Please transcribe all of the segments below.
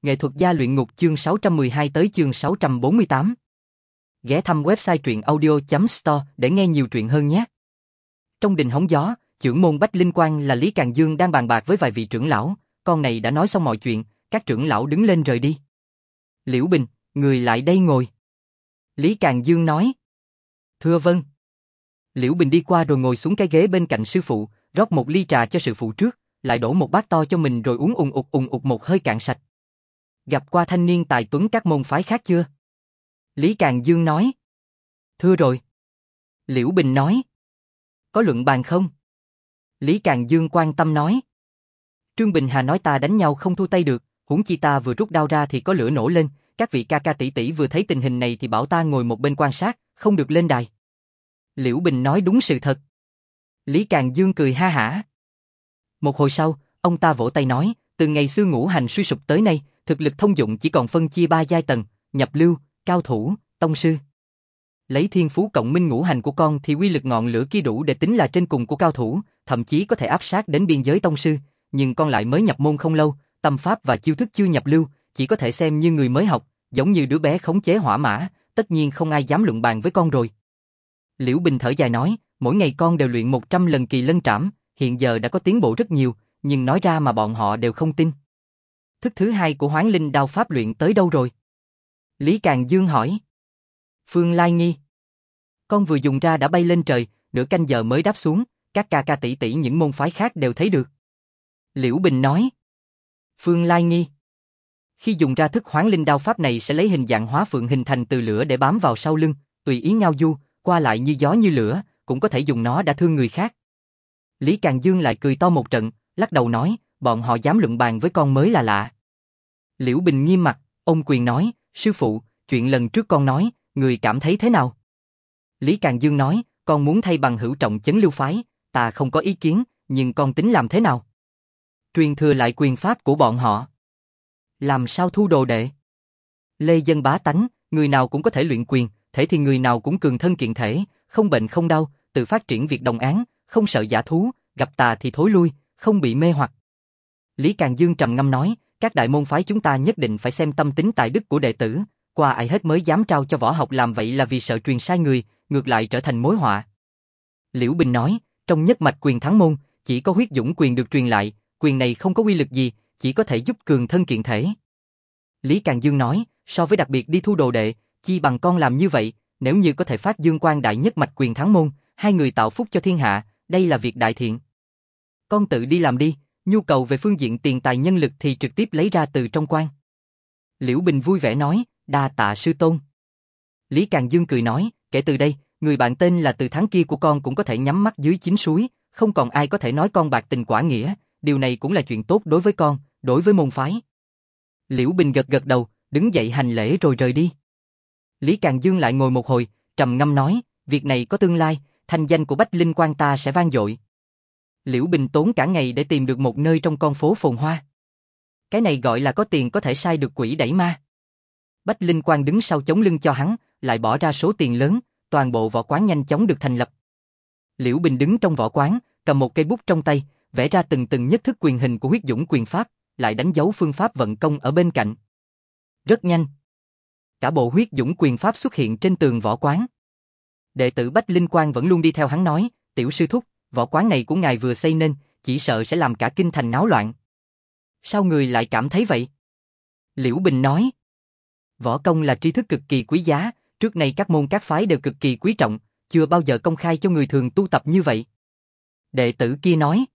Nghệ thuật gia luyện ngục chương 612 tới chương 648. Ghé thăm website truyệnaudio.store để nghe nhiều truyện hơn nhé. Trong đình hóng gió, trưởng môn Bách Linh Quang là Lý Càng Dương đang bàn bạc với vài vị trưởng lão, con này đã nói xong mọi chuyện, các trưởng lão đứng lên rời đi. Liễu Bình, người lại đây ngồi. Lý Càng Dương nói. Thưa vâng. Liễu Bình đi qua rồi ngồi xuống cái ghế bên cạnh sư phụ, rót một ly trà cho sư phụ trước, lại đổ một bát to cho mình rồi uống ùng ục một hơi cạn sạch. Gặp qua thanh niên tài tuấn các môn phái khác chưa? Lý Càng Dương nói. Thưa rồi. Liễu Bình nói. Có luận bàn không? Lý Càng Dương quan tâm nói. Trương Bình Hà nói ta đánh nhau không thua tay được, huống chi ta vừa rút đao ra thì có lửa nổ lên, các vị ca ca tỷ tỷ vừa thấy tình hình này thì bảo ta ngồi một bên quan sát, không được lên đài. Liễu Bình nói đúng sự thật. Lý Càng Dương cười ha hả. Một hồi sau, ông ta vỗ tay nói, từ ngày xưa ngũ hành suy sụp tới nay, thực lực thông dụng chỉ còn phân chia 3 giai tầng, nhập lưu, cao thủ, tông sư. Lấy thiên phú cộng minh ngũ hành của con thì uy lực ngọn lửa kia đủ để tính là trên cùng của cao thủ, thậm chí có thể áp sát đến biên giới tông sư, nhưng con lại mới nhập môn không lâu, tâm pháp và chiêu thức chưa nhập lưu, chỉ có thể xem như người mới học, giống như đứa bé khống chế hỏa mã, tất nhiên không ai dám luận bàn với con rồi. Liễu Bình thở dài nói, mỗi ngày con đều luyện 100 lần kỳ lân trảm, hiện giờ đã có tiến bộ rất nhiều, nhưng nói ra mà bọn họ đều không tin. Thức thứ 2 của Hoán Linh đao pháp luyện tới đâu rồi? Lý Càng Dương hỏi. Phương Lai Nghi. Con vừa dùng ra đã bay lên trời, nửa canh giờ mới đáp xuống, các ca ca tỷ tỷ những môn phái khác đều thấy được. Liễu Bình nói. Phương Lai Nghi. Khi dùng ra thức Hoán Linh đao pháp này sẽ lấy hình dạng hóa phượng hình thành từ lửa để bám vào sau lưng, tùy ý ngao du, qua lại như gió như lửa, cũng có thể dùng nó đã thương người khác. Lý Càng Dương lại cười to một trận, lắc đầu nói, bọn họ dám luận bàn với con mới là lạ. Liễu Bình nghiêm mặt, ôm quyền nói, sư phụ, chuyện lần trước con nói, người cảm thấy thế nào? Lý Càng Dương nói, con muốn thay bằng hữu trọng chấn lưu phái, ta không có ý kiến, nhưng con tính làm thế nào? Truyền thừa lại quyền pháp của bọn họ. Làm sao thu đồ đệ? Lê dân bá tánh, người nào cũng có thể luyện quyền, thể thì người nào cũng cường thân kiện thể, không bệnh không đau, tự phát triển việc đồng án, không sợ giả thú, gặp tà thì thối lui, không bị mê hoặc. Lý Càng Dương trầm ngâm nói, các đại môn phái chúng ta nhất định phải xem tâm tính tài đức của đệ tử, qua ai hết mới dám trao cho võ học, làm vậy là vì sợ truyền sai người, ngược lại trở thành mối họa. Liễu Bình nói, trong nhất mạch quyền thắng môn, chỉ có huyết dũng quyền được truyền lại, quyền này không có uy lực gì, chỉ có thể giúp cường thân kiện thể. Lý Càng Dương nói, so với đặc biệt đi thu đồ đệ, chi bằng con làm như vậy, nếu như có thể phát dương quang đại nhất mạch quyền thắng môn, hai người tạo phúc cho thiên hạ, đây là việc đại thiện. Con tự đi làm đi, nhu cầu về phương diện tiền tài nhân lực thì trực tiếp lấy ra từ trong quan. Liễu Bình vui vẻ nói, đa tạ sư tôn. Lý Càng Dương cười nói, kể từ đây, người bạn tên là Từ Thắng kia của con cũng có thể nhắm mắt dưới chín suối, không còn ai có thể nói con bạc tình quả nghĩa, điều này cũng là chuyện tốt đối với con, đối với môn phái. Liễu Bình gật gật đầu, đứng dậy hành lễ rồi rời đi. Lý Càng Dương lại ngồi một hồi, trầm ngâm nói, việc này có tương lai, thanh danh của Bách Linh Quang ta sẽ vang dội. Liễu Bình tốn cả ngày để tìm được một nơi trong con phố phồn hoa. Cái này gọi là có tiền có thể sai được quỷ đẩy ma. Bách Linh Quang đứng sau chống lưng cho hắn, lại bỏ ra số tiền lớn, toàn bộ võ quán nhanh chóng được thành lập. Liễu Bình đứng trong võ quán, cầm một cây bút trong tay, vẽ ra từng nhất thức quyền hình của huyết dũng quyền pháp, lại đánh dấu phương pháp vận công ở bên cạnh. Rất nhanh, cả bộ huyết dũng quyền pháp xuất hiện trên tường võ quán. Đệ tử Bách Linh Quang vẫn luôn đi theo hắn nói, tiểu sư thúc, võ quán này của ngài vừa xây nên, chỉ sợ sẽ làm cả kinh thành náo loạn. Sao người lại cảm thấy vậy? Liễu Bình nói, võ công là tri thức cực kỳ quý giá, trước nay các môn các phái đều cực kỳ quý trọng, chưa bao giờ công khai cho người thường tu tập như vậy. Đệ tử kia nói.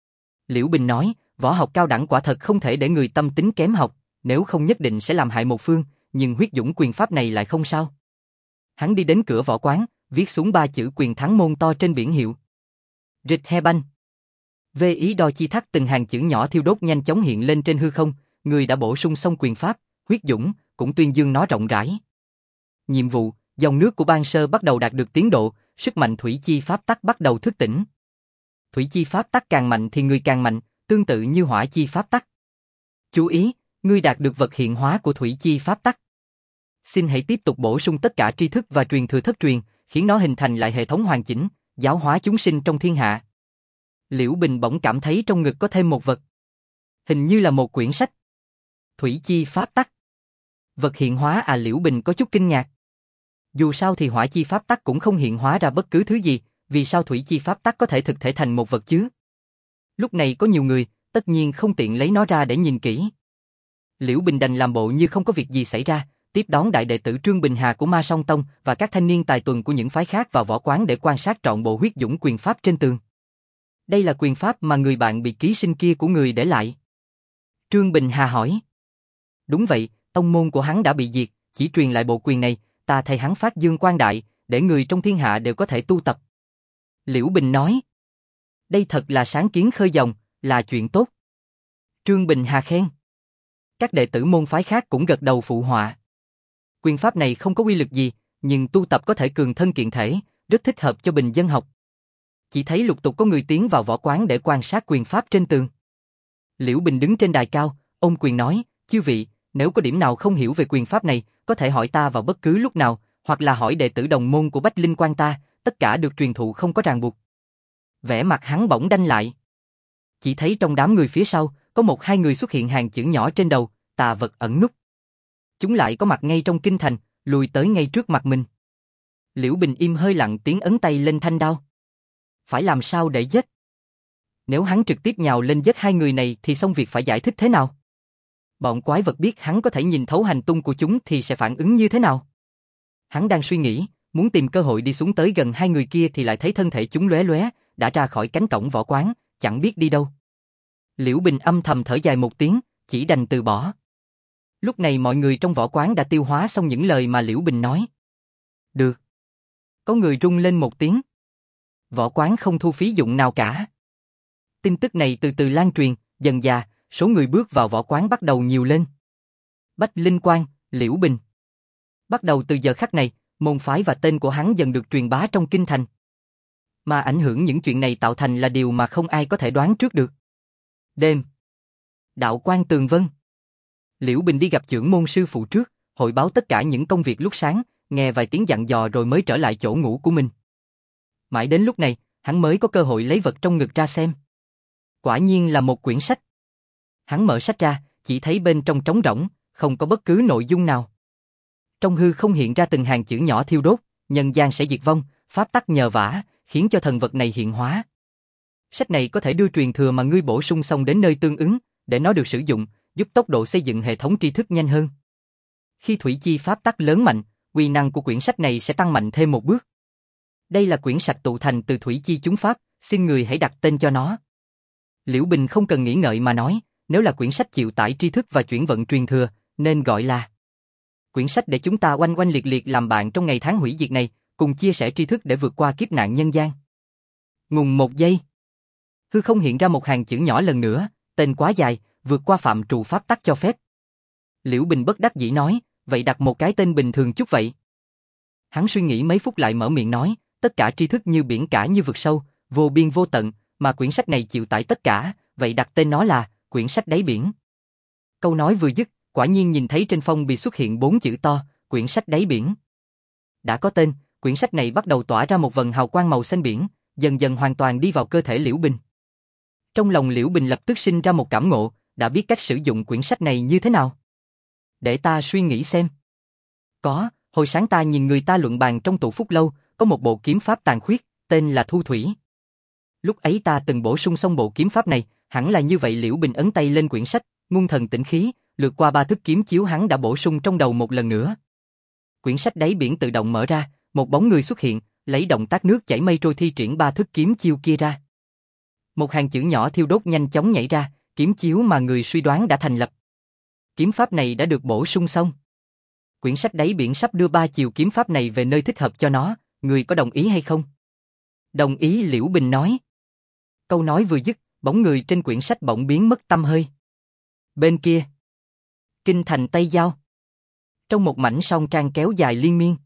Liễu Bình nói, võ học cao đẳng quả thật không thể để người tâm tính kém học, nếu không nhất định sẽ làm hại một phương, nhưng huyết dũng quyền pháp này lại không sao. Hắn đi đến cửa võ quán, viết xuống 3 chữ quyền thắng môn to trên biển hiệu. Rịch he banh. Vê ý đo chi thắt, từng hàng chữ nhỏ thiêu đốt nhanh chóng hiện lên trên hư không, người đã bổ sung xong quyền pháp, huyết dũng, cũng tuyên dương nó rộng rãi. Nhiệm vụ, dòng nước của Ban Sơ bắt đầu đạt được tiến độ, sức mạnh thủy chi pháp tắc bắt đầu thức tỉnh. Thủy chi pháp tắc càng mạnh thì người càng mạnh, tương tự như hỏa chi pháp tắc. Chú ý, ngươi đạt được vật hiện hóa của thủy chi pháp tắc. Xin hãy tiếp tục bổ sung tất cả tri thức và truyền thừa thất truyền, khiến nó hình thành lại hệ thống hoàn chỉnh, giáo hóa chúng sinh trong thiên hạ. Liễu Bình bỗng cảm thấy trong ngực có thêm một vật. Hình như là một quyển sách. Thủy chi pháp tắc. Vật hiện hóa à? Liễu Bình có chút kinh ngạc. Dù sao thì hỏa chi pháp tắc cũng không hiện hóa ra bất cứ thứ gì, vì sao thủy chi pháp tắc có thể thực thể thành một vật chứ? Lúc này có nhiều người, tất nhiên không tiện lấy nó ra để nhìn kỹ. Liễu Bình đành làm bộ như không có việc gì xảy ra, tiếp đón đại đệ tử Trương Bình Hà của Ma Song Tông và các thanh niên tài tuần của những phái khác vào võ quán để quan sát trọn bộ huyết dũng quyền pháp trên tường. Đây là quyền pháp mà người bạn bị ký sinh kia của người để lại. Trương Bình Hà hỏi. Đúng vậy, tông môn của hắn đã bị diệt, chỉ truyền lại bộ quyền này, ta thay hắn phát dương quang đại, để người trong thiên hạ đều có thể tu tập. Liễu Bình nói. Đây thật là sáng kiến khơi dòng, là chuyện tốt. Trương Bình Hà khen. Các đệ tử môn phái khác cũng gật đầu phụ họa. Quyền pháp này không có uy lực gì, nhưng tu tập có thể cường thân kiện thể, rất thích hợp cho bình dân học. Chỉ thấy lục tục có người tiến vào võ quán để quan sát quyền pháp trên tường. Liễu Bình đứng trên đài cao, ôm quyền nói, chư vị, nếu có điểm nào không hiểu về quyền pháp này, có thể hỏi ta vào bất cứ lúc nào, hoặc là hỏi đệ tử đồng môn của Bách Linh Quan ta, tất cả được truyền thụ không có ràng buộc. Vẻ mặt hắn bỗng đanh lại. Chỉ thấy trong đám người phía sau, có một hai người xuất hiện hàng chữ nhỏ trên đầu, tà vật ẩn núp. Chúng lại có mặt ngay trong kinh thành, lùi tới ngay trước mặt mình. Liễu Bình im hơi lặng tiếng ấn tay lên thanh đao. Phải làm sao để giết? Nếu hắn trực tiếp nhào lên giết hai người này thì xong việc phải giải thích thế nào? Bọn quái vật biết hắn có thể nhìn thấu hành tung của chúng thì sẽ phản ứng như thế nào? Hắn đang suy nghĩ, muốn tìm cơ hội đi xuống tới gần hai người kia thì lại thấy thân thể chúng lóe lóe, đã ra khỏi cánh cổng võ quán, chẳng biết đi đâu. Liễu Bình âm thầm thở dài một tiếng, chỉ đành từ bỏ. Lúc này mọi người trong võ quán đã tiêu hóa xong những lời mà Liễu Bình nói. Được. Có người rung lên một tiếng. Võ quán không thu phí dụng nào cả. Tin tức này từ từ lan truyền, dần dà, số người bước vào võ quán bắt đầu nhiều lên. Bách Linh Quan, Liễu Bình. Bắt đầu từ giờ khắc này, môn phái và tên của hắn dần được truyền bá trong kinh thành. Mà ảnh hưởng những chuyện này tạo thành là điều mà không ai có thể đoán trước được. Đêm. Đạo quan Tường Vân. Liễu Bình đi gặp chưởng môn sư phụ trước, hội báo tất cả những công việc lúc sáng, nghe vài tiếng dặn dò rồi mới trở lại chỗ ngủ của mình. Mãi đến lúc này, hắn mới có cơ hội lấy vật trong ngực ra xem. Quả nhiên là một quyển sách. Hắn mở sách ra, chỉ thấy bên trong trống rỗng, không có bất cứ nội dung nào. Trong hư không hiện ra từng hàng chữ nhỏ thiêu đốt, nhân gian sẽ diệt vong, pháp tắc nhờ vả, khiến cho thần vật này hiện hóa. Sách này có thể đưa truyền thừa mà ngươi bổ sung xong đến nơi tương ứng, để nó được sử dụng, giúp tốc độ xây dựng hệ thống tri thức nhanh hơn. Khi thủy chi pháp tắc lớn mạnh, uy năng của quyển sách này sẽ tăng mạnh thêm một bước. Đây là quyển sạch tụ thành từ thủy chi chúng pháp, xin người hãy đặt tên cho nó. Liễu Bình không cần nghĩ ngợi mà nói, nếu là quyển sách chịu tải tri thức và chuyển vận truyền thừa, nên gọi là quyển sách để chúng ta oanh oanh liệt liệt làm bạn trong ngày tháng hủy diệt này, cùng chia sẻ tri thức để vượt qua kiếp nạn nhân gian. Ngùng một giây. Hư không hiện ra một hàng chữ nhỏ lần nữa, tên quá dài, vượt qua phạm trù pháp tắc cho phép. Liễu Bình bất đắc dĩ nói, vậy đặt một cái tên bình thường chút vậy. Hắn suy nghĩ mấy phút lại mở miệng nói, tất cả tri thức như biển cả như vực sâu, vô biên vô tận, mà quyển sách này chịu tải tất cả, vậy đặt tên nó là quyển sách đáy biển. Câu nói vừa dứt, quả nhiên nhìn thấy trên phong bì xuất hiện 4 chữ to, quyển sách đáy biển. Đã có tên, quyển sách này bắt đầu tỏa ra một vầng hào quang màu xanh biển, dần dần hoàn toàn đi vào cơ thể Liễu Bình. Trong lòng Liễu Bình lập tức sinh ra một cảm ngộ, đã biết cách sử dụng quyển sách này như thế nào. Để ta suy nghĩ xem. Có, hồi sáng ta nhìn người ta luận bàn trong tụ phúc lâu, có một bộ kiếm pháp tàn khuyết, tên là Thu Thủy. Lúc ấy ta từng bổ sung xong bộ kiếm pháp này, hẳn là như vậy. Liễu Bình ấn tay lên quyển sách, ngưng thần tĩnh khí, lướt qua 3 thức kiếm chiếu hắn đã bổ sung trong đầu một lần nữa. Quyển sách đáy biển tự động mở ra, một bóng người xuất hiện, lấy động tác nước chảy mây trôi thi triển 3 thức kiếm chiêu kia ra. Một hàng chữ nhỏ thiêu đốt nhanh chóng nhảy ra, kiếm chiếu mà người suy đoán đã thành lập. Kiếm pháp này đã được bổ sung xong. Quyển sách đáy biển sắp đưa 3 chiều kiếm pháp này về nơi thích hợp cho nó, người có đồng ý hay không? Đồng ý, Liễu Bình nói. Câu nói vừa dứt, bóng người trên quyển sách bỗng biến mất tăm hơi. Bên kia, kinh thành Tây Giao. Trong một mảnh song trang kéo dài liên miên.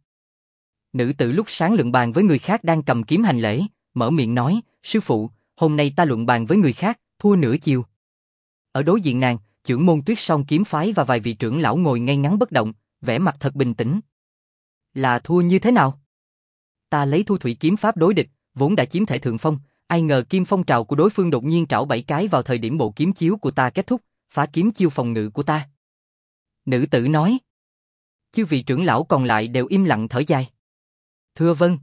Nữ tử lúc sáng luận bàn với người khác đang cầm kiếm hành lễ, mở miệng nói, sư phụ, hôm nay ta luận bàn với người khác, thua nửa chiều. Ở đối diện nàng, chưởng môn Tuyết Song kiếm phái và vài vị trưởng lão ngồi ngay ngắn bất động, vẻ mặt thật bình tĩnh. Là thua như thế nào? Ta lấy Thu Thủy kiếm pháp đối địch, vốn đã chiếm thể thượng phong, ai ngờ kim phong trào của đối phương đột nhiên trảo 7 cái vào thời điểm bộ kiếm chiếu của ta kết thúc, phá kiếm chiêu phòng ngự của ta. Nữ tử nói. Chư vị trưởng lão còn lại đều im lặng thở dài. Thưa vâng.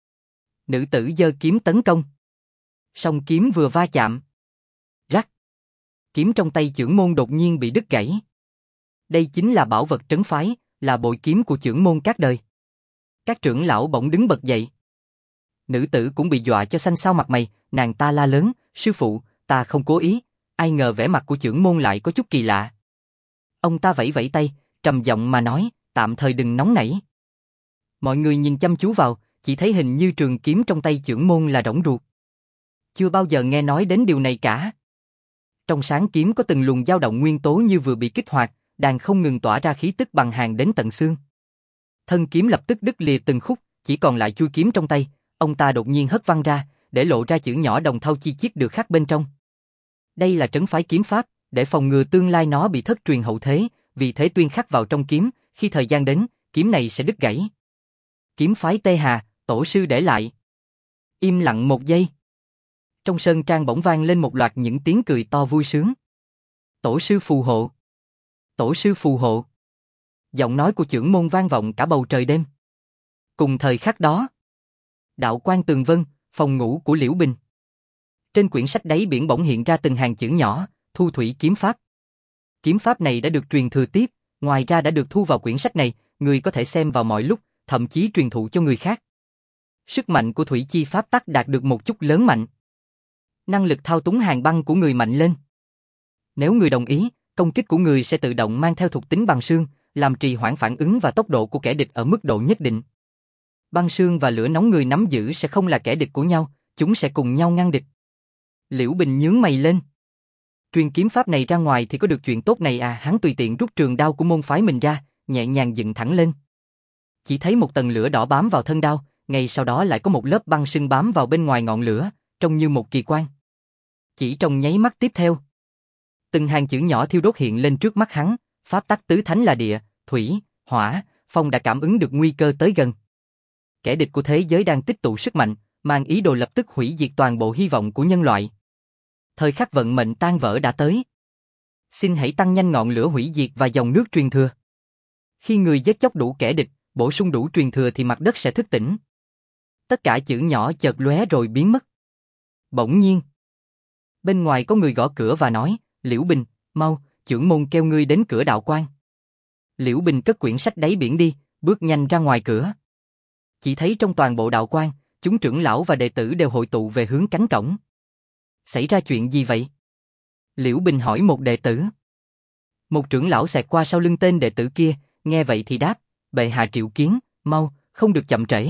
Nữ tử giơ kiếm tấn công. Song kiếm vừa va chạm. Rắc. Kiếm trong tay chưởng môn đột nhiên bị đứt gãy. Đây chính là bảo vật trấn phái, là bội kiếm của chưởng môn các đời. Các trưởng lão bỗng đứng bật dậy. Nữ tử cũng bị dọa cho xanh xao mặt mày, nàng ta la lớn, sư phụ, ta không cố ý, ai ngờ vẻ mặt của chưởng môn lại có chút kỳ lạ. Ông ta vẫy vẫy tay, trầm giọng mà nói, tạm thời đừng nóng nảy. Mọi người nhìn chăm chú vào, chỉ thấy hình như trường kiếm trong tay chưởng môn là rỗng ruột. Chưa bao giờ nghe nói đến điều này cả. Trong sáng kiếm có từng luồng dao động nguyên tố như vừa bị kích hoạt, đang không ngừng tỏa ra khí tức băng hàn đến tận xương. Thân kiếm lập tức đứt lìa từng khúc, chỉ còn lại chuôi kiếm trong tay, ông ta đột nhiên hất văng ra, để lộ ra chữ nhỏ đồng thau chi chiết được khắc bên trong. Đây là trấn phái kiếm pháp, để phòng ngừa tương lai nó bị thất truyền hậu thế, vì thế tuyên khắc vào trong kiếm, khi thời gian đến, kiếm này sẽ đứt gãy. Kiếm phái Tê Hà, tổ sư để lại. Im lặng một giây. Trong sơn trang bỗng vang lên một loạt những tiếng cười to vui sướng. Tổ sư phù hộ. Tổ sư phù hộ. Giọng nói của chưởng môn vang vọng cả bầu trời đêm. Cùng thời khắc đó, đạo quan tường vân, phòng ngủ của Liễu Bình. Trên quyển sách đáy biển bỗng hiện ra từng hàng chữ nhỏ, Thu Thủy kiếm pháp. Kiếm pháp này đã được truyền thừa tiếp, ngoài ra đã được thu vào quyển sách này, người có thể xem vào mọi lúc, thậm chí truyền thụ cho người khác. Sức mạnh của thủy chi pháp tắc đạt được một chút lớn mạnh. Năng lực thao túng hàng băng của người mạnh lên. Nếu người đồng ý, công kích của người sẽ tự động mang theo thuộc tính băng sương, làm trì hoãn phản ứng và tốc độ của kẻ địch ở mức độ nhất định. Băng sương và lửa nóng người nắm giữ sẽ không là kẻ địch của nhau, chúng sẽ cùng nhau ngăn địch. Liễu Bình nhướng mày lên. Truyền kiếm pháp này ra ngoài thì có được chuyện tốt này à? Hắn tùy tiện rút trường đao của môn phái mình ra, nhẹ nhàng dựng thẳng lên. Chỉ thấy một tầng lửa đỏ bám vào thân đao, ngay sau đó lại có một lớp băng sương bám vào bên ngoài ngọn lửa, trông như một kỳ quan. Chỉ trong nháy mắt tiếp theo, từng hàng chữ nhỏ thiêu đốt hiện lên trước mắt hắn, pháp tắc tứ thánh là địa, thủy, hỏa, phong đã cảm ứng được nguy cơ tới gần. Kẻ địch của thế giới đang tích tụ sức mạnh, mang ý đồ lập tức hủy diệt toàn bộ hy vọng của nhân loại. Thời khắc vận mệnh tan vỡ đã tới. Xin hãy tăng nhanh ngọn lửa hủy diệt và dòng nước truyền thừa. Khi người giết chóc đủ kẻ địch, bổ sung đủ truyền thừa thì mặt đất sẽ thức tỉnh. Tất cả chữ nhỏ chợt lóe rồi biến mất. Bỗng nhiên, bên ngoài có người gõ cửa và nói, Liễu Bình, mau, chưởng môn kêu ngươi đến cửa đạo quan. Liễu Bình cất quyển sách đáy biển đi, bước nhanh ra ngoài cửa. Chỉ thấy trong toàn bộ đạo quan, chúng trưởng lão và đệ tử đều hội tụ về hướng cánh cổng. Xảy ra chuyện gì vậy? Liễu Bình hỏi một đệ tử. Một trưởng lão xẹt qua sau lưng tên đệ tử kia, nghe vậy thì đáp, bệ hạ triệu kiến, mau, không được chậm trễ.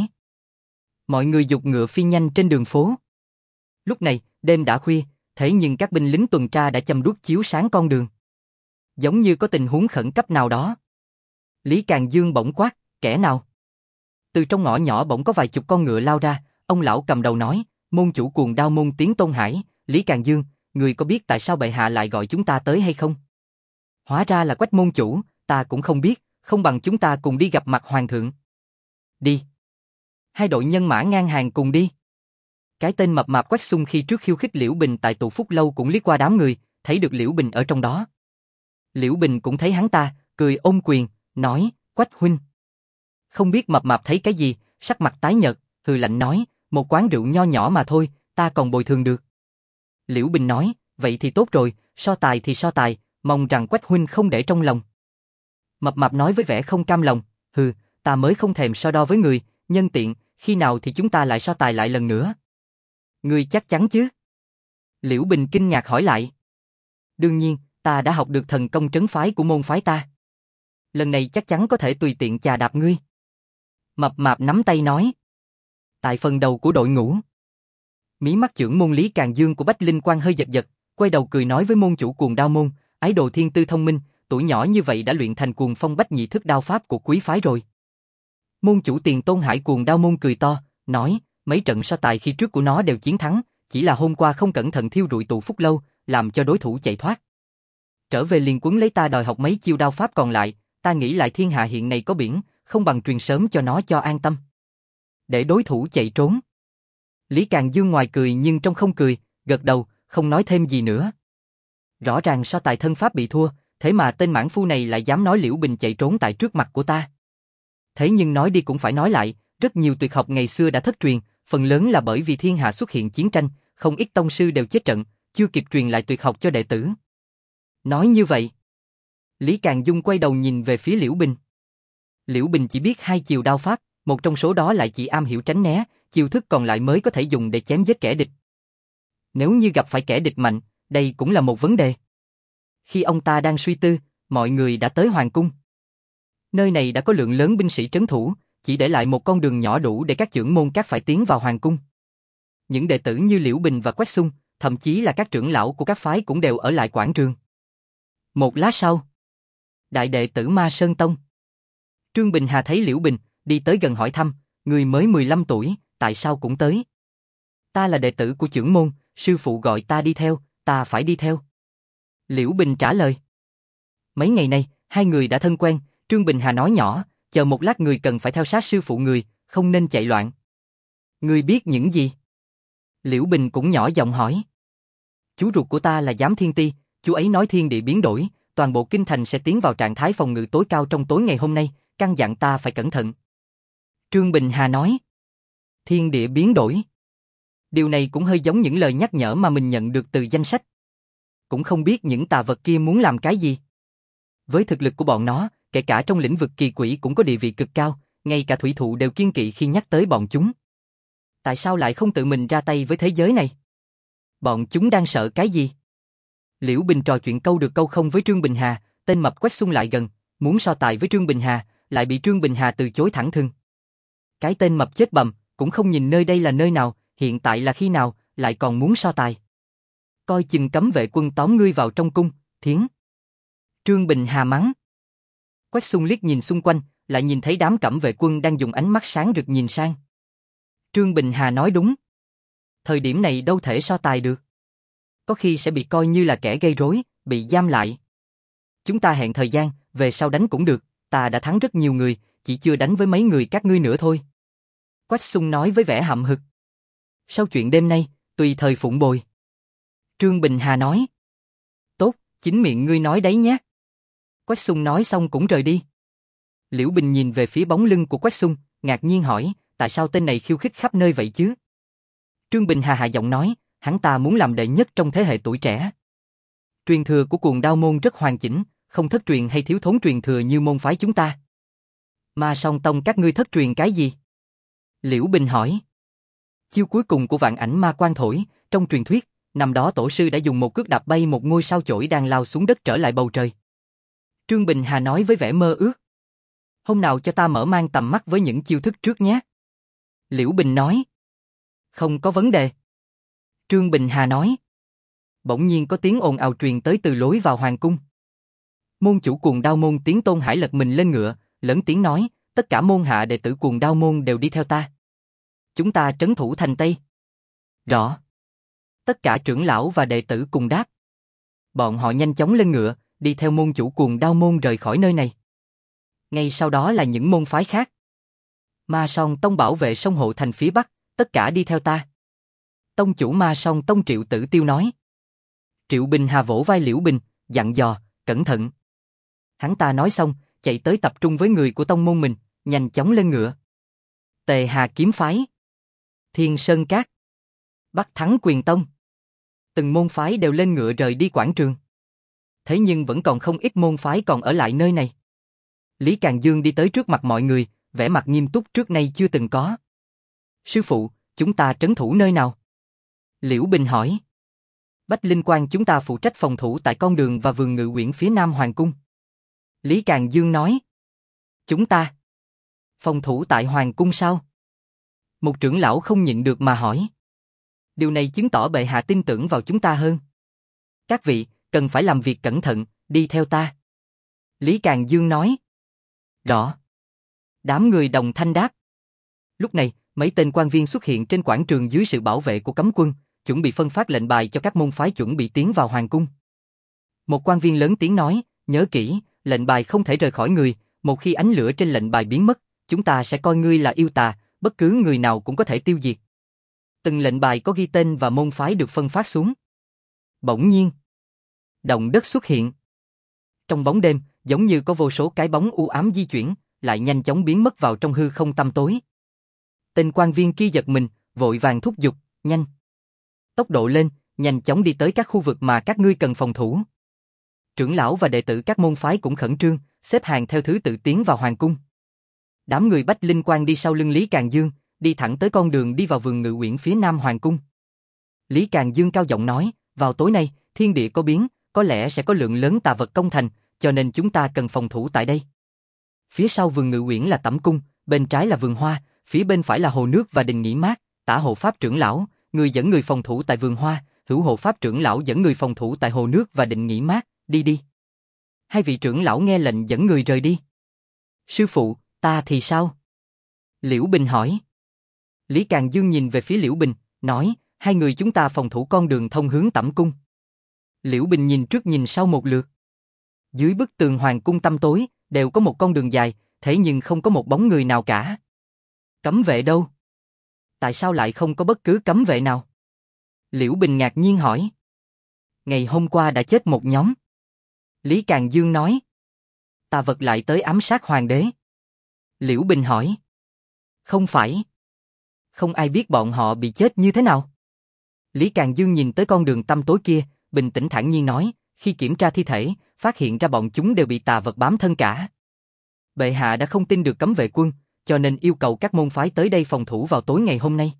Mọi người giục ngựa phi nhanh trên đường phố. Lúc này, đêm đã khuya, thế nhưng các binh lính tuần tra đã châm đuốc chiếu sáng con đường. Giống như có tình huống khẩn cấp nào đó. Lý Càng Dương bỗng quát, kẻ nào? Từ trong ngõ nhỏ bỗng có vài chục con ngựa lao ra, ông lão cầm đầu nói, môn chủ Cuồng Đao môn Tiến Tôn Hải, Lý Càng Dương, người có biết tại sao bệ hạ lại gọi chúng ta tới hay không? Hóa ra là Quách môn chủ, ta cũng không biết, không bằng chúng ta cùng đi gặp mặt hoàng thượng. Đi. Hai đội nhân mã ngang hàng cùng đi. Cái tên mập mạp Quách Xung khi trước khiêu khích Liễu Bình tại tù Phúc Lâu cũng liếc qua đám người, thấy được Liễu Bình ở trong đó. Liễu Bình cũng thấy hắn ta, cười ôm quyền, nói, Quách huynh. Không biết mập mạp thấy cái gì, sắc mặt tái nhợt, hừ lạnh nói, một quán rượu nho nhỏ mà thôi, ta còn bồi thường được. Liễu Bình nói, vậy thì tốt rồi, so tài thì so tài, mong rằng Quách huynh không để trong lòng. Mập mạp nói với vẻ không cam lòng, hừ, ta mới không thèm so đo với người, nhân tiện, khi nào thì chúng ta lại so tài lại lần nữa. Ngươi chắc chắn chứ? Liễu Bình kinh ngạc hỏi lại. Đương nhiên, ta đã học được thần công trấn phái của môn phái ta. Lần này chắc chắn có thể tùy tiện chà đạp ngươi. Mập mạp nắm tay nói. Tại phần đầu của đội ngũ, mí mắt chưởng môn Lý Càng Dương của Bách Linh Quang hơi giật giật, quay đầu cười nói với môn chủ Cuồng Đao môn, ái đồ thiên tư thông minh, tuổi nhỏ như vậy đã luyện thành Cuồng Phong Bách Nhị thức đao pháp của quý phái rồi. Môn chủ Tiền Tôn Hải Cuồng Đao môn cười to, nói, mấy trận so tài khi trước của nó đều chiến thắng, chỉ là hôm qua không cẩn thận thiêu rụi tù Phúc Lâu, làm cho đối thủ chạy thoát. Trở về liền quấn lấy ta đòi học mấy chiêu đao pháp còn lại, ta nghĩ lại thiên hạ hiện nay có biển, không bằng truyền sớm cho nó cho an tâm. Để đối thủ chạy trốn. Lý Càng Dương ngoài cười nhưng trong không cười, gật đầu, không nói thêm gì nữa. Rõ ràng so tài thân pháp bị thua, thế mà tên mãn phu này lại dám nói Liễu Bình chạy trốn tại trước mặt của ta. Thế nhưng nói đi cũng phải nói lại, rất nhiều tuyệt học ngày xưa đã thất truyền, phần lớn là bởi vì thiên hạ xuất hiện chiến tranh, không ít tông sư đều chết trận, chưa kịp truyền lại tuyệt học cho đệ tử. Nói như vậy, Lý Càng Dung quay đầu nhìn về phía Liễu Bình. Liễu Bình chỉ biết 2 chiều đao pháp, một trong số đó lại chỉ am hiểu tránh né, chiêu thức còn lại mới có thể dùng để chém giết kẻ địch. Nếu như gặp phải kẻ địch mạnh, đây cũng là một vấn đề. Khi ông ta đang suy tư, mọi người đã tới Hoàng Cung. Nơi này đã có lượng lớn binh sĩ trấn thủ, chỉ để lại một con đường nhỏ đủ để các trưởng môn các phải tiến vào Hoàng Cung. Những đệ tử như Liễu Bình và Quách Xung, thậm chí là các trưởng lão của các phái cũng đều ở lại quảng trường. Một lát sau, đại đệ tử Ma Sơn Tông Trương Bình Hà thấy Liễu Bình, đi tới gần hỏi thăm, người mới 15 tuổi, tại sao cũng tới? Ta là đệ tử của trưởng môn, sư phụ gọi ta đi theo, ta phải đi theo. Liễu Bình trả lời. Mấy ngày nay, hai người đã thân quen, Trương Bình Hà nói nhỏ, chờ một lát người cần phải theo sát sư phụ người, không nên chạy loạn. Người biết những gì? Liễu Bình cũng nhỏ giọng hỏi. Chú ruột của ta là Giám Thiên Ti, chú ấy nói thiên địa biến đổi, toàn bộ kinh thành sẽ tiến vào trạng thái phòng ngự tối cao trong tối ngày hôm nay, căn dặn ta phải cẩn thận. Trương Bình Hà nói. Thiên địa biến đổi. Điều này cũng hơi giống những lời nhắc nhở mà mình nhận được từ danh sách. Cũng không biết những tà vật kia muốn làm cái gì. Với thực lực của bọn nó, kể cả trong lĩnh vực kỳ quỷ cũng có địa vị cực cao, ngay cả thủy thụ đều kiêng kỵ khi nhắc tới bọn chúng. Tại sao lại không tự mình ra tay với thế giới này? Bọn chúng đang sợ cái gì? Liễu Bình trò chuyện câu được câu không với Trương Bình Hà, tên mập Quách Xung lại gần, muốn so tài với Trương Bình Hà, lại bị Trương Bình Hà từ chối thẳng thừng. Cái tên mập chết bầm, cũng không nhìn nơi đây là nơi nào, hiện tại là khi nào, lại còn muốn so tài. Coi chừng cấm vệ quân tóm ngươi vào trong cung, thiến. Trương Bình Hà mắng. Quách Xung liếc nhìn xung quanh, lại nhìn thấy đám cẩm vệ quân đang dùng ánh mắt sáng rực nhìn sang. Trương Bình Hà nói đúng. Thời điểm này đâu thể so tài được. Có khi sẽ bị coi như là kẻ gây rối, bị giam lại. Chúng ta hẹn thời gian, về sau đánh cũng được, ta đã thắng rất nhiều người, chỉ chưa đánh với mấy người các ngươi nữa thôi. Quách Xung nói với vẻ hậm hực. Sau chuyện đêm nay, tùy thời phụng bồi. Trương Bình Hà nói. Tốt, chính miệng ngươi nói đấy nhé. Quách Xung nói xong cũng rời đi. Liễu Bình nhìn về phía bóng lưng của Quách Xung, ngạc nhiên hỏi, tại sao tên này khiêu khích khắp nơi vậy chứ? Trương Bình Hà hạ giọng nói, hắn ta muốn làm đệ nhất trong thế hệ tuổi trẻ. Truyền thừa của Cuồng Đao môn rất hoàn chỉnh, không thất truyền hay thiếu thốn truyền thừa như môn phái chúng ta. Ma Song Tông các ngươi thất truyền cái gì? Liễu Bình hỏi. Chiêu cuối cùng của Vạn Ảnh Ma Quan thổi, trong truyền thuyết, năm đó tổ sư đã dùng một cước đạp bay một ngôi sao chổi đang lao xuống đất trở lại bầu trời. Trương Bình Hà nói với vẻ mơ ước. Hôm nào cho ta mở mang tầm mắt với những chiêu thức trước nhé. Liễu Bình nói. Không có vấn đề. Trương Bình Hà nói. Bỗng nhiên có tiếng ồn ào truyền tới từ lối vào hoàng cung. Môn chủ Cuồng Đao môn Tiến Tôn Hải lật mình lên ngựa, lớn tiếng nói, tất cả môn hạ đệ tử Cuồng Đao môn đều đi theo ta. Chúng ta trấn thủ thành Tây. Rõ. Tất cả trưởng lão và đệ tử cùng đáp. Bọn họ nhanh chóng lên ngựa, đi theo môn chủ Cuồng Đao môn rời khỏi nơi này. Ngay sau đó là những môn phái khác. Ma Song Tông bảo vệ sông hộ thành phía Bắc, tất cả đi theo ta. Tông chủ Ma Song Tông Triệu Tử Tiêu nói. Triệu Bình Hà vỗ vai Liễu Bình, dặn dò, cẩn thận. Hắn ta nói xong, chạy tới tập trung với người của tông môn mình, nhanh chóng lên ngựa. Tề Hà kiếm phái, Thiên Sơn Cát, Bắc Thắng Quyền Tông. Từng môn phái đều lên ngựa rời đi quảng trường. Thế nhưng vẫn còn không ít môn phái còn ở lại nơi này. Lý Càng Dương đi tới trước mặt mọi người, vẻ mặt nghiêm túc trước nay chưa từng có. Sư phụ, chúng ta trấn thủ nơi nào? Liễu Bình hỏi. Bách Linh Quan chúng ta phụ trách phòng thủ tại con đường và vườn ngự uyển phía nam hoàng cung. Lý Càng Dương nói. Chúng ta phòng thủ tại hoàng cung sao? Một trưởng lão không nhịn được mà hỏi. Điều này chứng tỏ bệ hạ tin tưởng vào chúng ta hơn. Các vị, cần phải làm việc cẩn thận, đi theo ta. Lý Càng Dương nói. Rõ. Đám người đồng thanh đáp. Lúc này, mấy tên quan viên xuất hiện trên quảng trường dưới sự bảo vệ của cấm quân, chuẩn bị phân phát lệnh bài cho các môn phái chuẩn bị tiến vào hoàng cung. Một quan viên lớn tiếng nói, nhớ kỹ, lệnh bài không thể rời khỏi người, một khi ánh lửa trên lệnh bài biến mất, chúng ta sẽ coi ngươi là yêu tà, bất cứ người nào cũng có thể tiêu diệt. Từng lệnh bài có ghi tên và môn phái được phân phát xuống. Bỗng nhiên, động đất xuất hiện. Trong bóng đêm, giống như có vô số cái bóng u ám di chuyển, lại nhanh chóng biến mất vào trong hư không tăm tối. Tên quan viên kia giật mình, vội vàng thúc giục, nhanh. Tốc độ lên, nhanh chóng đi tới các khu vực mà các ngươi cần phòng thủ. Trưởng lão và đệ tử các môn phái cũng khẩn trương, xếp hàng theo thứ tự tiến vào hoàng cung. Đám người Bách Linh Quang đi sau lưng Lý Càng Dương, đi thẳng tới con đường đi vào vườn ngự uyển phía nam hoàng cung. Lý Càng Dương cao giọng nói, vào tối nay, thiên địa có biến, có lẽ sẽ có lượng lớn tà vật công thành, cho nên chúng ta cần phòng thủ tại đây. Phía sau vườn ngự uyển là tẩm cung, bên trái là vườn hoa, phía bên phải là hồ nước và đình nghỉ mát. Tả hộ pháp trưởng lão, người dẫn người phòng thủ tại vườn hoa, hữu hộ pháp trưởng lão dẫn người phòng thủ tại hồ nước và đình nghỉ mát, đi. Hai vị trưởng lão nghe lệnh dẫn người rời đi. Sư phụ, ta thì sao? Liễu Bình hỏi. Lý Càng Dương nhìn về phía Liễu Bình, nói, hai người chúng ta phòng thủ con đường thông hướng tẩm cung. Liễu Bình nhìn trước nhìn sau một lượt. Dưới bức tường hoàng cung tăm tối, đều có một con đường dài, thế nhưng không có một bóng người nào cả. Cấm vệ đâu? Tại sao lại không có bất cứ cấm vệ nào? Liễu Bình ngạc nhiên hỏi. Ngày hôm qua đã chết một nhóm. Lý Càng Dương nói. Tà vật lại tới ám sát hoàng đế. Liễu Bình hỏi. Không phải. Không ai biết bọn họ bị chết như thế nào. Lý Càng Dương nhìn tới con đường tăm tối kia, bình tĩnh thản nhiên nói, khi kiểm tra thi thể, phát hiện ra bọn chúng đều bị tà vật bám thân cả. Bệ hạ đã không tin được cấm vệ quân, cho nên yêu cầu các môn phái tới đây phòng thủ vào tối ngày hôm nay.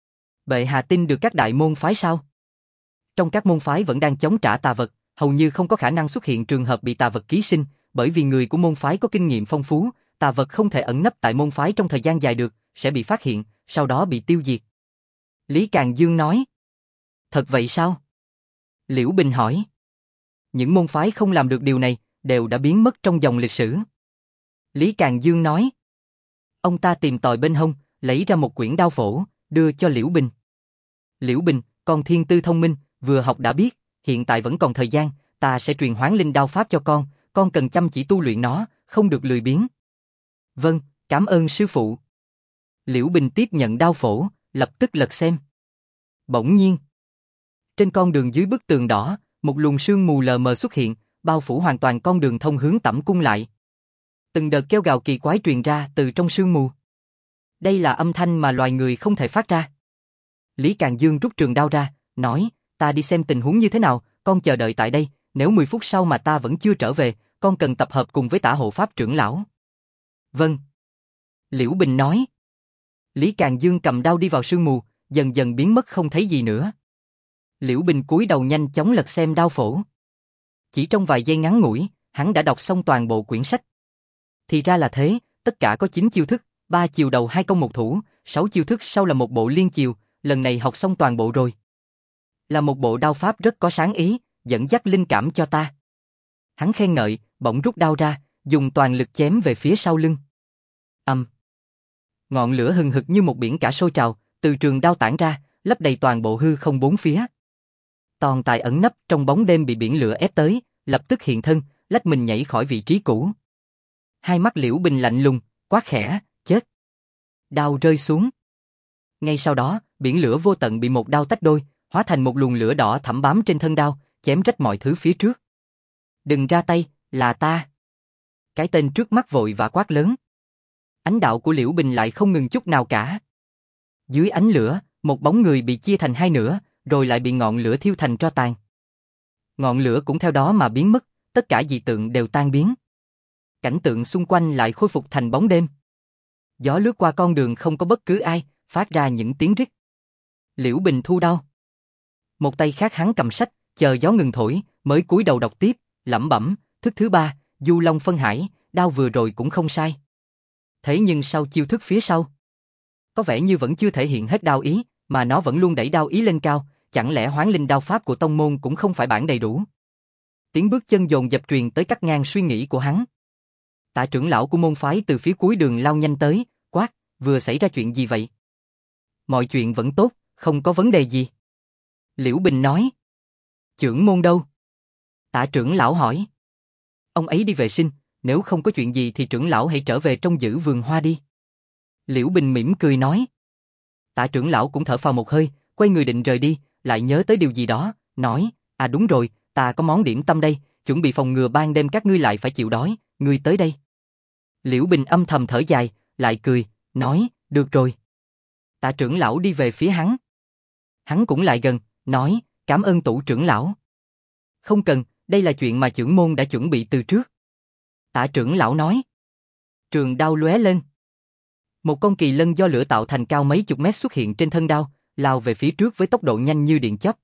Bệ hạ tin được các đại môn phái sao? Trong các môn phái vẫn đang chống trả tà vật, hầu như không có khả năng xuất hiện trường hợp bị tà vật ký sinh, bởi vì người của môn phái có kinh nghiệm phong phú, tà vật không thể ẩn nấp tại môn phái trong thời gian dài được, sẽ bị phát hiện, sau đó bị tiêu diệt. Lý Càng Dương nói. Thật vậy sao? Liễu Bình hỏi. Những môn phái không làm được điều này, đều đã biến mất trong dòng lịch sử. Lý Càng Dương nói. Ông ta tìm tòi bên hông, lấy ra một quyển đao phổ, đưa cho Liễu Bình. Liễu Bình, con thiên tư thông minh, vừa học đã biết, hiện tại vẫn còn thời gian, ta sẽ truyền hoán linh đao pháp cho con cần chăm chỉ tu luyện nó, không được lười biếng. Vâng, cảm ơn sư phụ. Liễu Bình tiếp nhận đao phổ, lập tức lật xem. Bỗng nhiên, trên con đường dưới bức tường đỏ, một luồng sương mù lờ mờ xuất hiện, bao phủ hoàn toàn con đường thông hướng tẩm cung lại. Từng đợt kêu gào kỳ quái truyền ra từ trong sương mù. Đây là âm thanh mà loài người không thể phát ra. Lý Càng Dương rút trường đao ra, nói, ta đi xem tình huống như thế nào, con chờ đợi tại đây, nếu 10 phút sau mà ta vẫn chưa trở về, con cần tập hợp cùng với Tả hộ pháp trưởng lão. Vâng. Liễu Bình nói. Lý Càng Dương cầm đao đi vào sương mù, dần dần biến mất không thấy gì nữa. Liễu Bình cúi đầu nhanh chóng lật xem đao phổ. Chỉ trong vài giây ngắn ngủi, hắn đã đọc xong toàn bộ quyển sách. Thì ra là thế, tất cả có 9 chiêu thức, 3 chiều đầu 2 công 1 thủ, 6 chiêu thức sau là một bộ liên chiều, lần này học xong toàn bộ rồi. Là một bộ đao pháp rất có sáng ý, dẫn dắt linh cảm cho ta. Hắn khen ngợi, bỗng rút đao ra, dùng toàn lực chém về phía sau lưng. Ngọn lửa hừng hực như một biển cả sôi trào, từ trường đao tản ra, lấp đầy toàn bộ hư không bốn phía. Tồn tại ẩn nấp trong bóng đêm bị biển lửa ép tới, lập tức hiện thân, lách mình nhảy khỏi vị trí cũ. Hai mắt Liễu Bình lạnh lùng, quát khẽ, chết. Đao rơi xuống. Ngay sau đó, biển lửa vô tận bị một đao tách đôi, hóa thành một luồng lửa đỏ thẳm bám trên thân đao, chém rách mọi thứ phía trước. Đừng ra tay, là ta. Cái tên trước mắt vội vã quát lớn. Ánh đạo của Liễu Bình lại không ngừng chút nào cả. Dưới ánh lửa, một bóng người bị chia thành hai nửa, rồi lại bị ngọn lửa thiêu thành tro tàn. Ngọn lửa cũng theo đó mà biến mất, tất cả dị tượng đều tan biến. Cảnh tượng xung quanh lại khôi phục thành bóng đêm. Gió lướt qua con đường không có bất cứ ai, phát ra những tiếng rít. Liễu Bình thu đao. Một tay khác hắn cầm sách, chờ gió ngừng thổi, mới cúi đầu đọc tiếp, lẩm bẩm, thức thứ 3, Du Long Phân Hải, đao vừa rồi cũng không sai. Thế nhưng sau chiêu thức phía sau, có vẻ như vẫn chưa thể hiện hết đao ý, mà nó vẫn luôn đẩy đao ý lên cao, chẳng lẽ hoán linh đao pháp của tông môn cũng không phải bản đầy đủ. Tiếng bước chân dồn dập truyền tới cắt ngang suy nghĩ của hắn. Tạ trưởng lão của môn phái từ phía cuối đường lao nhanh tới, quát, vừa xảy ra chuyện gì vậy? Mọi chuyện vẫn tốt, không có vấn đề gì. Liễu Bình nói. Trưởng môn đâu? Tạ trưởng lão hỏi. Ông ấy đi vệ sinh, nếu không có chuyện gì thì trưởng lão hãy trở về trong giữ vườn hoa đi. Liễu Bình mỉm cười nói. Tạ trưởng lão cũng thở phào một hơi, quay người định rời đi, lại nhớ tới điều gì đó, nói, à đúng rồi, ta có món điểm tâm đây, chuẩn bị phòng ngừa ban đêm các ngươi lại phải chịu đói, ngươi tới đây. Liễu Bình âm thầm thở dài, lại cười, nói, được rồi. Tạ trưởng lão đi về phía hắn. Hắn cũng lại gần, nói, cảm ơn Tủ trưởng lão. Không cần, đây là chuyện mà chưởng môn đã chuẩn bị từ trước. Tạ trưởng lão nói. Trường đao lóe lên. Một con kỳ lân do lửa tạo thành cao mấy chục mét xuất hiện trên thân đao, lao về phía trước với tốc độ nhanh như điện chớp.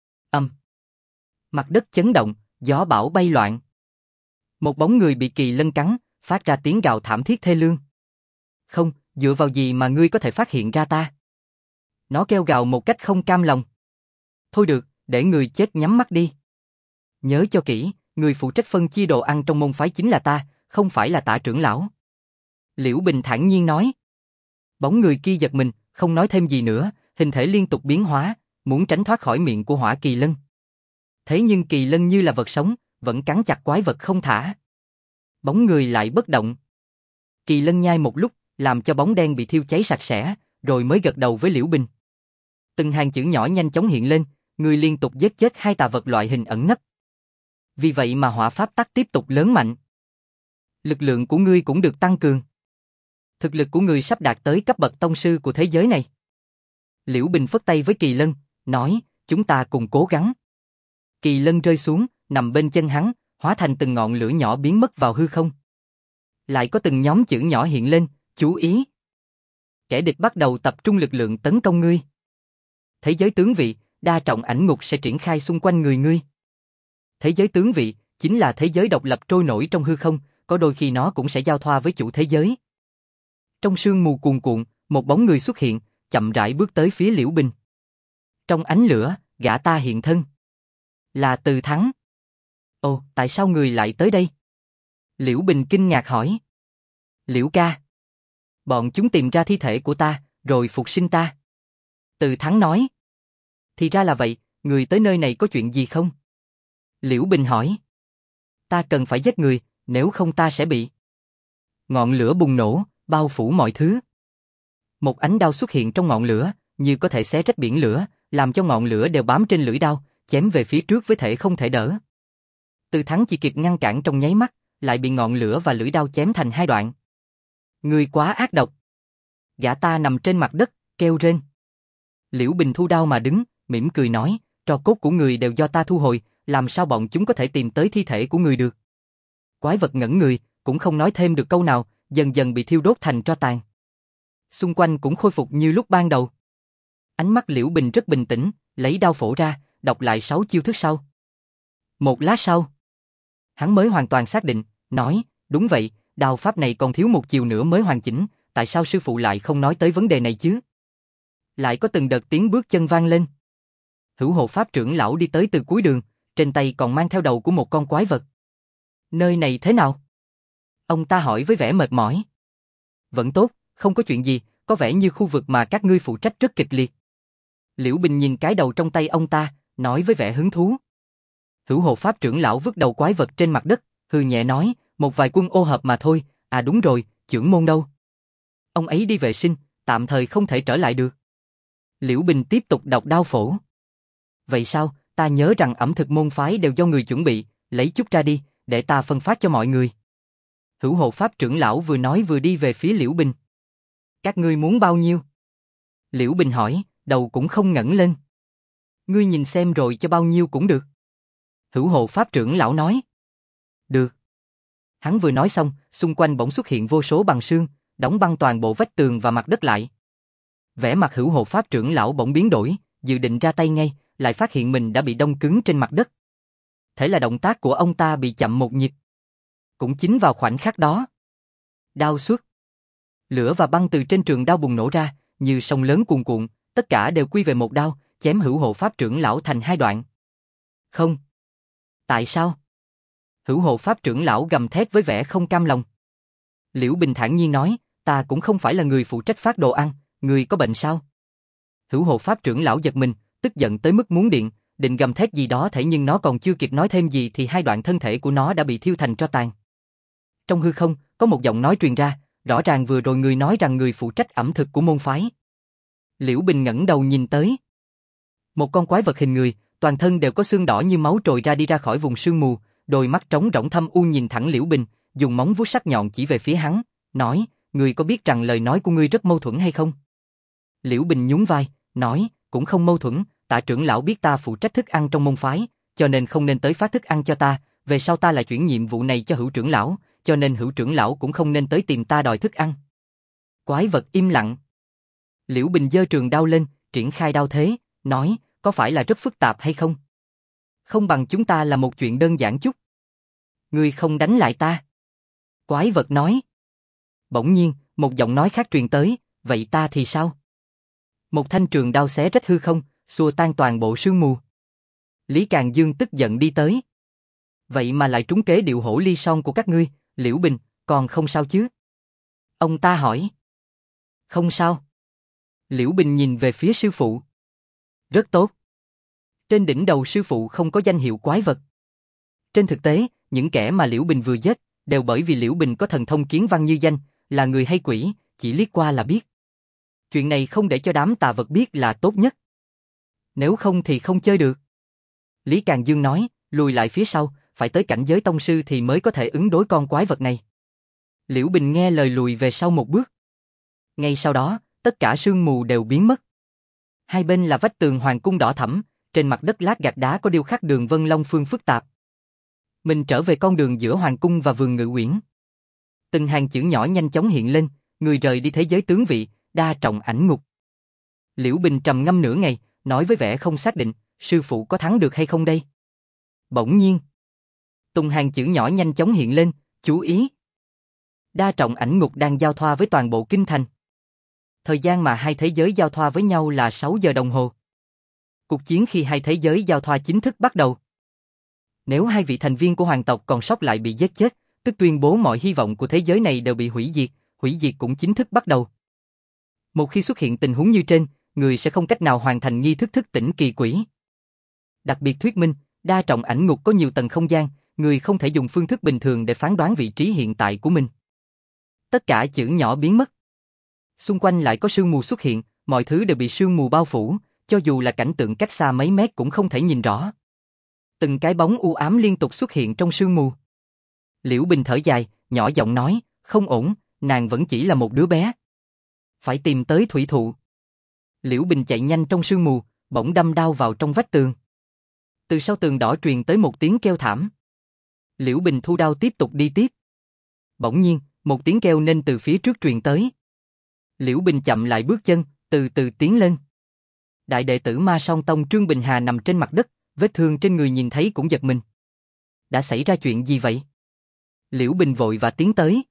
Mặt đất chấn động, gió bão bay loạn. Một bóng người bị kỳ lân cắn, phát ra tiếng gào thảm thiết thê lương. Không, dựa vào gì mà ngươi có thể phát hiện ra ta? Nó kêu gào một cách không cam lòng. Thôi được, để người chết nhắm mắt đi. Nhớ cho kỹ, người phụ trách phân chia đồ ăn trong môn phái chính là ta, không phải là Tạ trưởng lão. Liễu Bình thản nhiên nói. Bóng người kia giật mình, không nói thêm gì nữa, hình thể liên tục biến hóa, muốn tránh thoát khỏi miệng của hỏa kỳ lân. Thế nhưng kỳ lân như là vật sống, vẫn cắn chặt quái vật không thả. Bóng người lại bất động. Kỳ lân nhai một lúc, làm cho bóng đen bị thiêu cháy sạch sẽ, rồi mới gật đầu với Liễu Bình. Từng hàng chữ nhỏ nhanh chóng hiện lên, người liên tục giết chết hai tà vật loại hình ẩn nấp. Vì vậy mà hỏa pháp tắc tiếp tục lớn mạnh. Lực lượng của ngươi cũng được tăng cường. Thực lực của ngươi sắp đạt tới cấp bậc tông sư của thế giới này. Liễu Bình phất tay với kỳ lân, nói, chúng ta cùng cố gắng. Kỳ lân rơi xuống, nằm bên chân hắn, hóa thành từng ngọn lửa nhỏ biến mất vào hư không. Lại có từng nhóm chữ nhỏ hiện lên, chú ý. Kẻ địch bắt đầu tập trung lực lượng tấn công ngươi. Thế giới tướng vị, đa trọng ảnh ngục sẽ triển khai xung quanh người ngươi. Thế giới tướng vị, chính là thế giới độc lập trôi nổi trong hư không, có đôi khi nó cũng sẽ giao thoa với chủ thế giới. Trong sương mù cuồn cuộn, một bóng người xuất hiện, chậm rãi bước tới phía Liễu Bình. Trong ánh lửa, gã ta hiện thân. Là Từ Thắng. Ồ, tại sao người lại tới đây? Liễu Bình kinh ngạc hỏi. Liễu ca. Bọn chúng tìm ra thi thể của ta, rồi phục sinh ta. Từ Thắng nói. Thì ra là vậy, người tới nơi này có chuyện gì không? Liễu Bình hỏi. Ta cần phải giết người, nếu không ta sẽ bị. Ngọn lửa bùng nổ, bao phủ mọi thứ. Một ánh đao xuất hiện trong ngọn lửa, như có thể xé rách biển lửa, làm cho ngọn lửa đều bám trên lưỡi đao, chém về phía trước với thể không thể đỡ. Từ Thắng chỉ kịp ngăn cản trong nháy mắt, lại bị ngọn lửa và lưỡi đao chém thành hai đoạn. Người quá ác độc. Gã ta nằm trên mặt đất, kêu rên. Liễu Bình thu đao mà đứng, mỉm cười nói, tro cốt của người đều do ta thu hồi, làm sao bọn chúng có thể tìm tới thi thể của người được? Quái vật ngẩn người, cũng không nói thêm được câu nào, dần dần bị thiêu đốt thành tro tàn. Xung quanh cũng khôi phục như lúc ban đầu. Ánh mắt Liễu Bình rất bình tĩnh, lấy đao phổ ra, đọc lại 6 chiêu thức sau. Một lát sau, hắn mới hoàn toàn xác định, nói, đúng vậy, đao pháp này còn thiếu một chiều nữa mới hoàn chỉnh, tại sao sư phụ lại không nói tới vấn đề này chứ? Lại có từng đợt tiếng bước chân vang lên. Hữu hộ pháp trưởng lão đi tới từ cuối đường, trên tay còn mang theo đầu của một con quái vật. Nơi này thế nào? Ông ta hỏi với vẻ mệt mỏi. Vẫn tốt, không có chuyện gì, có vẻ như khu vực mà các ngươi phụ trách rất kịch liệt. Liễu Bình nhìn cái đầu trong tay ông ta, nói với vẻ hứng thú. Hữu hộ pháp trưởng lão vứt đầu quái vật trên mặt đất, hừ nhẹ nói, một vài quân ô hợp mà thôi, à đúng rồi, chưởng môn đâu? Ông ấy đi vệ sinh, tạm thời không thể trở lại được. Liễu Bình tiếp tục đọc đao phổ. Vậy sao, ta nhớ rằng ẩm thực môn phái đều do người chuẩn bị, lấy chút ra đi, để ta phân phát cho mọi người. Hữu hộ pháp trưởng lão vừa nói vừa đi về phía Liễu Bình. Các ngươi muốn bao nhiêu? Liễu Bình hỏi, đầu cũng không ngẩng lên. Ngươi nhìn xem rồi cho bao nhiêu cũng được. Hữu hộ pháp trưởng lão nói. Được. Hắn vừa nói xong, xung quanh bỗng xuất hiện vô số bằng sương, đóng băng toàn bộ vách tường và mặt đất lại. Vẻ mặt hữu hộ pháp trưởng lão bỗng biến đổi, dự định ra tay ngay, lại phát hiện mình đã bị đông cứng trên mặt đất. Thế là động tác của ông ta bị chậm một nhịp. Cũng chính vào khoảnh khắc đó. Đao xuất. Lửa và băng từ trên trường đao bùng nổ ra, như sông lớn cuồn cuộn, tất cả đều quy về một đao, chém hữu hộ pháp trưởng lão thành hai đoạn. Không. Tại sao? Hữu hộ pháp trưởng lão gầm thét với vẻ không cam lòng. Liễu Bình thản nhiên nói, ta cũng không phải là người phụ trách phát đồ ăn, người có bệnh sao? Hữu hộ pháp trưởng lão giật mình, tức giận tới mức muốn điện, định gầm thét gì đó thế nhưng nó còn chưa kịp nói thêm gì thì hai đoạn thân thể của nó đã bị thiêu thành tro tàn. Trong hư không, có một giọng nói truyền ra, rõ ràng vừa rồi người nói rằng người phụ trách ẩm thực của môn phái. Liễu Bình ngẩng đầu nhìn tới. Một con quái vật hình người, toàn thân đều có xương đỏ như máu trồi ra đi ra khỏi vùng sương mù, đôi mắt trống rỗng thâm u nhìn thẳng Liễu Bình, dùng móng vuốt sắc nhọn chỉ về phía hắn, nói, ngươi có biết rằng lời nói của ngươi rất mâu thuẫn hay không? Liễu Bình nhún vai, nói, cũng không mâu thuẫn, Tạ trưởng lão biết ta phụ trách thức ăn trong môn phái, cho nên không nên tới phát thức ăn cho ta, về sau ta lại chuyển nhiệm vụ này cho Hữu trưởng lão, cho nên Hữu trưởng lão cũng không nên tới tìm ta đòi thức ăn. Quái vật im lặng. Liễu Bình giơ trường đao lên, triển khai đao thế, nói, có phải là rất phức tạp hay không? Không bằng chúng ta là một chuyện đơn giản chút. Ngươi không đánh lại ta. Quái vật nói. Bỗng nhiên, một giọng nói khác truyền tới, vậy ta thì sao? Một thanh trường đao xé rách hư không, xua tan toàn bộ sương mù. Lý Càng Dương tức giận đi tới. Vậy mà lại trúng kế điệu hổ ly son của các ngươi, Liễu Bình, còn không sao chứ? Ông ta hỏi. Không sao. Liễu Bình nhìn về phía sư phụ. Rất tốt. Trên đỉnh đầu sư phụ không có danh hiệu quái vật. Trên thực tế, những kẻ mà Liễu Bình vừa giết, đều bởi vì Liễu Bình có thần thông kiến văn như danh, là người hay quỷ, chỉ liếc qua là biết. Chuyện này không để cho đám tà vật biết là tốt nhất. Nếu không thì không chơi được. Lý Càng Dương nói, lùi lại phía sau, phải tới cảnh giới tông sư thì mới có thể ứng đối con quái vật này. Liễu Bình nghe lời lùi về sau một bước. Ngay sau đó, tất cả sương mù đều biến mất. Hai bên là vách tường hoàng cung đỏ thẫm, trên mặt đất lát gạch đá có điêu khắc đường vân long phương phức tạp. Mình trở về con đường giữa hoàng cung và vườn ngự uyển. Từng hàng chữ nhỏ nhanh chóng hiện lên, người rời đi thế giới tướng vị, đa trọng ảnh ngục. Liễu Bình trầm ngâm nửa ngày, nói với vẻ không xác định, sư phụ có thắng được hay không đây? Bỗng nhiên, từng hàng chữ nhỏ nhanh chóng hiện lên, chú ý. Đa trọng ảnh ngục đang giao thoa với toàn bộ kinh thành. Thời gian mà hai thế giới giao thoa với nhau là 6 giờ đồng hồ. Cuộc chiến khi hai thế giới giao thoa chính thức bắt đầu. Nếu hai vị thành viên của hoàng tộc còn sót lại bị giết chết, tức tuyên bố mọi hy vọng của thế giới này đều bị hủy diệt cũng chính thức bắt đầu. Một khi xuất hiện tình huống như trên, người sẽ không cách nào hoàn thành nghi thức thức tỉnh kỳ quỷ. Đặc biệt thuyết minh, đa trọng ảnh ngục có nhiều tầng không gian, người không thể dùng phương thức bình thường để phán đoán vị trí hiện tại của mình. Tất cả chữ nhỏ biến mất. Xung quanh lại có sương mù xuất hiện, mọi thứ đều bị sương mù bao phủ, cho dù là cảnh tượng cách xa mấy mét cũng không thể nhìn rõ. Từng cái bóng u ám liên tục xuất hiện trong sương mù. Liễu Bình thở dài, nhỏ giọng nói, không ổn, nàng vẫn chỉ là một đứa bé. Phải tìm tới thủy thụ. Liễu Bình chạy nhanh trong sương mù, bỗng đâm đao vào trong vách tường. Từ sau tường đỏ truyền tới một tiếng kêu thảm. Liễu Bình thu đao tiếp tục đi tiếp. Bỗng nhiên, một tiếng kêu nên từ phía trước truyền tới. Liễu Bình chậm lại bước chân, từ từ tiến lên. Đại đệ tử Ma Song Tông Trương Bình Hà nằm trên mặt đất, vết thương trên người nhìn thấy cũng giật mình. Đã xảy ra chuyện gì vậy? Liễu Bình vội và tiến tới.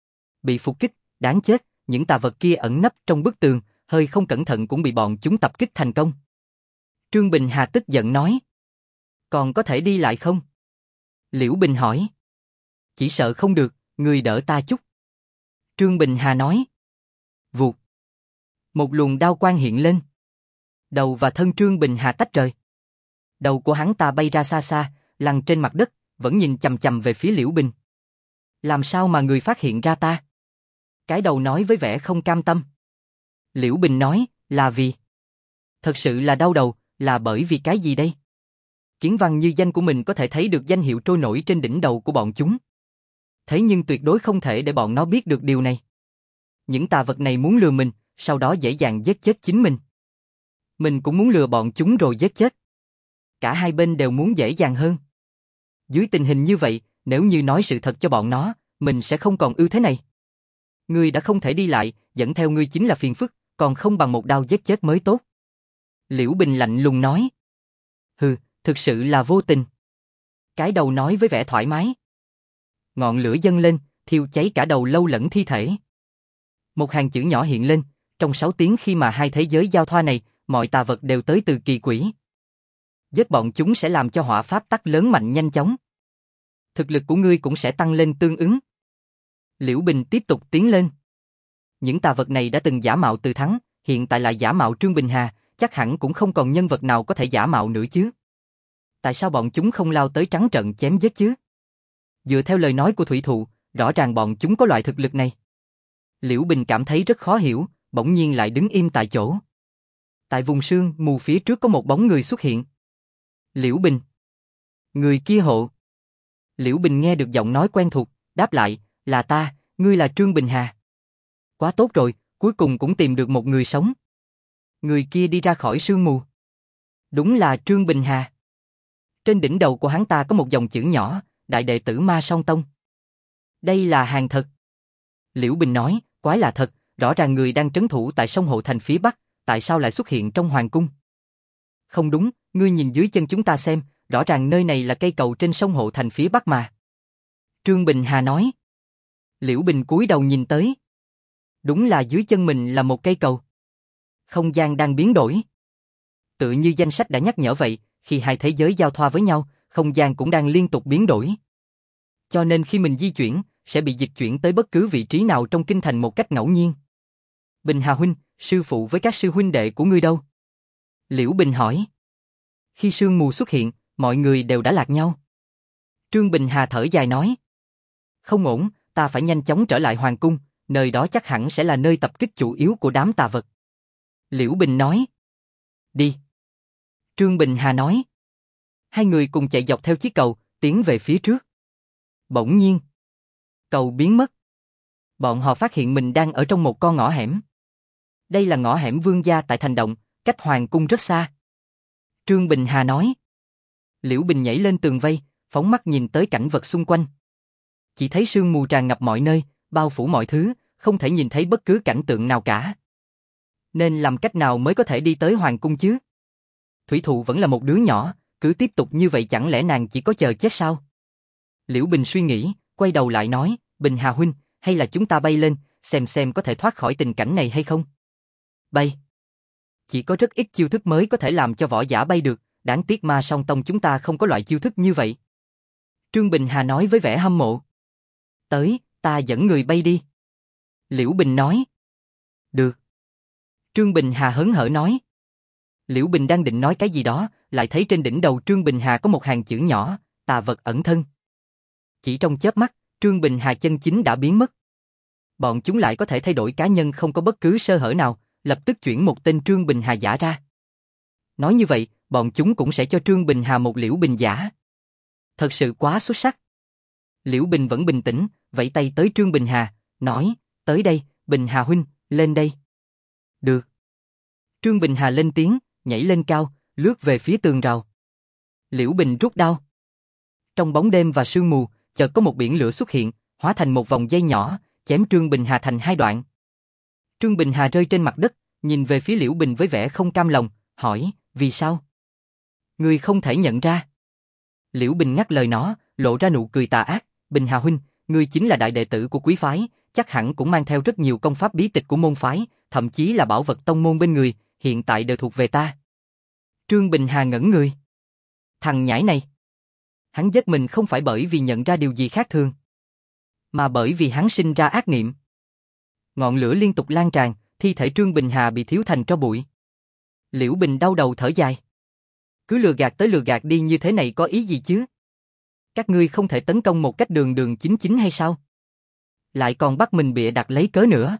Bị phục kích, đáng chết, những tà vật kia ẩn nấp trong bức tường, hơi không cẩn thận cũng bị bọn chúng tập kích thành công. Trương Bình Hà tức giận nói. Còn có thể đi lại không? Liễu Bình hỏi. Chỉ sợ không được, người đỡ ta chút. Trương Bình Hà nói. Vụt. Một luồng đao quang hiện lên. Đầu và thân Trương Bình Hà tách rời. Đầu của hắn ta bay ra xa xa, lăn trên mặt đất, vẫn nhìn chằm chằm về phía Liễu Bình. Làm sao mà người phát hiện ra ta? Cái đầu nói với vẻ không cam tâm. Liễu Bình nói, là vì... Thật sự là đau đầu, là bởi vì cái gì đây? Kiến văn như danh của mình có thể thấy được danh hiệu trôi nổi trên đỉnh đầu của bọn chúng. Thế nhưng tuyệt đối không thể để bọn nó biết được điều này. Những tà vật này muốn lừa mình, sau đó dễ dàng giết chết chính mình. Mình cũng muốn lừa bọn chúng rồi giết chết. Cả hai bên đều muốn dễ dàng hơn. Dưới tình hình như vậy, nếu như nói sự thật cho bọn nó, mình sẽ không còn ưu thế này. Ngươi đã không thể đi lại, dẫn theo ngươi chính là phiền phức, còn không bằng một đao giết chết mới tốt. Liễu Bình lạnh lùng nói. Hừ, thực sự là vô tình. Cái đầu nói với vẻ thoải mái. Ngọn lửa dâng lên, thiêu cháy cả đầu lâu lẫn thi thể. Một hàng chữ nhỏ hiện lên, trong 6 tiếng khi mà hai thế giới giao thoa này, mọi tà vật đều tới từ kỳ quỷ. Giết bọn chúng sẽ làm cho hỏa pháp tắc lớn mạnh nhanh chóng. Thực lực của ngươi cũng sẽ tăng lên tương ứng. Liễu Bình tiếp tục tiến lên. Những tà vật này đã từng giả mạo Từ Thắng, hiện tại lại giả mạo Trương Bình Hà, chắc hẳn cũng không còn nhân vật nào có thể giả mạo nữa chứ. Tại sao bọn chúng không lao tới trắng trợn chém giết chứ? Dựa theo lời nói của Thủy Thụ, rõ ràng bọn chúng có loại thực lực này. Liễu Bình cảm thấy rất khó hiểu, bỗng nhiên lại đứng im tại chỗ. Tại vùng sương mù phía trước có một bóng người xuất hiện. Liễu Bình. Người kia hộ. Liễu Bình nghe được giọng nói quen thuộc, đáp lại, là ta, ngươi là Trương Bình Hà. Quá tốt rồi, cuối cùng cũng tìm được một người sống. Người kia đi ra khỏi sương mù. Đúng là Trương Bình Hà. Trên đỉnh đầu của hắn ta có một dòng chữ nhỏ, đại đệ tử Ma Song Tông. Đây là hàng thật. Liễu Bình nói, quái lạ thật, rõ ràng người đang trấn thủ tại sông Hộ Thành phía Bắc, tại sao lại xuất hiện trong hoàng cung? Không đúng, ngươi nhìn dưới chân chúng ta xem, rõ ràng nơi này là cây cầu trên sông Hộ Thành phía Bắc mà. Trương Bình Hà nói. Liễu Bình cúi đầu nhìn tới. Đúng là dưới chân mình là một cây cầu. Không gian đang biến đổi. Tự như danh sách đã nhắc nhở vậy, khi hai thế giới giao thoa với nhau, không gian cũng đang liên tục biến đổi. Cho nên khi mình di chuyển, sẽ bị dịch chuyển tới bất cứ vị trí nào trong kinh thành một cách ngẫu nhiên. Bình Hà huynh, sư phụ với các sư huynh đệ của ngươi đâu? Liễu Bình hỏi. Khi sương mù xuất hiện, mọi người đều đã lạc nhau. Trương Bình Hà thở dài nói. Không ổn, ta phải nhanh chóng trở lại hoàng cung, nơi đó chắc hẳn sẽ là nơi tập kích chủ yếu của đám tà vật. Liễu Bình nói. Đi. Trương Bình Hà nói. Hai người cùng chạy dọc theo chiếc cầu, tiến về phía trước. Bỗng nhiên, cầu biến mất. Bọn họ phát hiện mình đang ở trong một con ngõ hẻm. Đây là ngõ hẻm Vương gia tại thành động, cách hoàng cung rất xa. Trương Bình Hà nói. Liễu Bình nhảy lên tường vây, phóng mắt nhìn tới cảnh vật xung quanh. Chỉ thấy sương mù tràn ngập mọi nơi, bao phủ mọi thứ, không thể nhìn thấy bất cứ cảnh tượng nào cả. Nên làm cách nào mới có thể đi tới hoàng cung chứ? Thủy Thụ vẫn là một đứa nhỏ, cứ tiếp tục như vậy chẳng lẽ nàng chỉ có chờ chết sao? Liễu Bình suy nghĩ, quay đầu lại nói, Bình Hà huynh, hay là chúng ta bay lên, xem có thể thoát khỏi tình cảnh này hay không? Bay. Chỉ có rất ít chiêu thức mới có thể làm cho võ giả bay được, đáng tiếc Ma Song Tông chúng ta không có loại chiêu thức như vậy. Trương Bình Hà nói với vẻ hâm mộ. Tới, ta dẫn người bay đi. Liễu Bình nói. Được. Trương Bình Hà hớn hở nói. Liễu Bình đang định nói cái gì đó, lại thấy trên đỉnh đầu Trương Bình Hà có một hàng chữ nhỏ, tà vật ẩn thân. Chỉ trong chớp mắt, Trương Bình Hà chân chính đã biến mất. Bọn chúng lại có thể thay đổi cá nhân không có bất cứ sơ hở nào, lập tức chuyển một tên Trương Bình Hà giả ra. Nói như vậy, bọn chúng cũng sẽ cho Trương Bình Hà một Liễu Bình giả. Thật sự quá xuất sắc. Liễu Bình vẫn bình tĩnh, vẫy tay tới Trương Bình Hà, nói, tới đây, Bình Hà huynh, lên đây. Được. Trương Bình Hà lên tiếng, nhảy lên cao, lướt về phía tường rào. Liễu Bình rút đao. Trong bóng đêm và sương mù, chợt có một biển lửa xuất hiện, hóa thành một vòng dây nhỏ, chém Trương Bình Hà thành hai đoạn. Trương Bình Hà rơi trên mặt đất, nhìn về phía Liễu Bình với vẻ không cam lòng, hỏi, vì sao? Ngươi không thể nhận ra. Liễu Bình ngắt lời nó, lộ ra nụ cười tà ác, Bình Hà huynh, ngươi chính là đại đệ tử của quý phái, chắc hẳn cũng mang theo rất nhiều công pháp bí tịch của môn phái, thậm chí là bảo vật tông môn bên người, hiện tại đều thuộc về ta. Trương Bình Hà ngẩn người. Thằng nhãi này. Hắn giết mình không phải bởi vì nhận ra điều gì khác thường, mà bởi vì hắn sinh ra ác niệm. Ngọn lửa liên tục lan tràn, thi thể Trương Bình Hà bị thiêu thành tro bụi. Liễu Bình đau đầu thở dài. Cứ lừa gạt tới lừa gạt đi như thế này có ý gì chứ? Các ngươi không thể tấn công một cách đường đường chính chính hay sao? Lại còn bắt mình bịa đặt lấy cớ nữa.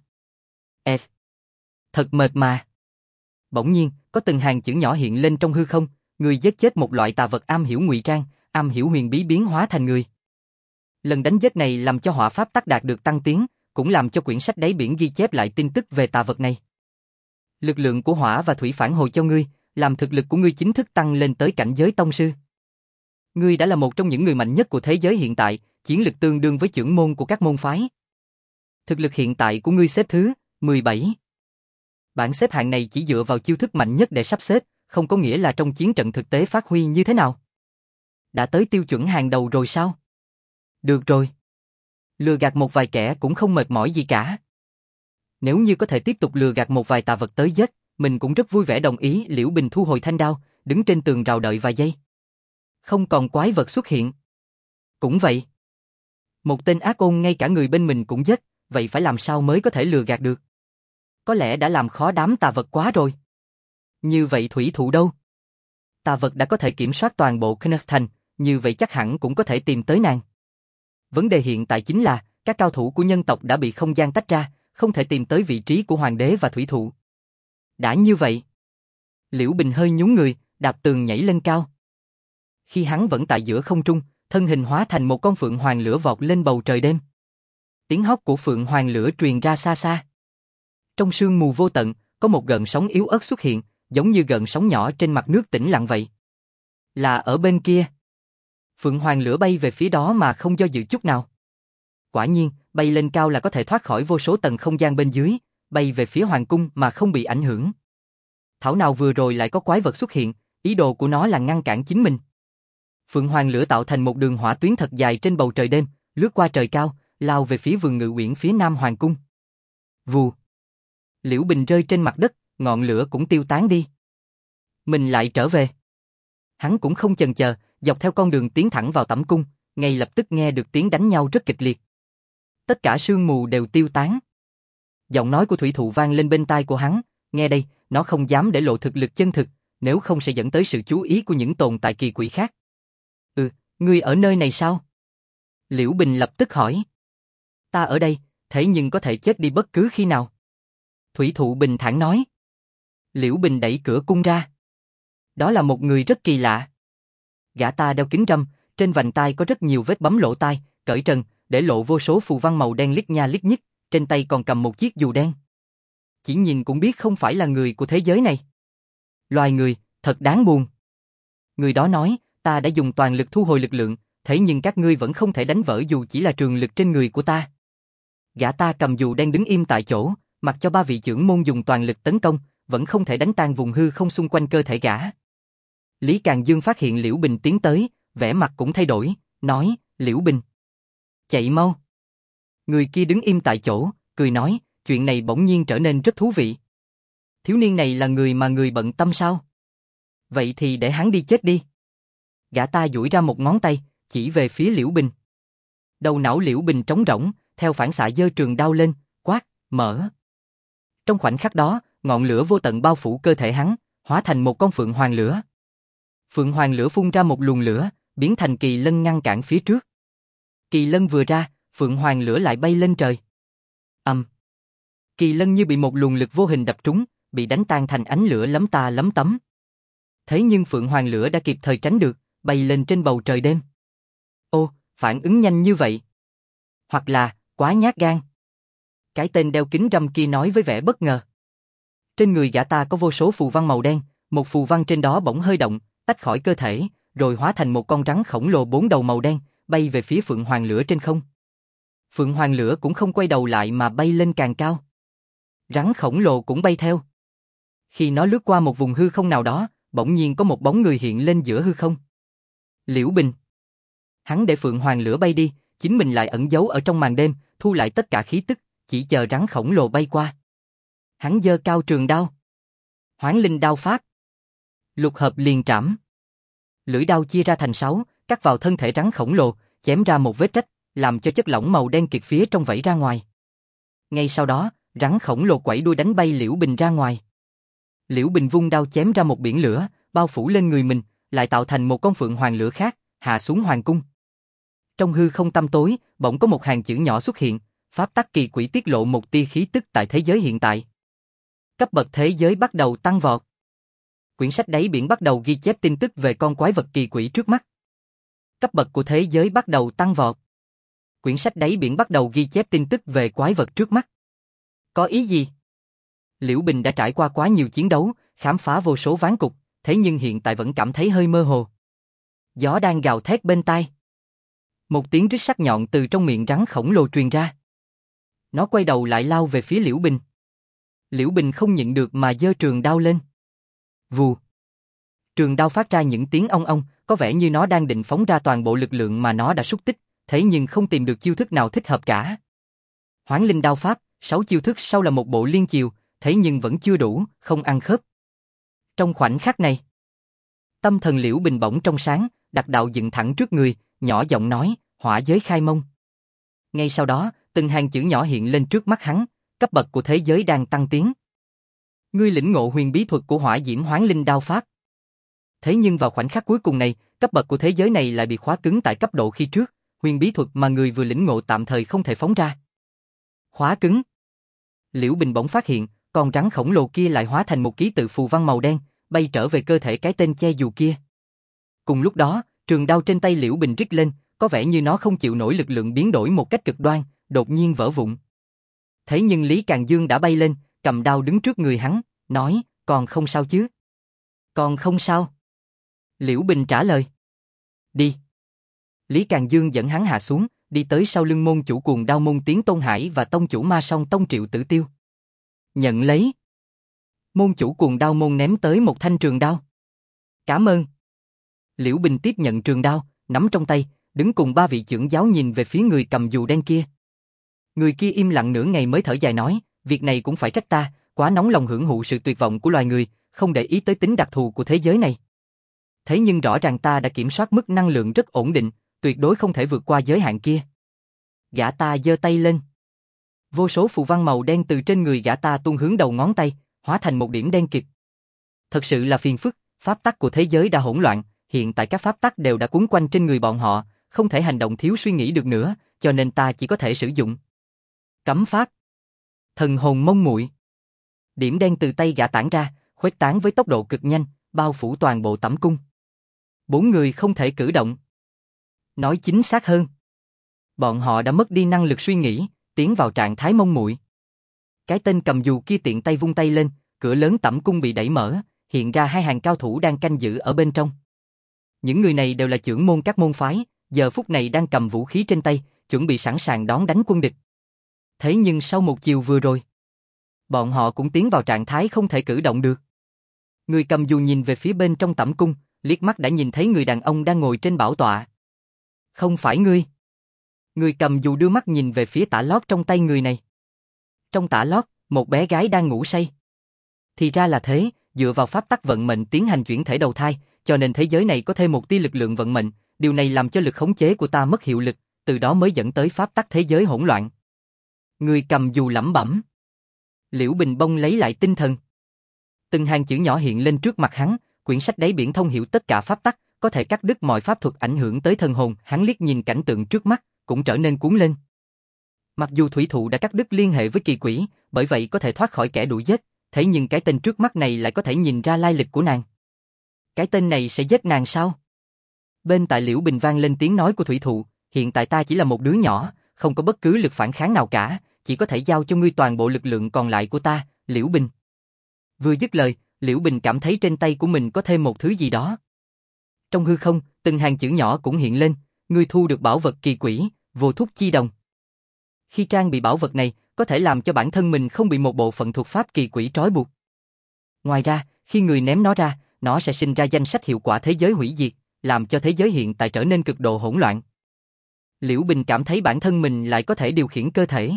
Thật mệt mà. Bỗng nhiên, có từng hàng chữ nhỏ hiện lên trong hư không, người giết chết một loại tà vật am hiểu ngụy trang, am hiểu huyền bí biến hóa thành người. Lần đánh giết này làm cho hỏa pháp tắc đạt được tăng tiến, cũng làm cho quyển sách đáy biển ghi chép lại tin tức về tà vật này. Lực lượng của hỏa và thủy phản hồi cho ngươi, làm thực lực của ngươi chính thức tăng lên tới cảnh giới tông sư. Ngươi đã là một trong những người mạnh nhất của thế giới hiện tại, chiến lực tương đương với trưởng môn của các môn phái. Thực lực hiện tại của ngươi xếp thứ 17. Bảng xếp hạng này chỉ dựa vào chiêu thức mạnh nhất để sắp xếp, không có nghĩa là trong chiến trận thực tế phát huy như thế nào. Đã tới tiêu chuẩn hàng đầu rồi sao? Được rồi. Lừa gạt một vài kẻ cũng không mệt mỏi gì cả. Nếu như có thể tiếp tục lừa gạt một vài tà vật tới giết, mình cũng rất vui vẻ đồng ý. Liễu Bình thu hồi thanh đao, đứng trên tường rào đợi vài giây. Không còn quái vật xuất hiện. Cũng vậy. Một tên ác ôn ngay cả người bên mình cũng giết, vậy phải làm sao mới có thể lừa gạt được? Có lẽ đã làm khó đám tà vật quá rồi. Như vậy Thủy Thụ đâu? Tà vật đã có thể kiểm soát toàn bộ Kenneth Thành, như vậy chắc hẳn cũng có thể tìm tới nàng. Vấn đề hiện tại chính là, các cao thủ của nhân tộc đã bị không gian tách ra, không thể tìm tới vị trí của Hoàng đế và Thủy Thụ. Đã như vậy, Liễu Bình hơi nhún người, đạp tường nhảy lên cao. Khi hắn vẫn tại giữa không trung, thân hình hóa thành một con phượng hoàng lửa vọt lên bầu trời đêm. Tiếng hót của phượng hoàng lửa truyền ra xa xa. Trong sương mù vô tận, có một gợn sóng yếu ớt xuất hiện, giống như gợn sóng nhỏ trên mặt nước tĩnh lặng vậy. Là ở bên kia. Phượng hoàng lửa bay về phía đó mà không do dự chút nào. Quả nhiên, bay lên cao là có thể thoát khỏi vô số tầng không gian bên dưới, bay về phía hoàng cung mà không bị ảnh hưởng. Thảo nào vừa rồi lại có quái vật xuất hiện, ý đồ của nó là ngăn cản chính mình. Phượng hoàng lửa tạo thành một đường hỏa tuyến thật dài trên bầu trời đêm, lướt qua trời cao, lao về phía vườn ngự uyển phía nam hoàng cung. Vù. Liễu Bình rơi trên mặt đất, ngọn lửa cũng tiêu tán đi. Mình lại trở về. Hắn cũng không chần chờ, dọc theo con đường tiến thẳng vào tẩm cung, ngay lập tức nghe được tiếng đánh nhau rất kịch liệt. Tất cả sương mù đều tiêu tán. Giọng nói của thủy thụ vang lên bên tai của hắn, nghe đây, nó không dám để lộ thực lực chân thực, nếu không sẽ dẫn tới sự chú ý của những tồn tại kỳ quỷ khác. Ngươi ở nơi này sao? Liễu Bình lập tức hỏi. Ta ở đây, thế nhưng có thể chết đi bất cứ khi nào. Thủy thụ bình thản nói. Liễu Bình đẩy cửa cung ra. Đó là một người rất kỳ lạ. Gã ta đeo kính râm, trên vành tai có rất nhiều vết bấm lỗ tai, cởi trần, để lộ vô số phù văn màu đen lít nha lít nhít, trên tay còn cầm một chiếc dù đen. Chỉ nhìn cũng biết không phải là người của thế giới này. Loài người, thật đáng buồn. Người đó nói, ta đã dùng toàn lực thu hồi lực lượng, thế nhưng các ngươi vẫn không thể đánh vỡ dù chỉ là trường lực trên người của ta. Gã ta cầm dù đen đứng im tại chỗ, mặc cho ba vị trưởng môn dùng toàn lực tấn công, vẫn không thể đánh tan vùng hư không xung quanh cơ thể gã. Lý Càng Dương phát hiện Liễu Bình tiến tới, vẻ mặt cũng thay đổi, nói, Liễu Bình, chạy mau. Người kia đứng im tại chỗ, cười nói, chuyện này bỗng nhiên trở nên rất thú vị. Thiếu niên này là người mà người bận tâm sao? Vậy thì để hắn đi chết đi. Gã ta duỗi ra một ngón tay, chỉ về phía Liễu Bình. Đầu não Liễu Bình trống rỗng, theo phản xạ giơ trường đao lên, quát, mở. Trong khoảnh khắc đó, ngọn lửa vô tận bao phủ cơ thể hắn, hóa thành một con phượng hoàng lửa. Phượng hoàng lửa phun ra một luồng lửa, biến thành kỳ lân ngăn cản phía trước. Kỳ lân vừa ra, phượng hoàng lửa lại bay lên trời. Kỳ lân như bị một luồng lực vô hình đập trúng, bị đánh tan thành ánh lửa lấm ta lấm tấm. Thế nhưng phượng hoàng lửa đã kịp thời tránh được, bay lên trên bầu trời đêm. Ô, phản ứng nhanh như vậy. Hoặc là, quá nhát gan. Cái tên đeo kính râm kia nói với vẻ bất ngờ. Trên người gã ta có vô số phù văn màu đen, một phù văn trên đó bỗng hơi động, tách khỏi cơ thể, rồi hóa thành một con rắn khổng lồ 4 đầu màu đen, bay về phía phượng hoàng lửa trên không. Phượng hoàng lửa cũng không quay đầu lại mà bay lên càng cao. Rắn khổng lồ cũng bay theo. Khi nó lướt qua một vùng hư không nào đó, bỗng nhiên có một bóng người hiện lên giữa hư không. Liễu Bình. Hắn để phượng hoàng lửa bay đi, chính mình lại ẩn giấu ở trong màn đêm, thu lại tất cả khí tức, chỉ chờ rắn khổng lồ bay qua. Hắn giơ cao trường đao. Hoán linh đao pháp. Lục hợp liền trảm. Lưỡi đao chia ra thành 6, cắt vào thân thể rắn khổng lồ, chém ra một vết rách, làm cho chất lỏng màu đen kịt phía trong vẩy ra ngoài. Ngay sau đó, rắn khổng lồ quẩy đuôi đánh bay Liễu Bình ra ngoài. Liễu Bình vung đao chém ra một biển lửa, bao phủ lên người mình, lại tạo thành một con phượng hoàng lửa khác, hạ xuống hoàng cung. Trong hư không tăm tối, bỗng có một hàng chữ nhỏ xuất hiện, pháp tắc kỳ quỷ tiết lộ một tia khí tức tại thế giới hiện tại. Cấp bậc thế giới bắt đầu tăng vọt. Quyển sách đáy biển bắt đầu ghi chép tin tức về con quái vật kỳ quỷ trước mắt. Cấp bậc của thế giới bắt đầu tăng vọt. Quyển sách đáy biển bắt đầu ghi chép tin tức về quái vật trước mắt. Có ý gì? Liễu Bình đã trải qua quá nhiều chiến đấu, khám phá vô số ván cục, thế nhưng hiện tại vẫn cảm thấy hơi mơ hồ. Gió đang gào thét bên tai. Một tiếng rít sắc nhọn từ trong miệng rắn khổng lồ truyền ra. Nó quay đầu lại lao về phía Liễu Bình. Liễu Bình không nhịn được mà giơ trường đao lên. Vù. Trường đao phát ra những tiếng ong ong, có vẻ như nó đang định phóng ra toàn bộ lực lượng mà nó đã súc tích, thế nhưng không tìm được chiêu thức nào thích hợp cả. Hoán linh đao pháp, 6 chiêu thức sau là một bộ liên chiều, thế nhưng vẫn chưa đủ, không ăn khớp. Trong khoảnh khắc này, tâm thần Liễu Bình bỗng trong sáng, đặt đạo dựng thẳng trước người, nhỏ giọng nói, hỏa giới khai mông. Ngay sau đó, từng hàng chữ nhỏ hiện lên trước mắt hắn, cấp bậc của thế giới đang tăng tiến. Ngươi lĩnh ngộ huyền bí thuật của hỏa diễm hoán linh đao pháp. Thế nhưng vào khoảnh khắc cuối cùng này, cấp bậc của thế giới này lại bị khóa cứng tại cấp độ khi trước, huyền bí thuật mà người vừa lĩnh ngộ tạm thời không thể phóng ra. Khóa cứng. Liễu Bình bỗng phát hiện, con rắn khổng lồ kia lại hóa thành một ký tự phù văn màu đen, bay trở về cơ thể cái tên che dù kia. Cùng lúc đó, Trường đao trên tay Liễu Bình rít lên, có vẻ như nó không chịu nổi lực lượng biến đổi một cách cực đoan, đột nhiên vỡ vụn. Thế nhưng Lý Càng Dương đã bay lên, cầm đao đứng trước người hắn, nói, còn không sao chứ? Còn không sao. Liễu Bình trả lời. Đi. Lý Càng Dương dẫn hắn hạ xuống, đi tới sau lưng môn chủ Cuồng Đao môn Tiến Tôn Hải và tông chủ Ma Song Tông Triệu Tử Tiêu. Nhận lấy. Môn chủ Cuồng Đao môn ném tới một thanh trường đao. Cảm ơn. Liễu Bình tiếp nhận trường đao, nắm trong tay, đứng cùng ba vị trưởng giáo nhìn về phía người cầm dù đen kia. Người kia im lặng nửa ngày mới thở dài nói, việc này cũng phải trách ta, quá nóng lòng hưởng thụ sự tuyệt vọng của loài người, không để ý tới tính đặc thù của thế giới này. Thế nhưng rõ ràng ta đã kiểm soát mức năng lượng rất ổn định, tuyệt đối không thể vượt qua giới hạn kia. Gã ta giơ tay lên. Vô số phù văn màu đen từ trên người gã ta tuôn hướng đầu ngón tay, hóa thành một điểm đen kịt. Thật sự là phiền phức, pháp tắc của thế giới đã hỗn loạn, hiện tại các pháp tắc đều đã quấn quanh trên người bọn họ, không thể hành động thiếu suy nghĩ được nữa, cho nên ta chỉ có thể sử dụng cấm pháp. Thần hồn mông muội. Điểm đen từ tay gã tản ra, khuếch tán với tốc độ cực nhanh, bao phủ toàn bộ tẩm cung. 4 người không thể cử động. Nói chính xác hơn, bọn họ đã mất đi năng lực suy nghĩ, tiến vào trạng thái mông muội. Cái tên cầm dù kia tiện tay vung tay lên, cửa lớn tẩm cung bị đẩy mở, hiện ra 2 hàng cao thủ đang canh giữ ở bên trong. Những người này đều là trưởng môn các môn phái, giờ phút này đang cầm vũ khí trên tay, chuẩn bị sẵn sàng đón đánh quân địch. Thế nhưng sau một chiều vừa rồi, bọn họ cũng tiến vào trạng thái không thể cử động được. Người cầm dù nhìn về phía bên trong tẩm cung, liếc mắt đã nhìn thấy người đàn ông đang ngồi trên bảo tọa. Không phải ngươi. Người cầm dù đưa mắt nhìn về phía tả lót trong tay người này. Trong tả lót, một bé gái đang ngủ say. Thì ra là thế, dựa vào pháp tắc vận mệnh tiến hành chuyển thể đầu thai, cho nên thế giới này có thêm một tia lực lượng vận mệnh, điều này làm cho lực khống chế của ta mất hiệu lực, từ đó mới dẫn tới pháp tắc thế giới hỗn loạn. Người cầm dù lẩm bẩm. Liễu Bình bông lấy lại tinh thần. Từng hàng chữ nhỏ hiện lên trước mặt hắn, quyển sách đáy biển thông hiểu tất cả pháp tắc, có thể cắt đứt mọi pháp thuật ảnh hưởng tới thần hồn. Hắn liếc nhìn cảnh tượng trước mắt, cũng trở nên cuốn lên. Mặc dù thủy thụ đã cắt đứt liên hệ với kỳ quỷ, bởi vậy có thể thoát khỏi kẻ đuổi giết, thế nhưng cái tên trước mắt này lại có thể nhìn ra lai lịch của nàng. Cái tên này sẽ giết nàng sao? Bên tại Liễu Bình vang lên tiếng nói của thủy thụ, hiện tại ta chỉ là một đứa nhỏ, không có bất cứ lực phản kháng nào cả, chỉ có thể giao cho ngươi toàn bộ lực lượng còn lại của ta, Liễu Bình. Vừa dứt lời, Liễu Bình cảm thấy trên tay của mình có thêm một thứ gì đó. Trong hư không, từng hàng chữ nhỏ cũng hiện lên, ngươi thu được bảo vật kỳ quỷ, vô thúc chi đồng. Khi trang bị bảo vật này, có thể làm cho bản thân mình không bị một bộ phận thuật pháp kỳ quỷ trói buộc. Ngoài ra, khi người ném nó ra, nó sẽ sinh ra danh sách hiệu quả thế giới hủy diệt, làm cho thế giới hiện tại trở nên cực độ hỗn loạn. Liễu Bình cảm thấy bản thân mình lại có thể điều khiển cơ thể.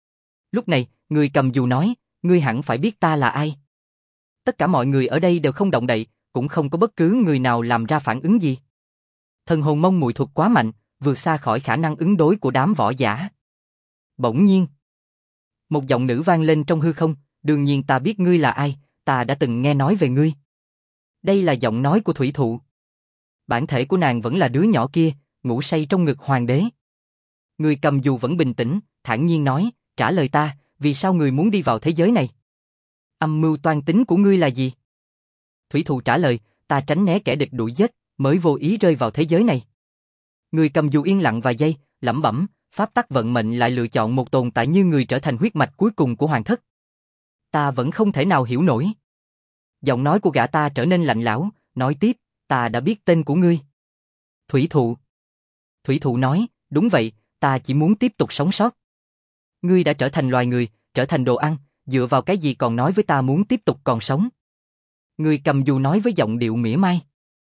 Lúc này, người cầm dù nói, ngươi hẳn phải biết ta là ai. Tất cả mọi người ở đây đều không động đậy, cũng không có bất cứ người nào làm ra phản ứng gì. Thần hồn mông muội thuật quá mạnh, vượt xa khỏi khả năng ứng đối của đám võ giả. Bỗng nhiên, một giọng nữ vang lên trong hư không, đương nhiên ta biết ngươi là ai, ta đã từng nghe nói về ngươi. Đây là giọng nói của thủy thụ. Bản thể của nàng vẫn là đứa nhỏ kia, ngủ say trong ngực hoàng đế. Người cầm dù vẫn bình tĩnh, thản nhiên nói, trả lời ta, vì sao ngươi muốn đi vào thế giới này? Âm mưu toan tính của ngươi là gì? Thủy thụ trả lời, ta tránh né kẻ địch đuổi giết, mới vô ý rơi vào thế giới này. Người cầm dù yên lặng vài giây, lẩm bẩm, pháp tắc vận mệnh lại lựa chọn một tồn tại như người trở thành huyết mạch cuối cùng của hoàng thất. Ta vẫn không thể nào hiểu nổi. Giọng nói của gã ta trở nên lạnh lẽo, nói tiếp, ta đã biết tên của ngươi. Thủy thụ. Thủy thụ nói, đúng vậy, ta chỉ muốn tiếp tục sống sót. Ngươi đã trở thành loài người, trở thành đồ ăn, dựa vào cái gì còn nói với ta muốn tiếp tục còn sống? Người cầm dù nói với giọng điệu mỉa mai.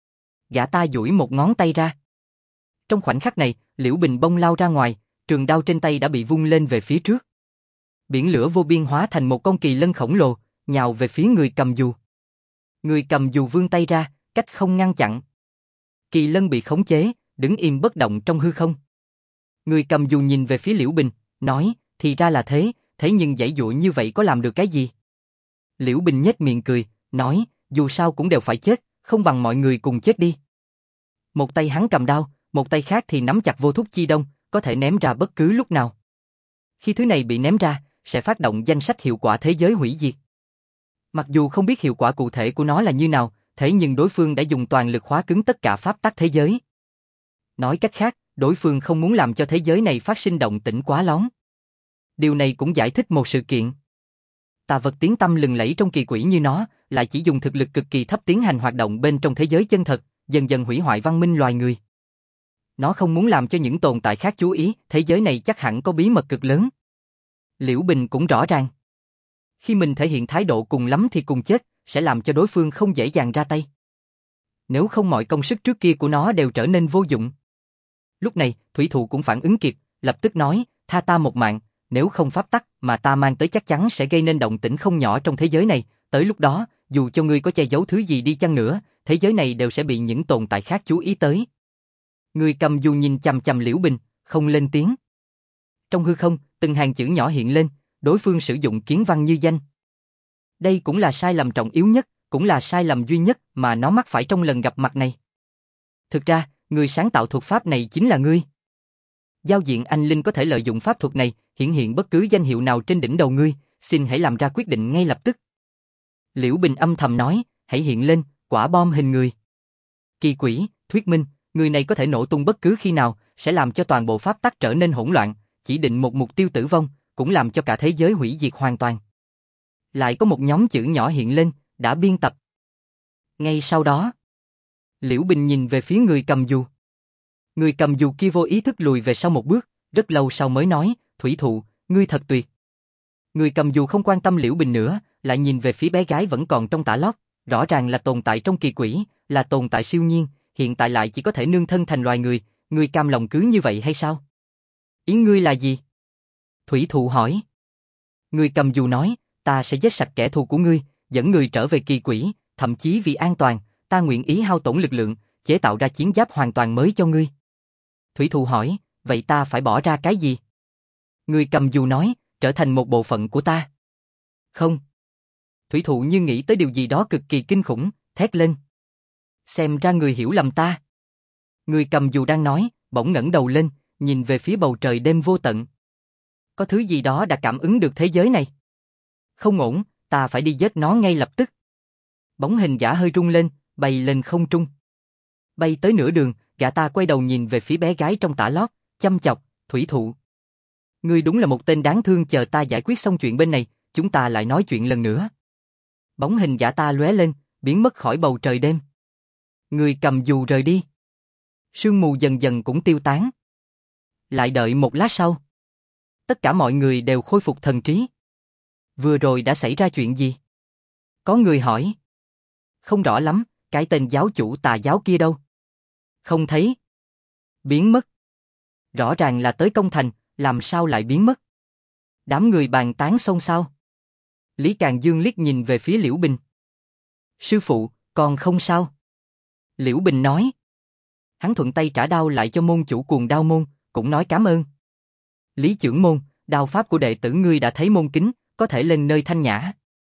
Gã ta duỗi một ngón tay ra. Trong khoảnh khắc này, Liễu Bình bông lao ra ngoài, trường đao trên tay đã bị vung lên về phía trước. Biển lửa vô biên hóa thành một con kỳ lân khổng lồ, nhào về phía người cầm dù. Người cầm dù vươn tay ra, cách không ngăn chặn. Kỳ lân bị khống chế, đứng im bất động trong hư không. Người cầm dù nhìn về phía Liễu Bình, nói, thì ra là thế, thế nhưng giãy giụa như vậy có làm được cái gì? Liễu Bình nhếch miệng cười, nói, dù sao cũng đều phải chết, không bằng mọi người cùng chết đi. Một tay hắn cầm đao, một tay khác thì nắm chặt vô thúc chi đông, có thể ném ra bất cứ lúc nào. Khi thứ này bị ném ra, sẽ phát động danh sách hiệu quả thế giới hủy diệt. Mặc dù không biết hiệu quả cụ thể của nó là như nào, thế nhưng đối phương đã dùng toàn lực khóa cứng tất cả pháp tắc thế giới. Nói cách khác, đối phương không muốn làm cho thế giới này phát sinh động tĩnh quá lóng. Điều này cũng giải thích một sự kiện. Tà vật tiếng tăm lừng lẫy trong kỳ quỷ như nó, lại chỉ dùng thực lực cực kỳ thấp tiến hành hoạt động bên trong thế giới chân thật, dần dần hủy hoại văn minh loài người. Nó không muốn làm cho những tồn tại khác chú ý, thế giới này chắc hẳn có bí mật cực lớn. Liễu Bình cũng rõ ràng. Khi mình thể hiện thái độ cùng lắm thì cùng chết, sẽ làm cho đối phương không dễ dàng ra tay. Nếu không mọi công sức trước kia của nó đều trở nên vô dụng. Lúc này, thủy thủ cũng phản ứng kịp, lập tức nói, tha ta một mạng, nếu không pháp tắc mà ta mang tới chắc chắn sẽ gây nên động tĩnh không nhỏ trong thế giới này, tới lúc đó, dù cho ngươi có che giấu thứ gì đi chăng nữa, thế giới này đều sẽ bị những tồn tại khác chú ý tới. Người cầm dù nhìn chằm chằm Liễu Bình, không lên tiếng. Trong hư không, từng hàng chữ nhỏ hiện lên, đối phương sử dụng kiến văn như danh. Đây cũng là sai lầm trọng yếu nhất, cũng là sai lầm duy nhất mà nó mắc phải trong lần gặp mặt này. Thực ra, người sáng tạo thuật pháp này chính là ngươi. Giao diện anh Linh có thể lợi dụng pháp thuật này, hiển hiện bất cứ danh hiệu nào trên đỉnh đầu ngươi, xin hãy làm ra quyết định ngay lập tức. Liễu Bình âm thầm nói, hãy hiện lên, quả bom hình người. Kỳ quỷ, thuyết minh, người này có thể nổ tung bất cứ khi nào, sẽ làm cho toàn bộ pháp tắc trở nên hỗn loạn, chỉ định một mục tiêu tử vong, cũng làm cho cả thế giới hủy diệt hoàn toàn. Lại có một nhóm chữ nhỏ hiện lên, đã biên tập. Ngay sau đó, Liễu Bình nhìn về phía người cầm dù. Người cầm dù kia vô ý thức lùi về sau một bước, rất lâu sau mới nói, thủy thụ, ngươi thật tuyệt. Người cầm dù không quan tâm Liễu Bình nữa, lại nhìn về phía bé gái vẫn còn trong tã lót, rõ ràng là tồn tại trong kỳ quỷ, là tồn tại siêu nhiên, hiện tại lại chỉ có thể nương thân thành loài người, ngươi cam lòng cứ như vậy hay sao? Ý ngươi là gì? Thủy thụ hỏi. Người cầm dù nói, ta sẽ giết sạch kẻ thù của ngươi, dẫn người trở về kỳ quỷ, thậm chí vì an toàn, ta nguyện ý hao tổn lực lượng, chế tạo ra chiến giáp hoàn toàn mới cho ngươi. Thủy thụ hỏi, vậy ta phải bỏ ra cái gì? Người cầm dù nói, trở thành một bộ phận của ta. Không. Thủy thụ như nghĩ tới điều gì đó cực kỳ kinh khủng, thét lên. Xem ra người hiểu lầm ta. Người cầm dù đang nói, bỗng ngẩng đầu lên, nhìn về phía bầu trời đêm vô tận. Có thứ gì đó đã cảm ứng được thế giới này. Không ổn, ta phải đi giết nó ngay lập tức. Bóng hình giả hơi rung lên, bay lên không trung. Bay tới nửa đường, gã ta quay đầu nhìn về phía bé gái trong tã lót, chăm chọc, thủy thụ. Ngươi đúng là một tên đáng thương, chờ ta giải quyết xong chuyện bên này, chúng ta lại nói chuyện lần nữa. Bóng hình giả ta lóe lên, biến mất khỏi bầu trời đêm. Người cầm dù rời đi. Sương mù dần dần cũng tiêu tán. Lại đợi một lát sau. Tất cả mọi người đều khôi phục thần trí. Vừa rồi đã xảy ra chuyện gì? Có người hỏi. Không rõ lắm, cái tên giáo chủ tà giáo kia đâu? Không thấy. Biến mất. Rõ ràng là tới công thành, làm sao lại biến mất? Đám người bàn tán xôn xao. Lý Càng Dương liếc nhìn về phía Liễu Bình. Sư phụ, còn không sao? Liễu Bình nói. Hắn thuận tay trả đao lại cho môn chủ Cuồng Đao môn, cũng nói cảm ơn. Lý trưởng môn, đao pháp của đệ tử ngươi đã thấy môn kính, có thể lên nơi thanh nhã.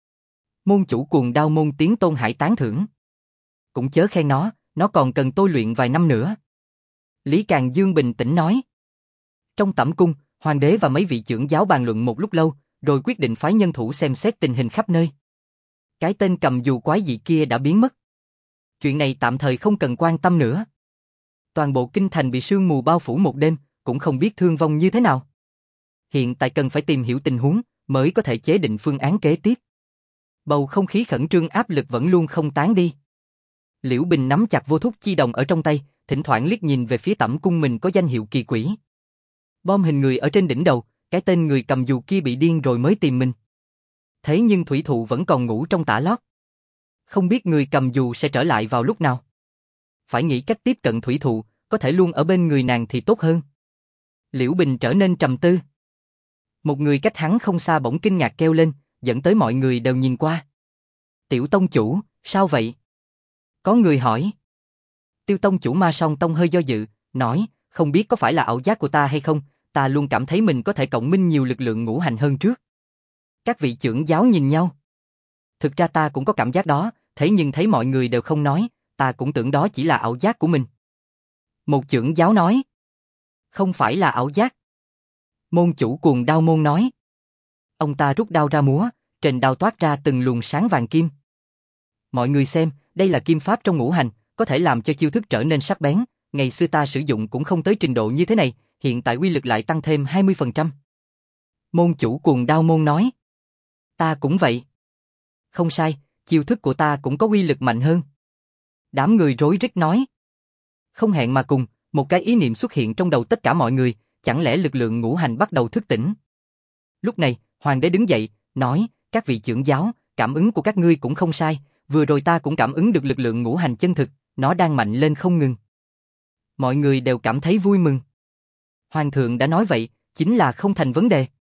Môn chủ Cuồng Đao môn Tiến Tôn Hải tán thưởng. Cũng chớ khen nó còn cần tôi luyện vài năm nữa. Lý Càng Dương bình tĩnh nói. Trong tẩm cung, hoàng đế và mấy vị trưởng giáo bàn luận một lúc lâu, rồi quyết định phái nhân thủ xem xét tình hình khắp nơi. Cái tên cầm dù quái dị kia đã biến mất. Chuyện này tạm thời không cần quan tâm nữa. Toàn bộ kinh thành bị sương mù bao phủ một đêm, cũng không biết thương vong như thế nào. Hiện tại cần phải tìm hiểu tình huống, mới có thể chế định phương án kế tiếp. Bầu không khí khẩn trương áp lực vẫn luôn không tán đi. Liễu Bình nắm chặt vô thúc chi đồng ở trong tay, thỉnh thoảng liếc nhìn về phía tẩm cung mình có danh hiệu kỳ quỷ. Bom hình người ở trên đỉnh đầu, cái tên người cầm dù kia bị điên rồi mới tìm mình. Thế nhưng thủy thụ vẫn còn ngủ trong tã lót. Không biết người cầm dù sẽ trở lại vào lúc nào. Phải nghĩ cách tiếp cận thủy thụ, có thể luôn ở bên người nàng thì tốt hơn. Liễu Bình trở nên trầm tư. Một người cách hắn không xa bỗng kinh ngạc kêu lên, dẫn tới mọi người đều nhìn qua. Tiểu tông chủ, sao vậy? Có người hỏi. Tiêu tông chủ Ma Song Tông hơi do dự, nói, không biết có phải là ảo giác của ta hay không, ta luôn cảm thấy mình có thể cộng minh nhiều lực lượng ngũ hành hơn trước. Các vị trưởng giáo nhìn nhau. Thực ra ta cũng có cảm giác đó, thế nhưng thấy mọi người đều không nói, ta cũng tưởng đó chỉ là ảo giác của mình. Một trưởng giáo nói. Không phải là ảo giác. Môn chủ Cuồng Đao môn nói. Ông ta rút đao ra múa, trên đao toát ra từng luồng sáng vàng kim. Mọi người xem, đây là kim pháp trong ngũ hành, có thể làm cho chiêu thức trở nên sắc bén, ngày xưa ta sử dụng cũng không tới trình độ như thế này, hiện tại uy lực lại tăng thêm 20%. Môn chủ Cuồng Đao Môn nói. Ta cũng vậy. Không sai, chiêu thức của ta cũng có uy lực mạnh hơn. Đám người rối rít nói. Không hẹn mà cùng, một cái ý niệm xuất hiện trong đầu tất cả mọi người, chẳng lẽ lực lượng ngũ hành bắt đầu thức tỉnh. Lúc này, hoàng đế đứng dậy, nói, các vị trưởng giáo, cảm ứng của các ngươi cũng không sai, vừa rồi ta cũng cảm ứng được lực lượng ngũ hành chân thực, nó đang mạnh lên không ngừng. Mọi người đều cảm thấy vui mừng. Hoàng thượng đã nói vậy, chính là không thành vấn đề.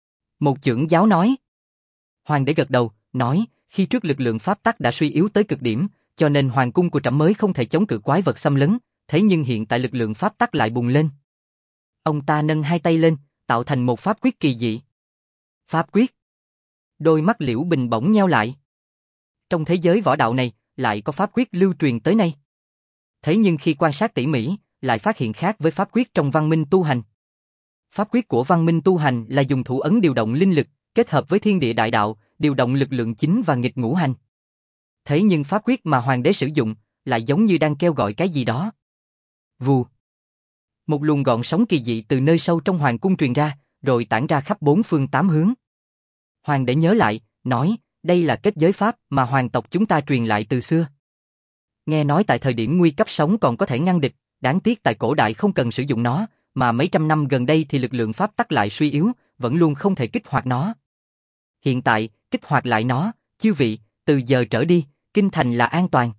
Một trưởng giáo nói. Hoàng đế gật đầu, nói, khi trước lực lượng pháp tắc đã suy yếu tới cực điểm, cho nên hoàng cung của trẫm mới không thể chống cự quái vật xâm lấn, thế nhưng hiện tại lực lượng pháp tắc lại bùng lên. Ông ta nâng hai tay lên, tạo thành một pháp quyết kỳ dị. Pháp quyết. Đôi mắt Liễu Bình bỗng nheo lại. Trong thế giới võ đạo này, lại có pháp quyết lưu truyền tới nay. Thế nhưng khi quan sát tỉ mỉ, lại phát hiện khác với pháp quyết trong văn minh tu hành. Pháp quyết của văn minh tu hành là dùng thủ ấn điều động linh lực, kết hợp với thiên địa đại đạo, điều động lực lượng chính và nghịch ngũ hành. Thế nhưng pháp quyết mà hoàng đế sử dụng, lại giống như đang kêu gọi cái gì đó. Vù. Một luồng gợn sóng kỳ dị từ nơi sâu trong hoàng cung truyền ra, rồi tản ra khắp bốn phương tám hướng. Hoàng đế nhớ lại, nói, đây là kết giới pháp mà hoàng tộc chúng ta truyền lại từ xưa. Nghe nói tại thời điểm nguy cấp sống còn có thể ngăn địch, đáng tiếc tại cổ đại không cần sử dụng nó, mà mấy trăm năm gần đây thì lực lượng pháp tắc lại suy yếu, vẫn luôn không thể kích hoạt nó. Hiện tại, kích hoạt lại nó, chư vị, từ giờ trở đi, kinh thành là an toàn.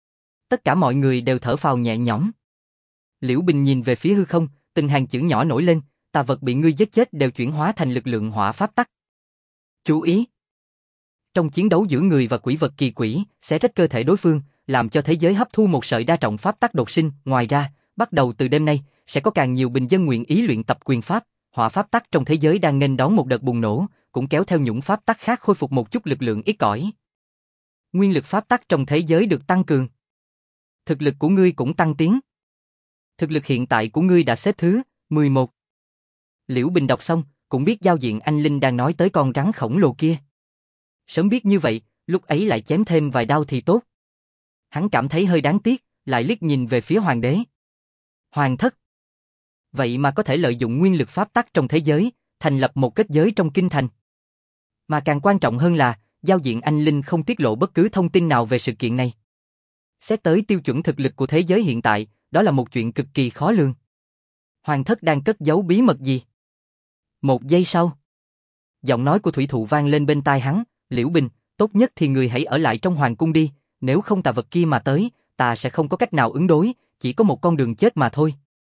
Tất cả mọi người đều thở phào nhẹ nhõm. Liễu Bình nhìn về phía hư không, từng hàng chữ nhỏ nổi lên, tà vật bị ngươi giết chết đều chuyển hóa thành lực lượng hỏa pháp tắc. Chú ý! Trong chiến đấu giữa người và quỷ vật kỳ quỷ, sẽ rách cơ thể đối phương, làm cho thế giới hấp thu một sợi đa trọng pháp tắc đột sinh. Ngoài ra, bắt đầu từ đêm nay, sẽ có càng nhiều bình dân nguyện ý luyện tập quyền pháp, hỏa pháp tắc trong thế giới đang nghênh đón một đợt bùng nổ, cũng kéo theo những pháp tắc khác khôi phục một chút lực lượng ít ỏi. Nguyên lực pháp tắc trong thế giới được tăng cường. Thực lực của ngươi cũng tăng tiến. Thực lực hiện tại của ngươi đã xếp thứ 11. Liễu Bình đọc xong, cũng biết giao diện anh Linh đang nói tới con rắn khổng lồ kia. Sớm biết như vậy, lúc ấy lại chém thêm vài đao thì tốt. Hắn cảm thấy hơi đáng tiếc, lại liếc nhìn về phía hoàng đế. Hoàng thất. Vậy mà có thể lợi dụng nguyên lực pháp tắc trong thế giới, thành lập một kết giới trong kinh thành. Mà càng quan trọng hơn là, giao diện anh Linh không tiết lộ bất cứ thông tin nào về sự kiện này. Xét tới tiêu chuẩn thực lực của thế giới hiện tại, đó là một chuyện cực kỳ khó lường. Hoàng thất đang cất giấu bí mật gì? Một giây sau, giọng nói của thủy thụ vang lên bên tai hắn, Liễu Bình, tốt nhất thì người hãy ở lại trong hoàng cung đi, nếu không tà vật kia mà tới, ta sẽ không có cách nào ứng đối, chỉ có một con đường chết mà thôi.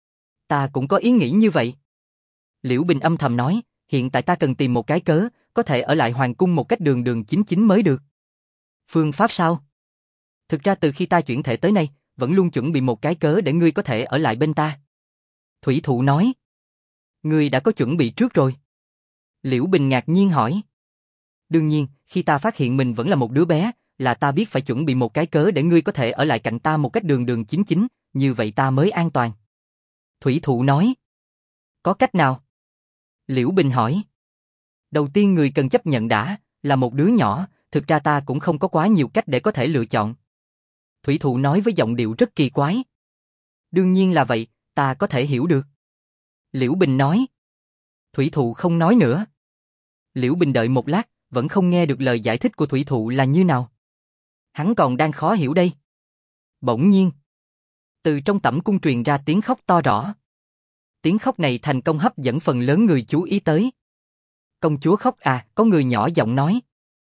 Ta cũng có ý nghĩ như vậy. Liễu Bình âm thầm nói, hiện tại ta cần tìm một cái cớ, có thể ở lại hoàng cung một cách đường đường chính chính mới được. Phương pháp sao? Thực ra từ khi ta chuyển thể tới nay, vẫn luôn chuẩn bị một cái cớ để ngươi có thể ở lại bên ta. Thủy thụ nói. Ngươi đã có chuẩn bị trước rồi. Liễu Bình ngạc nhiên hỏi. Đương nhiên, khi ta phát hiện mình vẫn là một đứa bé, là ta biết phải chuẩn bị một cái cớ để ngươi có thể ở lại cạnh ta một cách đường đường chính chính, như vậy ta mới an toàn. Thủy thụ nói. Có cách nào? Liễu Bình hỏi. Đầu tiên người cần chấp nhận đã, là một đứa nhỏ, thực ra ta cũng không có quá nhiều cách để có thể lựa chọn. Thủy thụ nói với giọng điệu rất kỳ quái. Đương nhiên là vậy, ta có thể hiểu được. Liễu Bình nói. Thủy thụ không nói nữa. Liễu Bình đợi một lát, vẫn không nghe được lời giải thích của thủy thụ là như nào. Hắn còn đang khó hiểu đây. Bỗng nhiên, từ trong tẩm cung truyền ra tiếng khóc to rõ. Tiếng khóc này thành công hấp dẫn phần lớn người chú ý tới. Công chúa khóc à, có người nhỏ giọng nói.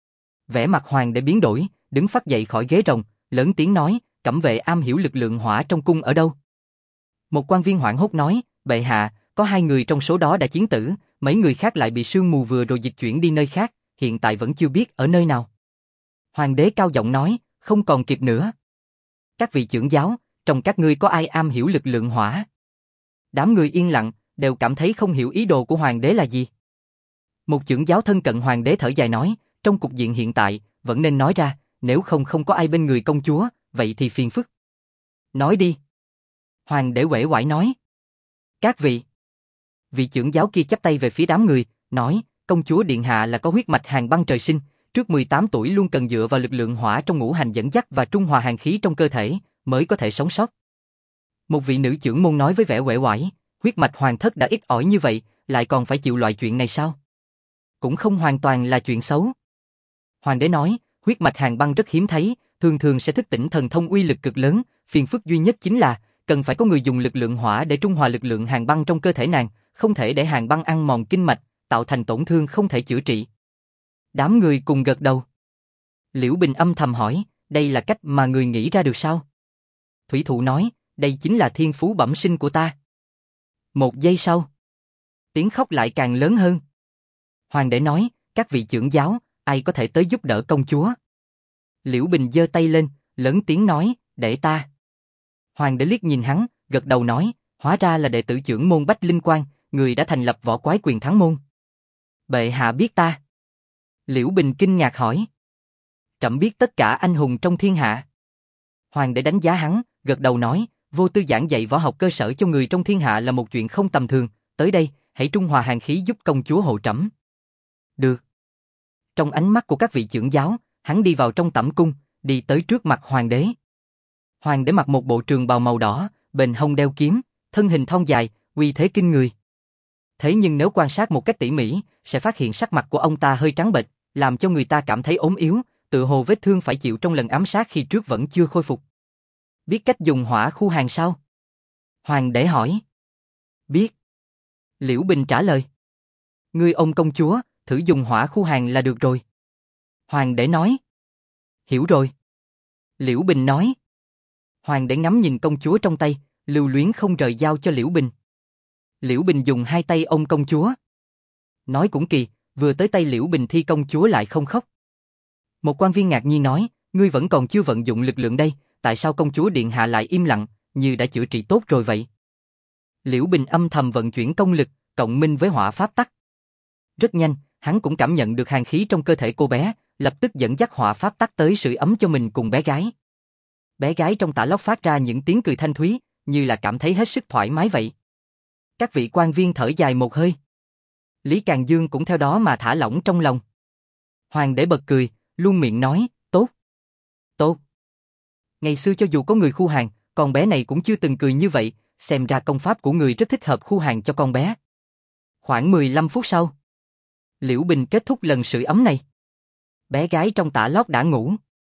Vẻ mặt hoàng đế biến đổi, đứng phắt dậy khỏi ghế rồng, lớn tiếng nói, cẩm vệ am hiểu lực lượng hỏa trong cung ở đâu? Một quan viên hoảng hốt nói, bệ hạ, có 2 người trong số đó đã chiến tử, mấy người khác lại bị sương mù vừa rồi dịch chuyển đi nơi khác, hiện tại vẫn chưa biết ở nơi nào. Hoàng đế cao giọng nói, không còn kịp nữa. Các vị trưởng giáo, trong các ngươi có ai am hiểu lực lượng hỏa? Đám người yên lặng, đều cảm thấy không hiểu ý đồ của hoàng đế là gì. Một trưởng giáo thân cận hoàng đế thở dài nói, trong cục diện hiện tại, vẫn nên nói ra, nếu không có ai bên người công chúa, vậy thì phiền phức. Nói đi. Hoàng đế uể oải nói. Các vị. Vị trưởng giáo kia chắp tay về phía đám người, nói, công chúa điện hạ là có huyết mạch hàn băng trời sinh, trước 18 tuổi luôn cần dựa vào lực lượng hỏa trong ngũ hành dẫn dắt và trung hòa hàn khí trong cơ thể, mới có thể sống sót. Một vị nữ trưởng môn nói với vẻ uể oải, huyết mạch hoàng thất đã ít ỏi như vậy, lại còn phải chịu loại chuyện này sao? Cũng không hoàn toàn là chuyện xấu. Hoàng đế nói, huyết mạch Hàn Băng rất hiếm thấy, thường thường sẽ thức tỉnh thần thông uy lực cực lớn, phiền phức duy nhất chính là, cần phải có người dùng lực lượng hỏa để trung hòa lực lượng Hàn Băng trong cơ thể nàng, không thể để Hàn Băng ăn mòn kinh mạch, tạo thành tổn thương không thể chữa trị. Đám người cùng gật đầu. Liễu Bình âm thầm hỏi, đây là cách mà người nghĩ ra được sao? Thủy Thụ nói, đây chính là thiên phú bẩm sinh của ta. Một giây sau, tiếng khóc lại càng lớn hơn. Hoàng đế nói, các vị trưởng giáo, ai có thể tới giúp đỡ công chúa? Liễu Bình giơ tay lên, lớn tiếng nói, để ta. Hoàng đế liếc nhìn hắn, gật đầu nói, hóa ra là đệ tử trưởng môn Bách Linh Quang, người đã thành lập Võ Quái Quyền Thắng môn. Bệ hạ biết ta. Liễu Bình kinh ngạc hỏi. Trẫm biết tất cả anh hùng trong thiên hạ. Hoàng đế đánh giá hắn, gật đầu nói, vô tư giảng dạy võ học cơ sở cho người trong thiên hạ là một chuyện không tầm thường, tới đây, hãy trung hòa hàn khí giúp công chúa hộ trẫm. Được. Trong ánh mắt của các vị trưởng giáo, hắn đi vào trong tẩm cung, đi tới trước mặt hoàng đế. Hoàng đế mặc một bộ trường bào màu đỏ, bên hông đeo kiếm, thân hình thon dài, uy thế kinh người. Thế nhưng nếu quan sát một cách tỉ mỉ, sẽ phát hiện sắc mặt của ông ta hơi trắng bệch, làm cho người ta cảm thấy ốm yếu, tựa hồ vết thương phải chịu trong lần ám sát khi trước vẫn chưa khôi phục. Biết cách dùng hỏa khu hàn sao? Hoàng đế hỏi. Biết. Liễu Bình trả lời. Ngươi ông công chúa, thử dùng hỏa khu hàn là được rồi. Hoàng đế nói. Hiểu rồi. Liễu Bình nói. Hoàng đế ngắm nhìn công chúa trong tay, lưu luyến không rời giao cho Liễu Bình. Liễu Bình dùng hai tay ôm công chúa. Nói cũng kỳ, vừa tới tay Liễu Bình thì công chúa lại không khóc. Một quan viên ngạc nhiên nói, ngươi vẫn còn chưa vận dụng lực lượng đây, tại sao công chúa điện hạ lại im lặng, như đã chữa trị tốt rồi vậy? Liễu Bình âm thầm vận chuyển công lực, cộng minh với hỏa pháp tắc. Rất nhanh, hắn cũng cảm nhận được hàn khí trong cơ thể cô bé, lập tức dẫn dắt hỏa pháp tắc tới sưởi ấm cho mình cùng bé gái. Bé gái trong tả lót phát ra những tiếng cười thanh thúy, như là cảm thấy hết sức thoải mái vậy. Các vị quan viên thở dài một hơi. Lý Càng Dương cũng theo đó mà thả lỏng trong lòng. Hoàng đế bật cười, luôn miệng nói, tốt. Tốt. Ngày xưa cho dù có người khu hàn, con bé này cũng chưa từng cười như vậy, xem ra công pháp của người rất thích hợp khu hàn cho con bé. Khoảng 15 phút sau, Liễu Bình kết thúc lần sưởi ấm này. Bé gái trong tả lót đã ngủ.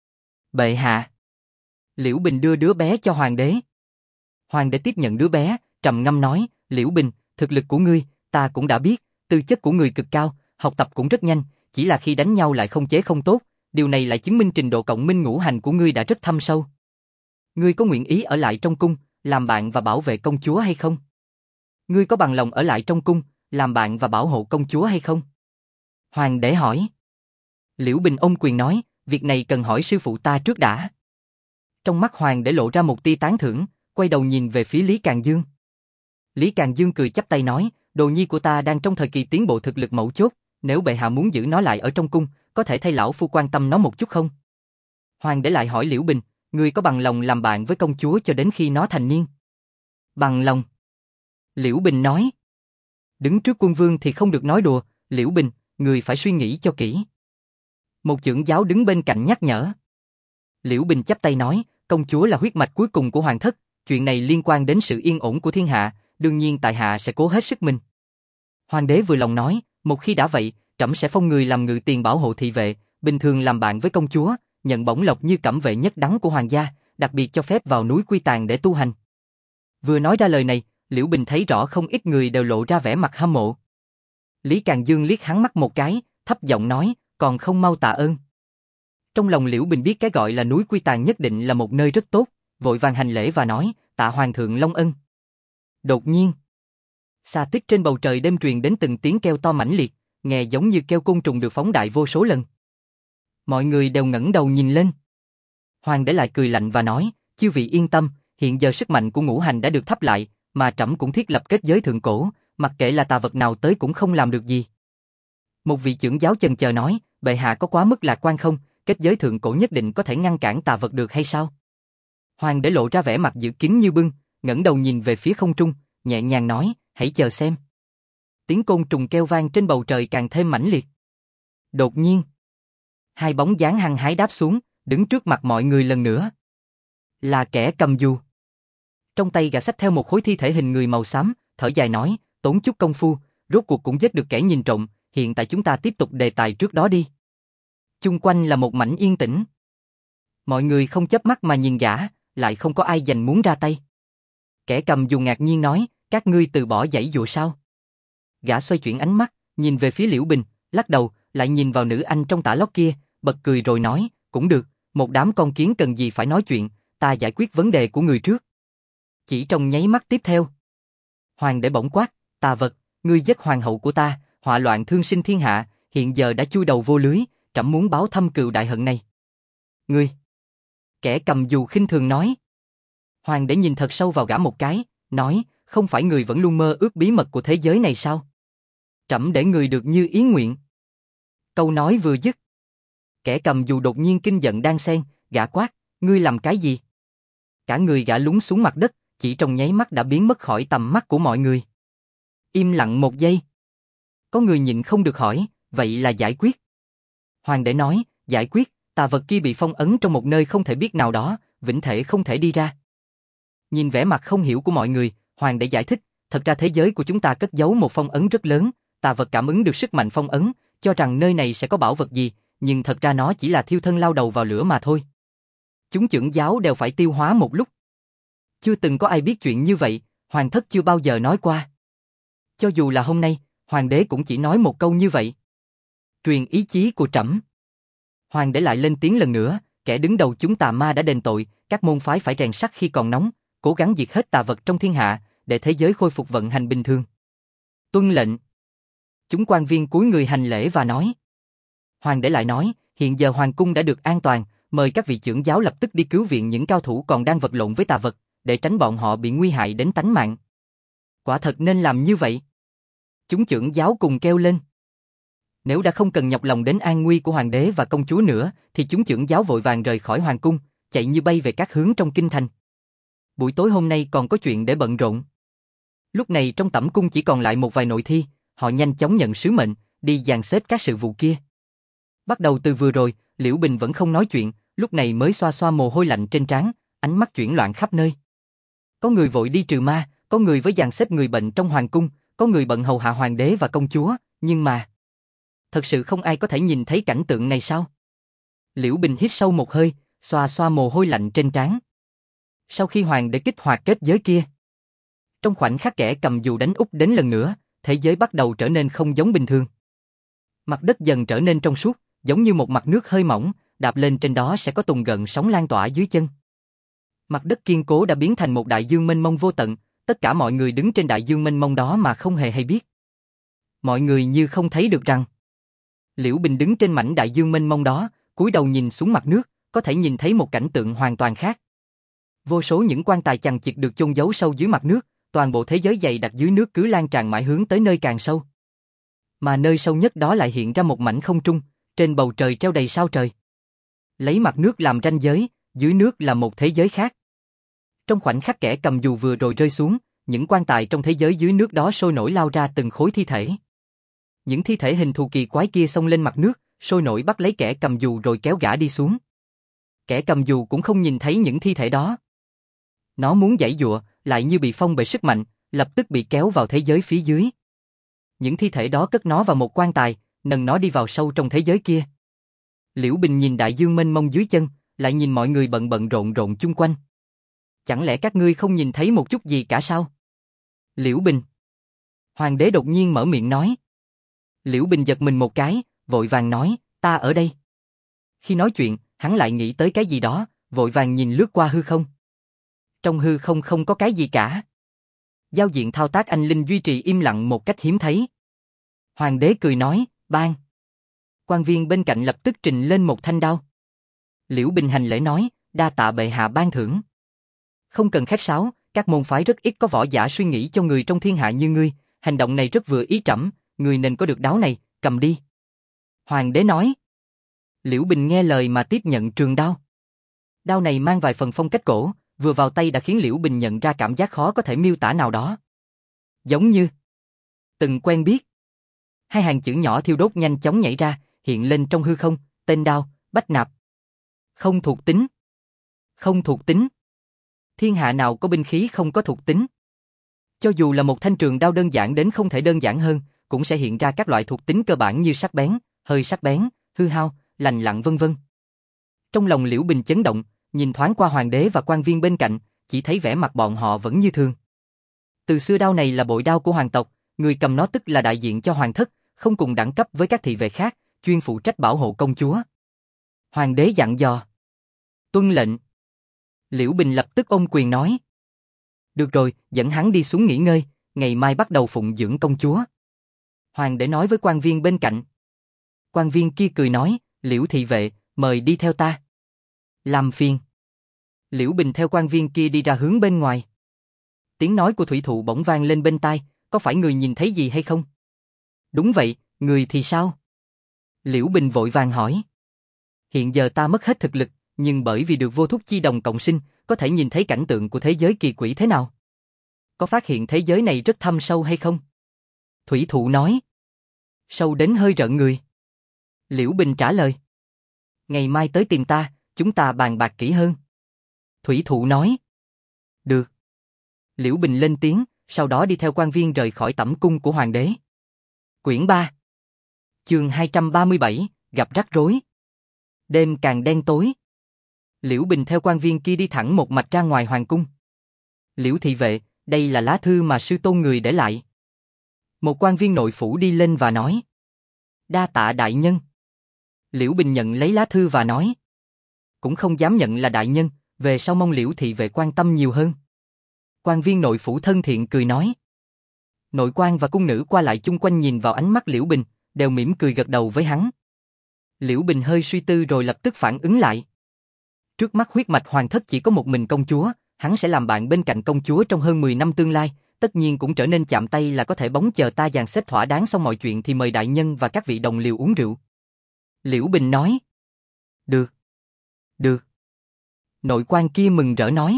Bệ hạ. Liễu Bình đưa đứa bé cho hoàng đế. Hoàng đế tiếp nhận đứa bé, trầm ngâm nói, Liễu Bình, thực lực của ngươi, ta cũng đã biết, tư chất của ngươi cực cao, học tập cũng rất nhanh, chỉ là khi đánh nhau lại không chế không tốt, điều này lại chứng minh trình độ cộng minh ngũ hành của ngươi đã rất thâm sâu. Ngươi có nguyện ý ở lại trong cung, làm bạn và bảo vệ công chúa hay không? Ngươi có bằng lòng ở lại trong cung, làm bạn và bảo hộ công chúa hay không? Hoàng đế hỏi. Liễu Bình ôm quyền nói, việc này cần hỏi sư phụ ta trước đã. Trong mắt hoàng đế lộ ra một tia tán thưởng, quay đầu nhìn về phía Lý Càng Dương. Lý Càng Dương cười chắp tay nói, đồ nhi của ta đang trong thời kỳ tiến bộ thực lực mấu chốt, nếu bệ hạ muốn giữ nó lại ở trong cung, có thể thay lão phu quan tâm nó một chút không? Hoàng đế lại hỏi Liễu Bình, ngươi có bằng lòng làm bạn với công chúa cho đến khi nó thành niên? Bằng lòng. Liễu Bình nói. Đứng trước quân vương thì không được nói đùa, Liễu Bình, ngươi phải suy nghĩ cho kỹ. Một trưởng giáo đứng bên cạnh nhắc nhở. Liễu Bình chắp tay nói, công chúa là huyết mạch cuối cùng của hoàng thất, chuyện này liên quan đến sự yên ổn của thiên hạ, đương nhiên tại hạ sẽ cố hết sức mình. Hoàng đế vừa lòng nói, một khi đã vậy, trẫm sẽ phong người làm ngự tiền bảo hộ thị vệ, bình thường làm bạn với công chúa, nhận bổng lộc như cẩm vệ nhất đẳng của hoàng gia, đặc biệt cho phép vào núi Quy Tàng để tu hành. Vừa nói ra lời này, Liễu Bình thấy rõ không ít người đều lộ ra vẻ mặt hâm mộ. Lý Càng Dương liếc hắn mắt một cái, thấp giọng nói, còn không mau tạ ơn. Trong lòng Liễu Bình biết cái gọi là núi Quy Tàng nhất định là một nơi rất tốt, vội vàng hành lễ và nói, tạ hoàng thượng long ân. Đột nhiên, xa tích trên bầu trời đêm truyền đến từng tiếng kêu to mãnh liệt, nghe giống như kêu côn trùng được phóng đại vô số lần. Mọi người đều ngẩng đầu nhìn lên. Hoàng đế lại cười lạnh và nói, chư vị yên tâm, hiện giờ sức mạnh của ngũ hành đã được thắp lại, mà trẫm cũng thiết lập kết giới thượng cổ, mặc kệ là tà vật nào tới cũng không làm được gì. Một vị trưởng giáo chần chờ nói, bệ hạ có quá mức lạc quan không, kết giới thượng cổ nhất định có thể ngăn cản tà vật được hay sao? Hoàng đế lộ ra vẻ mặt giữ kín như bưng, ngẩng đầu nhìn về phía không trung, nhẹ nhàng nói, hãy chờ xem. Tiếng côn trùng kêu vang trên bầu trời càng thêm mãnh liệt. Đột nhiên, hai bóng dáng hăng hái đáp xuống, đứng trước mặt mọi người lần nữa. Là kẻ cầm dù. Trong tay gã xách theo một khối thi thể hình người màu xám, thở dài nói, tốn chút công phu, rốt cuộc cũng giết được kẻ nhìn trộm, hiện tại chúng ta tiếp tục đề tài trước đó đi. Chung quanh là một mảnh yên tĩnh. Mọi người không chớp mắt mà nhìn gã, lại không có ai giành muốn ra tay. Kẻ cầm dù ngạc nhiên nói, các ngươi từ bỏ giãy dụa sao? Gã xoay chuyển ánh mắt, nhìn về phía Liễu Bình, lắc đầu, lại nhìn vào nữ anh trong tả lót kia, bật cười rồi nói, cũng được, một đám con kiến cần gì phải nói chuyện, ta giải quyết vấn đề của người trước. Chỉ trong nháy mắt tiếp theo, hoàng đế bỗng quát, tà vật, ngươi giết hoàng hậu của ta, họa loạn thương sinh thiên hạ, hiện giờ đã chui đầu vô lưới, trẫm muốn báo thâm cừu đại hận này. Ngươi! Kẻ cầm dù khinh thường nói. Hoàng đế nhìn thật sâu vào gã một cái, nói, không phải người vẫn luôn mơ ước bí mật của thế giới này sao? Trẫm để người được như ý nguyện. Câu nói vừa dứt, kẻ cầm dù đột nhiên kinh giận đan sen, gã quát, ngươi làm cái gì? Cả người gã lún xuống mặt đất, chỉ trong nháy mắt đã biến mất khỏi tầm mắt của mọi người. Im lặng một giây. Có người nhịn không được hỏi, vậy là giải quyết? Hoàng đế nói, giải quyết, tà vật kia bị phong ấn trong một nơi không thể biết nào đó, vĩnh thể không thể đi ra. Nhìn vẻ mặt không hiểu của mọi người, hoàng đế giải thích, thật ra thế giới của chúng ta cất giấu một phong ấn rất lớn, tà vật cảm ứng được sức mạnh phong ấn, cho rằng nơi này sẽ có bảo vật gì, nhưng thật ra nó chỉ là thiêu thân lao đầu vào lửa mà thôi. Chúng chưởng giáo đều phải tiêu hóa một lúc. Chưa từng có ai biết chuyện như vậy, hoàng thất chưa bao giờ nói qua. Cho dù là hôm nay, hoàng đế cũng chỉ nói một câu như vậy. Truyền ý chí của trẫm. Hoàng đế lại lên tiếng lần nữa, kẻ đứng đầu chúng tà ma đã đền tội, các môn phái phải rèn sắt khi còn nóng, cố gắng diệt hết tà vật trong thiên hạ, để thế giới khôi phục vận hành bình thường. Tuân lệnh. Chúng quan viên cúi người hành lễ và nói. Hoàng đế lại nói, hiện giờ hoàng cung đã được an toàn, mời các vị chưởng giáo lập tức đi cứu viện những cao thủ còn đang vật lộn với tà vật, để tránh bọn họ bị nguy hại đến tánh mạng. Quả thật nên làm như vậy. Chúng chưởng giáo cùng kêu lên. Nếu đã không cần nhọc lòng đến an nguy của hoàng đế và công chúa nữa, thì chúng chưởng giáo vội vàng rời khỏi hoàng cung, chạy như bay về các hướng trong kinh thành. Buổi tối hôm nay còn có chuyện để bận rộn. Lúc này trong tẩm cung chỉ còn lại một vài nội thi, họ nhanh chóng nhận sứ mệnh, đi dàn xếp các sự vụ kia. Bắt đầu từ vừa rồi, Liễu Bình vẫn không nói chuyện, lúc này mới xoa xoa mồ hôi lạnh trên trán, ánh mắt chuyển loạn khắp nơi. Có người vội đi trừ ma, có người với dàn xếp người bệnh trong hoàng cung, có người bận hầu hạ hoàng đế và công chúa, nhưng mà thật sự không ai có thể nhìn thấy cảnh tượng này sao? Liễu Bình hít sâu một hơi, xoa xoa mồ hôi lạnh trên trán. Sau khi hoàng đế kích hoạt kết giới kia, trong khoảnh khắc kẻ cầm dù đánh úp đến lần nữa, thế giới bắt đầu trở nên không giống bình thường. Mặt đất dần trở nên trong suốt, giống như một mặt nước hơi mỏng, đạp lên trên đó sẽ có từng gợn sóng lan tỏa dưới chân. Mặt đất kiên cố đã biến thành một đại dương mênh mông vô tận, tất cả mọi người đứng trên đại dương mênh mông đó mà không hề hay biết. Mọi người như không thấy được rằng Liễu Bình đứng trên mảnh đại dương mênh mông đó, cúi đầu nhìn xuống mặt nước, có thể nhìn thấy một cảnh tượng hoàn toàn khác. Vô số những quan tài chằng chịt được chôn giấu sâu dưới mặt nước, toàn bộ thế giới dày đặc dưới nước cứ lan tràn mãi hướng tới nơi càng sâu. Mà nơi sâu nhất đó lại hiện ra một mảnh không trung, trên bầu trời treo đầy sao trời. Lấy mặt nước làm ranh giới, dưới nước là một thế giới khác. Trong khoảnh khắc kẻ cầm dù vừa rồi rơi xuống, những quan tài trong thế giới dưới nước đó sôi nổi lao ra từng khối thi thể. Những thi thể hình thù kỳ quái kia xông lên mặt nước, sôi nổi bắt lấy kẻ cầm dù rồi kéo gã đi xuống. Kẻ cầm dù cũng không nhìn thấy những thi thể đó. Nó muốn giãy giụa, lại như bị phong bệ sức mạnh, lập tức bị kéo vào thế giới phía dưới. Những thi thể đó cất nó vào một quan tài, nâng nó đi vào sâu trong thế giới kia. Liễu Bình nhìn đại dương mênh mông dưới chân, lại nhìn mọi người bận bận rộn rộn chung quanh. Chẳng lẽ các ngươi không nhìn thấy một chút gì cả sao? Liễu Bình. Hoàng đế đột nhiên mở miệng nói. Liễu Bình giật mình một cái, vội vàng nói, ta ở đây. Khi nói chuyện, hắn lại nghĩ tới cái gì đó, vội vàng nhìn lướt qua hư không. Trong hư không không có cái gì cả. Giao diện thao tác anh linh duy trì im lặng một cách hiếm thấy. Hoàng đế cười nói, ban. Quan viên bên cạnh lập tức trình lên một thanh đao. Liễu Bình hành lễ nói, đa tạ bệ hạ ban thưởng. Không cần khách sáo, các môn phái rất ít có võ giả suy nghĩ cho người trong thiên hạ như ngươi, hành động này rất vừa ý trẫm, ngươi nên có được đáo này, cầm đi. Hoàng đế nói. Liễu Bình nghe lời mà tiếp nhận trường đao. Đao này mang vài phần phong cách cổ, vừa vào tay đã khiến Liễu Bình nhận ra cảm giác khó có thể miêu tả nào đó. Giống như từng quen biết. Hai hàng chữ nhỏ thiêu đốt nhanh chóng nhảy ra, hiện lên trong hư không, tên đao, Bách Nạp. Không thuộc tính. Không thuộc tính. Thiên hạ nào có binh khí không có thuộc tính. Cho dù là một thanh trường đao đơn giản đến không thể đơn giản hơn, cũng sẽ hiện ra các loại thuộc tính cơ bản như sắc bén, hơi sắc bén, hư hao, lành lặn vân vân. Trong lòng Liễu Bình chấn động, nhìn thoáng qua hoàng đế và quan viên bên cạnh, chỉ thấy vẻ mặt bọn họ vẫn như thường. Từ xưa đao này là bội đao của hoàng tộc, người cầm nó tức là đại diện cho hoàng thất, không cùng đẳng cấp với các thị vệ khác, chuyên phụ trách bảo hộ công chúa. Hoàng đế dặn dò. Tuân lệnh. Liễu Bình lập tức ôm quyền nói. Được rồi, dẫn hắn đi xuống nghỉ ngơi, ngày mai bắt đầu phụng dưỡng công chúa. Hoàng đế nói với quan viên bên cạnh. Quan viên kia cười nói, Liễu thị vệ, mời đi theo ta. Làm phiền. Liễu Bình theo quan viên kia đi ra hướng bên ngoài. Tiếng nói của thủy thụ bỗng vang lên bên tai, có phải người nhìn thấy gì hay không? Đúng vậy, người thì sao? Liễu Bình vội vàng hỏi. Hiện giờ ta mất hết thực lực, nhưng bởi vì được vô thúc chi đồng cộng sinh, có thể nhìn thấy cảnh tượng của thế giới kỳ quỷ thế nào? Có phát hiện thế giới này rất thâm sâu hay không? Thủy thụ nói. Sâu đến hơi rợn người. Liễu Bình trả lời. Ngày mai tới tìm ta, chúng ta bàn bạc kỹ hơn. Thủy thụ nói. Được. Liễu Bình lên tiếng, sau đó đi theo quan viên rời khỏi tẩm cung của hoàng đế. Quyển 3. Chương 237, gặp rắc rối. Đêm càng đen tối. Liễu Bình theo quan viên kia đi thẳng một mạch ra ngoài hoàng cung. Liễu thị vệ, đây là lá thư mà sư tôn người để lại. Một quan viên nội phủ đi lên và nói. Đa tạ đại nhân. Liễu Bình nhận lấy lá thư và nói. Cũng không dám nhận là đại nhân, về sau mong Liễu thị vệ quan tâm nhiều hơn. Quan viên nội phủ thân thiện cười nói. Nội quan và cung nữ qua lại chung quanh nhìn vào ánh mắt Liễu Bình, đều mỉm cười gật đầu với hắn. Liễu Bình hơi suy tư rồi lập tức phản ứng lại. Trước mắt huyết mạch hoàng thất chỉ có một mình công chúa, hắn sẽ làm bạn bên cạnh công chúa trong hơn 10 năm tương lai, tất nhiên cũng trở nên chạm tay là có thể bóng chờ ta dàn xếp thỏa đáng xong mọi chuyện thì mời đại nhân và các vị đồng liều uống rượu. Liễu Bình nói. Được. Được. Nội quan kia mừng rỡ nói.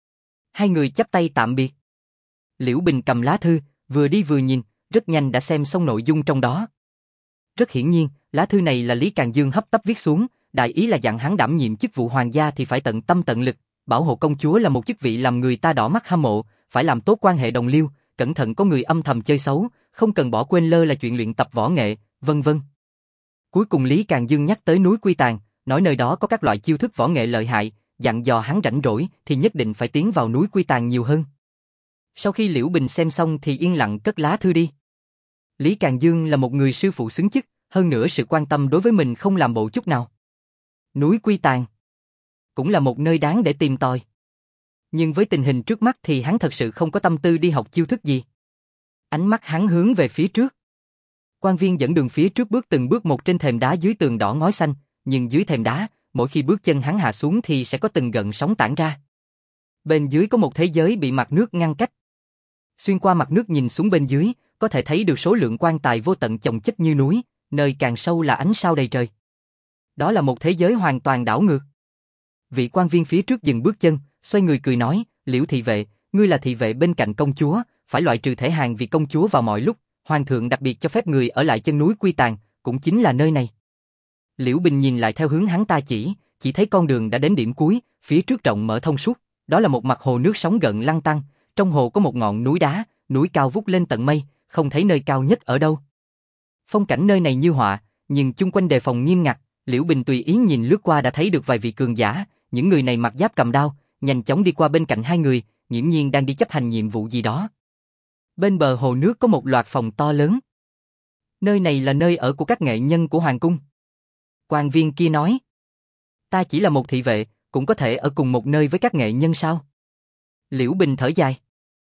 Hai người chắp tay tạm biệt. Liễu Bình cầm lá thư, vừa đi vừa nhìn, rất nhanh đã xem xong nội dung trong đó. Rất hiển nhiên, lá thư này là Lý Càng Dương hấp tấp viết xuống, đại ý là dặn hắn đảm nhiệm chức vụ hoàng gia thì phải tận tâm tận lực, bảo hộ công chúa là một chức vị làm người ta đỏ mắt hâm mộ, phải làm tốt quan hệ đồng liêu, cẩn thận có người âm thầm chơi xấu, không cần bỏ quên lơ là chuyện luyện tập võ nghệ, vân vân. Cuối cùng Lý Càng Dương nhắc tới núi Quy Tàng, nói nơi đó có các loại chiêu thức võ nghệ lợi hại, dặn dò hắn rảnh rỗi thì nhất định phải tiến vào núi Quy Tàng nhiều hơn. Sau khi Liễu Bình xem xong thì yên lặng cất lá thư đi. Lý Càng Dương là một người sư phụ xứng chức, hơn nữa sự quan tâm đối với mình không làm bộ chút nào. Núi Quy Tàng cũng là một nơi đáng để tìm tòi. Nhưng với tình hình trước mắt thì hắn thật sự không có tâm tư đi học chiêu thức gì. Ánh mắt hắn hướng về phía trước. Quan viên dẫn đường phía trước bước từng bước một trên thềm đá dưới tường đỏ ngói xanh, nhưng dưới thềm đá, mỗi khi bước chân hắn hạ xuống thì sẽ có từng gợn sóng tản ra. Bên dưới có một thế giới bị mặt nước ngăn cách. Xuyên qua mặt nước nhìn xuống bên dưới, có thể thấy được số lượng quan tài vô tận chồng chất như núi, nơi càng sâu là ánh sao đầy trời. Đó là một thế giới hoàn toàn đảo ngược. Vị quan viên phía trước dừng bước chân, xoay người cười nói, Liễu thị vệ, ngươi là thị vệ bên cạnh công chúa, phải loại trừ thể hàng vì công chúa vào mọi lúc, hoàng thượng đặc biệt cho phép người ở lại chân núi Quy Tàng, cũng chính là nơi này. Liễu Bình nhìn lại theo hướng hắn ta chỉ thấy con đường đã đến điểm cuối, phía trước rộng mở thông suốt, đó là một mặt hồ nước sóng gợn lăn tăn, trong hồ có một ngọn núi đá, núi cao vút lên tận mây, không thấy nơi cao nhất ở đâu. Phong cảnh nơi này như họa, nhưng chung quanh đề phòng nghiêm ngặt, Liễu Bình tùy ý nhìn lướt qua đã thấy được vài vị cường giả, những người này mặc giáp cầm đao, nhanh chóng đi qua bên cạnh hai người, nghiễm nhiên đang đi chấp hành nhiệm vụ gì đó. Bên bờ hồ nước có một loạt phòng to lớn. Nơi này là nơi ở của các nghệ nhân của hoàng cung. Quan viên kia nói, ta chỉ là một thị vệ, cũng có thể ở cùng một nơi với các nghệ nhân sao? Liễu Bình thở dài.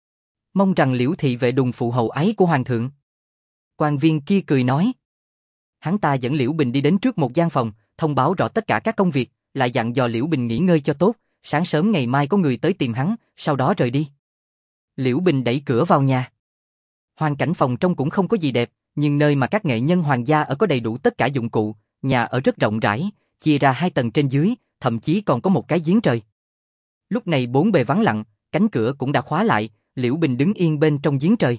Mong rằng Liễu thị vệ đùng phụ hậu ái của hoàng thượng. Quan viên kia cười nói. Hắn ta dẫn Liễu Bình đi đến trước một gian phòng, thông báo rõ tất cả các công việc, lại dặn dò Liễu Bình nghỉ ngơi cho tốt, sáng sớm ngày mai có người tới tìm hắn, sau đó rời đi. Liễu Bình đẩy cửa vào nhà. Hoàn cảnh phòng trong cũng không có gì đẹp, nhưng nơi mà các nghệ nhân hoàng gia ở có đầy đủ tất cả dụng cụ, nhà ở rất rộng rãi, chia ra 2 tầng trên dưới, thậm chí còn có một cái giếng trời. Lúc này bốn bề vắng lặng, cánh cửa cũng đã khóa lại, Liễu Bình đứng yên bên trong giếng trời.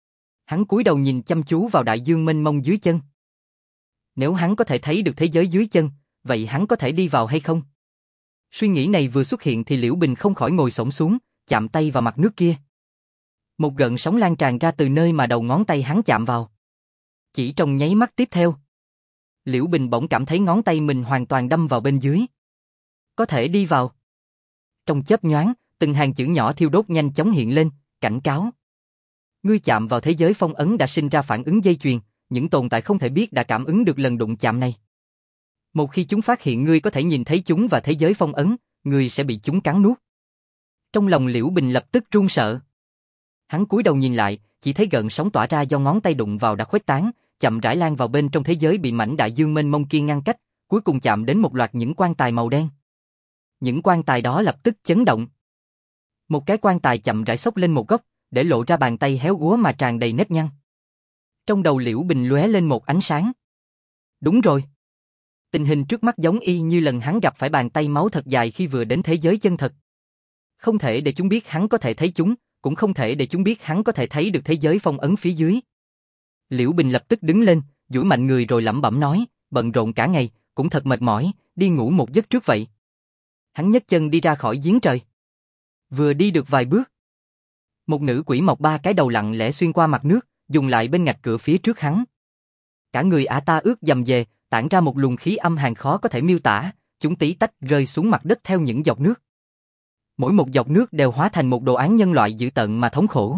Hắn cúi đầu nhìn chăm chú vào đại dương mênh mông dưới chân. Nếu hắn có thể thấy được thế giới dưới chân, vậy hắn có thể đi vào hay không? Suy nghĩ này vừa xuất hiện thì Liễu Bình không khỏi ngồi xổm xuống, chạm tay vào mặt nước kia. Một gợn sóng lan tràn ra từ nơi mà đầu ngón tay hắn chạm vào. Chỉ trong nháy mắt tiếp theo, Liễu Bình bỗng cảm thấy ngón tay mình hoàn toàn đâm vào bên dưới. Có thể đi vào. Trong chớp nhoáng, từng hàng chữ nhỏ thiêu đốt nhanh chóng hiện lên, cảnh cáo. Ngươi chạm vào thế giới phong ấn đã sinh ra phản ứng dây chuyền, những tồn tại không thể biết đã cảm ứng được lần đụng chạm này. Một khi chúng phát hiện ngươi có thể nhìn thấy chúng và thế giới phong ấn, ngươi sẽ bị chúng cắn nuốt. Trong lòng Liễu Bình lập tức run sợ. Hắn cúi đầu nhìn lại, chỉ thấy gợn sóng tỏa ra do ngón tay đụng vào đã khuếch tán, chậm rãi lan vào bên trong thế giới bị mảnh đại dương mênh mông kia ngăn cách, cuối cùng chạm đến một loạt những quan tài màu đen. Những quan tài đó lập tức chấn động. Một cái quan tài chậm rãi xốc lên một góc, để lộ ra bàn tay héo úa mà tràn đầy nếp nhăn. Trong đầu Liễu Bình lóe lên một ánh sáng. Đúng rồi. Tình hình trước mắt giống y như lần hắn gặp phải bàn tay máu thật dài khi vừa đến thế giới chân thật. Không thể để chúng biết hắn có thể thấy chúng, cũng không thể để chúng biết hắn có thể thấy được thế giới phong ấn phía dưới. Liễu Bình lập tức đứng lên, duỗi mạnh người rồi lẩm bẩm nói, bận rộn cả ngày, cũng thật mệt mỏi, đi ngủ một giấc trước vậy. Hắn nhấc chân đi ra khỏi giếng trời. Vừa đi được vài bước, một nữ quỷ mọc ba cái đầu lặng lẽ xuyên qua mặt nước, dùng lại bên ngạch cửa phía trước hắn. Cả người ả ta ướt dầm dề, tản ra một luồng khí âm hàn khó có thể miêu tả, chúng tí tách rơi xuống mặt đất theo những giọt nước. Mỗi một giọt nước đều hóa thành một đồ án nhân loại dữ tợn mà thống khổ.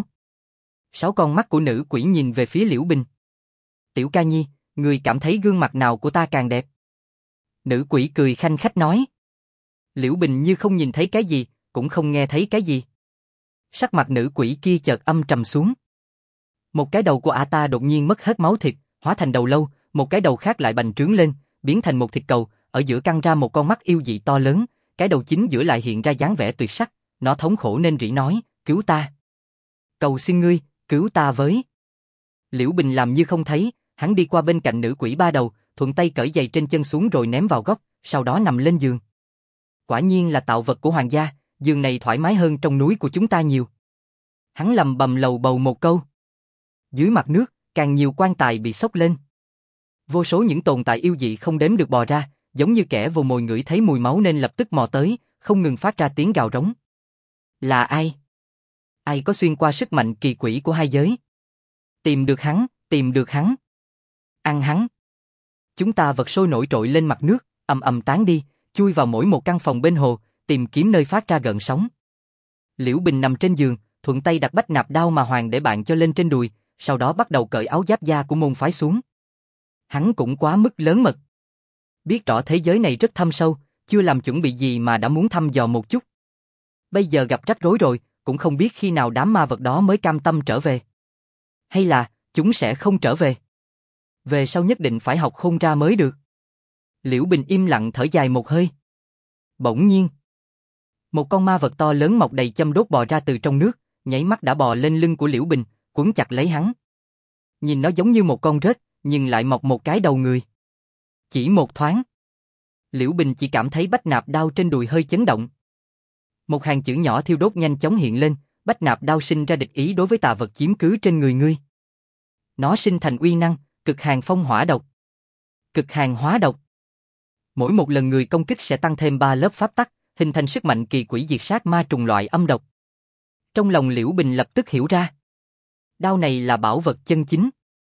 6 con mắt của nữ quỷ nhìn về phía Liễu Bình. Tiểu ca nhi, người cảm thấy gương mặt nào của ta càng đẹp? Nữ quỷ cười khanh khách nói. Liễu Bình như không nhìn thấy cái gì, cũng không nghe thấy cái gì. Sắc mặt nữ quỷ kia chợt âm trầm xuống. Một cái đầu của ả ta đột nhiên mất hết máu thịt, hóa thành đầu lâu, một cái đầu khác lại bành trướng lên, biến thành một thịt cầu, ở giữa căng ra một con mắt yêu dị to lớn, cái đầu chính giữa lại hiện ra dáng vẻ tuyệt sắc, nó thống khổ nên rỉ nói, cứu ta. Cầu xin ngươi, cứu ta với. Liễu Bình làm như không thấy, hắn đi qua bên cạnh nữ quỷ ba đầu, thuận tay cởi giày trên chân xuống rồi ném vào góc, sau đó nằm lên giường. Quả nhiên là tạo vật của hoàng gia, giường này thoải mái hơn trong núi của chúng ta nhiều. Hắn lầm bầm lầu bầu một câu. Dưới mặt nước, càng nhiều quan tài bị xốc lên. Vô số những tồn tại yêu dị không đếm được bò ra, giống như kẻ vồ mồi ngửi thấy mùi máu nên lập tức mò tới, không ngừng phát ra tiếng gào rống. Là ai? Ai có xuyên qua sức mạnh kỳ quỷ của hai giới? Tìm được hắn, tìm được hắn. Ăn hắn. Chúng ta vật sôi nổi trội lên mặt nước, ầm ầm tán đi, chui vào mỗi một căn phòng bên hồ, tìm kiếm nơi phát ra gợn sóng. Liễu Bình nằm trên giường, thuận tay đặt bách nạp đao mà hoàng để bạn cho lên trên đùi, sau đó bắt đầu cởi áo giáp da của môn phái xuống. Hắn cũng quá mức lớn mật. Biết rõ thế giới này rất thâm sâu, chưa làm chuẩn bị gì mà đã muốn thăm dò một chút. Bây giờ gặp rắc rối rồi, cũng không biết khi nào đám ma vật đó mới cam tâm trở về. Hay là, chúng sẽ không trở về. Về sau nhất định phải học khôn ra mới được. Liễu Bình im lặng thở dài một hơi. Bỗng nhiên, một con ma vật to lớn mọc đầy châm đốt bò ra từ trong nước, nháy mắt đã bò lên lưng của Liễu Bình, quấn chặt lấy hắn. Nhìn nó giống như một con rết, nhưng lại mọc một cái đầu người. Chỉ một thoáng, Liễu Bình chỉ cảm thấy bách nạp đao trên đùi hơi chấn động. Một hàng chữ nhỏ thiêu đốt nhanh chóng hiện lên, bách nạp đao sinh ra địch ý đối với tà vật chiếm cứ trên người ngươi. Nó sinh thành uy năng, cực hàn phong hỏa độc. Cực hàn hóa độc. Mỗi một lần người công kích sẽ tăng thêm 3 lớp pháp tắc, hình thành sức mạnh kỳ quỷ diệt sát ma trùng loại âm độc. Trong lòng Liễu Bình lập tức hiểu ra. Đao này là bảo vật chân chính.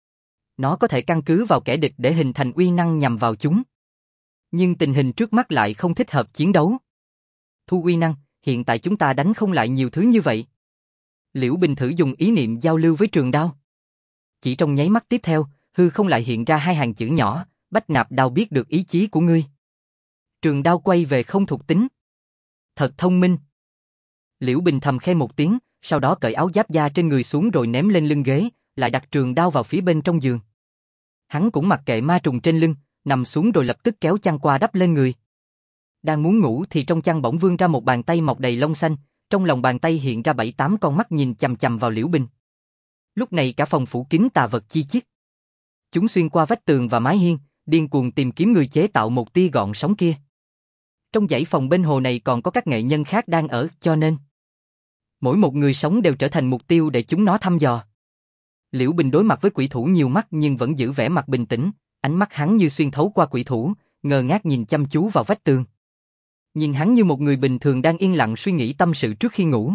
Nó có thể căn cứ vào kẻ địch để hình thành uy năng nhằm vào chúng. Nhưng tình hình trước mắt lại không thích hợp chiến đấu. Thu uy năng, hiện tại chúng ta đánh không lại nhiều thứ như vậy. Liễu Bình thử dùng ý niệm giao lưu với trường đao. Chỉ trong nháy mắt tiếp theo, hư không lại hiện ra 2 hàng chữ nhỏ, bách nạp đao biết được ý chí của ngươi. Trường đao quay về không thuộc tính. Thật thông minh. Liễu Bình thầm khen một tiếng, sau đó cởi áo giáp da trên người xuống rồi ném lên lưng ghế, lại đặt trường đao vào phía bên trong giường. Hắn cũng mặc kệ ma trùng trên lưng, nằm xuống rồi lập tức kéo chăn qua đắp lên người. Đang muốn ngủ thì trong chăn bỗng vươn ra một bàn tay mọc đầy lông xanh, trong lòng bàn tay hiện ra 7-8 con mắt nhìn chằm chằm vào Liễu Bình. Lúc này cả phòng phủ kín tà vật chi chít. Chúng xuyên qua vách tường và mái hiên, điên cuồng tìm kiếm người chế tạo một tia gọn sóng kia. Trong dãy phòng bên hồ này còn có các nghệ nhân khác đang ở, cho nên mỗi một người sống đều trở thành mục tiêu để chúng nó thăm dò. Liễu Bình đối mặt với quỷ thủ nhiều mắt nhưng vẫn giữ vẻ mặt bình tĩnh, ánh mắt hắn như xuyên thấu qua quỷ thủ, ngơ ngác nhìn chăm chú vào vách tường. Nhìn hắn như một người bình thường đang yên lặng suy nghĩ tâm sự trước khi ngủ.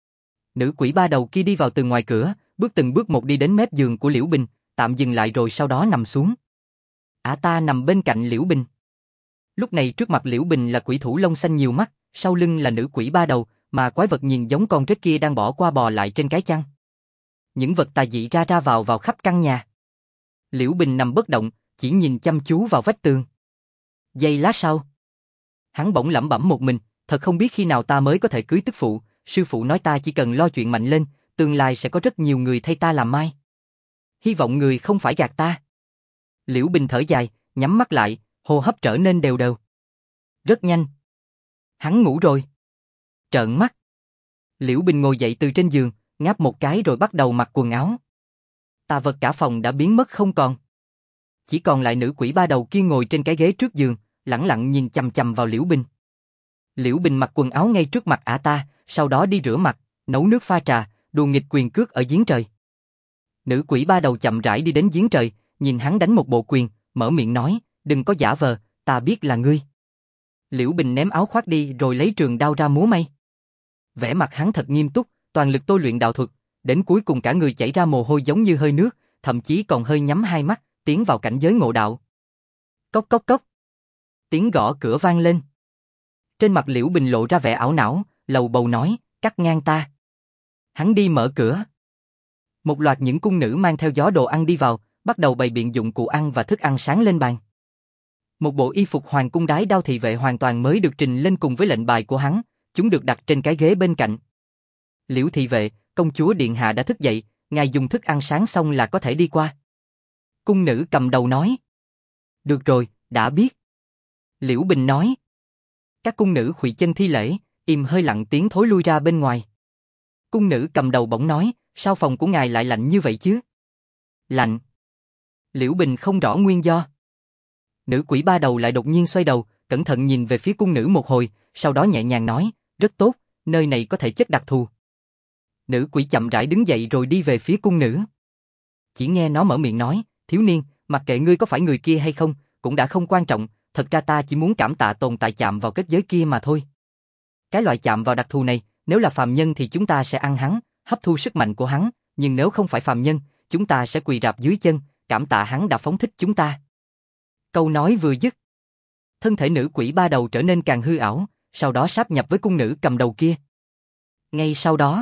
Nữ quỷ ba đầu kia đi vào từ ngoài cửa, bước từng bước một đi đến mép giường của Liễu Bình, tạm dừng lại rồi sau đó nằm xuống. Ả ta nằm bên cạnh Liễu Bình. Lúc này trước mặt Liễu Bình là quỷ thủ lông xanh nhiều mắt, sau lưng là nữ quỷ ba đầu, mà quái vật nhìn giống con rết kia đang bỏ qua bò lại trên cái chăn. Những vật tà dị ra ra vào khắp căn nhà. Liễu Bình nằm bất động, chỉ nhìn chăm chú vào vách tường. Giây lát sau, hắn bỗng lẩm bẩm một mình, thật không biết khi nào ta mới có thể cưới tức phụ, sư phụ nói ta chỉ cần lo chuyện mạnh lên, tương lai sẽ có rất nhiều người thay ta làm mai. Hy vọng người không phải gạt ta. Liễu Bình thở dài, nhắm mắt lại, hô hấp trở nên đều đều. Rất nhanh. Hắn ngủ rồi. Trợn mắt. Liễu Bình ngồi dậy từ trên giường, ngáp một cái rồi bắt đầu mặc quần áo. Tà vật cả phòng đã biến mất không còn. Chỉ còn lại nữ quỷ ba đầu kia ngồi trên cái ghế trước giường, lẳng lặng nhìn chằm chằm vào Liễu Bình. Liễu Bình mặc quần áo ngay trước mặt ả ta, sau đó đi rửa mặt, nấu nước pha trà, đùa nghịch quyền cước ở giếng trời. Nữ quỷ ba đầu chậm rãi đi đến giếng trời, nhìn hắn đánh một bộ quyền, mở miệng nói, đừng có giả vờ, ta biết là ngươi. Liễu Bình ném áo khoác đi rồi lấy trường đao ra múa may. Vẻ mặt hắn thật nghiêm túc, toàn lực tôi luyện đạo thuật, đến cuối cùng cả người chảy ra mồ hôi giống như hơi nước, thậm chí còn hơi nhắm hai mắt, tiến vào cảnh giới ngộ đạo. Cốc cốc cốc. Tiếng gõ cửa vang lên. Trên mặt Liễu Bình lộ ra vẻ ảo não, lầu bầu nói, cắt ngang ta. Hắn đi mở cửa. Một loạt những cung nữ mang theo gió đồ ăn đi vào, bắt đầu bày biện dụng cụ ăn và thức ăn sáng lên bàn. Một bộ y phục hoàng cung đái đao thị vệ hoàn toàn mới được trình lên cùng với lệnh bài của hắn, chúng được đặt trên cái ghế bên cạnh. Liễu thị vệ, công chúa điện hạ đã thức dậy, ngài dùng thức ăn sáng xong là có thể đi qua. Cung nữ cầm đầu nói. Được rồi, đã biết. Liễu Bình nói. Các cung nữ khuỵu chân thi lễ, im hơi lặng tiếng thối lui ra bên ngoài. Cung nữ cầm đầu bỗng nói, sao phòng của ngài lại lạnh như vậy chứ? Lạnh. Liễu Bình không rõ nguyên do. Nữ quỷ ba đầu lại đột nhiên xoay đầu, cẩn thận nhìn về phía cung nữ một hồi, sau đó nhẹ nhàng nói, rất tốt, nơi này có thể chất đặc thù. Nữ quỷ chậm rãi đứng dậy rồi đi về phía cung nữ. Chỉ nghe nó mở miệng nói, thiếu niên, mặc kệ ngươi có phải người kia hay không, cũng đã không quan trọng, thật ra ta chỉ muốn cảm tạ tồn tại chạm vào kết giới kia mà thôi. Cái loại chạm vào đặc thù này, nếu là phàm nhân thì chúng ta sẽ ăn hắn, hấp thu sức mạnh của hắn, nhưng nếu không phải phàm nhân, chúng ta sẽ quỳ rạp dưới chân, cảm tạ hắn đã phóng thích chúng ta. Câu nói vừa dứt, thân thể nữ quỷ ba đầu trở nên càng hư ảo, sau đó sáp nhập với cung nữ cầm đầu kia. Ngay sau đó,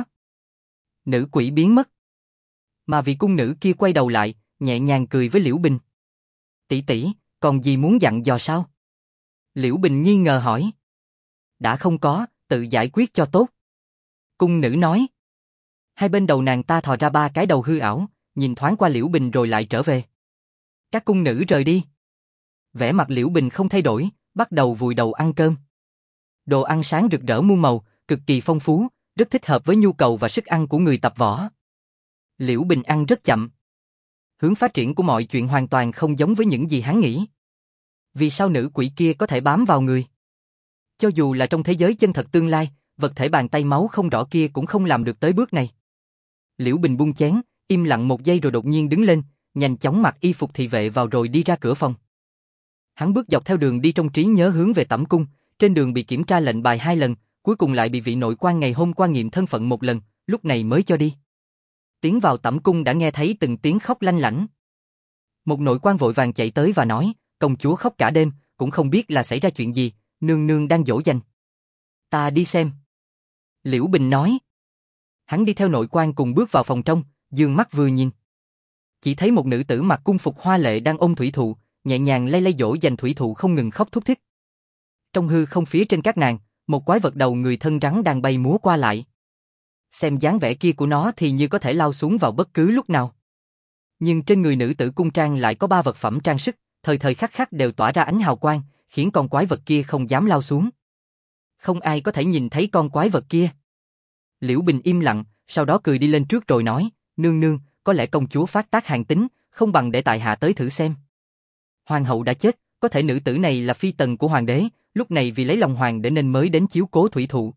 nữ quỷ biến mất. Mà vị cung nữ kia quay đầu lại, nhẹ nhàng cười với Liễu Bình. Tỷ tỷ, còn gì muốn dặn dò sao? Liễu Bình nghi ngờ hỏi. Đã không có, tự giải quyết cho tốt. Cung nữ nói. Hai bên đầu nàng ta thò ra ba cái đầu hư ảo, nhìn thoáng qua Liễu Bình rồi lại trở về. Các cung nữ rời đi. Vẻ mặt Liễu Bình không thay đổi, bắt đầu vùi đầu ăn cơm. Đồ ăn sáng rực rỡ muôn màu, cực kỳ phong phú, rất thích hợp với nhu cầu và sức ăn của người tập võ. Liễu Bình ăn rất chậm. Hướng phát triển của mọi chuyện hoàn toàn không giống với những gì hắn nghĩ. Vì sao nữ quỷ kia có thể bám vào người? Cho dù là trong thế giới chân thật tương lai, vật thể bàn tay máu không rõ kia cũng không làm được tới bước này. Liễu Bình buông chén, im lặng một giây rồi đột nhiên đứng lên, nhanh chóng mặc y phục thị vệ vào rồi đi ra cửa phòng. Hắn bước dọc theo đường đi trong trí nhớ hướng về Tẩm cung, trên đường bị kiểm tra lệnh bài 2 lần, cuối cùng lại bị vị nội quan ngày hôm qua nghiệm thân phận 1 lần, lúc này mới cho đi. Tiến vào Tẩm cung đã nghe thấy từng tiếng khóc lanh lảnh. Một nội quan vội vàng chạy tới và nói, công chúa khóc cả đêm, cũng không biết là xảy ra chuyện gì, nương nương đang dỗ dành. Ta đi xem. Liễu Bình nói. Hắn đi theo nội quan cùng bước vào phòng trong, dương mắt vừa nhìn. Chỉ thấy một nữ tử mặc cung phục hoa lệ đang ôm thủy thụ, nhẹ nhàng lay lay dỗ dành thủy thụ không ngừng khóc thúc thích. Trong hư không phía trên các nàng, một quái vật đầu người thân rắn đang bay múa qua lại. Xem dáng vẻ kia của nó thì như có thể lao xuống vào bất cứ lúc nào. Nhưng trên người nữ tử cung trang lại có 3 vật phẩm trang sức, thời thời khắc khắc đều tỏa ra ánh hào quang, khiến con quái vật kia không dám lao xuống. Không ai có thể nhìn thấy con quái vật kia. Liễu Bình im lặng, sau đó cười đi lên trước rồi nói, nương nương, có lẽ công chúa phát tác hàn tính, không bằng để tại hạ tới thử xem. Hoàng hậu đã chết, có thể nữ tử này là phi tần của hoàng đế, lúc này vì lấy lòng hoàng đế nên mới đến chiếu cố thủy thụ.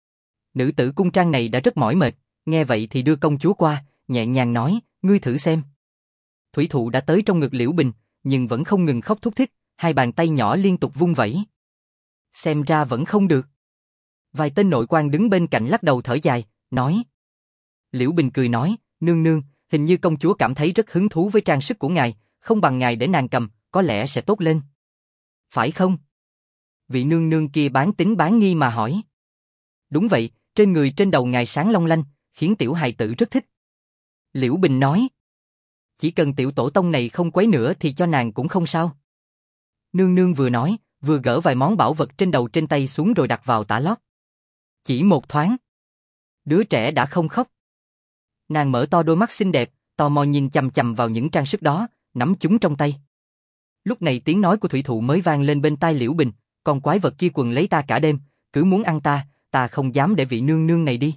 Nữ tử cung trang này đã rất mỏi mệt, nghe vậy thì đưa công chúa qua, nhẹ nhàng nói, ngươi thử xem. Thủy thụ đã tới trong ngực Liễu Bình, nhưng vẫn không ngừng khóc thúc thích, hai bàn tay nhỏ liên tục vung vẩy. Xem ra vẫn không được. Vài tên nội quan đứng bên cạnh lắc đầu thở dài, nói. Liễu Bình cười nói, nương nương, hình như công chúa cảm thấy rất hứng thú với trang sức của ngài, không bằng ngài để nàng cầm, có lẽ sẽ tốt lên. Phải không? Vị nương nương kia bán tín bán nghi mà hỏi. Đúng vậy, trên người trên đầu ngài sáng long lanh, khiến tiểu hài tử rất thích. Liễu Bình nói. Chỉ cần tiểu tổ tông này không quấy nữa thì cho nàng cũng không sao. Nương nương vừa nói, vừa gỡ vài món bảo vật trên đầu trên tay xuống rồi đặt vào tả lót. Chỉ một thoáng, đứa trẻ đã không khóc. Nàng mở to đôi mắt xinh đẹp, tò mò nhìn chằm chằm vào những trang sức đó, nắm chúng trong tay. Lúc này tiếng nói của thủy thụ mới vang lên bên tai Liễu Bình, con quái vật kia quần lấy ta cả đêm, cứ muốn ăn ta, ta không dám để vị nương nương này đi.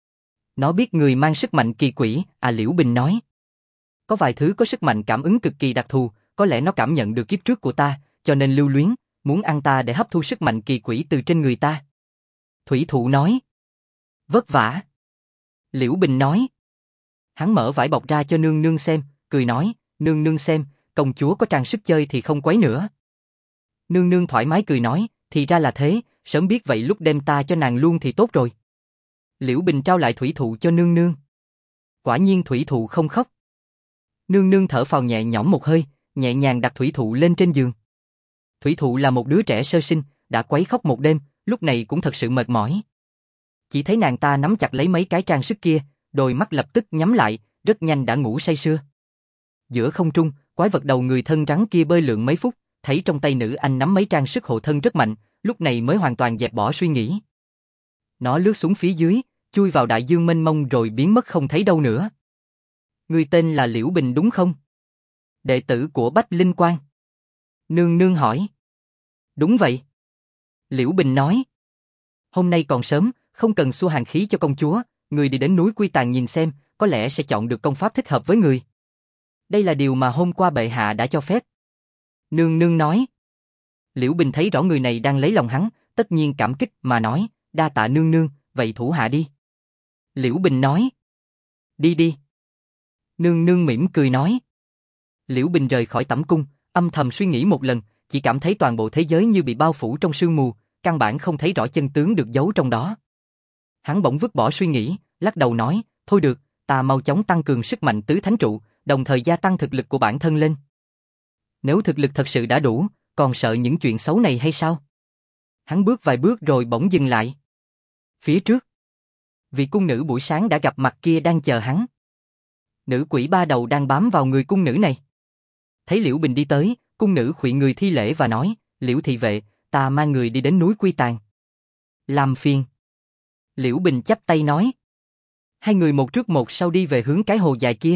Nó biết người mang sức mạnh kỳ quỷ, Liễu Bình nói. Có vài thứ có sức mạnh cảm ứng cực kỳ đặc thù, có lẽ nó cảm nhận được kiếp trước của ta, cho nên lưu luyến, muốn ăn ta để hấp thu sức mạnh kỳ quỷ từ trên người ta. Thủy thụ nói. Vất vả. Liễu Bình nói. Hắn mở vải bọc ra cho nương nương xem, cười nói, nương nương xem, công chúa có trang sức chơi thì không quấy nữa. Nương nương thoải mái cười nói, thì ra là thế, sớm biết vậy lúc đêm ta cho nàng luôn thì tốt rồi. Liễu Bình trao lại thủy thụ cho nương nương. Quả nhiên thủy thụ không khóc. Nương nương thở phào nhẹ nhõm một hơi, nhẹ nhàng đặt thủy thụ lên trên giường. Thủy thụ là một đứa trẻ sơ sinh, đã quấy khóc một đêm, lúc này cũng thật sự mệt mỏi. Chỉ thấy nàng ta nắm chặt lấy mấy cái trang sức kia, đôi mắt lập tức nhắm lại, rất nhanh đã ngủ say sưa. Giữa không trung, quái vật đầu người thân rắn kia bơi lượn mấy phút, thấy trong tay nữ anh nắm mấy trang sức hộ thân rất mạnh, lúc này mới hoàn toàn dẹp bỏ suy nghĩ. Nó lướt xuống phía dưới, chui vào đại dương mênh mông rồi biến mất không thấy đâu nữa. Ngươi tên là Liễu Bình đúng không? Đệ tử của Bách Linh Quang. Nương nương hỏi. Đúng vậy. Liễu Bình nói. Hôm nay còn sớm, không cần xua hàn khí cho công chúa, người đi đến núi Quy Tàng nhìn xem, có lẽ sẽ chọn được công pháp thích hợp với người. Đây là điều mà hôm qua bệ hạ đã cho phép. Nương nương nói. Liễu Bình thấy rõ người này đang lấy lòng hắn, tất nhiên cảm kích mà nói, đa tạ nương nương, vậy thủ hạ đi. Liễu Bình nói. Đi đi. Nương nương mỉm cười nói. Liễu Bình rời khỏi tẩm cung, âm thầm suy nghĩ một lần, chỉ cảm thấy toàn bộ thế giới như bị bao phủ trong sương mù, căn bản không thấy rõ chân tướng được giấu trong đó. Hắn bỗng vứt bỏ suy nghĩ, lắc đầu nói, thôi được, ta mau chóng tăng cường sức mạnh tứ thánh trụ, đồng thời gia tăng thực lực của bản thân lên. Nếu thực lực thật sự đã đủ, còn sợ những chuyện xấu này hay sao? Hắn bước vài bước rồi bỗng dừng lại. Phía trước, vị cung nữ buổi sáng đã gặp mặt kia đang chờ hắn. Nữ quỷ ba đầu đang bám vào người cung nữ này. Thấy Liễu Bình đi tới, cung nữ khuỵu người thi lễ và nói, Liễu thị vệ, ta mang người đi đến núi Quy Tàng. Làm phiền. Liễu Bình chắp tay nói. Hai người một trước một sau đi về hướng cái hồ dài kia.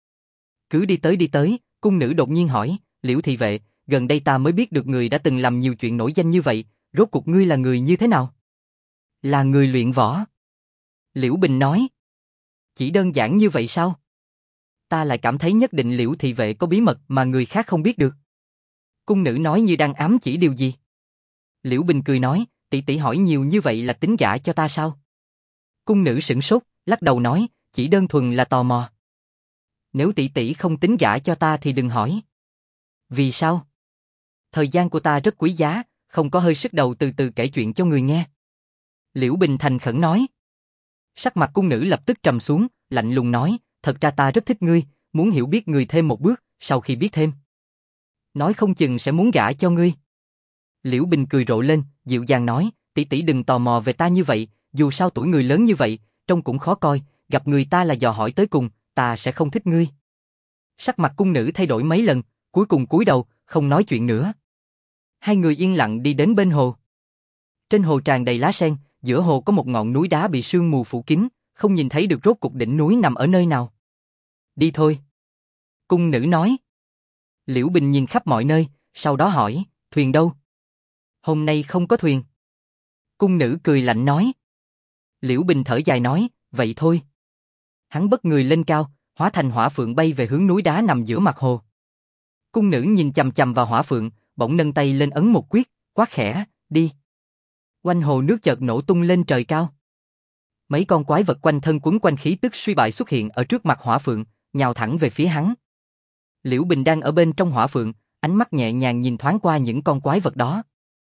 Cứ đi tới, cung nữ đột nhiên hỏi, Liễu thị vệ, gần đây ta mới biết được người đã từng làm nhiều chuyện nổi danh như vậy, rốt cuộc ngươi là người như thế nào? Là người luyện võ. Liễu Bình nói. Chỉ đơn giản như vậy sao? Ta lại cảm thấy nhất định Liễu thị vệ có bí mật mà người khác không biết được. Cung nữ nói như đang ám chỉ điều gì. Liễu Bình cười nói, tỷ tỷ hỏi nhiều như vậy là tính gả cho ta sao? Cung nữ sửng sốt, lắc đầu nói, chỉ đơn thuần là tò mò. Nếu tỷ tỷ không tính gả cho ta thì đừng hỏi. Vì sao? Thời gian của ta rất quý giá, không có hơi sức đầu từ từ kể chuyện cho người nghe. Liễu Bình thành khẩn nói. Sắc mặt cung nữ lập tức trầm xuống, lạnh lùng nói, thật ra ta rất thích ngươi, muốn hiểu biết ngươi thêm một bước, sau khi biết thêm. Nói không chừng sẽ muốn gả cho ngươi. Liễu Bình cười rộ lên, dịu dàng nói, tỷ tỷ đừng tò mò về ta như vậy, dù sao tuổi người lớn như vậy, trông cũng khó coi, gặp người ta là dò hỏi tới cùng, ta sẽ không thích ngươi. Sắc mặt cung nữ thay đổi mấy lần, cuối cùng cúi đầu, không nói chuyện nữa. Hai người yên lặng đi đến bên hồ. Trên hồ tràn đầy lá sen, giữa hồ có một ngọn núi đá bị sương mù phủ kín, không nhìn thấy được rốt cục đỉnh núi nằm ở nơi nào. Đi thôi. Cung nữ nói. Liễu Bình nhìn khắp mọi nơi, sau đó hỏi, thuyền đâu? Hôm nay không có thuyền. Cung nữ cười lạnh nói. Liễu Bình thở dài nói, vậy thôi. Hắn bất người lên cao, hóa thành hỏa phượng bay về hướng núi đá nằm giữa mặt hồ. Cung nữ nhìn chằm chằm vào hỏa phượng, bỗng nâng tay lên ấn một quyết, quát khẽ, đi. Quanh hồ nước chợt nổ tung lên trời cao. Mấy con quái vật quanh thân quấn quanh khí tức suy bại xuất hiện ở trước mặt hỏa phượng, nhào thẳng về phía hắn. Liễu Bình đang ở bên trong hỏa phượng, ánh mắt nhẹ nhàng nhìn thoáng qua những con quái vật đó.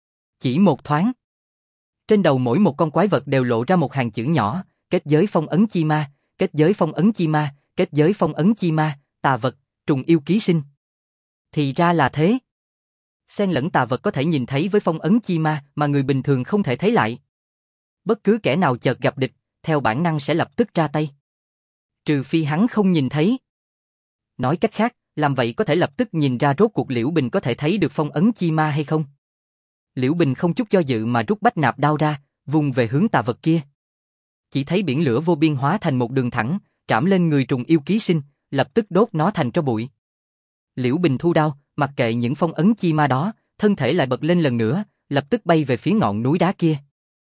Chỉ một thoáng. Trên đầu mỗi một con quái vật đều lộ ra một hàng chữ nhỏ, kết giới phong ấn chi ma, kết giới phong ấn chi ma, kết giới phong ấn chi ma, tà vật, trùng yêu ký sinh. Thì ra là thế. Xen lẫn tà vật có thể nhìn thấy với phong ấn chi ma mà người bình thường không thể thấy lại. Bất cứ kẻ nào chợt gặp địch, theo bản năng sẽ lập tức ra tay. Trừ phi hắn không nhìn thấy. Nói cách khác, làm vậy có thể lập tức nhìn ra rốt cuộc Liễu Bình có thể thấy được phong ấn chi ma hay không. Liễu Bình không chút do dự mà rút bách nạp đao ra, vung về hướng tà vật kia. Chỉ thấy biển lửa vô biên hóa thành một đường thẳng, trảm lên người trùng yêu ký sinh, lập tức đốt nó thành tro bụi. Liễu Bình thu đao, mặc kệ những phong ấn chi ma đó, thân thể lại bật lên lần nữa, lập tức bay về phía ngọn núi đá kia.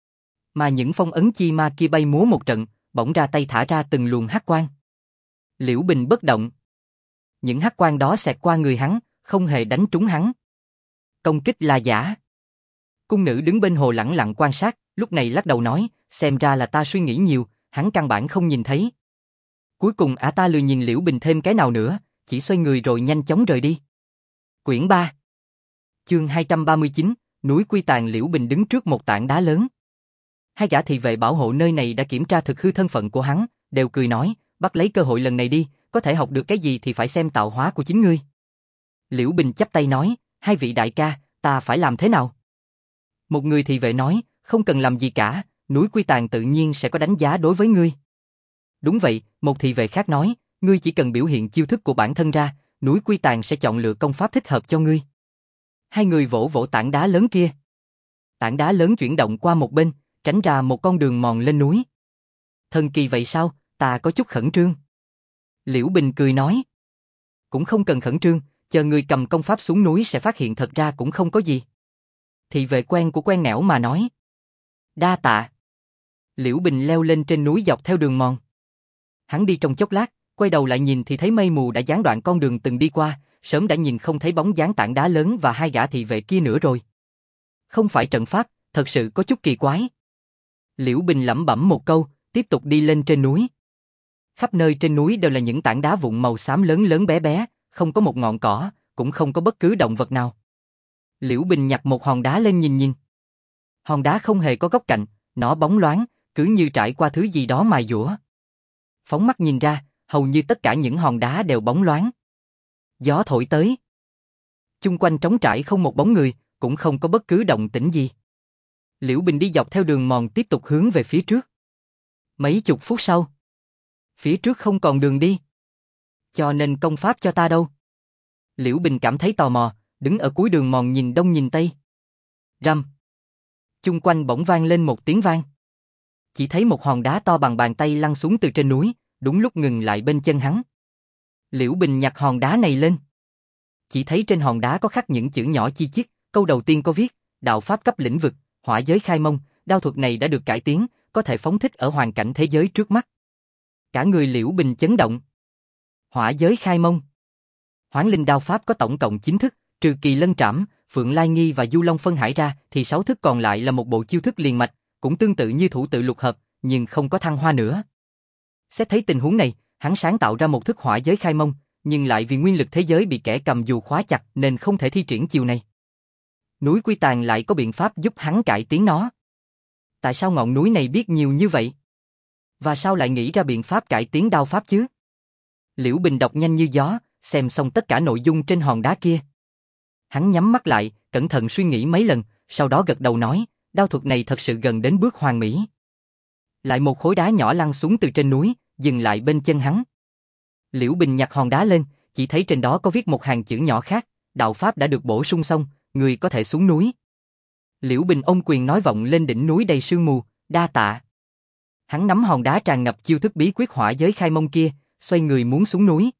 Mà những phong ấn chi ma kia bay múa một trận, bỗng ra tay thả ra từng luồng hắc quang. Liễu Bình bất động. Những hắc quang đó xẹt qua người hắn, không hề đánh trúng hắn. Công kích là giả. Cung nữ đứng bên hồ lẳng lặng quan sát, lúc này lắc đầu nói, xem ra là ta suy nghĩ nhiều, hắn căn bản không nhìn thấy. Cuối cùng ta lười nhìn Liễu Bình thêm cái nào nữa, chỉ xoay người rồi nhanh chóng rời đi. Quyển 3. Chương 239, núi Quy Tàn. Liễu Bình đứng trước một tảng đá lớn. Hai gã thị vệ bảo hộ nơi này đã kiểm tra thực hư thân phận của hắn, đều cười nói, bắt lấy cơ hội lần này đi, có thể học được cái gì thì phải xem tạo hóa của chính ngươi. Liễu Bình chắp tay nói, hai vị đại ca, ta phải làm thế nào? Một người thị vệ nói, không cần làm gì cả, núi Quy Tàn tự nhiên sẽ có đánh giá đối với ngươi. Đúng vậy, một thị vệ khác nói, ngươi chỉ cần biểu hiện chiêu thức của bản thân ra, núi Quy Tàn sẽ chọn lựa công pháp thích hợp cho ngươi. Hai người vỗ vỗ tảng đá lớn kia. Tảng đá lớn chuyển động qua một bên, tránh ra một con đường mòn lên núi. Thần kỳ vậy sao, ta có chút khẩn trương. Liễu Bình cười nói. Cũng không cần khẩn trương, chờ người cầm công pháp xuống núi sẽ phát hiện thật ra cũng không có gì. Thị vệ quen của quen nẻo mà nói. Đa tạ. Liễu Bình leo lên trên núi dọc theo đường mòn. Hắn đi trong chốc lát, quay đầu lại nhìn thì thấy mây mù đã gián đoạn con đường từng đi qua, sớm đã nhìn không thấy bóng dáng tảng đá lớn và hai gã thị vệ kia nữa rồi. Không phải trận pháp, thật sự có chút kỳ quái. Liễu Bình lẩm bẩm một câu, tiếp tục đi lên trên núi. Khắp nơi trên núi đều là những tảng đá vụn màu xám lớn lớn bé bé, không có một ngọn cỏ, cũng không có bất cứ động vật nào. Liễu Bình nhặt một hòn đá lên nhìn nhìn. Hòn đá không hề có góc cạnh, nó bóng loáng, cứ như trải qua thứ gì đó mài dũa. Phóng mắt nhìn ra, hầu như tất cả những hòn đá đều bóng loáng. Gió thổi tới. Chung quanh trống trải không một bóng người, cũng không có bất cứ động tĩnh gì. Liễu Bình đi dọc theo đường mòn tiếp tục hướng về phía trước. Mấy chục phút sau, phía trước không còn đường đi. Cho nên công pháp cho ta đâu? Liễu Bình cảm thấy tò mò, đứng ở cuối đường mòn nhìn đông nhìn tây. Rầm. Chung quanh bỗng vang lên một tiếng vang. Chỉ thấy một hòn đá to bằng bàn tay lăn xuống từ trên núi, đúng lúc ngừng lại bên chân hắn. Liễu Bình nhặt hòn đá này lên. Chỉ thấy trên hòn đá có khắc những chữ nhỏ chi chít, câu đầu tiên có viết, đạo pháp cấp lĩnh vực, hỏa giới khai mông, đao thuật này đã được cải tiến, có thể phóng thích ở hoàn cảnh thế giới trước mắt. Cả người Liễu Bình chấn động. Hỏa giới khai mông. Hoán linh đao pháp có tổng cộng 9 thức, trừ Kỳ Lân Trảm, Phượng Lai Nghi và Du Long Phân Hải ra thì 6 thức còn lại là một bộ chiêu thức liền mạch, cũng tương tự như thủ tự lục hợp, nhưng không có thăng hoa nữa. Xét thấy tình huống này, hắn sáng tạo ra một thức hỏa giới khai mông, nhưng lại vì nguyên lực thế giới bị kẻ cầm dù khóa chặt nên không thể thi triển chiều này. Núi Quy Tàn lại có biện pháp giúp hắn cải tiến nó. Tại sao ngọn núi này biết nhiều như vậy? Và sao lại nghĩ ra biện pháp cải tiến đao pháp chứ? Liễu Bình đọc nhanh như gió, xem xong tất cả nội dung trên hòn đá kia. Hắn nhắm mắt lại, cẩn thận suy nghĩ mấy lần, sau đó gật đầu nói, đao thuật này thật sự gần đến bước hoàn mỹ. Lại một khối đá nhỏ lăn xuống từ trên núi, dừng lại bên chân hắn. Liễu Bình nhặt hòn đá lên, chỉ thấy trên đó có viết một hàng chữ nhỏ khác, đạo pháp đã được bổ sung xong, người có thể xuống núi. Liễu Bình ôm quyền nói vọng lên đỉnh núi đầy sương mù, đa tạ. Hắn nắm hòn đá tràn ngập chiêu thức bí quyết hỏa giới khai mông kia, xoay người muốn xuống núi.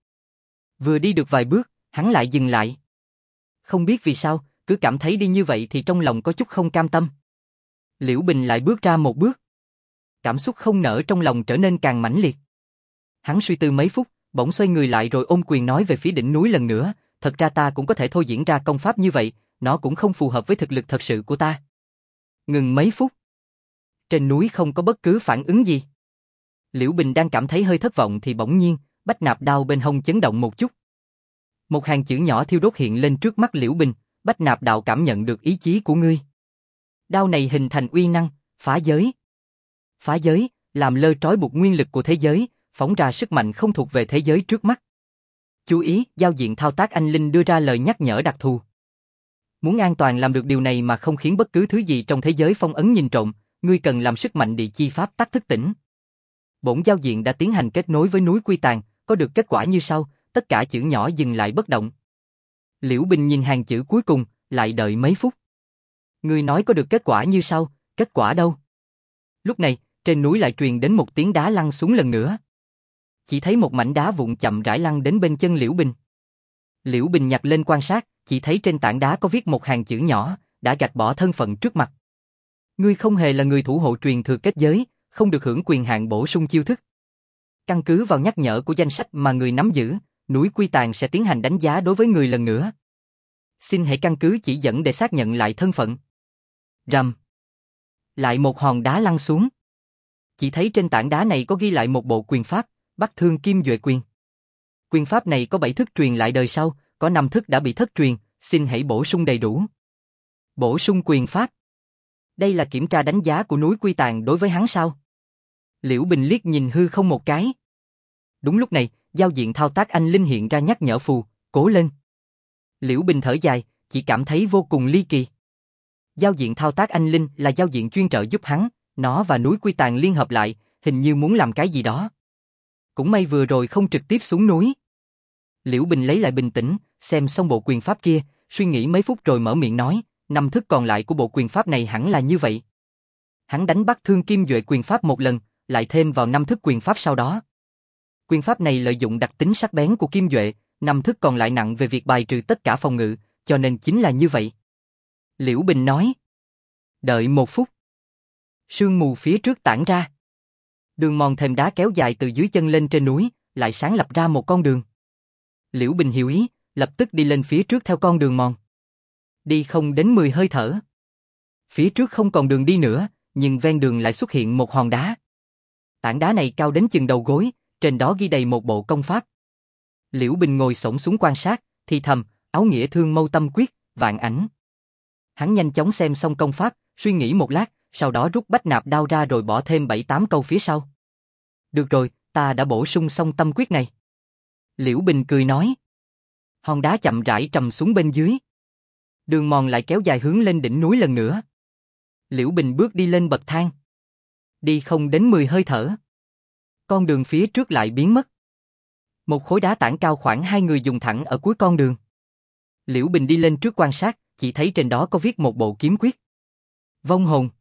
Vừa đi được vài bước, hắn lại dừng lại. Không biết vì sao, cứ cảm thấy đi như vậy thì trong lòng có chút không cam tâm. Liễu Bình lại bước ra một bước. Cảm xúc không nở trong lòng trở nên càng mãnh liệt. Hắn suy tư mấy phút, bỗng xoay người lại rồi ôm quyền nói về phía đỉnh núi lần nữa, thật ra ta cũng có thể thôi diễn ra công pháp như vậy, nó cũng không phù hợp với thực lực thật sự của ta. Ngừng mấy phút. Trên núi không có bất cứ phản ứng gì. Liễu Bình đang cảm thấy hơi thất vọng thì bỗng nhiên, bách nạp đao bên hông chấn động một chút. Một hàng chữ nhỏ thiêu đốt hiện lên trước mắt Liễu Bình, bách nạp đạo cảm nhận được ý chí của ngươi. Đao này hình thành uy năng, phá giới. Phá giới, làm lơ trói buộc nguyên lực của thế giới, phóng ra sức mạnh không thuộc về thế giới trước mắt. Chú ý, giao diện thao tác anh Linh đưa ra lời nhắc nhở đặc thù. Muốn an toàn làm được điều này mà không khiến bất cứ thứ gì trong thế giới phong ấn nhìn trộm, ngươi cần làm sức mạnh địa chi pháp tắc thức tỉnh. Bổn giao diện đã tiến hành kết nối với núi Quy Tàn, có được kết quả như sau, tất cả chữ nhỏ dừng lại bất động. Liễu Bình nhìn hàng chữ cuối cùng, lại đợi mấy phút. Ngươi nói có được kết quả như sau, kết quả đâu? Lúc này, trên núi lại truyền đến một tiếng đá lăn xuống lần nữa. Chỉ thấy một mảnh đá vụn chậm rãi lăn đến bên chân Liễu Bình. Liễu Bình nhặt lên quan sát, chỉ thấy trên tảng đá có viết một hàng chữ nhỏ, đã gạch bỏ thân phận trước mặt. Ngươi không hề là người thủ hộ truyền thừa kết giới, không được hưởng quyền hạn bổ sung chiêu thức. Căn cứ vào nhắc nhở của danh sách mà người nắm giữ, núi Quy Tàn sẽ tiến hành đánh giá đối với người lần nữa. Xin hãy căn cứ chỉ dẫn để xác nhận lại thân phận. Rầm. Lại một hòn đá lăn xuống. Chỉ thấy trên tảng đá này có ghi lại một bộ quyền pháp, Bắc Thương Kim Duệ Quyền. Quyền pháp này có 7 thức truyền lại đời sau, có 5 thức đã bị thất truyền, xin hãy bổ sung đầy đủ. Bổ sung quyền pháp. Đây là kiểm tra đánh giá của núi Quy Tàn đối với hắn sao? Liễu Bình liếc nhìn hư không một cái. Đúng lúc này, giao diện thao tác anh Linh hiện ra nhắc nhở phù, cố lên. Liễu Bình thở dài, chỉ cảm thấy vô cùng ly kỳ. Giao diện thao tác anh Linh là giao diện chuyên trợ giúp hắn, nó và núi Quy Tàn liên hợp lại, hình như muốn làm cái gì đó. Cũng may vừa rồi không trực tiếp xuống núi. Liễu Bình lấy lại bình tĩnh, xem xong bộ quyền pháp kia, suy nghĩ mấy phút rồi mở miệng nói, 5 thức còn lại của bộ quyền pháp này hẳn là như vậy. Hắn đánh Bắc Thương Kim Duệ quyền pháp một lần, lại thêm vào 5 thức quyền pháp sau đó. Quyền pháp này lợi dụng đặc tính sắc bén của Kim Duệ, 5 thức còn lại nặng về việc bài trừ tất cả phòng ngự, cho nên chính là như vậy. Liễu Bình nói. Đợi một phút. Sương mù phía trước tản ra. Đường mòn thềm đá kéo dài từ dưới chân lên trên núi, lại sáng lập ra một con đường. Liễu Bình hiểu ý, lập tức đi lên phía trước theo con đường mòn. Đi không đến 10 hơi thở. Phía trước không còn đường đi nữa, nhưng ven đường lại xuất hiện một hòn đá. Tảng đá này cao đến chừng đầu gối, trên đó ghi đầy một bộ công pháp. Liễu Bình ngồi xổm xuống quan sát, thì thầm, áo nghĩa thương mâu tâm quyết, vạn ảnh. Hắn nhanh chóng xem xong công pháp, suy nghĩ một lát, sau đó rút bách nạp đao ra rồi bỏ thêm 7-8 câu phía sau. Được rồi, ta đã bổ sung xong tâm quyết này. Liễu Bình cười nói. Hòn đá chậm rãi trầm xuống bên dưới. Đường mòn lại kéo dài hướng lên đỉnh núi lần nữa. Liễu Bình bước đi lên bậc thang. Đi không đến 10 hơi thở. Con đường phía trước lại biến mất. Một khối đá tảng cao khoảng 2 người dùng thẳng ở cuối con đường. Liễu Bình đi lên trước quan sát, chỉ thấy trên đó có viết một bộ kiếm quyết. Vong hồn.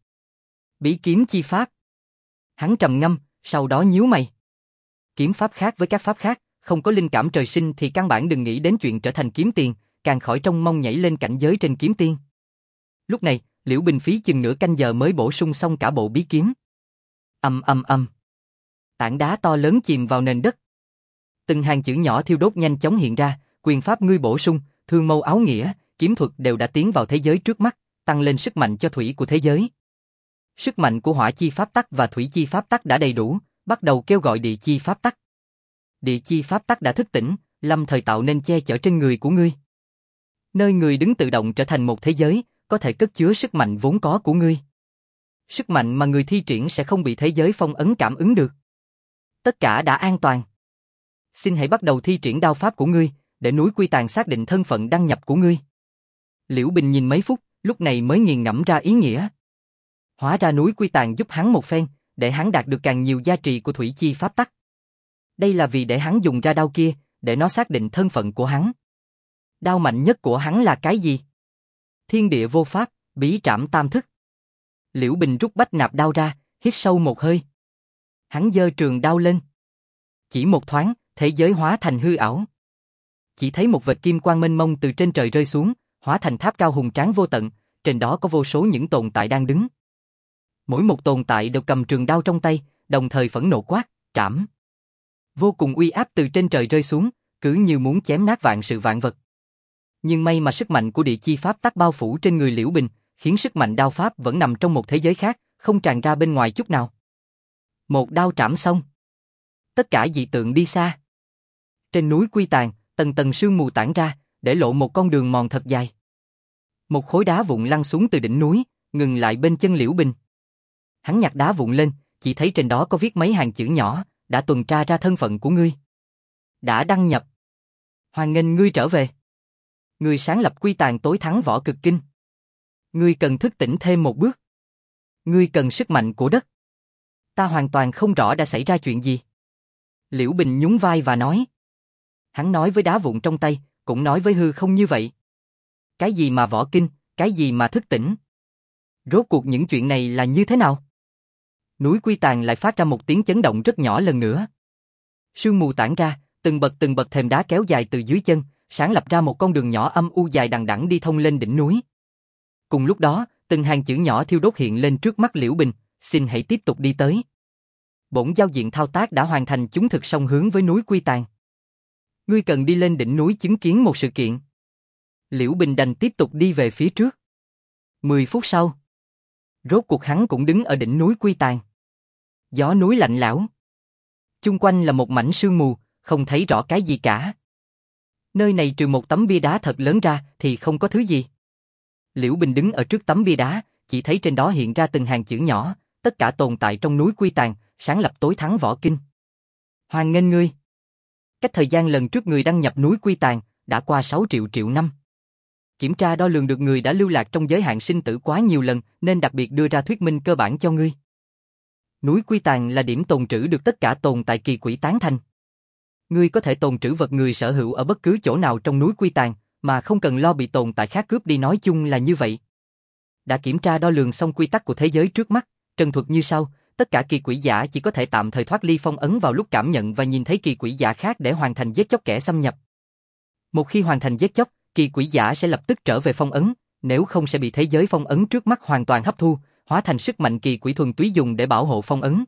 Bí kiếm chi pháp. Hắn trầm ngâm, sau đó nhíu mày. Kiếm pháp khác với các pháp khác, không có linh cảm trời sinh thì căn bản đừng nghĩ đến chuyện trở thành kiếm tiền, càng khỏi trông mong nhảy lên cảnh giới trên kiếm tiên. Lúc này, Liễu Bình phí chừng nửa canh giờ mới bổ sung xong cả bộ bí kiếm. Ầm ầm ầm. Tảng đá to lớn chìm vào nền đất. Từng hàng chữ nhỏ thiêu đốt nhanh chóng hiện ra, quyền pháp ngươi bổ sung, thương mâu áo nghĩa, kiếm thuật đều đã tiến vào thế giới trước mắt, tăng lên sức mạnh cho thủy của thế giới. Sức mạnh của hỏa chi pháp tắc và thủy chi pháp tắc đã đầy đủ, bắt đầu kêu gọi địa chi pháp tắc. Địa chi pháp tắc đã thức tỉnh, lâm thời tạo nên che chở trên người của ngươi. Nơi người đứng tự động trở thành một thế giới, có thể cất chứa sức mạnh vốn có của ngươi. Sức mạnh mà người thi triển sẽ không bị thế giới phong ấn cảm ứng được. Tất cả đã an toàn. Xin hãy bắt đầu thi triển đao pháp của ngươi, để núi Quy Tàn xác định thân phận đăng nhập của ngươi. Liễu Bình nhìn mấy phút, lúc này mới nghiền ngẫm ra ý nghĩa. Hóa ra núi Quy Tàn giúp hắn một phen, để hắn đạt được càng nhiều giá trị của thủy chi pháp tắc. Đây là vì để hắn dùng ra đao kia, để nó xác định thân phận của hắn. Đao mạnh nhất của hắn là cái gì? Thiên địa vô pháp, bí trảm tam thức. Liễu Bình rút bách nạp đao ra, hít sâu một hơi. Hắn giơ trường đao lên. Chỉ một thoáng, thế giới hóa thành hư ảo. Chỉ thấy một vệt kim quang mênh mông từ trên trời rơi xuống, hóa thành tháp cao hùng tráng vô tận, trên đó có vô số những tồn tại đang đứng. Mỗi một tồn tại đều cầm trường đao trong tay, đồng thời phẫn nộ quát, trảm. Vô cùng uy áp từ trên trời rơi xuống, cứ như muốn chém nát vạn sự vạn vật. Nhưng may mà sức mạnh của địa chi pháp tắc bao phủ trên người Liễu Bình, khiến sức mạnh đao pháp vẫn nằm trong một thế giới khác, không tràn ra bên ngoài chút nào. Một đao trảm xong. Tất cả dị tượng đi xa. Trên núi Quy Tàn, tầng tầng sương mù tản ra, để lộ một con đường mòn thật dài. Một khối đá vụn lăn xuống từ đỉnh núi, ngừng lại bên chân Liễu Bình. Hắn nhặt đá vụn lên, chỉ thấy trên đó có viết mấy hàng chữ nhỏ, đã tuần tra ra thân phận của ngươi. Đã đăng nhập. Hoan nghênh ngươi trở về. Ngươi sáng lập quy tàn tối thắng võ cực kinh. Ngươi cần thức tỉnh thêm một bước. Ngươi cần sức mạnh của đất. Ta hoàn toàn không rõ đã xảy ra chuyện gì. Liễu Bình nhún vai và nói. Hắn nói với đá vụn trong tay, cũng nói với hư không như vậy. Cái gì mà võ kinh, cái gì mà thức tỉnh? Rốt cuộc những chuyện này là như thế nào? Núi Quy Tàn lại phát ra một tiếng chấn động rất nhỏ lần nữa. Sương mù tản ra, từng bậc thềm đá kéo dài từ dưới chân, sáng lập ra một con đường nhỏ âm u dài đằng đẵng đi thông lên đỉnh núi. Cùng lúc đó, từng hàng chữ nhỏ thiêu đốt hiện lên trước mắt Liễu Bình, xin hãy tiếp tục đi tới. Bổn giao diện thao tác đã hoàn thành, chúng thực song hướng với núi Quy Tàn. Ngươi cần đi lên đỉnh núi chứng kiến một sự kiện. Liễu Bình đành tiếp tục đi về phía trước. 10 phút sau, rốt cuộc hắn cũng đứng ở đỉnh núi Quy Tàn. Gió núi lạnh lẽo. Chung quanh là một mảnh sương mù, không thấy rõ cái gì cả. Nơi này trừ một tấm bia đá thật lớn ra thì không có thứ gì. Liễu Bình đứng ở trước tấm bia đá, chỉ thấy trên đó hiện ra từng hàng chữ nhỏ, tất cả tồn tại trong núi Quy Tàn, sáng lập tối thắng võ kinh. Hoan nghênh ngươi. Cách thời gian lần trước người đăng nhập núi Quy Tàn, đã qua 6 triệu năm. Kiểm tra đo lường được người đã lưu lạc trong giới hạn sinh tử quá nhiều lần, nên đặc biệt đưa ra thuyết minh cơ bản cho ngươi. Núi Quy Tàn là điểm tồn trữ được tất cả tồn tại kỳ quỷ tán thành. Ngươi có thể tồn trữ vật người sở hữu ở bất cứ chỗ nào trong núi Quy Tàn, mà không cần lo bị tồn tại khác cướp đi, nói chung là như vậy. Đã kiểm tra đo lường xong quy tắc của thế giới trước mắt, trần thuật như sau, tất cả kỳ quỷ giả chỉ có thể tạm thời thoát ly phong ấn vào lúc cảm nhận và nhìn thấy kỳ quỷ giả khác để hoàn thành giết chóc kẻ xâm nhập. Một khi hoàn thành giết chóc, kỳ quỷ giả sẽ lập tức trở về phong ấn, nếu không sẽ bị thế giới phong ấn trước mắt hoàn toàn hấp thu, hóa thành sức mạnh kỳ quỷ thuần túy dùng để bảo hộ phong ấn.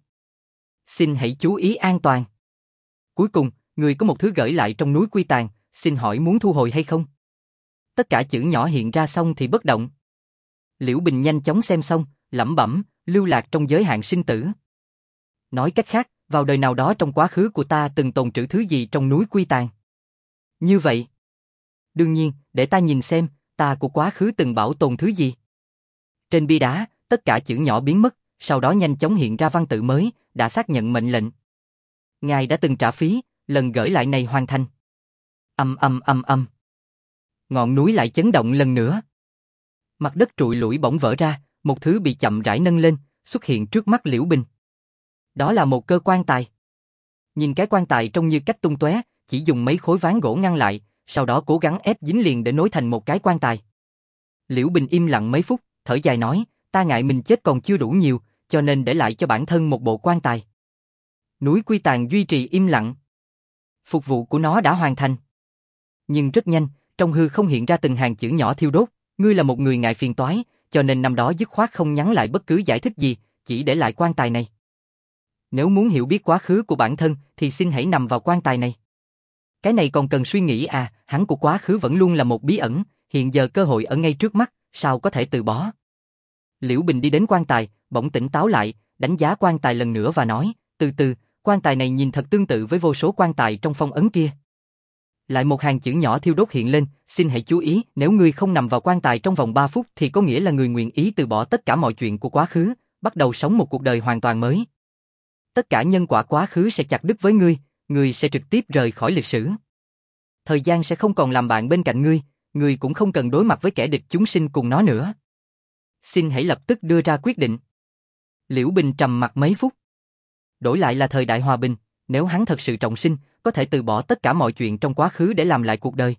Xin hãy chú ý an toàn. Cuối cùng, người có một thứ gửi lại trong núi Quy Tàn, xin hỏi muốn thu hồi hay không? Tất cả chữ nhỏ hiện ra xong thì bất động. Liễu Bình nhanh chóng xem xong, lẩm bẩm, lưu lạc trong giới hạn sinh tử. Nói cách khác, vào đời nào đó trong quá khứ của ta từng tồn trữ thứ gì trong núi Quy Tàn. Như vậy. Đương nhiên, để ta nhìn xem, ta của quá khứ từng bảo tồn thứ gì. Trên bia đá, tất cả chữ nhỏ biến mất, sau đó nhanh chóng hiện ra văn tự mới, đã xác nhận mệnh lệnh. Ngài đã từng trả phí, lần gửi lại này hoàn thành. Âm. Ngọn núi lại chấn động lần nữa. Mặt đất trụi lủi bỗng vỡ ra, một thứ bị chậm rãi nâng lên, xuất hiện trước mắt Liễu Bình. Đó là một cơ quan tài. Nhìn cái quan tài trông như cách tung tóe, chỉ dùng mấy khối ván gỗ ngăn lại, sau đó cố gắng ép dính liền để nối thành một cái quan tài. Liễu Bình im lặng mấy phút, thở dài nói, ta ngại mình chết còn chưa đủ nhiều, cho nên để lại cho bản thân một bộ quan tài. Núi Quy Tàn duy trì im lặng. Phục vụ của nó đã hoàn thành. Nhưng rất nhanh, trong hư không hiện ra từng hàng chữ nhỏ thiêu đốt, ngươi là một người ngại phiền toái, cho nên năm đó dứt khoát không nhắn lại bất cứ giải thích gì, chỉ để lại quan tài này. Nếu muốn hiểu biết quá khứ của bản thân thì xin hãy nằm vào quan tài này. Cái này còn cần suy nghĩ à, hắn của quá khứ vẫn luôn là một bí ẩn, hiện giờ cơ hội ở ngay trước mắt, sao có thể từ bỏ. Liễu Bình đi đến quan tài, bỗng tỉnh táo lại, đánh giá quan tài lần nữa và nói, từ từ, quan tài này nhìn thật tương tự với vô số quan tài trong phong ấn kia. Lại một hàng chữ nhỏ thiêu đốt hiện lên, xin hãy chú ý, nếu ngươi không nằm vào quan tài trong vòng 3 phút thì có nghĩa là người nguyện ý từ bỏ tất cả mọi chuyện của quá khứ, bắt đầu sống một cuộc đời hoàn toàn mới. Tất cả nhân quả quá khứ sẽ chặt đứt với ngươi sẽ trực tiếp rời khỏi lịch sử. Thời gian sẽ không còn làm bạn bên cạnh ngươi cũng không cần đối mặt với kẻ địch chúng sinh cùng nó nữa. Xin hãy lập tức đưa ra quyết định. Liễu Bình trầm mặc mấy phút. Đổi lại là thời đại hòa bình, nếu hắn thật sự trọng sinh, có thể từ bỏ tất cả mọi chuyện trong quá khứ để làm lại cuộc đời.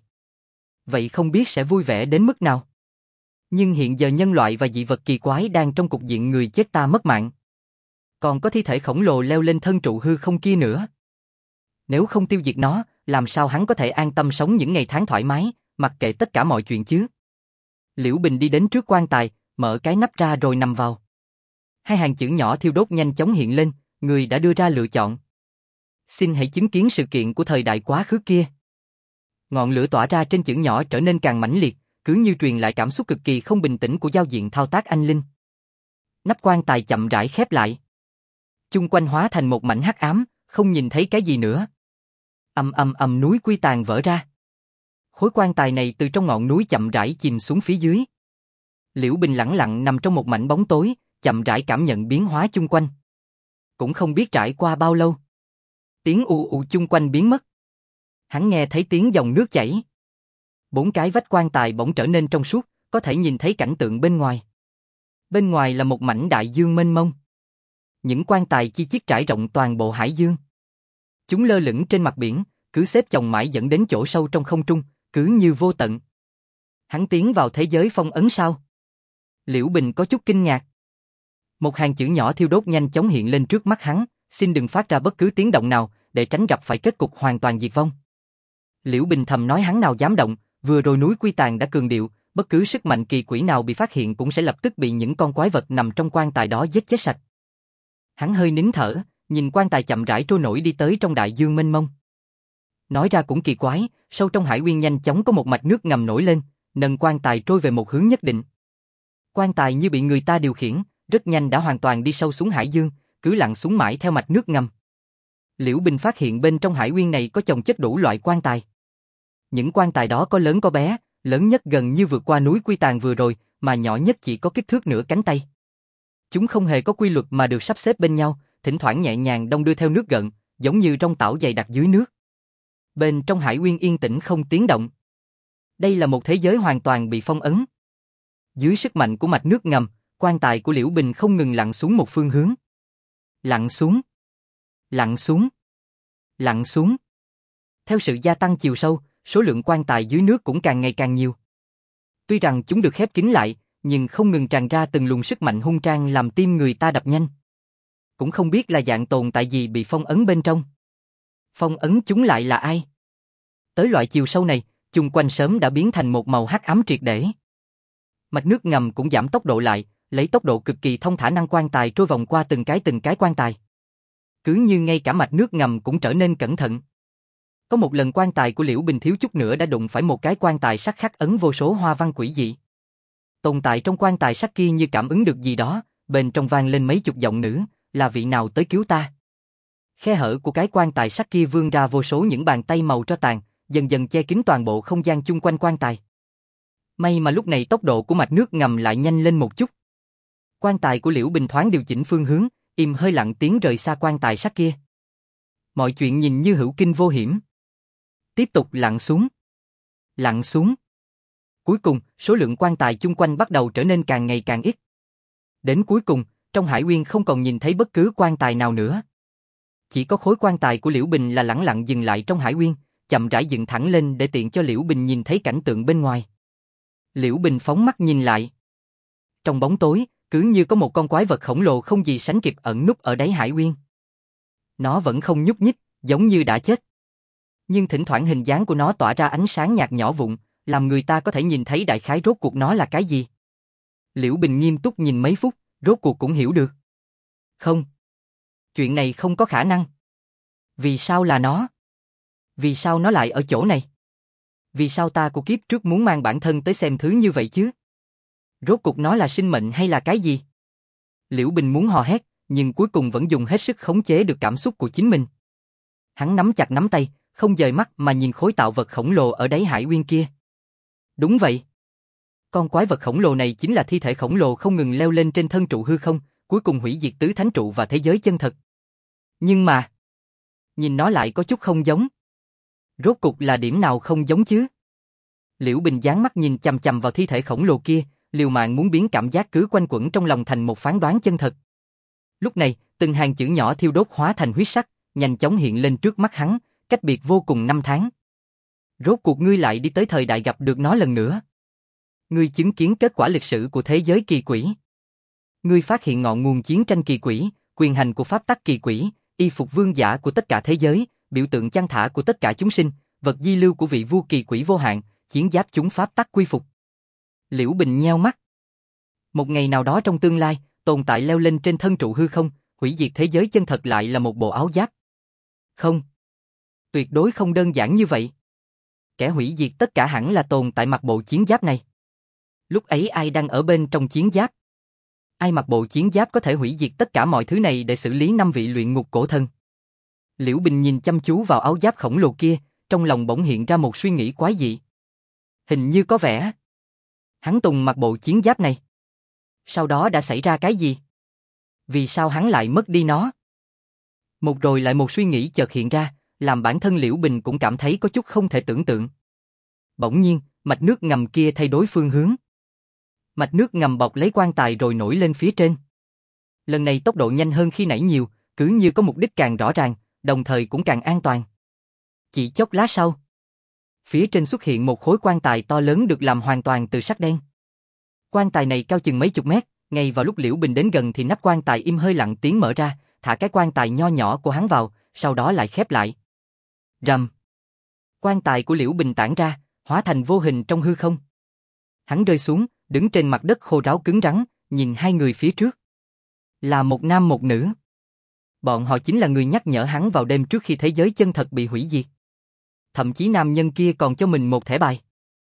Vậy không biết sẽ vui vẻ đến mức nào? Nhưng hiện giờ nhân loại và dị vật kỳ quái đang trong cục diện người chết ta mất mạng. Còn có thi thể khổng lồ leo lên thân trụ hư không kia nữa. Nếu không tiêu diệt nó, làm sao hắn có thể an tâm sống những ngày tháng thoải mái, mặc kệ tất cả mọi chuyện chứ? Liễu Bình đi đến trước quan tài, mở cái nắp ra rồi nằm vào. Hai hàng chữ nhỏ thiêu đốt nhanh chóng hiện lên, người đã đưa ra lựa chọn. Xin hãy chứng kiến sự kiện của thời đại quá khứ kia. Ngọn lửa tỏa ra trên chữ nhỏ trở nên càng mãnh liệt, cứ như truyền lại cảm xúc cực kỳ không bình tĩnh của giao diện thao tác anh linh. Nắp quan tài chậm rãi khép lại. Chung quanh hóa thành một mảnh hắc ám, không nhìn thấy cái gì nữa. Núi Quy Tàn vỡ ra. Khối quan tài này từ trong ngọn núi chậm rãi chìm xuống phía dưới. Liễu Bình lẳng lặng nằm trong một mảnh bóng tối, chậm rãi cảm nhận biến hóa chung quanh. Cũng không biết trải qua bao lâu. Tiếng ù ù chung quanh biến mất. Hắn nghe thấy tiếng dòng nước chảy. 4 cái vách quan tài bỗng trở nên trong suốt, có thể nhìn thấy cảnh tượng bên ngoài. Bên ngoài là một mảnh đại dương mênh mông. Những quan tài chi chít trải rộng toàn bộ hải dương. Chúng lơ lửng trên mặt biển, cứ xếp chồng mãi dẫn đến chỗ sâu trong không trung, cứ như vô tận. Hắn tiến vào thế giới phong ấn sao? Liễu Bình có chút kinh ngạc. Một hàng chữ nhỏ thiêu đốt nhanh chóng hiện lên trước mắt hắn, xin đừng phát ra bất cứ tiếng động nào, để tránh gặp phải kết cục hoàn toàn diệt vong. Liễu Bình thầm nói hắn nào dám động, vừa rồi núi Quy Tàng đã cường điệu, bất cứ sức mạnh kỳ quỷ nào bị phát hiện cũng sẽ lập tức bị những con quái vật nằm trong quan tài đó giết chết sạch. Hắn hơi nín thở, nhìn quan tài chậm rãi trôi nổi đi tới trong đại dương mênh mông. Nói ra cũng kỳ quái, sâu trong hải nguyên nhanh chóng có một mạch nước ngầm nổi lên, nâng quan tài trôi về một hướng nhất định. Quan tài như bị người ta điều khiển, rất nhanh đã hoàn toàn đi sâu xuống hải dương, cứ lặn xuống mãi theo mạch nước ngầm. Liễu Bình phát hiện bên trong hải nguyên này có chồng chất đủ loại quan tài. Những quan tài đó có lớn có bé, lớn nhất gần như vượt qua núi Quy Tàng vừa rồi, mà nhỏ nhất chỉ có kích thước nửa cánh tay. Chúng không hề có quy luật mà được sắp xếp bên nhau, thỉnh thoảng nhẹ nhàng đong đưa theo nước gợn, giống như trong tảo dày đặc dưới nước. Bên trong hải nguyên yên tĩnh không tiếng động. Đây là một thế giới hoàn toàn bị phong ấn. Dưới sức mạnh của mạch nước ngầm, quan tài của Liễu Bình không ngừng lặn xuống một phương hướng. Lặn xuống. Lặn xuống. Lặn xuống. Theo sự gia tăng chiều sâu, số lượng quan tài dưới nước cũng càng ngày càng nhiều. Tuy rằng chúng được khép kín lại, nhưng không ngừng tràn ra từng luồng sức mạnh hung tran làm tim người ta đập nhanh. Cũng không biết là dạng tồn tại gì bị phong ấn bên trong. Phong ấn chúng lại là ai? Tới loại chiều sâu này, chung quanh sớm đã biến thành một màu hắc ám triệt để. Mạch nước ngầm cũng giảm tốc độ lại, lấy tốc độ cực kỳ thông thả năng quan tài trôi vòng qua từng cái quan tài. Cứ như ngay cả mạch nước ngầm cũng trở nên cẩn thận. Có một lần quan tài của Liễu Bình thiếu chút nữa đã đụng phải một cái quan tài sắt khắc ấn vô số hoa văn quỷ dị. Tồn tại trong quan tài sắt kia như cảm ứng được gì đó, bên trong vang lên mấy chục giọng nữ, là vị nào tới cứu ta. Khe hở của cái quan tài sắt kia vươn ra vô số những bàn tay màu tro tàn, dần dần che kín toàn bộ không gian chung quanh quan tài. May mà lúc này tốc độ của mạch nước ngầm lại nhanh lên một chút. Quan tài của Liễu Bình thoáng điều chỉnh phương hướng, im hơi lặng tiếng rời xa quan tài sắt kia. Mọi chuyện nhìn như hữu kinh vô hiểm. Tiếp tục lặn xuống. Lặn xuống. Cuối cùng, số lượng quan tài chung quanh bắt đầu trở nên càng ngày càng ít. Đến cuối cùng, trong hải nguyên không còn nhìn thấy bất cứ quan tài nào nữa. Chỉ có khối quan tài của Liễu Bình là lẳng lặng dừng lại trong hải nguyên, chậm rãi dựng thẳng lên để tiện cho Liễu Bình nhìn thấy cảnh tượng bên ngoài. Liễu Bình phóng mắt nhìn lại. Trong bóng tối, cứ như có một con quái vật khổng lồ không gì sánh kịp ẩn núp ở đáy hải nguyên. Nó vẫn không nhúc nhích, giống như đã chết. Nhưng thỉnh thoảng hình dáng của nó tỏa ra ánh sáng nhạt nhỏ vụn, làm người ta có thể nhìn thấy đại khái rốt cuộc nó là cái gì. Liễu Bình nghiêm túc nhìn mấy phút, rốt cuộc cũng hiểu được. Không. Chuyện này không có khả năng. Vì sao là nó? Vì sao nó lại ở chỗ này? Vì sao ta của kiếp trước muốn mang bản thân tới xem thứ như vậy chứ? Rốt cuộc nó là sinh mệnh hay là cái gì? Liễu Bình muốn hò hét, nhưng cuối cùng vẫn dùng hết sức khống chế được cảm xúc của chính mình. Hắn nắm chặt nắm tay, không dời mắt mà nhìn khối tạo vật khổng lồ ở đáy hải nguyên kia. Đúng vậy. Con quái vật khổng lồ này chính là thi thể khổng lồ không ngừng leo lên trên thân trụ hư không, cuối cùng hủy diệt tứ thánh trụ và thế giới chân thật. Nhưng mà, nhìn nó lại có chút không giống. Rốt cuộc là điểm nào không giống chứ? Liễu Bình dán mắt nhìn chằm chằm vào thi thể khổng lồ kia, liều mạng muốn biến cảm giác cứ quanh quẩn trong lòng thành một phán đoán chân thật. Lúc này, từng hàng chữ nhỏ thiêu đốt hóa thành huyết sắc, nhanh chóng hiện lên trước mắt hắn, cách biệt vô cùng 5 tháng. Rốt cuộc ngươi lại đi tới thời đại gặp được nó lần nữa. Ngươi chứng kiến kết quả lịch sử của thế giới kỳ quỷ. Ngươi phát hiện ngọn nguồn chiến tranh kỳ quỷ, quyền hành của pháp tắc kỳ quỷ, y phục vương giả của tất cả thế giới, biểu tượng chăn thả của tất cả chúng sinh, vật di lưu của vị vua kỳ quỷ vô hạn, chiến giáp chúng pháp tắc quy phục. Liễu Bình nheo mắt. Một ngày nào đó trong tương lai, tồn tại leo lên trên thân trụ hư không, hủy diệt thế giới chân thật lại là một bộ áo giáp. Không. Tuyệt đối không đơn giản như vậy. Kẻ hủy diệt tất cả hẳn là tồn tại mặc bộ chiến giáp này. Lúc ấy ai đang ở bên trong chiến giáp? Ai mặc bộ chiến giáp có thể hủy diệt tất cả mọi thứ này để xử lý 5 vị luyện ngục cổ thần? Liễu Bình nhìn chăm chú vào áo giáp khổng lồ kia, trong lòng bỗng hiện ra một suy nghĩ quái dị. Hình như có vẻ Hắn Tùng mặc bộ chiến giáp này. Sau đó đã xảy ra cái gì? Vì sao hắn lại mất đi nó? Một rồi lại một suy nghĩ chợt hiện ra, làm bản thân Liễu Bình cũng cảm thấy có chút không thể tưởng tượng. Bỗng nhiên, mạch nước ngầm kia thay đổi phương hướng. Mạch nước ngầm bọc lấy quan tài rồi nổi lên phía trên. Lần này tốc độ nhanh hơn khi nãy nhiều, cứ như có mục đích càng rõ ràng, đồng thời cũng càng an toàn. Chỉ chốc lát sau, phía trên xuất hiện một khối quan tài to lớn được làm hoàn toàn từ sắt đen. Quan tài này cao chừng mấy chục mét, ngay vào lúc Liễu Bình đến gần thì nắp quan tài im hơi lặng tiếng mở ra, thả cái quan tài nho nhỏ của hắn vào, sau đó lại khép lại. Rầm. Quan tài của Liễu Bình tản ra, hóa thành vô hình trong hư không. Hắn rơi xuống, đứng trên mặt đất khô ráo cứng rắn, nhìn hai người phía trước. Là một nam một nữ. Bọn họ chính là người nhắc nhở hắn vào đêm trước khi thế giới chân thật bị hủy diệt. Thậm chí nam nhân kia còn cho mình một thẻ bài.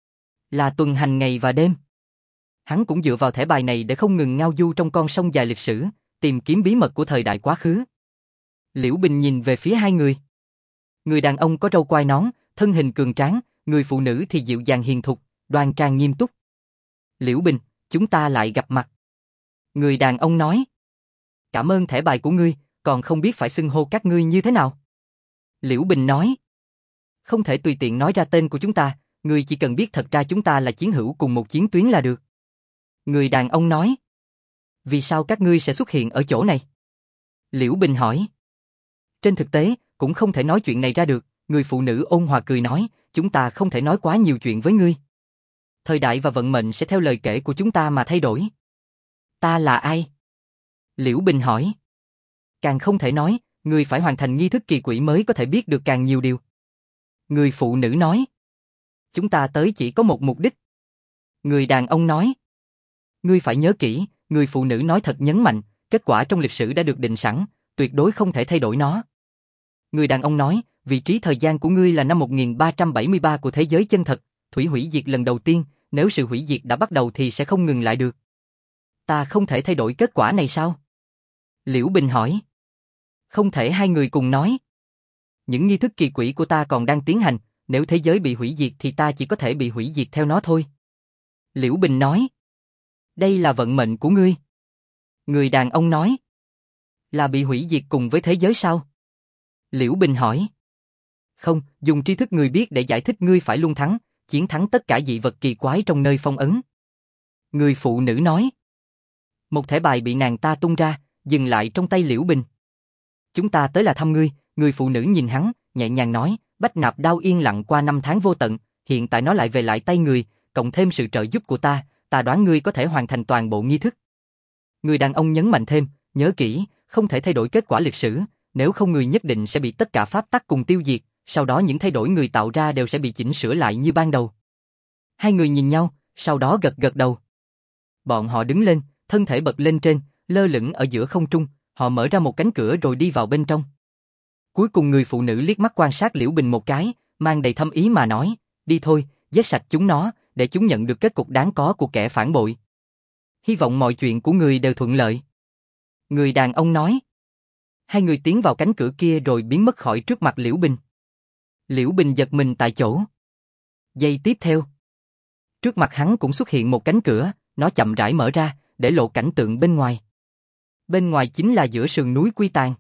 Là tuần hành ngày và đêm. Hắn cũng dựa vào thẻ bài này để không ngừng ngao du trong con sông dài lịch sử, tìm kiếm bí mật của thời đại quá khứ. Liễu Bình nhìn về phía hai người. Người đàn ông có râu quai nón, thân hình cường tráng, người phụ nữ thì dịu dàng hiền thục, đoan trang nghiêm túc. Liễu Bình, chúng ta lại gặp mặt. Người đàn ông nói. Cảm ơn thẻ bài của ngươi, còn không biết phải xưng hô các ngươi như thế nào. Liễu Bình nói. Không thể tùy tiện nói ra tên của chúng ta, ngươi chỉ cần biết thật ra chúng ta là chiến hữu cùng một chiến tuyến là được. Người đàn ông nói. Vì sao các ngươi sẽ xuất hiện ở chỗ này? Liễu Bình hỏi. Trên thực tế, cũng không thể nói chuyện này ra được, người phụ nữ ôn hòa cười nói, chúng ta không thể nói quá nhiều chuyện với ngươi. Thời đại và vận mệnh sẽ theo lời kể của chúng ta mà thay đổi. Ta là ai? Liễu Bình hỏi. Càng không thể nói, ngươi phải hoàn thành nghi thức kỳ quỷ mới có thể biết được càng nhiều điều. Người phụ nữ nói. Chúng ta tới chỉ có một mục đích. Người đàn ông nói. Ngươi phải nhớ kỹ, người phụ nữ nói thật nhấn mạnh, kết quả trong lịch sử đã được định sẵn, tuyệt đối không thể thay đổi nó. Người đàn ông nói, vị trí thời gian của ngươi là năm 1373 của thế giới chân thật, thủy hủy diệt lần đầu tiên, nếu sự hủy diệt đã bắt đầu thì sẽ không ngừng lại được. Ta không thể thay đổi kết quả này sao? Liễu Bình hỏi. Không thể hai người cùng nói. Những nghi thức kỳ quỷ của ta còn đang tiến hành, nếu thế giới bị hủy diệt thì ta chỉ có thể bị hủy diệt theo nó thôi. Liễu Bình nói. Đây là vận mệnh của ngươi. Người đàn ông nói. Là bị hủy diệt cùng với thế giới sao? Liễu Bình hỏi. Không, dùng tri thức ngươi biết để giải thích ngươi phải luôn thắng, chiến thắng tất cả dị vật kỳ quái trong nơi phong ấn. Người phụ nữ nói. Một thẻ bài bị nàng ta tung ra, dừng lại trong tay Liễu Bình. Chúng ta tới là thăm ngươi, người phụ nữ nhìn hắn, nhẹ nhàng nói, bách nạp đao yên lặng qua 5 tháng vô tận, hiện tại nó lại về lại tay người, cộng thêm sự trợ giúp của ta đoán ngươi có thể hoàn thành toàn bộ nghi thức. Người đàn ông nhấn mạnh thêm, nhớ kỹ, không thể thay đổi kết quả lịch sử, nếu không người nhất định sẽ bị tất cả pháp tắc cùng tiêu diệt, sau đó những thay đổi người tạo ra đều sẽ bị chỉnh sửa lại như ban đầu. Hai người nhìn nhau, sau đó gật gật đầu. Bọn họ đứng lên, thân thể bật lên trên, lơ lửng ở giữa không trung, họ mở ra một cánh cửa rồi đi vào bên trong. Cuối cùng người phụ nữ liếc mắt quan sát Liễu Bình một cái, mang đầy thâm ý mà nói, đi thôi, giết sạch chúng nó, để chúng nhận được kết cục đáng có của kẻ phản bội. Hy vọng mọi chuyện của người đều thuận lợi. Người đàn ông nói. Hai người tiến vào cánh cửa kia rồi biến mất khỏi trước mặt Liễu Bình. Liễu Bình giật mình tại chỗ. Giây tiếp theo, trước mặt hắn cũng xuất hiện một cánh cửa, nó chậm rãi mở ra, để lộ cảnh tượng bên ngoài. Bên ngoài chính là giữa sườn núi Quy Tàn.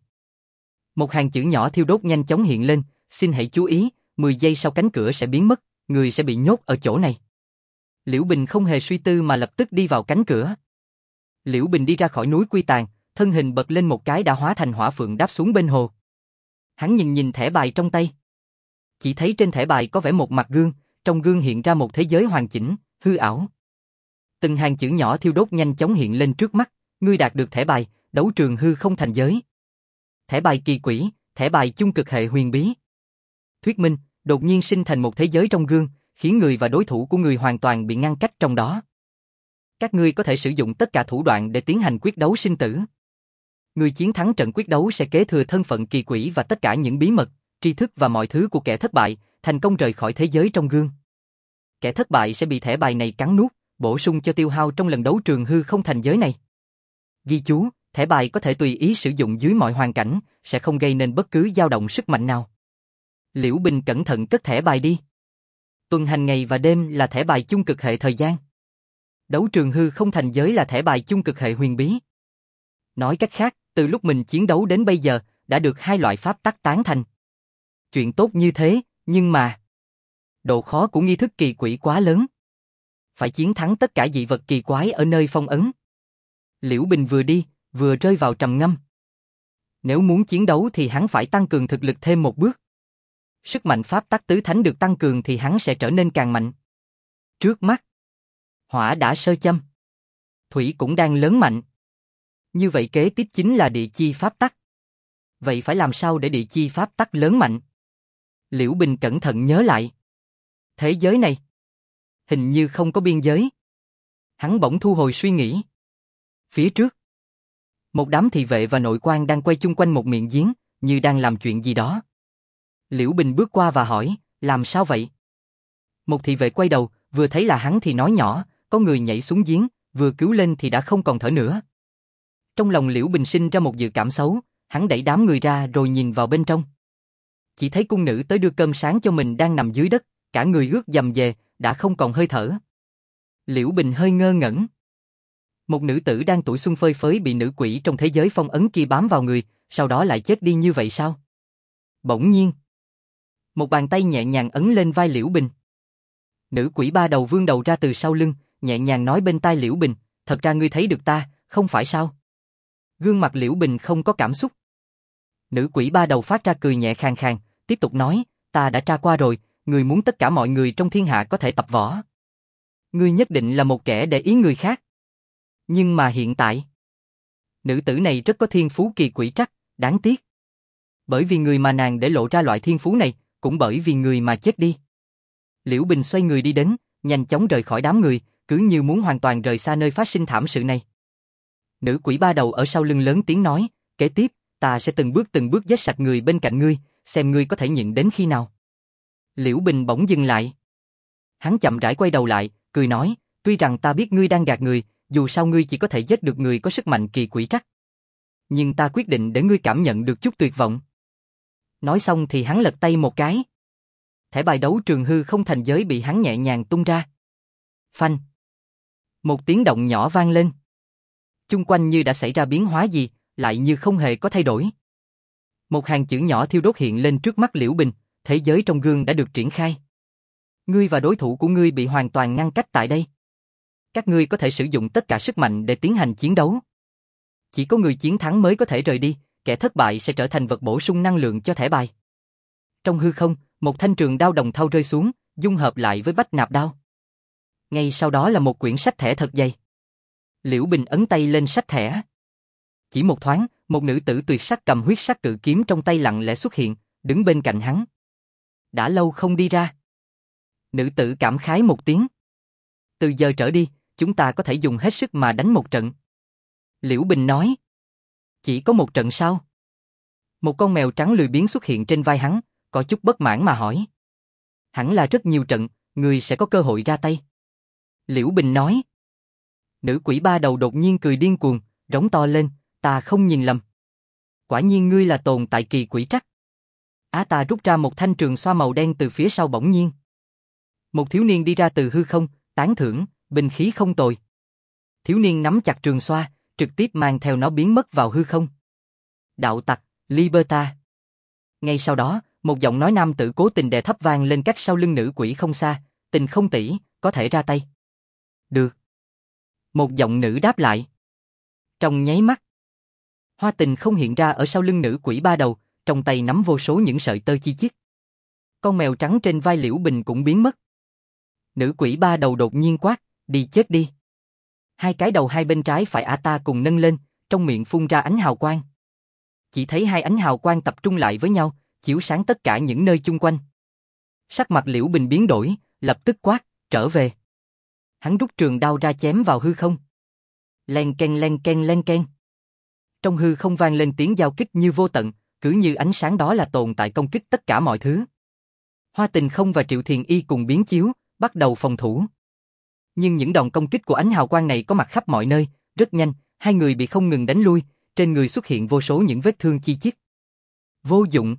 Một hàng chữ nhỏ thiêu đốt nhanh chóng hiện lên, xin hãy chú ý, 10 giây sau cánh cửa sẽ biến mất, người sẽ bị nhốt ở chỗ này. Liễu Bình không hề suy tư mà lập tức đi vào cánh cửa. Liễu Bình đi ra khỏi núi Quy Tàn, thân hình bật lên một cái đã hóa thành hỏa phượng đáp xuống bên hồ. Hắn nhìn thẻ bài trong tay. Chỉ thấy trên thẻ bài có vẽ một mặt gương, trong gương hiện ra một thế giới hoàn chỉnh, hư ảo. Từng hàng chữ nhỏ thiêu đốt nhanh chóng hiện lên trước mắt, ngươi đạt được thẻ bài, đấu trường hư không thành giới. Thẻ bài kỳ quỷ, thẻ bài chung cực hệ huyền bí. Thuyết minh, đột nhiên sinh thành một thế giới trong gương, khiến người và đối thủ của người hoàn toàn bị ngăn cách trong đó. Các ngươi có thể sử dụng tất cả thủ đoạn để tiến hành quyết đấu sinh tử. Người chiến thắng trận quyết đấu sẽ kế thừa thân phận kỳ quỷ và tất cả những bí mật, tri thức và mọi thứ của kẻ thất bại, thành công rời khỏi thế giới trong gương. Kẻ thất bại sẽ bị thẻ bài này cắn nuốt, bổ sung cho tiêu hao trong lần đấu trường hư không thành giới này. Ghi chú, thẻ bài có thể tùy ý sử dụng dưới mọi hoàn cảnh, sẽ không gây nên bất cứ dao động sức mạnh nào. Liễu Bình cẩn thận cất thẻ bài đi. Tuần hành ngày và đêm là thẻ bài chung cực hệ thời gian. Đấu trường hư không thành giới là thẻ bài chung cực hệ huyền bí. Nói cách khác, từ lúc mình chiến đấu đến bây giờ, đã được hai loại pháp tắc tán thành. Chuyện tốt như thế, nhưng mà độ khó của nghi thức kỳ quỷ quá lớn. Phải chiến thắng tất cả dị vật kỳ quái ở nơi phong ấn. Liễu Bình vừa đi, vừa rơi vào trầm ngâm. Nếu muốn chiến đấu thì hắn phải tăng cường thực lực thêm một bước. Sức mạnh pháp tắc tứ thánh được tăng cường thì hắn sẽ trở nên càng mạnh. Trước mắt, hỏa đã sơ châm. Thủy cũng đang lớn mạnh. Như vậy kế tiếp chính là địa chi pháp tắc. Vậy phải làm sao để địa chi pháp tắc lớn mạnh? Liễu Bình cẩn thận nhớ lại. Thế giới này hình như không có biên giới. Hắn bỗng thu hồi suy nghĩ. Phía trước, một đám thị vệ và nội quan đang quay chung quanh một miệng giếng, như đang làm chuyện gì đó. Liễu Bình bước qua và hỏi, làm sao vậy? Một thị vệ quay đầu, vừa thấy là hắn thì nói nhỏ, có người nhảy xuống giếng, vừa cứu lên thì đã không còn thở nữa. Trong lòng Liễu Bình sinh ra một dự cảm xấu, hắn đẩy đám người ra rồi nhìn vào bên trong. Chỉ thấy cung nữ tới đưa cơm sáng cho mình đang nằm dưới đất, cả người ướt dầm dề, đã không còn hơi thở. Liễu Bình hơi ngơ ngẩn. Một nữ tử đang tuổi xuân phơi phới bị nữ quỷ trong thế giới phong ấn kia bám vào người, sau đó lại chết đi như vậy sao? Bỗng nhiên, một bàn tay nhẹ nhàng ấn lên vai Liễu Bình. Nữ quỷ ba đầu vươn đầu ra từ sau lưng, nhẹ nhàng nói bên tai Liễu Bình, thật ra ngươi thấy được ta, không phải sao? Gương mặt Liễu Bình không có cảm xúc. Nữ quỷ ba đầu phát ra cười nhẹ khàn khàn, tiếp tục nói, ta đã tra qua rồi, ngươi muốn tất cả mọi người trong thiên hạ có thể tập võ. Ngươi nhất định là một kẻ để ý người khác. Nhưng mà hiện tại, nữ tử này rất có thiên phú kỳ quỷ trắc, đáng tiếc. Bởi vì người mà nàng để lộ ra loại thiên phú này, cũng bởi vì người mà chết đi. Liễu Bình xoay người đi đến, nhanh chóng rời khỏi đám người, cứ như muốn hoàn toàn rời xa nơi phát sinh thảm sự này. Nữ quỷ ba đầu ở sau lưng lớn tiếng nói, kế tiếp, ta sẽ từng bước giết sạch người bên cạnh ngươi, xem ngươi có thể nhịn đến khi nào. Liễu Bình bỗng dừng lại. Hắn chậm rãi quay đầu lại, cười nói, tuy rằng ta biết ngươi đang gạt người, dù sao ngươi chỉ có thể giết được người có sức mạnh kỳ quỷ trắc. Nhưng ta quyết định để ngươi cảm nhận được chút tuyệt vọng. Nói xong thì hắn lật tay một cái. Thẻ bài đấu trường hư không thành giới bị hắn nhẹ nhàng tung ra. Phanh. Một tiếng động nhỏ vang lên. Chung quanh như đã xảy ra biến hóa gì, lại như không hề có thay đổi. Một hàng chữ nhỏ thiêu đốt hiện lên trước mắt Liễu Bình, thế giới trong gương đã được triển khai. Ngươi và đối thủ của ngươi bị hoàn toàn ngăn cách tại đây. Các ngươi có thể sử dụng tất cả sức mạnh để tiến hành chiến đấu. Chỉ có người chiến thắng mới có thể rời đi, kẻ thất bại sẽ trở thành vật bổ sung năng lượng cho thẻ bài. Trong hư không, một thanh trường đao đồng thau rơi xuống, dung hợp lại với bách nạp đao. Ngay sau đó là một quyển sách thẻ thật dày. Liễu Bình ấn tay lên sách thẻ. Chỉ một thoáng, một nữ tử tuyệt sắc cầm huyết sắc cự kiếm trong tay lặng lẽ xuất hiện, đứng bên cạnh hắn. Đã lâu không đi ra. Nữ tử cảm khái một tiếng. Từ giờ trở đi, chúng ta có thể dùng hết sức mà đánh một trận. Liễu Bình nói. Chỉ có một trận sao? Một con mèo trắng lười biếng xuất hiện trên vai hắn, có chút bất mãn mà hỏi. Hẳn là rất nhiều trận, người sẽ có cơ hội ra tay. Liễu Bình nói. Nữ quỷ ba đầu đột nhiên cười điên cuồng, rống to lên, ta không nhìn lầm. Quả nhiên ngươi là tồn tại kỳ quỷ trắc. Ta rút ra một thanh trường xoa màu đen từ phía sau bỗng nhiên. Một thiếu niên đi ra từ hư không, tán thưởng, binh khí không tồi. Thiếu niên nắm chặt trường xoa, trực tiếp mang theo nó biến mất vào hư không. Đạo tặc, Liberta. Ngay sau đó, một giọng nói nam tử cố tình đè thấp vang lên cách sau lưng nữ quỷ không xa, Tình không tỷ, có thể ra tay. Được. Một giọng nữ đáp lại. Trong nháy mắt, Hoa Tình không hiện ra ở sau lưng nữ quỷ ba đầu, trong tay nắm vô số những sợi tơ chi chít. Con mèo trắng trên vai Liễu Bình cũng biến mất. Nữ quỷ ba đầu đột nhiên quát, đi chết đi. Hai cái đầu hai bên trái phải ta cùng nâng lên, trong miệng phun ra ánh hào quang. Chỉ thấy hai ánh hào quang tập trung lại với nhau, chiếu sáng tất cả những nơi chung quanh. Sắc mặt Liễu Bình biến đổi, lập tức quát, trở về. Hắn rút trường đao ra chém vào hư không. Len ken len ken len ken. Trong hư không vang lên tiếng giao kích như vô tận, cứ như ánh sáng đó là tồn tại công kích tất cả mọi thứ. Hoa Tình không và Triệu Thiền Y cùng biến chiếu, bắt đầu phòng thủ. Nhưng những đòn công kích của ánh hào quang này có mặt khắp mọi nơi, rất nhanh, hai người bị không ngừng đánh lui, trên người xuất hiện vô số những vết thương chi chít. Vô dụng.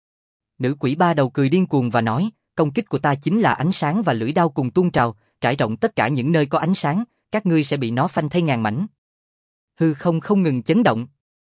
Nữ quỷ ba đầu cười điên cuồng và nói, công kích của ta chính là ánh sáng và lưỡi đao cùng tuôn trào, trải rộng tất cả những nơi có ánh sáng, các ngươi sẽ bị nó phanh thay ngàn mảnh. Hư không không ngừng chấn động.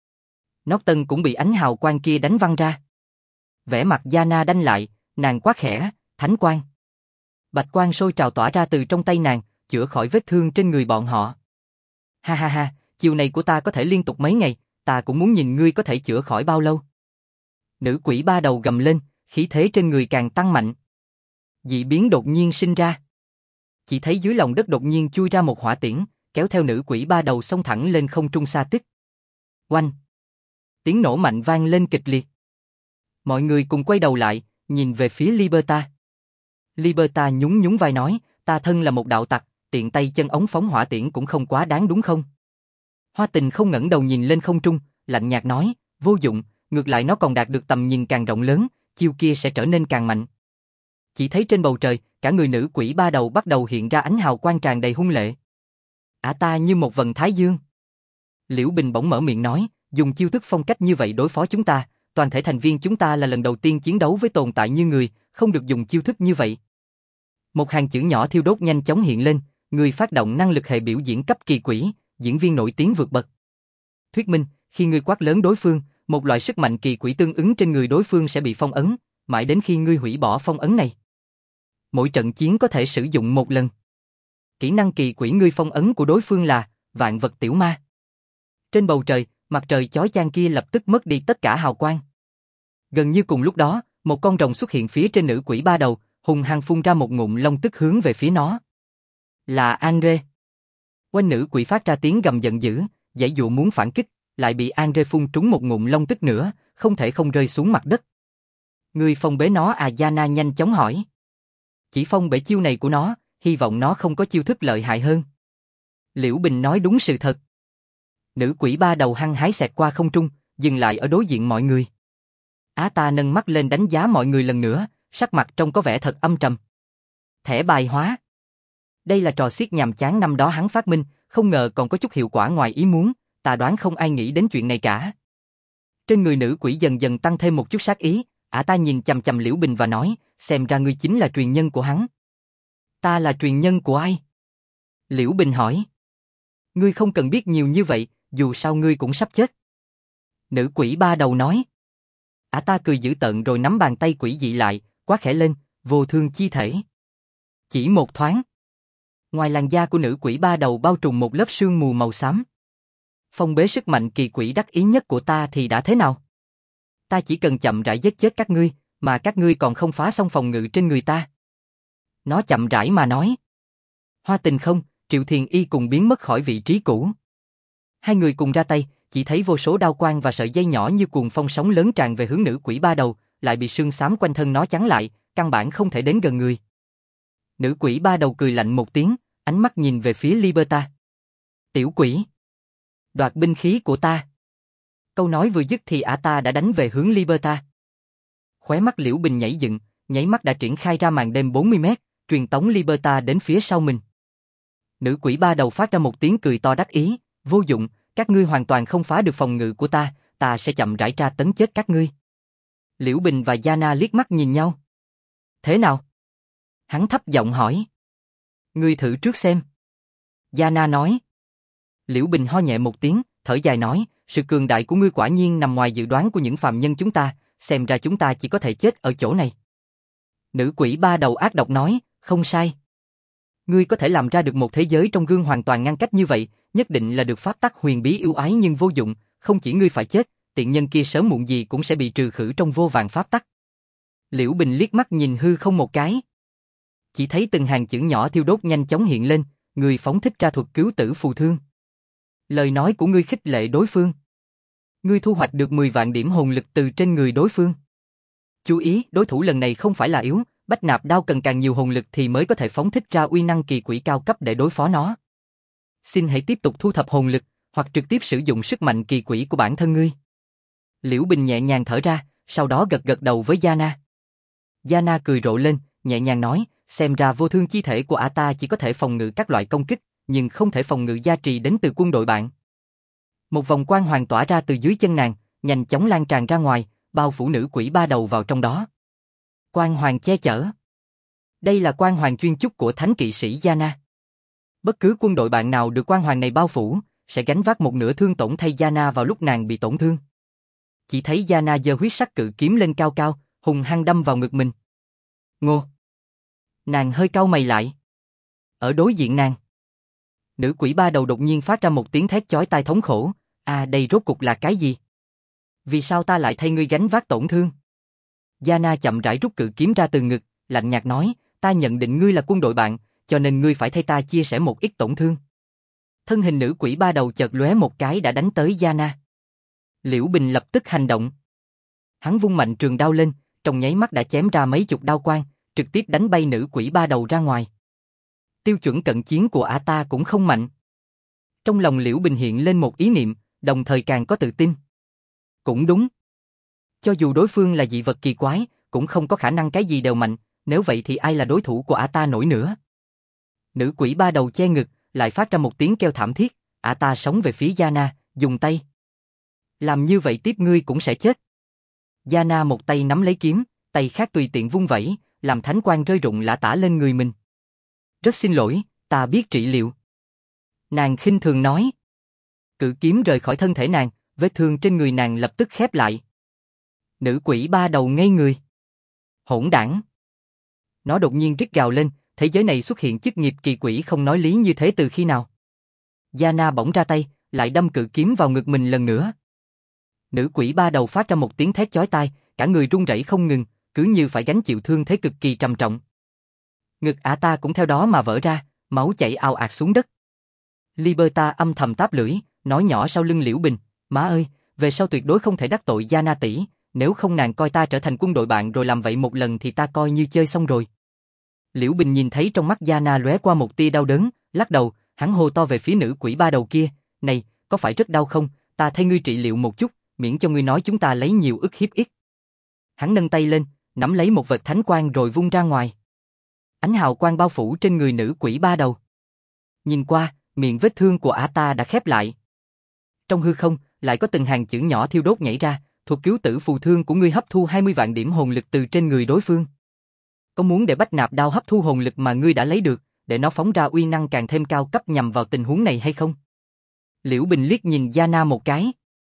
Norton cũng bị ánh hào quang kia đánh văng ra. Vẻ mặt Yana đanh lại, nàng quát khẽ, thánh quang. Bạch quang sôi trào tỏa ra từ trong tay nàng, chữa khỏi vết thương trên người bọn họ. Ha ha ha, chiều này của ta có thể liên tục mấy ngày, ta cũng muốn nhìn ngươi có thể chữa khỏi bao lâu. Nữ quỷ ba đầu gầm lên, khí thế trên người càng tăng mạnh. Dị biến đột nhiên sinh ra. Chỉ thấy dưới lòng đất đột nhiên chui ra một hỏa tiễn, kéo theo nữ quỷ ba đầu xông thẳng lên không trung xa tích. Oanh! Tiếng nổ mạnh vang lên kịch liệt. Mọi người cùng quay đầu lại, nhìn về phía Liberta. Liberta nhún nhún vai nói, ta thân là một đạo tặc, tiện tay chân ống phóng hỏa tiễn cũng không quá đáng đúng không? Hoa Tình không ngẩng đầu nhìn lên không trung, lạnh nhạt nói, vô dụng, ngược lại nó còn đạt được tầm nhìn càng rộng lớn, chiêu kia sẽ trở nên càng mạnh. Chỉ thấy trên bầu trời, cả người nữ quỷ ba đầu bắt đầu hiện ra ánh hào quang tràn đầy hung lệ. Ả ta như một vầng thái dương. Liễu Bình bỗng mở miệng nói, dùng chiêu thức phong cách như vậy đối phó chúng ta, toàn thể thành viên chúng ta là lần đầu tiên chiến đấu với tồn tại như người, không được dùng chiêu thức như vậy. Một hàng chữ nhỏ thiêu đốt nhanh chóng hiện lên, người phát động năng lực hệ biểu diễn cấp kỳ quỷ, diễn viên nổi tiếng vượt bậc. Thuyết minh, khi ngươi quát lớn đối phương, một loại sức mạnh kỳ quỷ tương ứng trên người đối phương sẽ bị phong ấn, mãi đến khi ngươi hủy bỏ phong ấn này. Mỗi trận chiến có thể sử dụng một lần. Kỹ năng kỳ quỷ ngươi phong ấn của đối phương là vạn vật tiểu ma. Trên bầu trời, mặt trời chói chang kia lập tức mất đi tất cả hào quang. Gần như cùng lúc đó, một con rồng xuất hiện phía trên nữ quỷ ba đầu, hùng hăng phun ra một ngụm long tức hướng về phía nó. Là Andre. Quanh nữ quỷ phát ra tiếng gầm giận dữ, giãy dụa muốn phản kích, lại bị Andre phun trúng một ngụm long tức nữa, không thể không rơi xuống mặt đất. Người phong bế nó à? Yana nhanh chóng hỏi. Chỉ phong bế chiêu này của nó, hy vọng nó không có chiêu thức lợi hại hơn. Liễu Bình nói đúng sự thật. Nữ quỷ ba đầu hăng hái xẹt qua không trung, dừng lại ở đối diện mọi người. Á ta nâng mắt lên đánh giá mọi người lần nữa, sắc mặt trông có vẻ thật âm trầm. Thẻ bài hóa. Đây là trò xiết nhàm chán năm đó hắn phát minh, không ngờ còn có chút hiệu quả ngoài ý muốn, ta đoán không ai nghĩ đến chuyện này cả. Trên người nữ quỷ dần dần tăng thêm một chút sát ý, Ả ta nhìn chằm chằm Liễu Bình và nói, xem ra ngươi chính là truyền nhân của hắn. Ta là truyền nhân của ai? Liễu Bình hỏi. Ngươi không cần biết nhiều như vậy, dù sao ngươi cũng sắp chết. Nữ quỷ ba đầu nói. Ả ta cười dữ tợn rồi nắm bàn tay quỷ dị lại, quát khẽ lên, vô thương chi thể. Chỉ một thoáng. Ngoài làn da của nữ quỷ ba đầu bao trùm một lớp sương mù màu xám. Phong bế sức mạnh kỳ quỷ đắc ý nhất của ta thì đã thế nào? Ta chỉ cần chậm rãi giết chết các ngươi, mà các ngươi còn không phá xong phòng ngự trên người ta. Nó chậm rãi mà nói. Hoa Tình không, Triệu Thiền Y cùng biến mất khỏi vị trí cũ. Hai người cùng ra tay, chỉ thấy vô số đao quang và sợi dây nhỏ như cuồng phong sóng lớn tràn về hướng nữ quỷ ba đầu, lại bị sương xám quanh thân nó chắn lại, căn bản không thể đến gần người. Nữ quỷ ba đầu cười lạnh một tiếng, ánh mắt nhìn về phía Liberta. Tiểu quỷ, đoạt binh khí của ta. Câu nói vừa dứt thì ả ta đã đánh về hướng Liberta. Khóe mắt Liễu Bình nhảy dựng, nháy mắt đã triển khai ra màn đêm 40 mét, truyền tống Liberta đến phía sau mình. Nữ quỷ ba đầu phát ra một tiếng cười to đắc ý, vô dụng, các ngươi hoàn toàn không phá được phòng ngự của ta, ta sẽ chậm rãi tra tấn chết các ngươi. Liễu Bình và Yana liếc mắt nhìn nhau. Thế nào? Hắn thấp giọng hỏi. Ngươi thử trước xem. Yana nói. Liễu Bình ho nhẹ một tiếng, thở dài nói, sự cường đại của ngươi quả nhiên nằm ngoài dự đoán của những phàm nhân chúng ta, xem ra chúng ta chỉ có thể chết ở chỗ này. Nữ quỷ ba đầu ác độc nói, không sai. Ngươi có thể làm ra được một thế giới trong gương hoàn toàn ngăn cách như vậy, nhất định là được pháp tắc huyền bí ưu ái nhưng vô dụng, không chỉ ngươi phải chết, tiện nhân kia sớm muộn gì cũng sẽ bị trừ khử trong vô vàn pháp tắc. Liễu Bình liếc mắt nhìn hư không một cái. Chỉ thấy từng hàng chữ nhỏ thiêu đốt nhanh chóng hiện lên, người phóng thích ra thuật cứu tử phù thương. Lời nói của ngươi khích lệ đối phương. Ngươi thu hoạch được 10 vạn điểm hồn lực từ trên người đối phương. Chú ý, đối thủ lần này không phải là yếu, Bách Nạp Đao cần càng nhiều hồn lực thì mới có thể phóng thích ra uy năng kỳ quỷ cao cấp để đối phó nó. Xin hãy tiếp tục thu thập hồn lực, hoặc trực tiếp sử dụng sức mạnh kỳ quỷ của bản thân ngươi. Liễu Bình nhẹ nhàng thở ra, sau đó gật gật đầu với Yana. Yana cười rộ lên, nhẹ nhàng nói, xem ra vô thương chi thể của ả ta chỉ có thể phòng ngự các loại công kích, nhưng không thể phòng ngự gia trì đến từ quân đội bạn. Một vòng quang hoàng tỏa ra từ dưới chân nàng, nhanh chóng lan tràn ra ngoài, bao phủ nữ quỷ ba đầu vào trong đó. Quang hoàng che chở. Đây là quang hoàng chuyên chúc của thánh kỵ sĩ Yana. Bất cứ quân đội bạn nào được quan hoàng này bao phủ, sẽ gánh vác một nửa thương tổn thay Yana vào lúc nàng bị tổn thương. Chỉ thấy Yana giơ huyết sắc cự kiếm lên cao cao, hùng hăng đâm vào ngực mình. Ngô! Nàng hơi cau mày lại. Ở đối diện nàng, nữ quỷ ba đầu đột nhiên phát ra một tiếng thét chói tai thống khổ. Đây rốt cục là cái gì? Vì sao ta lại thay ngươi gánh vác tổn thương? Yana chậm rãi rút cự kiếm ra từ ngực, lạnh nhạt nói, ta nhận định ngươi là quân đội bạn, cho nên ngươi phải thay ta chia sẻ một ít tổn thương. Thân hình nữ quỷ ba đầu chợt lóe một cái đã đánh tới Yana. Liễu Bình lập tức hành động. Hắn vung mạnh trường đao lên, trong nháy mắt đã chém ra mấy chục đao quang, trực tiếp đánh bay nữ quỷ ba đầu ra ngoài. Tiêu chuẩn cận chiến của ả ta cũng không mạnh. Trong lòng Liễu Bình hiện lên một ý niệm, đồng thời càng có tự tin. Cũng đúng. Cho dù đối phương là dị vật kỳ quái, cũng không có khả năng cái gì đều mạnh, nếu vậy thì ai là đối thủ của ả ta nổi nữa. Nữ quỷ ba đầu che ngực, lại phát ra một tiếng kêu thảm thiết, ả ta sóng về phía Yana, dùng tay. Làm như vậy tiếp ngươi cũng sẽ chết. Yana một tay nắm lấy kiếm, tay khác tùy tiện vung vẩy, làm thánh quang rơi rụng lả tả lên người mình. Rất xin lỗi, ta biết trị liệu. Nàng khinh thường nói. Cự kiếm rời khỏi thân thể nàng, vết thương trên người nàng lập tức khép lại. Nữ quỷ ba đầu ngây người. Hỗn đảng. Nó đột nhiên rít gào lên, thế giới này xuất hiện chức nghiệp kỳ quỷ không nói lý như thế từ khi nào. Yana bỗng ra tay, lại đâm cự kiếm vào ngực mình lần nữa. Nữ quỷ ba đầu phát ra một tiếng thét chói tai, cả người run rẩy không ngừng, cứ như phải gánh chịu thương thế cực kỳ trầm trọng. Ngực ả ta cũng theo đó mà vỡ ra, máu chảy ào ạt xuống đất. Liberta âm thầm táp lưỡi, nói nhỏ sau lưng Liễu Bình, má ơi, về sau tuyệt đối không thể đắc tội Yana tỷ, nếu không nàng coi ta trở thành quân đội bạn rồi làm vậy một lần thì ta coi như chơi xong rồi. Liễu Bình nhìn thấy trong mắt Yana lóe qua một tia đau đớn, lắc đầu, hắn hô to về phía nữ quỷ ba đầu kia, này, có phải rất đau không, ta thay ngươi trị liệu một chút, miễn cho ngươi nói chúng ta lấy nhiều ức hiếp ít. Hắn nâng tay lên, nắm lấy một vệt thánh quang rồi vung ra ngoài. Ánh hào quang bao phủ trên người nữ quỷ ba đầu. Nhìn qua, miệng vết thương của ả ta đã khép lại. Trong hư không, lại có từng hàng chữ nhỏ thiêu đốt nhảy ra, thuật cứu tử phù thương của ngươi hấp thu 20 vạn điểm hồn lực từ trên người đối phương. Có muốn để Bách Nạp đao hấp thu hồn lực mà ngươi đã lấy được, để nó phóng ra uy năng càng thêm cao cấp nhằm vào tình huống này hay không? Liễu Bình liếc nhìn Yana một cái.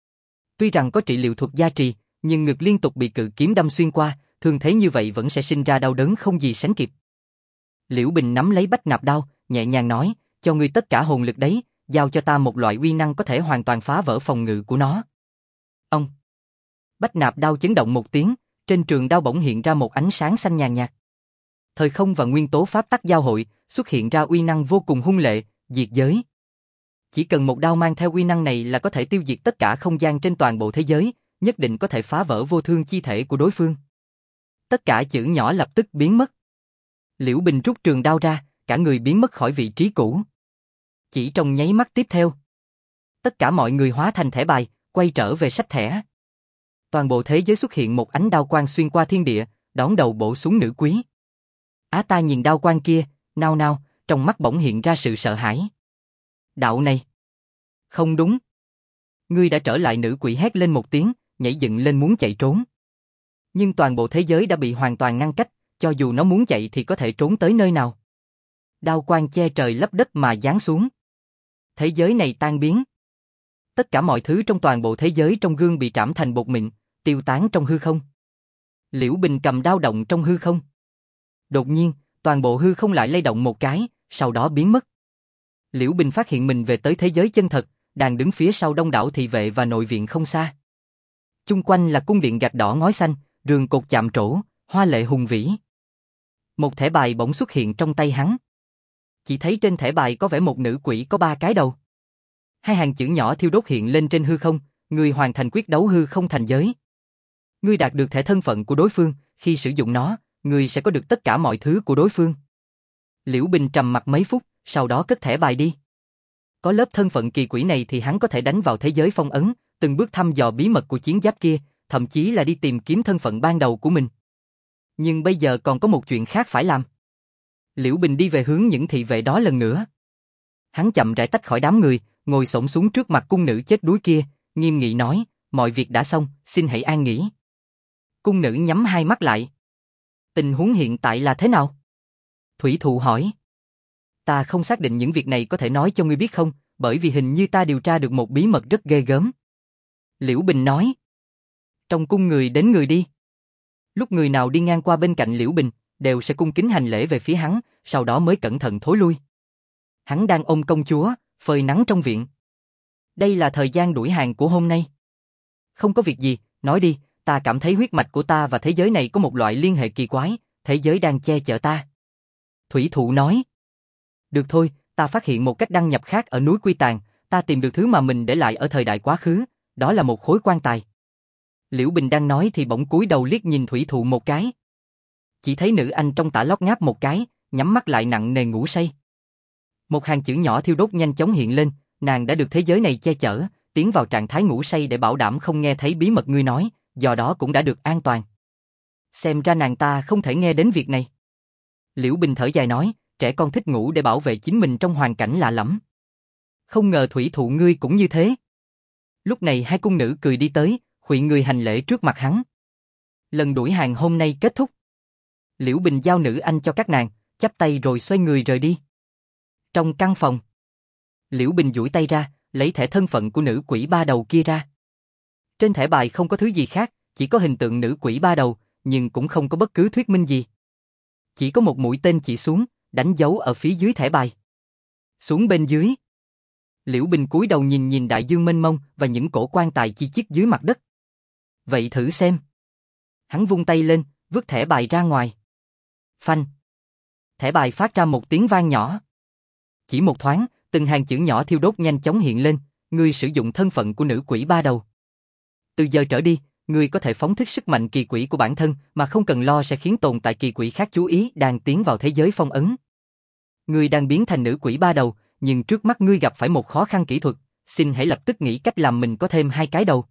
Tuy rằng có trị liệu thuật gia trì, nhưng ngực liên tục bị cự kiếm đâm xuyên qua, thương thế như vậy vẫn sẽ sinh ra đau đớn không gì sánh kịp. Liễu Bình nắm lấy Bách Nạp đao, nhẹ nhàng nói, cho ngươi tất cả hồn lực đấy, giao cho ta một loại uy năng có thể hoàn toàn phá vỡ phòng ngự của nó. Ông. Bách Nạp đao chấn động một tiếng, trên trường đao bỗng hiện ra một ánh sáng xanh nhàn nhạt. Thời không và nguyên tố pháp tắc giao hội, xuất hiện ra uy năng vô cùng hung lệ, diệt giới. Chỉ cần một đao mang theo uy năng này là có thể tiêu diệt tất cả không gian trên toàn bộ thế giới, nhất định có thể phá vỡ vô thương chi thể của đối phương. Tất cả chữ nhỏ lập tức biến mất. Liễu Bình rút trường đao ra, cả người biến mất khỏi vị trí cũ. Chỉ trong nháy mắt tiếp theo, tất cả mọi người hóa thành thẻ bài, quay trở về sách thẻ. Toàn bộ thế giới xuất hiện một ánh đao quang xuyên qua thiên địa, đón đầu bổ xuống nữ quý. Á ta nhìn đao quang kia, nao nao, trong mắt bỗng hiện ra sự sợ hãi. Đạo này, không đúng. Ngươi đã trở lại, nữ quỷ hét lên một tiếng, nhảy dựng lên muốn chạy trốn. Nhưng toàn bộ thế giới đã bị hoàn toàn ngăn cách, cho dù nó muốn chạy thì có thể trốn tới nơi nào. Đao quang che trời lấp đất mà giáng xuống. Thế giới này tan biến. Tất cả mọi thứ trong toàn bộ thế giới trong gương bị trảm thành bột mịn, tiêu tán trong hư không. Liễu Bình cầm đao động trong hư không. Đột nhiên, toàn bộ hư không lại lay động một cái, sau đó biến mất. Liễu Bình phát hiện mình về tới thế giới chân thật, đang đứng phía sau đông đảo thị vệ và nội viện không xa. Chung quanh là cung điện gạch đỏ ngói xanh, rường cột chạm trổ, hoa lệ hùng vĩ. Một thẻ bài bỗng xuất hiện trong tay hắn. Chỉ thấy trên thẻ bài có vẽ một nữ quỷ có 3 cái đầu. Hai hàng chữ nhỏ thiêu đốt hiện lên trên hư không, người hoàn thành quyết đấu hư không thành giới. Ngươi đạt được thẻ thân phận của đối phương, khi sử dụng nó, ngươi sẽ có được tất cả mọi thứ của đối phương. Liễu Bình trầm mặc mấy phút, sau đó cất thẻ bài đi. Có lớp thân phận kỳ quỷ này thì hắn có thể đánh vào thế giới phong ấn, từng bước thăm dò bí mật của chiến giáp kia, thậm chí là đi tìm kiếm thân phận ban đầu của mình. Nhưng bây giờ còn có một chuyện khác phải làm. Liễu Bình đi về hướng những thị vệ đó lần nữa. Hắn chậm rãi tách khỏi đám người, ngồi xổm xuống trước mặt cung nữ chết đuối kia, nghiêm nghị nói, mọi việc đã xong, xin hãy an nghỉ. Cung nữ nhắm hai mắt lại. Tình huống hiện tại là thế nào? Thủy Thụ hỏi. Ta không xác định những việc này có thể nói cho ngươi biết không, bởi vì hình như ta điều tra được một bí mật rất ghê gớm. Liễu Bình nói. Trong cung người đến người đi. Lúc người nào đi ngang qua bên cạnh Liễu Bình, đều sẽ cung kính hành lễ về phía hắn, sau đó mới cẩn thận thối lui. Hắn đang ôm công chúa, phơi nắng trong viện. Đây là thời gian đuổi hàng của hôm nay. Không có việc gì, nói đi, ta cảm thấy huyết mạch của ta và thế giới này có một loại liên hệ kỳ quái, thế giới đang che chở ta. Thủy Thụ nói. Được thôi, ta phát hiện một cách đăng nhập khác ở núi Quy Tàng, ta tìm được thứ mà mình để lại ở thời đại quá khứ, đó là một khối quan tài. Liễu Bình đang nói thì bỗng cúi đầu liếc nhìn Thủy Thụ một cái. Chỉ thấy nữ anh trong tã lót ngáp một cái, nhắm mắt lại nặng nề ngủ say. Một hàng chữ nhỏ thiêu đốt nhanh chóng hiện lên, nàng đã được thế giới này che chở, tiến vào trạng thái ngủ say để bảo đảm không nghe thấy bí mật ngươi nói, do đó cũng đã được an toàn. Xem ra nàng ta không thể nghe đến việc này. Liễu Bình thở dài nói, trẻ con thích ngủ để bảo vệ chính mình trong hoàn cảnh lạ lẫm. Không ngờ Thủy Thụ ngươi cũng như thế. Lúc này hai cung nữ cười đi tới, khuỵu người hành lễ trước mặt hắn. Lần đuổi hàng hôm nay kết thúc. Liễu Bình giao nữ anh cho các nàng, chắp tay rồi xoay người rời đi. Trong căn phòng, Liễu Bình duỗi tay ra, lấy thẻ thân phận của nữ quỷ ba đầu kia ra. Trên thẻ bài không có thứ gì khác, chỉ có hình tượng nữ quỷ ba đầu, nhưng cũng không có bất cứ thuyết minh gì. Chỉ có một mũi tên chỉ xuống, đánh dấu ở phía dưới thẻ bài. Xuống bên dưới. Liễu Bình cúi đầu nhìn nhìn đại dương mênh mông và những cổ quan tài chi chít dưới mặt đất. Vậy thử xem. Hắn vung tay lên, vứt thẻ bài ra ngoài. Phanh. Thẻ bài phát ra một tiếng vang nhỏ. Chỉ một thoáng, từng hàng chữ nhỏ thiêu đốt nhanh chóng hiện lên, ngươi sử dụng thân phận của nữ quỷ ba đầu. Từ giờ trở đi, ngươi có thể phóng thích sức mạnh kỳ quỷ của bản thân mà không cần lo sẽ khiến tồn tại kỳ quỷ khác chú ý đang tiến vào thế giới phong ấn. Ngươi đang biến thành nữ quỷ ba đầu, nhưng trước mắt ngươi gặp phải một khó khăn kỹ thuật, xin hãy lập tức nghĩ cách làm mình có thêm hai cái đầu.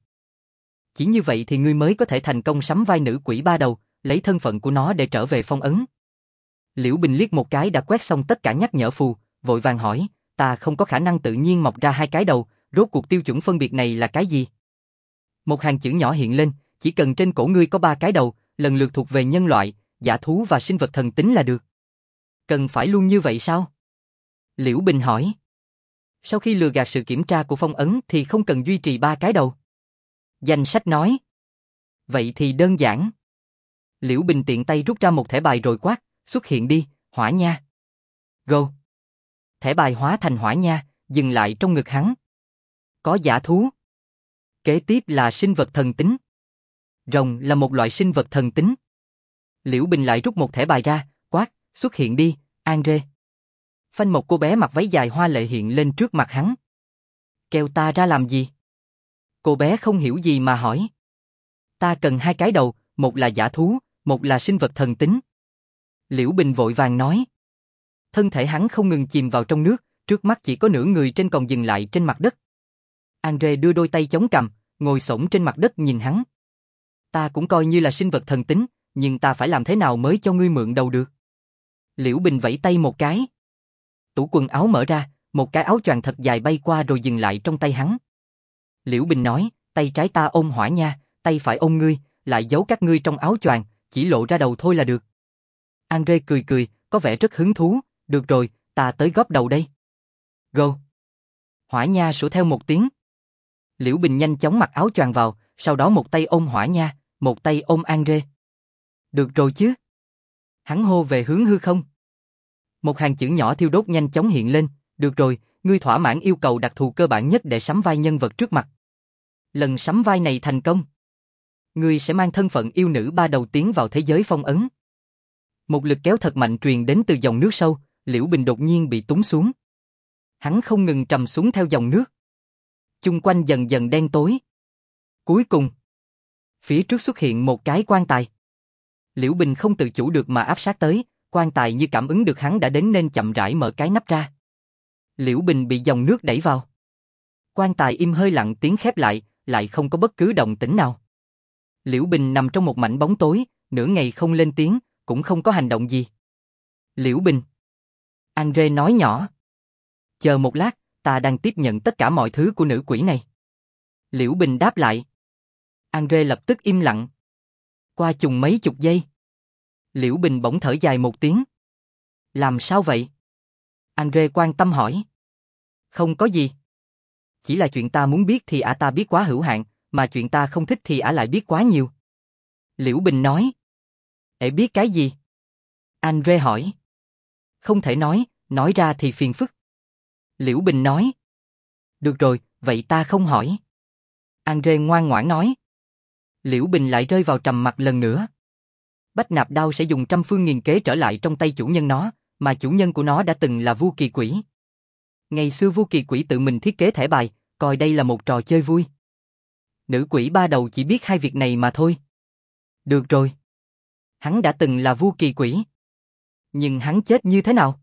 Chỉ như vậy thì ngươi mới có thể thành công sắm vai nữ quỷ ba đầu, lấy thân phận của nó để trở về phong ấn. Liễu Bình liếc một cái đã quét xong tất cả nhắc nhở phù, vội vàng hỏi, ta không có khả năng tự nhiên mọc ra hai cái đầu, rốt cuộc tiêu chuẩn phân biệt này là cái gì? Một hàng chữ nhỏ hiện lên, chỉ cần trên cổ ngươi có ba cái đầu, lần lượt thuộc về nhân loại, dã thú và sinh vật thần tính là được. Cần phải luôn như vậy sao? Liễu Bình hỏi. Sau khi lừa gạt sự kiểm tra của phong ấn thì không cần duy trì ba cái đầu. Danh sách nói. Vậy thì đơn giản. Liễu Bình tiện tay rút ra một thẻ bài rồi quát, xuất hiện đi, hỏa nha. Go. Thẻ bài hóa thành hỏa nha, dừng lại trong ngực hắn. Có dã thú. Kế tiếp là sinh vật thần tính. Rồng là một loại sinh vật thần tính. Liễu Bình lại rút một thẻ bài ra, quát, xuất hiện đi, Andre. Phanh một cô bé mặc váy dài hoa lệ hiện lên trước mặt hắn. Kêu ta ra làm gì? Cô bé không hiểu gì mà hỏi. Ta cần hai cái đầu, một là dã thú, một là sinh vật thần tính. Liễu Bình vội vàng nói. Thân thể hắn không ngừng chìm vào trong nước, trước mắt chỉ có nửa người trên còn dừng lại trên mặt đất. Andre đưa đôi tay chống cằm, ngồi xổm trên mặt đất nhìn hắn. Ta cũng coi như là sinh vật thần tính, nhưng ta phải làm thế nào mới cho ngươi mượn đầu được? Liễu Bình vẫy tay một cái. Tủ quần áo mở ra, một cái áo choàng thật dài bay qua rồi dừng lại trong tay hắn. Liễu Bình nói, tay trái ta ôm hỏa nha, tay phải ôm ngươi, lại giấu các ngươi trong áo choàng, chỉ lộ ra đầu thôi là được. Andre cười cười, có vẻ rất hứng thú, được rồi, ta tới góp đầu đây. Go. Hỏa nha sủa theo một tiếng. Liễu Bình nhanh chóng mặc áo choàng vào, sau đó một tay ôm hỏa nha, một tay ôm Andre. Được rồi chứ? Hắn hô về hướng hư không. Một hàng chữ nhỏ thiêu đốt nhanh chóng hiện lên, được rồi, ngươi thỏa mãn yêu cầu đặc thù cơ bản nhất để sắm vai nhân vật trước mặt. Lần sắm vai này thành công, ngươi sẽ mang thân phận yêu nữ ba đầu tiến vào thế giới phong ấn. Một lực kéo thật mạnh truyền đến từ dòng nước sâu, Liễu Bình đột nhiên bị túng xuống. Hắn không ngừng trầm xuống theo dòng nước. Chung quanh dần dần đen tối. Cuối cùng, phía trước xuất hiện một cái quan tài. Liễu Bình không tự chủ được mà áp sát tới, quan tài như cảm ứng được hắn đã đến nên chậm rãi mở cái nắp ra. Liễu Bình bị dòng nước đẩy vào. Quan tài im hơi lặng tiếng khép lại không có bất cứ động tĩnh nào. Liễu Bình nằm trong một mảnh bóng tối, nửa ngày không lên tiếng, cũng không có hành động gì. Liễu Bình. Andre nói nhỏ. Chờ một lát, ta đang tiếp nhận tất cả mọi thứ của nữ quỷ này. Liễu Bình đáp lại. Andre lập tức im lặng. Qua chừng mấy chục giây. Liễu Bình bỗng thở dài một tiếng. Làm sao vậy? Andre quan tâm hỏi. Không có gì. Chỉ là chuyện ta muốn biết thì ta biết quá hữu hạn, mà chuyện ta không thích thì lại biết quá nhiều. Liễu Bình nói. Biết cái gì? Andre hỏi. Không thể nói ra thì phiền phức. Liễu Bình nói. Được rồi, vậy ta không hỏi. Andre ngoan ngoãn nói. Liễu Bình lại rơi vào trầm mặc lần nữa. Bách nạp đao sẽ dùng trăm phương nghìn kế trở lại trong tay chủ nhân nó, mà chủ nhân của nó đã từng là Vu Kỳ Quỷ. Ngày xưa Vu Kỳ Quỷ tự mình thiết kế thẻ bài, coi đây là một trò chơi vui. Nữ quỷ ba đầu chỉ biết hai việc này mà thôi. Được rồi. Hắn đã từng là Vu Kỳ Quỷ. Nhưng hắn chết như thế nào?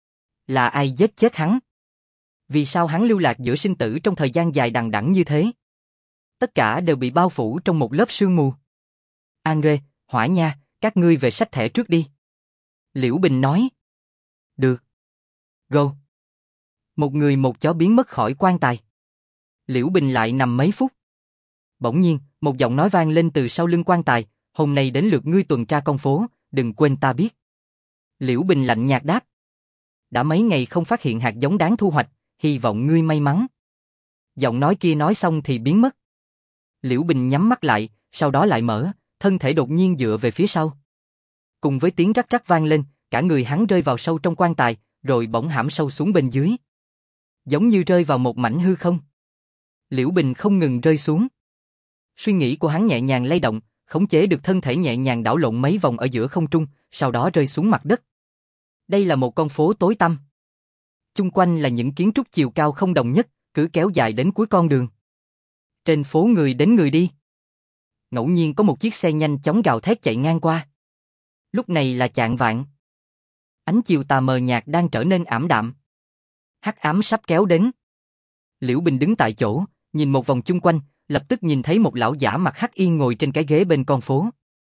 Là ai giết chết hắn? Vì sao hắn lưu lạc giữa sinh tử trong thời gian dài đằng đẵng như thế? Tất cả đều bị bao phủ trong một lớp sương mù. Andre, Hỏa Nha, các ngươi về xách thẻ trước đi. Liễu Bình nói. Được. Go. Một người một chó biến mất khỏi quan tài. Liễu Bình lại nằm mấy phút. Bỗng nhiên, một giọng nói vang lên từ sau lưng quan tài. Hôm nay đến lượt ngươi tuần tra con phố, đừng quên ta biết. Liễu Bình lạnh nhạt đáp. Đã mấy ngày không phát hiện hạt giống đáng thu hoạch, hy vọng ngươi may mắn. Giọng nói kia nói xong thì biến mất. Liễu Bình nhắm mắt lại, sau đó lại mở, thân thể đột nhiên dựa về phía sau. Cùng với tiếng rắc rắc vang lên, cả người hắn rơi vào sâu trong quan tài, rồi bỗng hãm sâu xuống bên dưới. Giống như rơi vào một mảnh hư không. Liễu Bình không ngừng rơi xuống. Suy nghĩ của hắn nhẹ nhàng lay động, khống chế được thân thể nhẹ nhàng đảo lộn mấy vòng ở giữa không trung, sau đó rơi xuống mặt đất. Đây là một con phố tối tăm. Chung quanh là những kiến trúc chiều cao không đồng nhất, cứ kéo dài đến cuối con đường. Trên phố người đến người đi. Ngẫu nhiên có một chiếc xe nhanh chóng gào thét chạy ngang qua. Lúc này là chạng vạng. Ánh chiều tà mờ nhạt đang trở nên ảm đạm. Hắc ám sắp kéo đến. Liễu Bình đứng tại chỗ, nhìn một vòng chung quanh, lập tức nhìn thấy một lão giả mặt hắc y ngồi trên cái ghế bên con phố.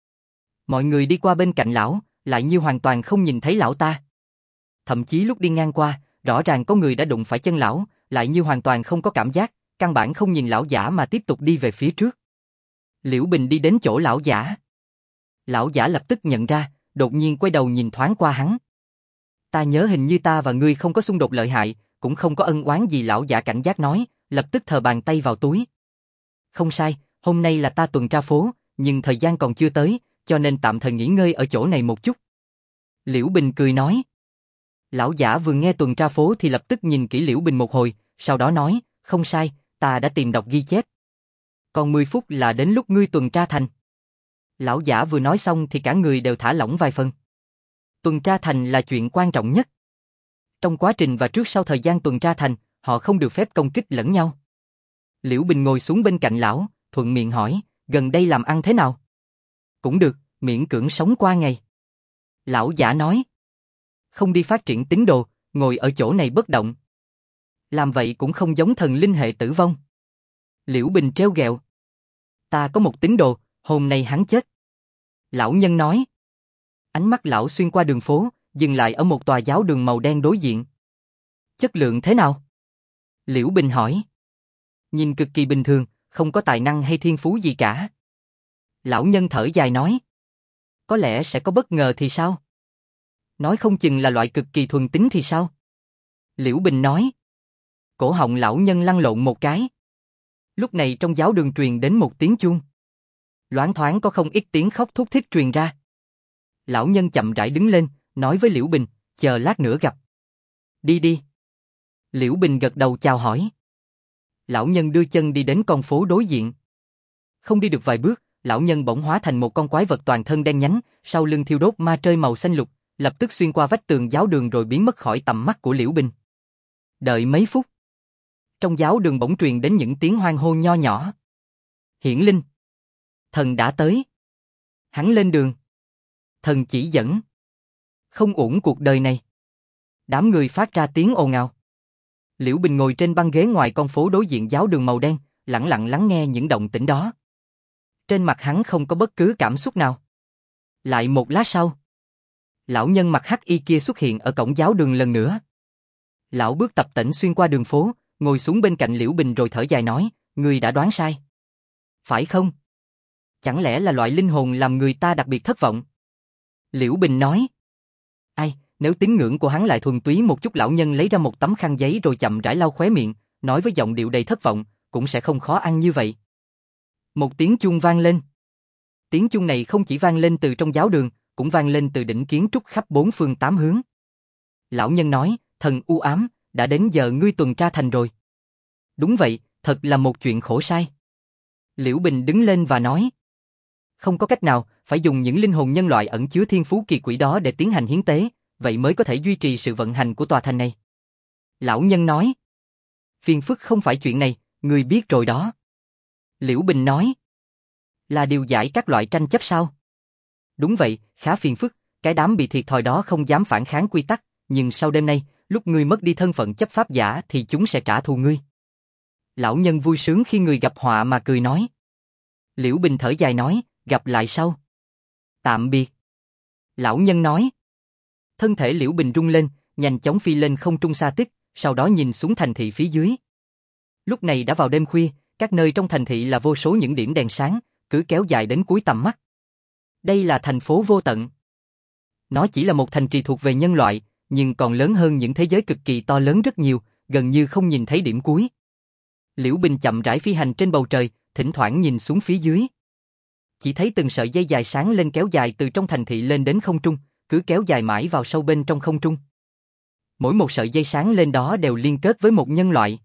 Mọi người đi qua bên cạnh lão, lại như hoàn toàn không nhìn thấy lão ta. Thậm chí lúc đi ngang qua, rõ ràng có người đã đụng phải chân lão, lại như hoàn toàn không có cảm giác, căn bản không nhìn lão giả mà tiếp tục đi về phía trước. Liễu Bình đi đến chỗ lão giả. Lão giả lập tức nhận ra, đột nhiên quay đầu nhìn thoáng qua hắn. Ta nhớ hình như ta và ngươi không có xung đột lợi hại, cũng không có ân oán gì, lão giả cảnh giác nói, lập tức thờ bàn tay vào túi. Không sai, hôm nay là ta tuần tra phố, nhưng thời gian còn chưa tới, cho nên tạm thời nghỉ ngơi ở chỗ này một chút. Liễu Bình cười nói. Lão giả vừa nghe tuần tra phố thì lập tức nhìn kỹ Liễu Bình một hồi, sau đó nói, không sai, ta đã tìm đọc ghi chép. Còn 10 phút là đến lúc ngươi tuần tra thành. Lão giả vừa nói xong thì cả người đều thả lỏng vài phần. Tuần tra thành là chuyện quan trọng nhất. Trong quá trình và trước sau thời gian tuần tra thành, họ không được phép công kích lẫn nhau. Liễu Bình ngồi xuống bên cạnh lão, thuận miệng hỏi, gần đây làm ăn thế nào? Cũng được, miễn cưỡng sống qua ngày. Lão giả nói. Không đi phát triển tín đồ, ngồi ở chỗ này bất động. Làm vậy cũng không giống thần linh hệ tử vong. Liễu Bình trêu ghẹo. Ta có một tín đồ, hôm nay hắn chết. Lão nhân nói. Ánh mắt lão xuyên qua đường phố, dừng lại ở một tòa giáo đường màu đen đối diện. Chất lượng thế nào? Liễu Bình hỏi. Nhìn cực kỳ bình thường, không có tài năng hay thiên phú gì cả. Lão nhân thở dài nói. Có lẽ sẽ có bất ngờ thì sao? Nói không chừng là loại cực kỳ thuần tín thì sao? Liễu Bình nói. Cổ họng lão nhân lăn lộn một cái. Lúc này trong giáo đường truyền đến một tiếng chuông. Loáng thoáng có không ít tiếng khóc thút thít truyền ra. Lão nhân chậm rãi đứng lên, nói với Liễu Bình, chờ lát nữa gặp. Đi đi. Liễu Bình gật đầu chào hỏi. Lão nhân đưa chân đi đến con phố đối diện. Không đi được vài bước, lão nhân bỗng hóa thành một con quái vật toàn thân đen nhánh, sau lưng thiêu đốt ma trơi màu xanh lục, lập tức xuyên qua vách tường giáo đường rồi biến mất khỏi tầm mắt của Liễu Bình. Đợi mấy phút. Trong giáo đường bỗng truyền đến những tiếng hoan hô nho nhỏ. Hiển linh. Thần đã tới. Hắn lên đường. Thần chỉ dẫn. Không uổng cuộc đời này. Đám người phát ra tiếng ồn ào. Liễu Bình ngồi trên băng ghế ngoài con phố đối diện giáo đường màu đen, lặng lặng lắng nghe những động tĩnh đó. Trên mặt hắn không có bất cứ cảm xúc nào. Lại một lát sau, lão nhân mặt hắc y kia xuất hiện ở cổng giáo đường lần nữa. Lão bước tập tễnh xuyên qua đường phố, ngồi xuống bên cạnh Liễu Bình rồi thở dài nói, ngươi đã đoán sai. Phải không? Chẳng lẽ là loại linh hồn làm người ta đặc biệt thất vọng? Liễu Bình nói. Ai, nếu tín ngưỡng của hắn lại thuần túy một chút. Lão nhân lấy ra một tấm khăn giấy rồi chậm rãi lau khóe miệng, nói với giọng điệu đầy thất vọng, cũng sẽ không khó ăn như vậy. Một tiếng chuông vang lên. Tiếng chuông này không chỉ vang lên từ trong giáo đường, cũng vang lên từ đỉnh kiến trúc khắp bốn phương tám hướng. Lão nhân nói, thần u ám, đã đến giờ ngươi tuần tra thành rồi. Đúng vậy, thật là một chuyện khổ sai. Liễu Bình đứng lên và nói. Không có cách nào, phải dùng những linh hồn nhân loại ẩn chứa thiên phú kỳ quỷ đó để tiến hành hiến tế, vậy mới có thể duy trì sự vận hành của tòa thành này. Lão nhân nói. Phiền phức không phải chuyện này, ngươi biết rồi đó. Liễu Bình nói. Là điều giải các loại tranh chấp sao? Đúng vậy, khá phiền phức, cái đám bị thiệt thòi đó không dám phản kháng quy tắc, nhưng sau đêm nay, lúc ngươi mất đi thân phận chấp pháp giả thì chúng sẽ trả thù ngươi. Lão nhân vui sướng khi người gặp họa mà cười nói. Liễu Bình thở dài nói, gặp lại sau. Tạm biệt. Lão nhân nói. Thân thể Liễu Bình rung lên, nhanh chóng phi lên không trung xa tích, sau đó nhìn xuống thành thị phía dưới. Lúc này đã vào đêm khuya, các nơi trong thành thị là vô số những điểm đèn sáng, cứ kéo dài đến cuối tầm mắt. Đây là thành phố vô tận. Nó chỉ là một thành trì thuộc về nhân loại, nhưng còn lớn hơn những thế giới cực kỳ to lớn rất nhiều, gần như không nhìn thấy điểm cuối. Liễu Bình chậm rãi phi hành trên bầu trời, thỉnh thoảng nhìn xuống phía dưới. Chỉ thấy từng sợi dây dài sáng lên kéo dài từ trong thành thị lên đến không trung, cứ kéo dài mãi vào sâu bên trong không trung. Mỗi một sợi dây sáng lên đó đều liên kết với một nhân loại.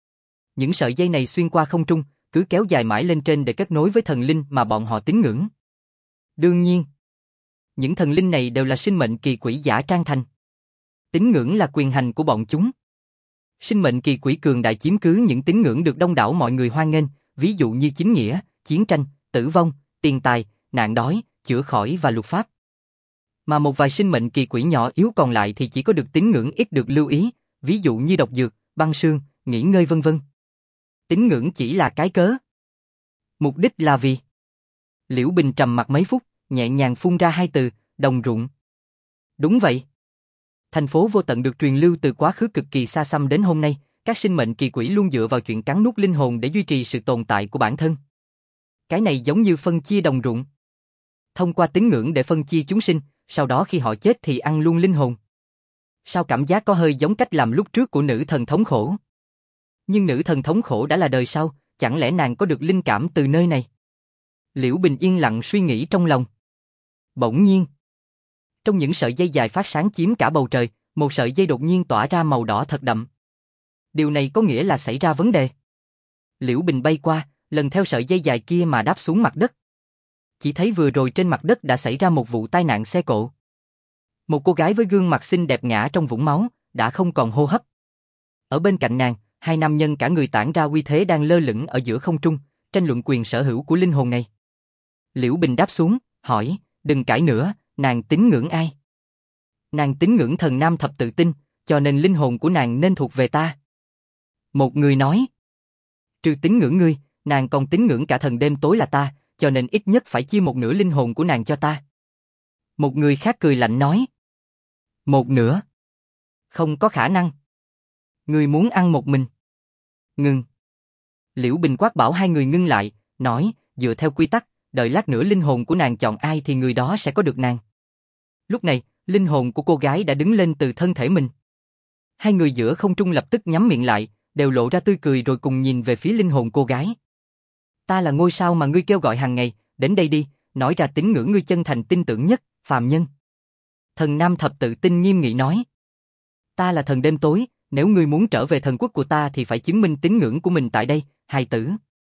Những sợi dây này xuyên qua không trung, cứ kéo dài mãi lên trên để kết nối với thần linh mà bọn họ tín ngưỡng. Đương nhiên, những thần linh này đều là sinh mệnh kỳ quỷ giả trang thành. Tín ngưỡng là quyền hành của bọn chúng. Sinh mệnh kỳ quỷ cường đại chiếm cứ những tín ngưỡng được đông đảo mọi người hoan nghênh, ví dụ như chính nghĩa, chiến tranh, tử vong, tiền tài, nạn đói, chữa khỏi và luật pháp. Mà một vài sinh mệnh kỳ quỷ nhỏ yếu còn lại thì chỉ có được tín ngưỡng ít được lưu ý, ví dụ như độc dược, băng sương, nghỉ ngơi vân vân. Tín ngưỡng chỉ là cái cớ. Mục đích là vì... Liễu Bình trầm mặc mấy phút, nhẹ nhàng phun ra hai từ, đồng ruộng. Đúng vậy. Thành phố vô tận được truyền lưu từ quá khứ cực kỳ xa xăm đến hôm nay, các sinh mệnh kỳ quỷ luôn dựa vào chuyện cắn nuốt linh hồn để duy trì sự tồn tại của bản thân. Cái này giống như phân chia đồng ruộng. Thông qua tín ngưỡng để phân chia chúng sinh, sau đó khi họ chết thì ăn luôn linh hồn. Sao cảm giác có hơi giống cách làm lúc trước của nữ thần thống khổ? Nhưng nữ thần thống khổ đã là đời sau, chẳng lẽ nàng có được linh cảm từ nơi này? Liễu Bình yên lặng suy nghĩ trong lòng. Bỗng nhiên, trong những sợi dây dài phát sáng chiếm cả bầu trời, một sợi dây đột nhiên tỏa ra màu đỏ thật đậm. Điều này có nghĩa là xảy ra vấn đề. Liễu Bình bay qua, lần theo sợi dây dài kia mà đáp xuống mặt đất. Chỉ thấy vừa rồi trên mặt đất đã xảy ra một vụ tai nạn xe cộ. Một cô gái với gương mặt xinh đẹp ngã trong vũng máu, đã không còn hô hấp. Ở bên cạnh nàng, hai nam nhân cả người tản ra uy thế đang lơ lửng ở giữa không trung, tranh luận quyền sở hữu của linh hồn này. Liễu Bình đáp xuống, hỏi, đừng cãi nữa, nàng tín ngưỡng ai? Nàng tín ngưỡng thần nam thập tự tinh, cho nên linh hồn của nàng nên thuộc về ta. Một người nói, trừ tín ngưỡng ngươi, nàng còn tín ngưỡng cả thần đêm tối là ta, cho nên ít nhất phải chia một nửa linh hồn của nàng cho ta. Một người khác cười lạnh nói, một nửa? Không có khả năng. Ngươi muốn ăn một mình. Ngừng. Liễu Bình quát bảo hai người ngưng lại, nói, dựa theo quy tắc, đợi lát nữa linh hồn của nàng chọn ai thì người đó sẽ có được nàng. Lúc này, linh hồn của cô gái đã đứng lên từ thân thể mình. Hai người giữa không trung lập tức nhắm miệng lại, đều lộ ra tươi cười rồi cùng nhìn về phía linh hồn cô gái. Ta là ngôi sao mà ngươi kêu gọi hàng ngày, đến đây đi, nói ra tín ngưỡng ngươi chân thành tin tưởng nhất, phàm nhân. Thần nam thập tự tinh nghiêm nghị nói. Ta là thần đêm tối, nếu ngươi muốn trở về thần quốc của ta thì phải chứng minh tín ngưỡng của mình tại đây, hài tử.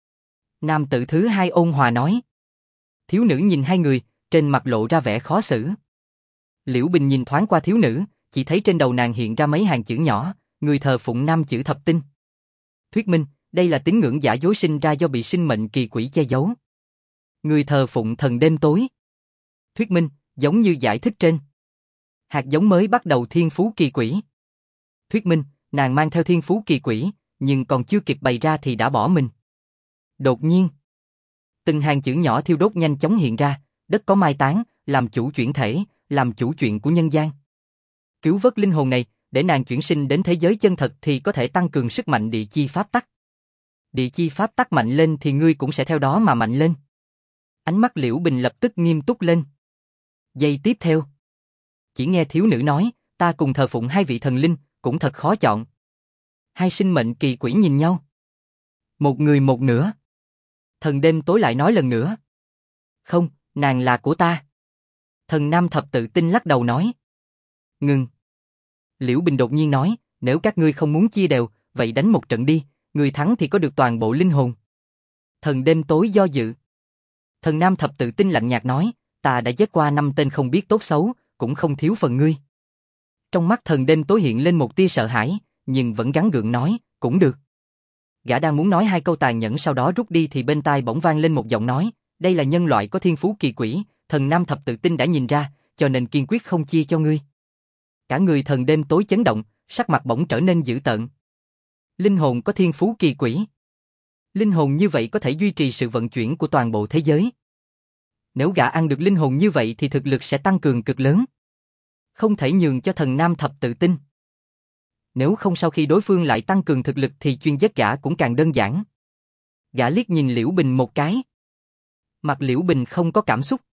Nam tử thứ hai ôn hòa nói. Thiếu nữ nhìn hai người, trên mặt lộ ra vẻ khó xử. Liễu Bình nhìn thoáng qua thiếu nữ, chỉ thấy trên đầu nàng hiện ra mấy hàng chữ nhỏ, người thờ phụng nam chữ thập tinh. Thuyết minh, đây là tín ngưỡng giả dối sinh ra do bị sinh mệnh kỳ quỷ che giấu. Người thờ phụng thần đêm tối. Thuyết minh, giống như giải thích trên. Hạt giống mới bắt đầu thiên phú kỳ quỷ. Thuyết minh, nàng mang theo thiên phú kỳ quỷ, nhưng còn chưa kịp bày ra thì đã bỏ mình. Đột nhiên, từng hàng chữ nhỏ thiêu đốt nhanh chóng hiện ra, đất có mai táng, làm chủ chuyển thể, làm chủ chuyện của nhân gian. Cứu vớt linh hồn này, để nàng chuyển sinh đến thế giới chân thật thì có thể tăng cường sức mạnh địa chi pháp tắc. Địa chi pháp tắc mạnh lên thì ngươi cũng sẽ theo đó mà mạnh lên. Ánh mắt Liễu Bình lập tức nghiêm túc lên. Giây tiếp theo, chỉ nghe thiếu nữ nói, ta cùng thờ phụng hai vị thần linh, cũng thật khó chọn. Hai sinh mệnh kỳ quỷ nhìn nhau. Một người một nửa. Thần đêm tối lại nói lần nữa. Không, nàng là của ta. Thần nam thập tự tinh lắc đầu nói. Ngừng. Liễu Bình đột nhiên nói, nếu các ngươi không muốn chia đều, vậy đánh một trận đi, người thắng thì có được toàn bộ linh hồn. Thần đêm tối do dự. Thần nam thập tự tinh lạnh nhạt nói, ta đã giết qua 5 tên không biết tốt xấu, cũng không thiếu phần ngươi. Trong mắt thần đêm tối hiện lên một tia sợ hãi, nhưng vẫn gắng gượng nói, cũng được. Gã đang muốn nói hai câu tàn nhẫn sau đó rút đi thì bên tai bỗng vang lên một giọng nói, đây là nhân loại có thiên phú kỳ quỷ, thần nam thập tự tinh đã nhìn ra, cho nên kiên quyết không chia cho ngươi. Cả người thần đêm tối chấn động, sắc mặt bỗng trở nên dữ tợn. Linh hồn có thiên phú kỳ quỷ. Linh hồn như vậy có thể duy trì sự vận chuyển của toàn bộ thế giới. Nếu gã ăn được linh hồn như vậy thì thực lực sẽ tăng cường cực lớn. Không thể nhường cho thần nam thập tự tinh. Nếu không sau khi đối phương lại tăng cường thực lực thì chuyên giết gã cũng càng đơn giản. Gã liếc nhìn Liễu Bình một cái. Mặt Liễu Bình không có cảm xúc.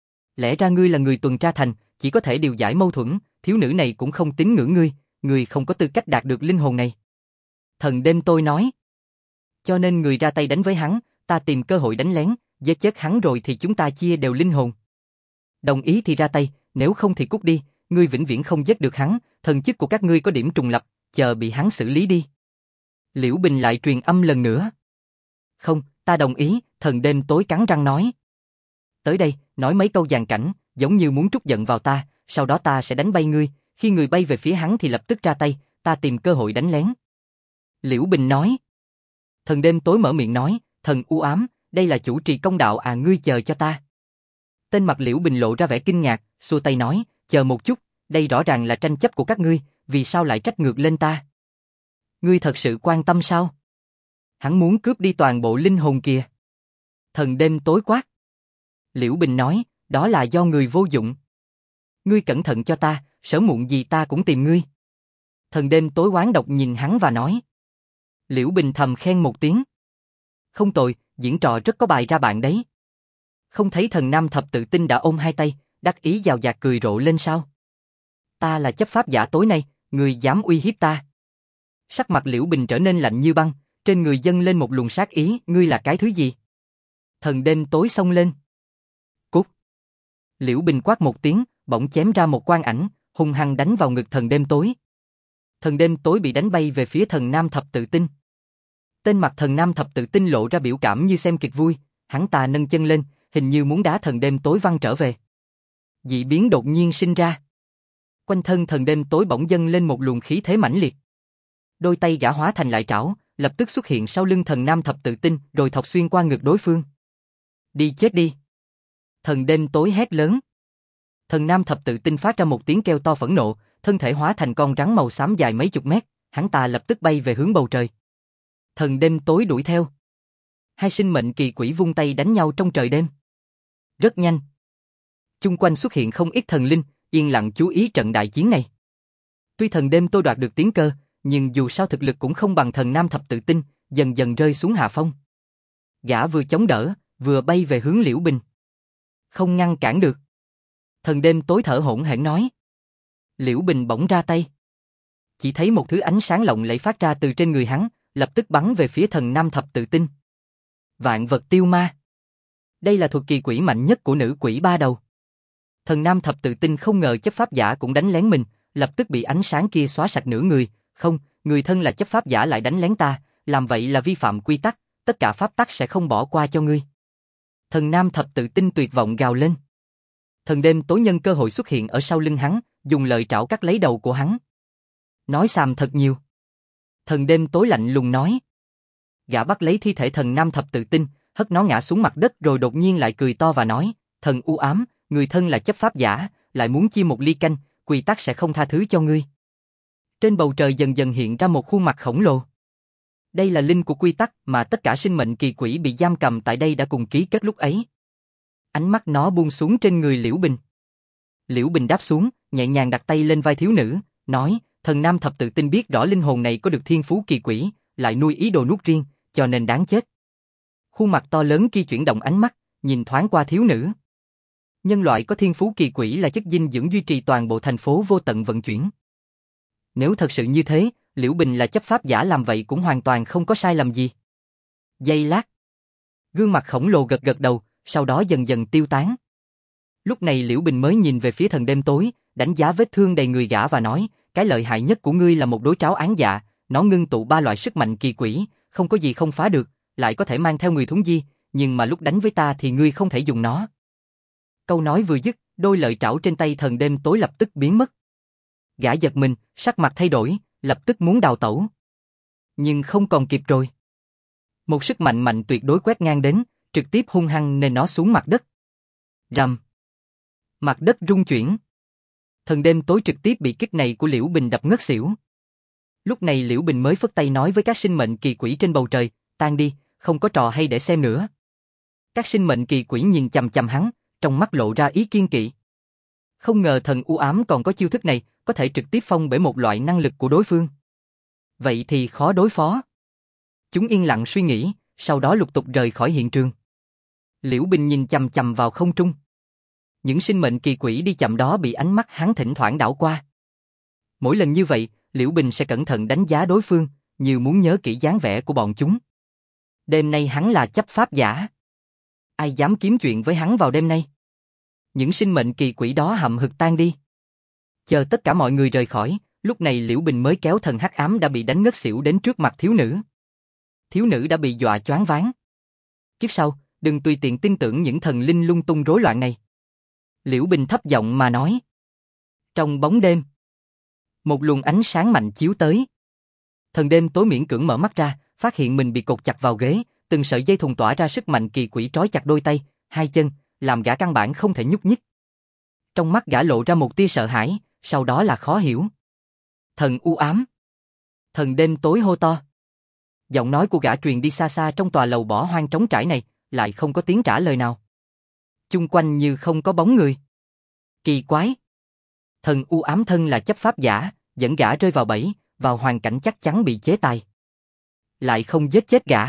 Lẽ ra ngươi là người tuần tra thành, chỉ có thể điều giải mâu thuẫn, thiếu nữ này cũng không tín ngưỡng ngươi, ngươi không có tư cách đạt được linh hồn này. Thần đêm tôi nói. Cho nên người ra tay đánh với hắn, ta tìm cơ hội đánh lén, giết chết hắn rồi thì chúng ta chia đều linh hồn. Đồng ý thì ra tay, nếu không thì cút đi, ngươi vĩnh viễn không giết được hắn, thần chức của các ngươi có điểm trùng lập, chờ bị hắn xử lý đi. Liễu Bình lại truyền âm lần nữa. Không, ta đồng ý, thần đêm tối cắn răng nói. Tới đây, nói mấy câu dàn cảnh, giống như muốn trút giận vào ta, sau đó ta sẽ đánh bay ngươi, khi người bay về phía hắn thì lập tức ra tay, ta tìm cơ hội đánh lén. Liễu Bình nói. Thần đêm tối mở miệng nói, thần u ám, đây là chủ trì công đạo à, ngươi chờ cho ta. Tên mặt Liễu Bình lộ ra vẻ kinh ngạc, xua tay nói, chờ một chút, đây rõ ràng là tranh chấp của các ngươi, vì sao lại trách ngược lên ta? Ngươi thật sự quan tâm sao? Hắn muốn cướp đi toàn bộ linh hồn kìa. Thần đêm tối quát. Liễu Bình nói, đó là do người vô dụng. Ngươi cẩn thận cho ta, sớm muộn gì ta cũng tìm ngươi. Thần đêm tối oán độc nhìn hắn và nói. Liễu Bình thầm khen một tiếng. Không tồi, diễn trò rất có bài ra bạn đấy. Không thấy thần nam thập tự tinh đã ôm hai tay, đắc ý giàu dạt cười rộ lên sao? Ta là chấp pháp giả tối nay, người dám uy hiếp ta. Sắc mặt Liễu Bình trở nên lạnh như băng, trên người dâng lên một luồng sát ý, ngươi là cái thứ gì? Thần đêm tối xông lên. Cút. Liễu Bình quát một tiếng, bỗng chém ra một quang ảnh, hung hăng đánh vào ngực thần đêm tối. Thần đêm tối bị đánh bay về phía thần nam thập tự tinh. Tên mặt thần nam thập tự tinh lộ ra biểu cảm như xem kịch vui, hắn ta nâng chân lên, hình như muốn đá thần đêm tối văng trở về. Dị biến đột nhiên sinh ra. Quanh thân thần đêm tối bỗng dâng lên một luồng khí thế mãnh liệt. Đôi tay gã hóa thành lại trảo, lập tức xuất hiện sau lưng thần nam thập tự tinh, rồi thọc xuyên qua ngực đối phương. Đi chết đi. Thần đêm tối hét lớn. Thần nam thập tự tinh phát ra một tiếng kêu to phẫn nộ, thân thể hóa thành con rắn màu xám dài mấy chục mét, hắn ta lập tức bay về hướng bầu trời. Thần đêm tối đuổi theo. Hai sinh mệnh kỳ quỷ vung tay đánh nhau trong trời đêm. Rất nhanh. Chung quanh xuất hiện không ít thần linh, yên lặng chú ý trận đại chiến này. Tuy thần đêm tôi đoạt được tiến cơ, nhưng dù sao thực lực cũng không bằng thần nam thập tự tinh, dần dần rơi xuống hạ phong. Gã vừa chống đỡ, vừa bay về hướng Liễu Bình. Không ngăn cản được. Thần đêm tối thở hổn hển nói. Liễu Bình bỗng ra tay. Chỉ thấy một thứ ánh sáng lộng lẫy phát ra từ trên người hắn, lập tức bắn về phía thần nam thập tự tinh. Vạn vật tiêu ma. Đây là thuật kỳ quỷ mạnh nhất của nữ quỷ ba đầu. Thần nam thập tự tinh không ngờ chấp pháp giả cũng đánh lén mình, lập tức bị ánh sáng kia xóa sạch nửa người. Không, người thân là chấp pháp giả lại đánh lén ta, làm vậy là vi phạm quy tắc, tất cả pháp tắc sẽ không bỏ qua cho ngươi. Thần nam thập tự tinh tuyệt vọng gào lên. Thần đêm tối nhân cơ hội xuất hiện ở sau lưng hắn, dùng lợi trảo cắt lấy đầu của hắn. Nói xàm thật nhiều. Thần đêm tối lạnh lùng nói. Gã bắt lấy thi thể thần nam thập tự tinh, hất nó ngã xuống mặt đất rồi đột nhiên lại cười to và nói, thần u ám, người thân là chấp pháp giả, lại muốn chia một ly canh, quy tắc sẽ không tha thứ cho ngươi. Trên bầu trời dần dần hiện ra một khuôn mặt khổng lồ. Đây là linh của quy tắc mà tất cả sinh mệnh kỳ quỷ bị giam cầm tại đây đã cùng ký kết lúc ấy. Ánh mắt nó buông xuống trên người Liễu Bình. Liễu Bình đáp xuống, nhẹ nhàng đặt tay lên vai thiếu nữ, nói, thần nam thập tự tinh biết rõ linh hồn này có được thiên phú kỳ quỷ, lại nuôi ý đồ nuốt riêng, cho nên đáng chết. Khuôn mặt to lớn kia chuyển động ánh mắt, nhìn thoáng qua thiếu nữ. Nhân loại có thiên phú kỳ quỷ là chất dinh dưỡng duy trì toàn bộ thành phố vô tận vận chuyển. Nếu thật sự như thế, Liễu Bình là chấp pháp giả làm vậy cũng hoàn toàn không có sai lầm gì. Giây lát, gương mặt khổng lồ gật gật đầu, sau đó dần dần tiêu tán. Lúc này Liễu Bình mới nhìn về phía thần đêm tối, đánh giá vết thương đầy người gã và nói, cái lợi hại nhất của ngươi là một đối tráo án dạ, nó ngưng tụ 3 loại sức mạnh kỳ quỷ, không có gì không phá được, lại có thể mang theo người thúng di, nhưng mà lúc đánh với ta thì ngươi không thể dùng nó. Câu nói vừa dứt, đôi lợi trảo trên tay thần đêm tối lập tức biến mất. Gã giật mình, sắc mặt thay đổi, lập tức muốn đào tẩu. Nhưng không còn kịp rồi. Một sức mạnh mạnh tuyệt đối quét ngang đến, trực tiếp hung hăng nện nó xuống mặt đất. Rầm. Mặt đất rung chuyển. Thần đêm tối trực tiếp bị kích này của Liễu Bình đập ngất xỉu. Lúc này Liễu Bình mới phất tay nói với các sinh mệnh kỳ quỷ trên bầu trời, tan đi, không có trò hay để xem nữa. Các sinh mệnh kỳ quỷ nhìn chằm chằm hắn, trong mắt lộ ra ý kiên kỵ. Không ngờ thần u ám còn có chiêu thức này, có thể trực tiếp phong bể một loại năng lực của đối phương. Vậy thì khó đối phó. Chúng yên lặng suy nghĩ, sau đó lục tục rời khỏi hiện trường. Liễu Bình nhìn chằm chằm vào không trung. Những sinh mệnh kỳ quỷ đi chậm đó bị ánh mắt hắn thỉnh thoảng đảo qua. Mỗi lần như vậy, Liễu Bình sẽ cẩn thận đánh giá đối phương, như muốn nhớ kỹ dáng vẻ của bọn chúng. Đêm nay hắn là chấp pháp giả. Ai dám kiếm chuyện với hắn vào đêm nay? Những sinh mệnh kỳ quỷ đó hậm hực tan đi. Chờ tất cả mọi người rời khỏi, lúc này Liễu Bình mới kéo thần hắc ám đã bị đánh ngất xỉu đến trước mặt thiếu nữ. Thiếu nữ đã bị dọa choáng váng. Kiếp sau, đừng tùy tiện tin tưởng những thần linh lung tung rối loạn này. Liễu Bình thấp giọng mà nói. Trong bóng đêm, một luồng ánh sáng mạnh chiếu tới. Thần đêm tối miễn cưỡng mở mắt ra, phát hiện mình bị cột chặt vào ghế, từng sợi dây thừng tỏa ra sức mạnh kỳ quỷ trói chặt đôi tay, hai chân, làm gã căn bản không thể nhúc nhích. Trong mắt gã lộ ra một tia sợ hãi, sau đó là khó hiểu. Thần u ám. Thần đêm tối hô to. Giọng nói của gã truyền đi xa xa trong tòa lầu bỏ hoang trống trải này, lại không có tiếng trả lời nào. Chung quanh như không có bóng người. Kỳ quái. Thần u ám thân là chấp pháp giả, dẫn gã rơi vào bẫy, vào hoàn cảnh chắc chắn bị chế tài. Lại không giết chết gã.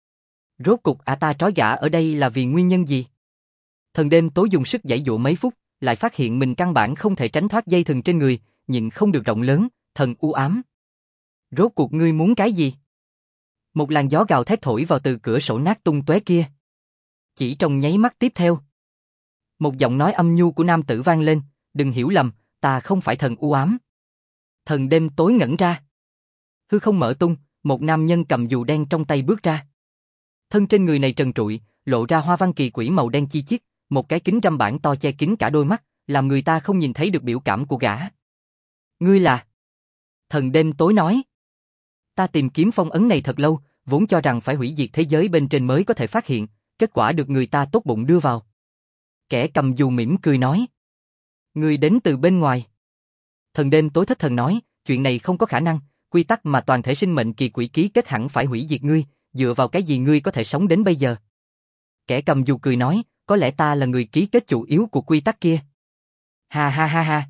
Rốt cục ta trói gã ở đây là vì nguyên nhân gì? Thần đêm tối dùng sức giãy giụa mấy phút, lại phát hiện mình căn bản không thể tránh thoát dây thừng trên người, nhịn không được rộng lớn, thần u ám. Rốt cuộc ngươi muốn cái gì? Một làn gió gào thét thổi vào từ cửa sổ nát tung tóe kia. Chỉ trong nháy mắt tiếp theo, một giọng nói âm nhu của nam tử vang lên, đừng hiểu lầm, ta không phải thần u ám. Thần đêm tối ngẩn ra. Hư không mở tung, một nam nhân cầm dù đen trong tay bước ra. Thân trên người này trần trụi, lộ ra hoa văn kỳ quỷ màu đen chi chít, một cái kính râm bản to che kín cả đôi mắt, làm người ta không nhìn thấy được biểu cảm của gã. Ngươi là? Thần đêm tối nói. Ta tìm kiếm phong ấn này thật lâu, vốn cho rằng phải hủy diệt thế giới bên trên mới có thể phát hiện, kết quả được người ta tốt bụng đưa vào. Kẻ cầm dù mỉm cười nói. Ngươi đến từ bên ngoài. Thần đêm tối thất thần nói, chuyện này không có khả năng, quy tắc mà toàn thể sinh mệnh kỳ quỷ ký kết hẳn phải hủy diệt ngươi, dựa vào cái gì ngươi có thể sống đến bây giờ? Kẻ cầm dù cười nói, có lẽ ta là người ký kết chủ yếu của quy tắc kia. Ha ha ha ha.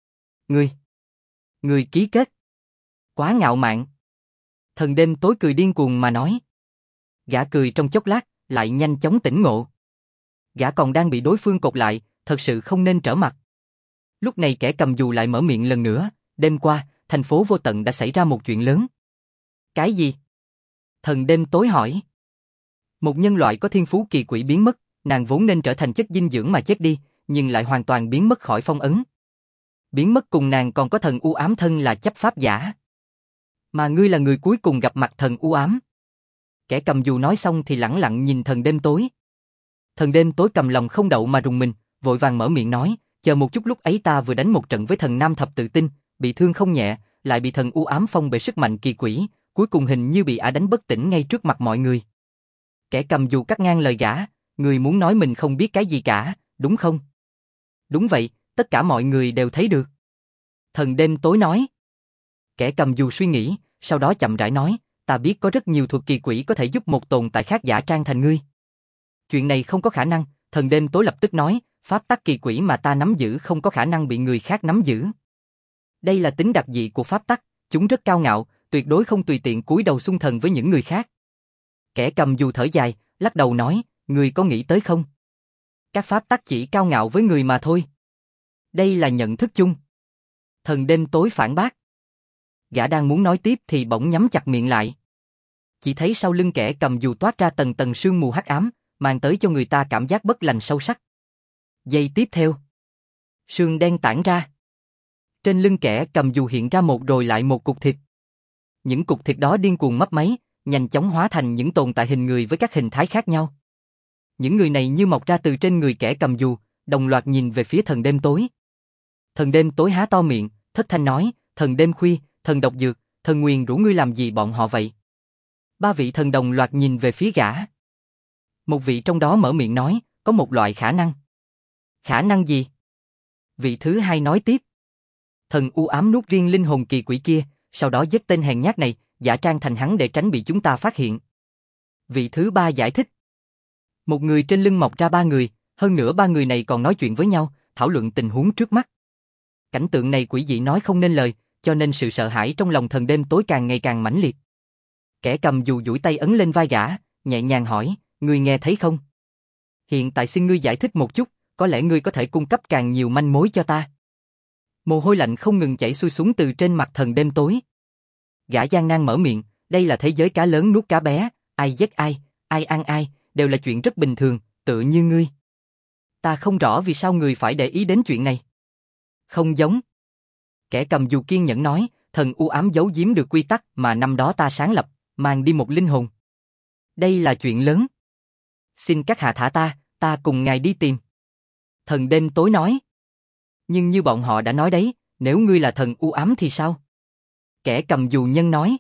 Ngươi ký kết. Quá ngạo mạn. Thần đêm tối cười điên cuồng mà nói. Gã cười trong chốc lát, lại nhanh chóng tỉnh ngộ. Gã còn đang bị đối phương cột lại, thật sự không nên trở mặt. Lúc này kẻ cầm dù lại mở miệng lần nữa, đêm qua, thành phố vô tận đã xảy ra một chuyện lớn. Cái gì? Thần đêm tối hỏi. Một nhân loại có thiên phú kỳ quỷ biến mất, nàng vốn nên trở thành chất dinh dưỡng mà chết đi, nhưng lại hoàn toàn biến mất khỏi phong ấn. Biến mất cùng nàng còn có thần u ám thân là chấp pháp giả. Mà ngươi là người cuối cùng gặp mặt thần u ám. Kẻ cầm dù nói xong thì lẳng lặng nhìn thần đêm tối. Thần đêm tối cầm lòng không đậu mà rùng mình, vội vàng mở miệng nói, chờ một chút, lúc ấy ta vừa đánh một trận với thần nam thập tự tinh, bị thương không nhẹ, lại bị thần u ám phong bệ sức mạnh kỳ quỷ, cuối cùng hình như bị ả đánh bất tỉnh ngay trước mặt mọi người. Kẻ cầm dù cắt ngang lời gã, người muốn nói mình không biết cái gì cả, đúng không? Đúng vậy, tất cả mọi người đều thấy được. Thần đêm tối nói. Kẻ cầm dù suy nghĩ, sau đó chậm rãi nói, ta biết có rất nhiều thuật kỳ quỷ có thể giúp một tồn tại khác giả trang thành ngươi. Chuyện này không có khả năng, thần đêm tối lập tức nói, pháp tắc kỳ quỷ mà ta nắm giữ không có khả năng bị người khác nắm giữ. Đây là tính đặc dị của pháp tắc, chúng rất cao ngạo, tuyệt đối không tùy tiện cúi đầu xung thần với những người khác. Kẻ cầm dù thở dài, lắc đầu nói, ngươi có nghĩ tới không? Các pháp tắc chỉ cao ngạo với người mà thôi. Đây là nhận thức chung. Thần đêm tối phản bác. Gã đang muốn nói tiếp thì bỗng nhắm chặt miệng lại. Chỉ thấy sau lưng kẻ cầm dù toát ra tầng tầng sương mù hắc ám, mang tới cho người ta cảm giác bất lành sâu sắc. Giây tiếp theo, sương đen tản ra. Trên lưng kẻ cầm dù hiện ra một rồi lại một cục thịt. Những cục thịt đó điên cuồng mấp máy, nhanh chóng hóa thành những tồn tại hình người với các hình thái khác nhau. Những người này như mọc ra từ trên người kẻ cầm dù, đồng loạt nhìn về phía thần đêm tối. Thần đêm tối há to miệng, thất thanh nói, thần đêm khuya, thần độc dược, thần nguyền rủ ngươi làm gì bọn họ vậy? Ba vị thần đồng loạt nhìn về phía gã. Một vị trong đó mở miệng nói, có một loại khả năng. Khả năng gì? Vị thứ hai nói tiếp. Thần u ám nuốt riêng linh hồn kỳ quỷ kia, sau đó giết tên hèn nhát này, giả trang thành hắn để tránh bị chúng ta phát hiện. Vị thứ ba giải thích. Một người trên lưng mọc ra ba người, hơn nữa ba người này còn nói chuyện với nhau, thảo luận tình huống trước mắt. Cảnh tượng này quỷ dị nói không nên lời, cho nên sự sợ hãi trong lòng thần đêm tối càng ngày càng mãnh liệt. Kẻ cầm dù duỗi tay ấn lên vai gã, nhẹ nhàng hỏi, ngươi nghe thấy không? Hiện tại xin ngươi giải thích một chút, có lẽ ngươi có thể cung cấp càng nhiều manh mối cho ta. Mồ hôi lạnh không ngừng chảy xuôi xuống từ trên mặt thần đêm tối. Gã gian nan mở miệng, đây là thế giới cá lớn nuốt cá bé, ai giết ai ăn ai, đều là chuyện rất bình thường, tựa như ngươi. Ta không rõ vì sao ngươi phải để ý đến chuyện này. Không giống. Kẻ cầm dù kiên nhẫn nói, thần u ám giấu giếm được quy tắc mà năm đó ta sáng lập, mang đi một linh hồn. Đây là chuyện lớn. Xin các hạ thả ta cùng ngài đi tìm. Thần đêm tối nói. Nhưng như bọn họ đã nói đấy, nếu ngươi là thần u ám thì sao? Kẻ cầm dù nhân nói.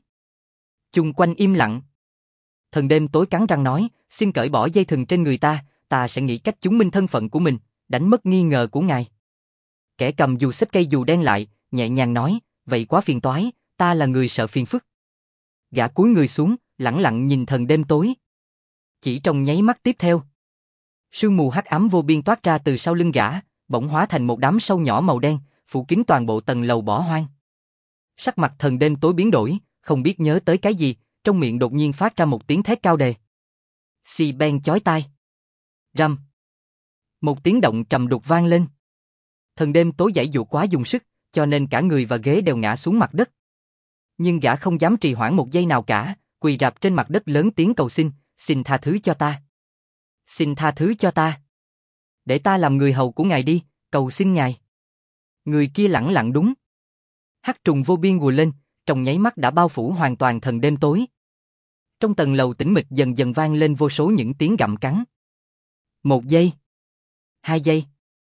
Chung quanh im lặng. Thần đêm tối cắn răng nói, xin cởi bỏ dây thừng trên người ta sẽ nghĩ cách chứng minh thân phận của mình, đánh mất nghi ngờ của ngài. Kẻ cầm dù xếp cây dù đen lại, nhẹ nhàng nói, vậy quá phiền toái, ta là người sợ phiền phức. Gã cúi người xuống, lẳng lặng nhìn thần đêm tối. Chỉ trong nháy mắt tiếp theo, sương mù hắc ám vô biên toát ra từ sau lưng gã, bỗng hóa thành một đám sâu nhỏ màu đen, phủ kín toàn bộ tầng lầu bỏ hoang. Sắc mặt thần đêm tối biến đổi, không biết nhớ tới cái gì, trong miệng đột nhiên phát ra một tiếng thét cao đề. Xì ben chói tai. Rầm. Một tiếng động trầm đục vang lên. Thần đêm tối giãy giụa quá dùng sức, cho nên cả người và ghế đều ngã xuống mặt đất. Nhưng gã không dám trì hoãn một giây nào cả, quỳ rạp trên mặt đất lớn tiếng cầu xin, xin tha thứ cho ta. Xin tha thứ cho ta. Để ta làm người hầu của ngài đi, cầu xin ngài. Người kia lẳng lặng đúng. Hắc trùng vô biên ùa lên, trong nháy mắt đã bao phủ hoàn toàn thần đêm tối. Trong tầng lầu tĩnh mịch dần dần vang lên vô số những tiếng gặm cắn. 1 giây. 2 giây.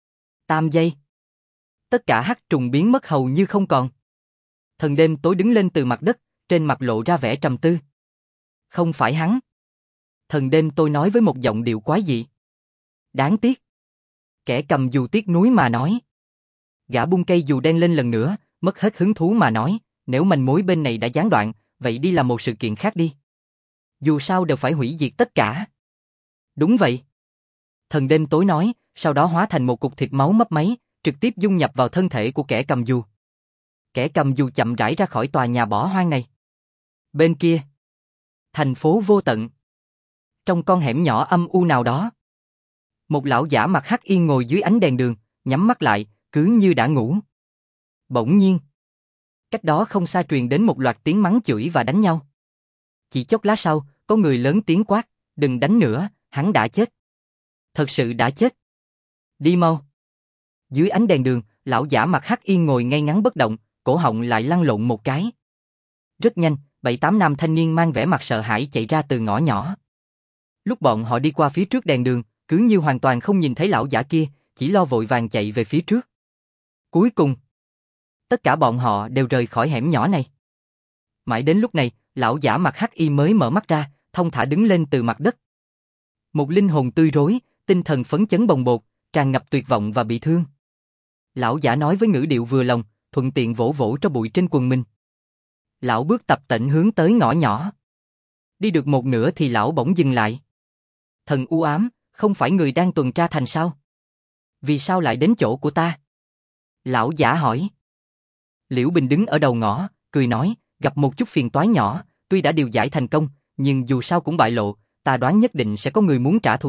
3 giây. Tất cả hắc trùng biến mất hầu như không còn. Thần đêm tối đứng lên từ mặt đất, trên mặt lộ ra vẻ trầm tư. Không phải hắn. Thần đêm tôi nói với một giọng điệu quái dị. Đáng tiếc. Kẻ cầm dù tiếc nuối mà nói. Gã bung cây dù đen lên lần nữa, mất hết hứng thú mà nói, nếu manh mối bên này đã gián đoạn, vậy đi làm một sự kiện khác đi. Dù sao đều phải hủy diệt tất cả. Đúng vậy. Thần đêm tối nói, sau đó hóa thành một cục thịt máu mấp máy, trực tiếp dung nhập vào thân thể của kẻ cầm dù. Kẻ cầm dù chậm rãi ra khỏi tòa nhà bỏ hoang này. Bên kia, thành phố vô tận. Trong con hẻm nhỏ âm u nào đó, một lão giả mặt hắc y ngồi dưới ánh đèn đường, nhắm mắt lại, cứ như đã ngủ. Bỗng nhiên, cách đó không xa truyền đến một loạt tiếng mắng chửi và đánh nhau. Chỉ chốc lát sau, có người lớn tiếng quát, đừng đánh nữa, hắn đã chết. Thật sự đã chết. Đi mau. Dưới ánh đèn đường, lão giả mặt hắc y ngồi ngay ngắn bất động, cổ họng lại lăn lộn một cái. Rất nhanh, 7-8 nam thanh niên mang vẻ mặt sợ hãi chạy ra từ ngõ nhỏ. Lúc bọn họ đi qua phía trước đèn đường, cứ như hoàn toàn không nhìn thấy lão giả kia, chỉ lo vội vàng chạy về phía trước. Cuối cùng, tất cả bọn họ đều rời khỏi hẻm nhỏ này. Mãi đến lúc này, lão giả mặt hắc y mới mở mắt ra, thong thả đứng lên từ mặt đất. Một linh hồn tươi rối, tinh thần phấn chấn bồng bột, tràn ngập tuyệt vọng và bị thương. Lão giả nói với ngữ điệu vừa lòng, thuận tiện vỗ vỗ tro bụi trên quần mình. Lão bước tập tễnh hướng tới ngõ nhỏ. Đi được một nửa thì lão bỗng dừng lại. Thần u ám, không phải người đang tuần tra thành sao? Vì sao lại đến chỗ của ta? Lão giả hỏi. Liễu Bình đứng ở đầu ngõ, cười nói, gặp một chút phiền toái nhỏ, tuy đã điều giải thành công, nhưng dù sao cũng bại lộ, ta đoán nhất định sẽ có người muốn trả thù ta,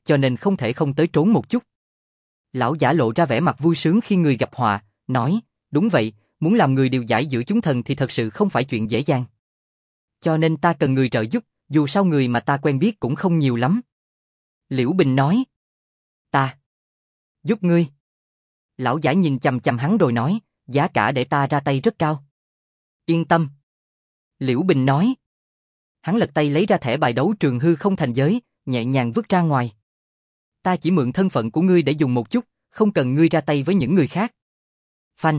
cho nên không thể không tới trốn một chút. Lão giả lộ ra vẻ mặt vui sướng khi người gặp họa, nói, đúng vậy, muốn làm người điều giải giữa chúng thần thì thật sự không phải chuyện dễ dàng. Cho nên ta cần người trợ giúp, dù sao người mà ta quen biết cũng không nhiều lắm. Liễu Bình nói, ta giúp ngươi. Lão giả nhìn chằm chằm hắn rồi nói, giá cả để ta ra tay rất cao. Yên tâm. Liễu Bình nói. Hắn lật tay lấy ra thẻ bài đấu trường hư không thành giới, nhẹ nhàng vứt ra ngoài. Ta chỉ mượn thân phận của ngươi để dùng một chút, không cần ngươi ra tay với những người khác. Phanh.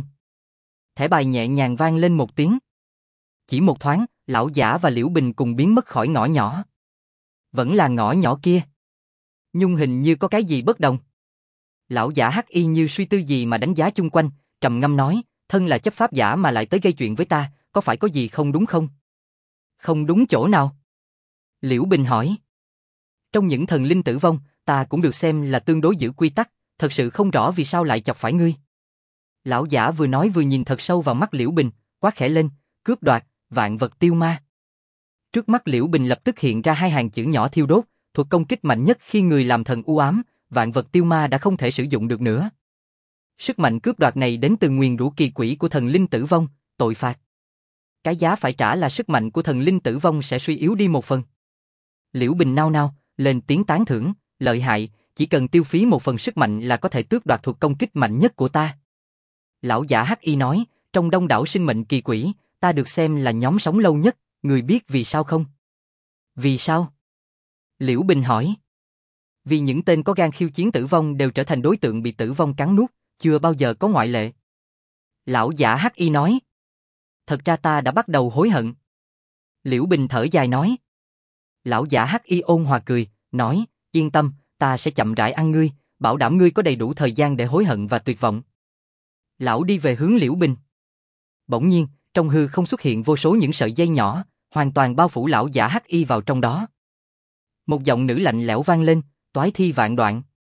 Thẻ bài nhẹ nhàng vang lên một tiếng. Chỉ một thoáng, lão giả và Liễu Bình cùng biến mất khỏi ngõ nhỏ. Vẫn là ngõ nhỏ kia. Nhưng hình như có cái gì bất đồng. Lão giả hắc y như suy tư gì mà đánh giá chung quanh, trầm ngâm nói, thân là chấp pháp giả mà lại tới gây chuyện với ta, có phải có gì không đúng không? Không đúng chỗ nào? Liễu Bình hỏi. Trong những thần linh tử vong, ta cũng được xem là tương đối giữ quy tắc, thật sự không rõ vì sao lại chọc phải ngươi. Lão giả vừa nói vừa nhìn thật sâu vào mắt Liễu Bình, quát khẽ lên, cướp đoạt, vạn vật tiêu ma. Trước mắt Liễu Bình lập tức hiện ra hai hàng chữ nhỏ thiêu đốt, thuật công kích mạnh nhất khi người làm thần u ám, vạn vật tiêu ma đã không thể sử dụng được nữa. Sức mạnh cướp đoạt này đến từ nguyền rủa kỳ quỷ của thần linh tử vong, tội phạt. Cái giá phải trả là sức mạnh của thần linh tử vong sẽ suy yếu đi một phần. Liễu Bình nao nao, lên tiếng tán thưởng, lợi hại, chỉ cần tiêu phí một phần sức mạnh là có thể tước đoạt thuật công kích mạnh nhất của ta. Lão giả hắc y nói, trong đông đảo sinh mệnh kỳ quỷ, ta được xem là nhóm sống lâu nhất, người biết vì sao không? Vì sao? Liễu Bình hỏi. Vì những tên có gan khiêu chiến tử vong đều trở thành đối tượng bị tử vong cắn nuốt, chưa bao giờ có ngoại lệ. Lão giả hắc y nói. Thật ra ta đã bắt đầu hối hận. Liễu Bình thở dài nói. Lão giả hắc y ôn hòa cười, nói, yên tâm, ta sẽ chậm rãi ăn ngươi, bảo đảm ngươi có đầy đủ thời gian để hối hận và tuyệt vọng. Lão đi về hướng Liễu Bình. Bỗng nhiên, trong hư không xuất hiện vô số những sợi dây nhỏ, hoàn toàn bao phủ lão giả hắc y vào trong đó. Một giọng nữ lạnh lẽo vang lên, toái thi vạn đoạn.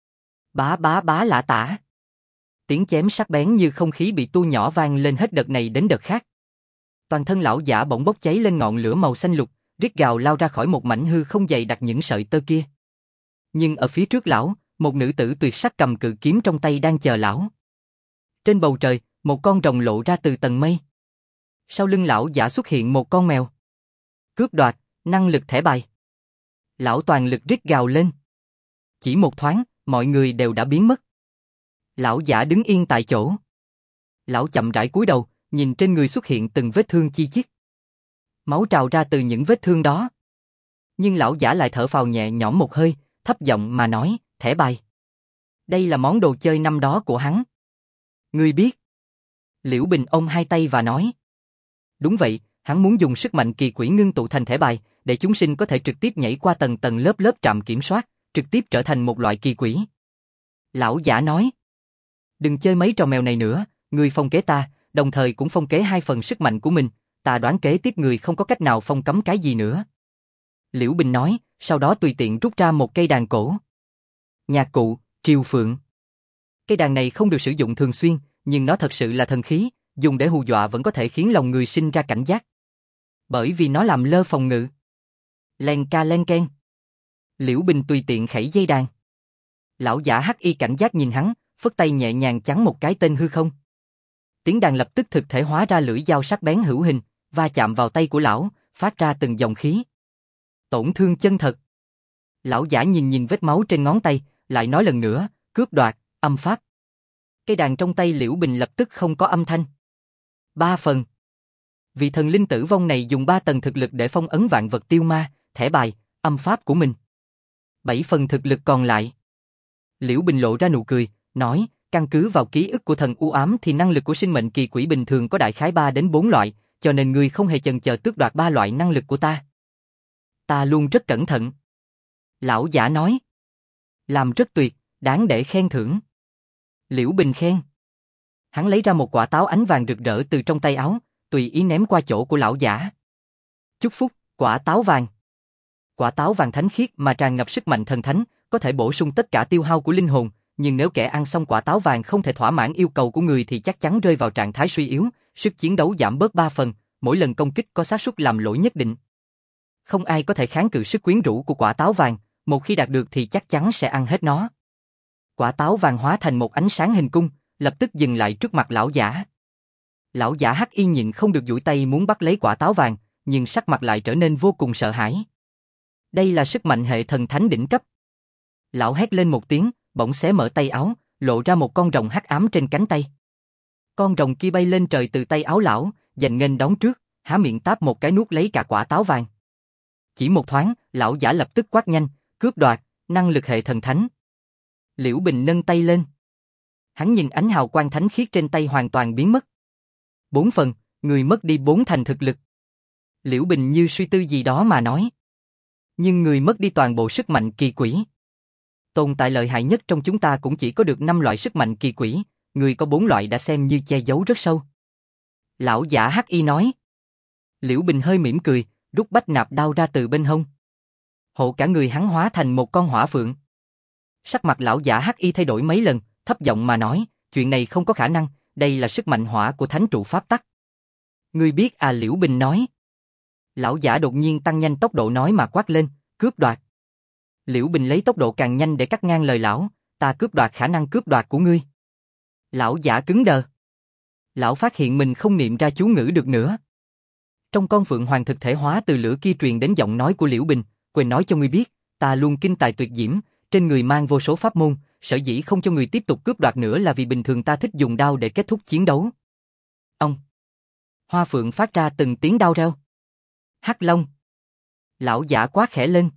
Bá bá bá lả tả. Tiếng chém sắc bén như không khí bị tua nhỏ vang lên hết đợt này đến đợt khác. Toàn thân lão giả bỗng bốc cháy lên ngọn lửa màu xanh lục, rít gào lao ra khỏi một mảnh hư không dày đặc những sợi tơ kia. Nhưng ở phía trước lão, một nữ tử tuyệt sắc cầm cự kiếm trong tay đang chờ lão. Trên bầu trời, một con rồng lộ ra từ tầng mây. Sau lưng lão giả xuất hiện một con mèo. Cướp đoạt, năng lực thẻ bài. Lão toàn lực rít gào lên. Chỉ một thoáng, mọi người đều đã biến mất. Lão giả đứng yên tại chỗ. Lão chậm rãi cúi đầu, nhìn trên người xuất hiện từng vết thương chi chít. Máu trào ra từ những vết thương đó. Nhưng lão giả lại thở phào nhẹ nhõm một hơi, thấp giọng mà nói, thẻ bài. Đây là món đồ chơi năm đó của hắn. Ngươi biết. Liễu Bình ôm hai tay và nói. Đúng vậy, hắn muốn dùng sức mạnh kỳ quỷ ngưng tụ thành thẻ bài, để chúng sinh có thể trực tiếp nhảy qua tầng tầng lớp lớp trạm kiểm soát, trực tiếp trở thành một loại kỳ quỷ. Lão giả nói. Đừng chơi mấy trò mèo này nữa, ngươi phong kế ta, đồng thời cũng phong kế hai phần sức mạnh của mình, ta đoán kế tiếp người không có cách nào phong cấm cái gì nữa. Liễu Bình nói, sau đó tùy tiện rút ra một cây đàn cổ. Nhạc cụ, triều phượng. Cây đàn này không được sử dụng thường xuyên, nhưng nó thật sự là thần khí, dùng để hù dọa vẫn có thể khiến lòng người sinh ra cảnh giác. Bởi vì nó làm lơ phòng ngự. Len ca len ken. Liễu Bình tùy tiện khẩy dây đàn. Lão giả hắc y cảnh giác nhìn hắn, phất tay nhẹ nhàng chắn một cái tên hư không. Tiếng đàn lập tức thực thể hóa ra lưỡi dao sắc bén hữu hình, va chạm vào tay của lão, phát ra từng dòng khí. Tổn thương chân thật. Lão giả nhìn vết máu trên ngón tay, lại nói lần nữa, cướp đoạt, âm pháp. Cây đàn trong tay Liễu Bình lập tức không có âm thanh. 3 phần. Vị thần linh tử vong này dùng 3 tầng thực lực để phong ấn vạn vật tiêu ma, thẻ bài, âm pháp của mình. 7 phần thực lực còn lại. Liễu Bình lộ ra nụ cười, nói, căn cứ vào ký ức của thần u ám thì năng lực của sinh mệnh kỳ quỷ bình thường có đại khái 3 đến 4 loại, cho nên ngươi không hề chần chờ tước đoạt 3 loại năng lực của ta. Ta luôn rất cẩn thận. Lão giả nói. Làm rất tuyệt, đáng để khen thưởng. Liễu Bình khen. Hắn lấy ra một quả táo ánh vàng rực rỡ từ trong tay áo, tùy ý ném qua chỗ của lão giả. Chúc phúc, quả táo vàng. Quả táo vàng thánh khiết mà tràn ngập sức mạnh thần thánh, có thể bổ sung tất cả tiêu hao của linh hồn, nhưng nếu kẻ ăn xong quả táo vàng không thể thỏa mãn yêu cầu của người thì chắc chắn rơi vào trạng thái suy yếu, sức chiến đấu giảm bớt 3 phần, mỗi lần công kích có xác suất làm lỗi nhất định. Không ai có thể kháng cự sức quyến rũ của quả táo vàng, một khi đạt được thì chắc chắn sẽ ăn hết nó. Quả táo vàng hóa thành một ánh sáng hình cung, lập tức dừng lại trước mặt lão giả. Lão giả Hắc Y nhịn không được duỗi tay muốn bắt lấy quả táo vàng, nhưng sắc mặt lại trở nên vô cùng sợ hãi. Đây là sức mạnh hệ thần thánh đỉnh cấp. Lão hét lên một tiếng, bỗng xé mở tay áo, lộ ra một con rồng hắc ám trên cánh tay. Con rồng kia bay lên trời từ tay áo lão, giành nghênh đón trước, há miệng táp một cái nuốt lấy cả quả táo vàng. Chỉ một thoáng, lão giả lập tức quát nhanh, cướp đoạt, năng lực hệ thần thánh. Liễu Bình nâng tay lên. Hắn nhìn ánh hào quang thánh khiết trên tay hoàn toàn biến mất. 4 phần, người mất đi 4 thành thực lực. Liễu Bình như suy tư gì đó mà nói. Nhưng người mất đi toàn bộ sức mạnh kỳ quỷ. Tồn tại lợi hại nhất trong chúng ta cũng chỉ có được 5 loại sức mạnh kỳ quỷ, người có 4 loại đã xem như che giấu rất sâu. Lão giả Hắc Y nói. Liễu Bình hơi mỉm cười, rút bách nạp đao ra từ bên hông. Hộ cả người hắn hóa thành một con hỏa phượng. Sắc mặt lão giả Hắc Y thay đổi mấy lần, thấp giọng mà nói, chuyện này không có khả năng, đây là sức mạnh hỏa của thánh trụ pháp tắc. Ngươi biết à, Liễu Bình nói. Lão giả đột nhiên tăng nhanh tốc độ nói mà quát lên, cướp đoạt. Liễu Bình lấy tốc độ càng nhanh để cắt ngang lời lão, ta cướp đoạt khả năng cướp đoạt của ngươi. Lão giả cứng đờ. Lão phát hiện mình không niệm ra chú ngữ được nữa. Trong con phượng hoàng thực thể hóa từ lửa kia truyền đến giọng nói của Liễu Bình, quên nói cho ngươi biết, ta luôn kinh tài tuyệt diễm, trên người mang vô số pháp môn, sở dĩ không cho người tiếp tục cướp đoạt nữa là vì bình thường ta thích dùng đao để kết thúc chiến đấu. Ông. Hoa phượng phát ra từng tiếng đao reo. Hắc Long. Lão giả quá khẽ lên.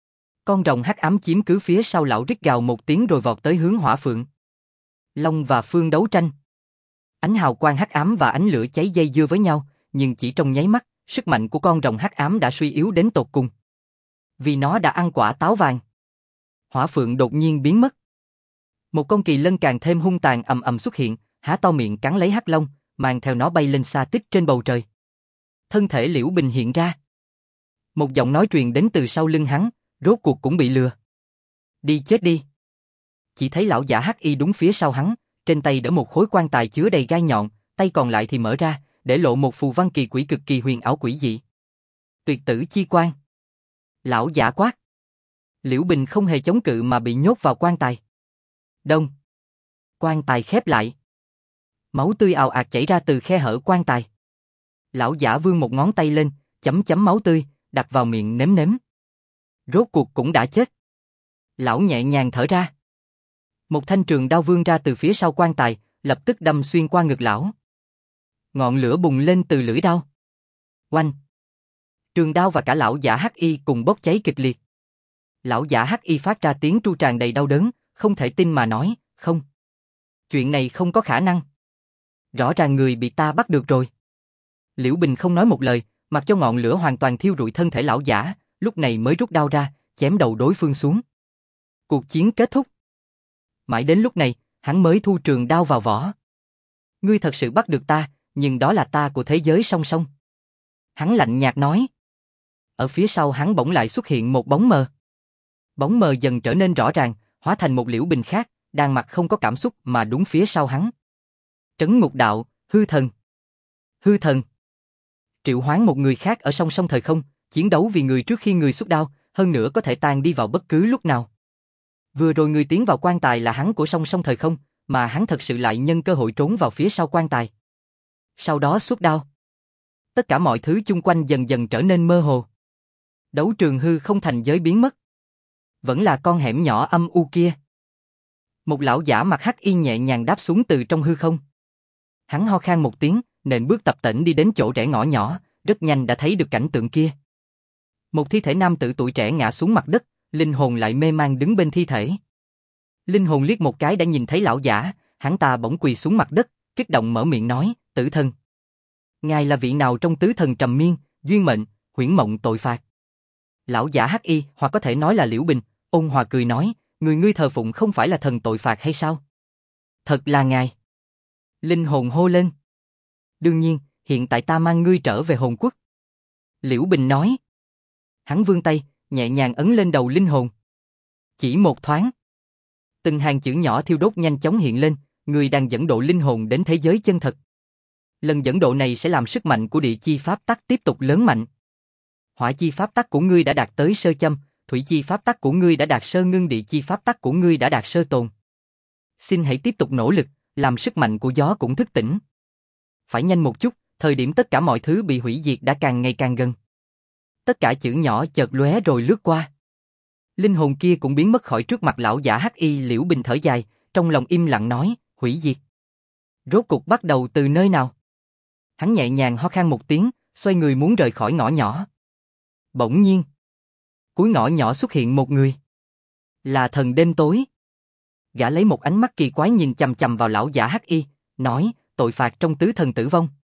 Con rồng hắc ám chiếm cứ phía sau lão rít gào một tiếng rồi vọt tới hướng hỏa phượng. Long và Phương đấu tranh. Ánh hào quang hắc ám và ánh lửa cháy dây dưa với nhau, nhưng chỉ trong nháy mắt, sức mạnh của con rồng hắc ám đã suy yếu đến tột cùng. Vì nó đã ăn quả táo vàng. Hỏa phượng đột nhiên biến mất. Một con kỳ lân càng thêm hung tàn ầm ầm xuất hiện, há to miệng cắn lấy hắc long, mang theo nó bay lên xa tích trên bầu trời. Thân thể Liễu Bình hiện ra. Một giọng nói truyền đến từ sau lưng hắn, rốt cuộc cũng bị lừa. Đi chết đi. Chỉ thấy lão giả Hắc Y đúng phía sau hắn, trên tay đỡ một khối quan tài chứa đầy gai nhọn, tay còn lại thì mở ra, để lộ một phù văn kỳ quỷ cực kỳ huyền ảo quỷ dị. Tuyệt tử chi quan. Lão giả quát. Liễu Bình không hề chống cự mà bị nhốt vào quan tài. Đông. Quan tài khép lại. Máu tươi ào ạt chảy ra từ khe hở quan tài. Lão giả vươn một ngón tay lên, chấm chấm máu tươi, đặt vào miệng nếm nếm. Rốt cuộc cũng đã chết. Lão nhẹ nhàng thở ra. Một thanh trường đao vươn ra từ phía sau quan tài, lập tức đâm xuyên qua ngực lão. Ngọn lửa bùng lên từ lưỡi đao. Oanh! Trường đao và cả lão giả Hắc Y cùng bốc cháy kịch liệt. Lão giả Hắc Y phát ra tiếng tru tràn đầy đau đớn, không thể tin mà nói, không. Chuyện này không có khả năng. Rõ ràng người bị ta bắt được rồi. Liễu Bình không nói một lời, mặc cho ngọn lửa hoàn toàn thiêu rụi thân thể lão giả, lúc này mới rút đao ra, chém đầu đối phương xuống. Cuộc chiến kết thúc. Mãi đến lúc này, hắn mới thu trường đao vào vỏ. Ngươi thật sự bắt được ta, nhưng đó là ta của thế giới song song. Hắn lạnh nhạt nói. Ở phía sau hắn bỗng lại xuất hiện một bóng mờ. Bóng mờ dần trở nên rõ ràng, hóa thành một Liễu Bình khác, đang mặt không có cảm xúc mà đúng phía sau hắn. Trấn ngục đạo, hư thần. Hư thần. Triệu hoán một người khác ở song song thời không, chiến đấu vì người trước khi người xuất đao, hơn nữa có thể tan đi vào bất cứ lúc nào. Vừa rồi người tiến vào quan tài là hắn của song song thời không, mà hắn thật sự lại nhân cơ hội trốn vào phía sau quan tài. Sau đó xuất đao. Tất cả mọi thứ chung quanh dần dần trở nên mơ hồ. Đấu trường hư không thành giới biến mất. Vẫn là con hẻm nhỏ âm u kia. Một lão giả mặc hắc y nhẹ nhàng đáp xuống từ trong hư không. Hắn ho khan một tiếng, nện bước tập tễnh đi đến chỗ rẽ ngõ nhỏ, rất nhanh đã thấy được cảnh tượng kia. Một thi thể nam tử tuổi trẻ ngã xuống mặt đất, linh hồn lại mê man đứng bên thi thể. Linh hồn liếc một cái đã nhìn thấy lão giả, hắn ta bỗng quỳ xuống mặt đất, kích động mở miệng nói, tử thần. Ngài là vị nào trong tứ thần trầm miên, duyên mệnh, huyễn mộng tội phạt? Lão giả Hắc Y, hoặc có thể nói là Liễu Bình, ôn hòa cười nói, người ngươi thờ phụng không phải là thần tội phạt hay sao? Thật là ngài. Linh hồn hô lên. Đương nhiên, hiện tại ta mang ngươi trở về hồn quốc. Liễu Bình nói. Hắn vươn tay, nhẹ nhàng ấn lên đầu linh hồn. Chỉ một thoáng. Từng hàng chữ nhỏ thiêu đốt nhanh chóng hiện lên, người đang dẫn độ linh hồn đến thế giới chân thật. Lần dẫn độ này sẽ làm sức mạnh của địa chi pháp tắc tiếp tục lớn mạnh. Hỏa chi pháp tắc của ngươi đã đạt tới sơ châm, thủy chi pháp tắc của ngươi đã đạt sơ ngưng, địa chi pháp tắc của ngươi đã đạt sơ tồn. Xin hãy tiếp tục nỗ lực, làm sức mạnh của gió cũng thức tỉnh. Phải nhanh một chút, thời điểm tất cả mọi thứ bị hủy diệt đã càng ngày càng gần. Tất cả chữ nhỏ chợt lóe rồi lướt qua. Linh hồn kia cũng biến mất khỏi trước mặt lão giả hắc y. Liễu Bình thở dài, trong lòng im lặng nói, hủy diệt. Rốt cuộc bắt đầu từ nơi nào? Hắn nhẹ nhàng ho khan một tiếng, xoay người muốn rời khỏi ngõ nhỏ. Bỗng nhiên, cuối ngõ nhỏ xuất hiện một người. Là thần đêm tối. Gã lấy một ánh mắt kỳ quái nhìn chằm chằm vào lão giả hắc y, nói, tội phạt trong tứ thần tử vong.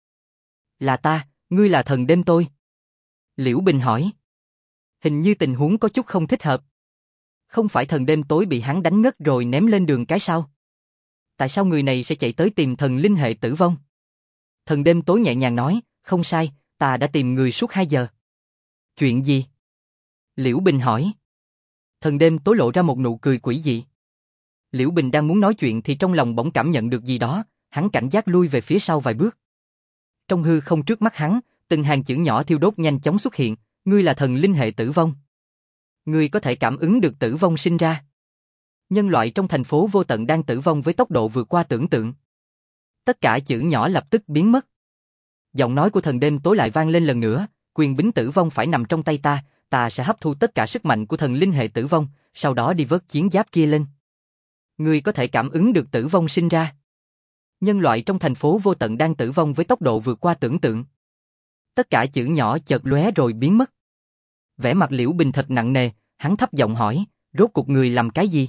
Là ta, ngươi là thần đêm tối. Liễu Bình hỏi. Hình như tình huống có chút không thích hợp. Không phải thần đêm tối bị hắn đánh ngất rồi ném lên đường cái sao? Tại sao người này sẽ chạy tới tìm thần linh hệ tử vong? Thần đêm tối nhẹ nhàng nói, không sai, ta đã tìm người suốt 2 giờ. Chuyện gì? Liễu Bình hỏi. Thần đêm tối lộ ra một nụ cười quỷ dị. Liễu Bình đang muốn nói chuyện thì trong lòng bỗng cảm nhận được gì đó, hắn cảnh giác lui về phía sau vài bước. Trong hư không trước mắt hắn, từng hàng chữ nhỏ thiêu đốt nhanh chóng xuất hiện, ngươi là thần linh hệ tử vong. Ngươi có thể cảm ứng được tử vong sinh ra. Nhân loại trong thành phố vô tận đang tử vong với tốc độ vượt qua tưởng tượng. Tất cả chữ nhỏ lập tức biến mất. Giọng nói của thần đêm tối lại vang lên lần nữa, quyền bính tử vong phải nằm trong tay ta, ta sẽ hấp thu tất cả sức mạnh của thần linh hệ tử vong, sau đó đi vớt chiến giáp kia lên. Ngươi có thể cảm ứng được tử vong sinh ra. Nhân loại trong thành phố vô tận đang tử vong với tốc độ vượt qua tưởng tượng. Tất cả chữ nhỏ chợt lóe rồi biến mất. Vẻ mặt Liễu Bình thật nặng nề, hắn thấp giọng hỏi, rốt cuộc người làm cái gì?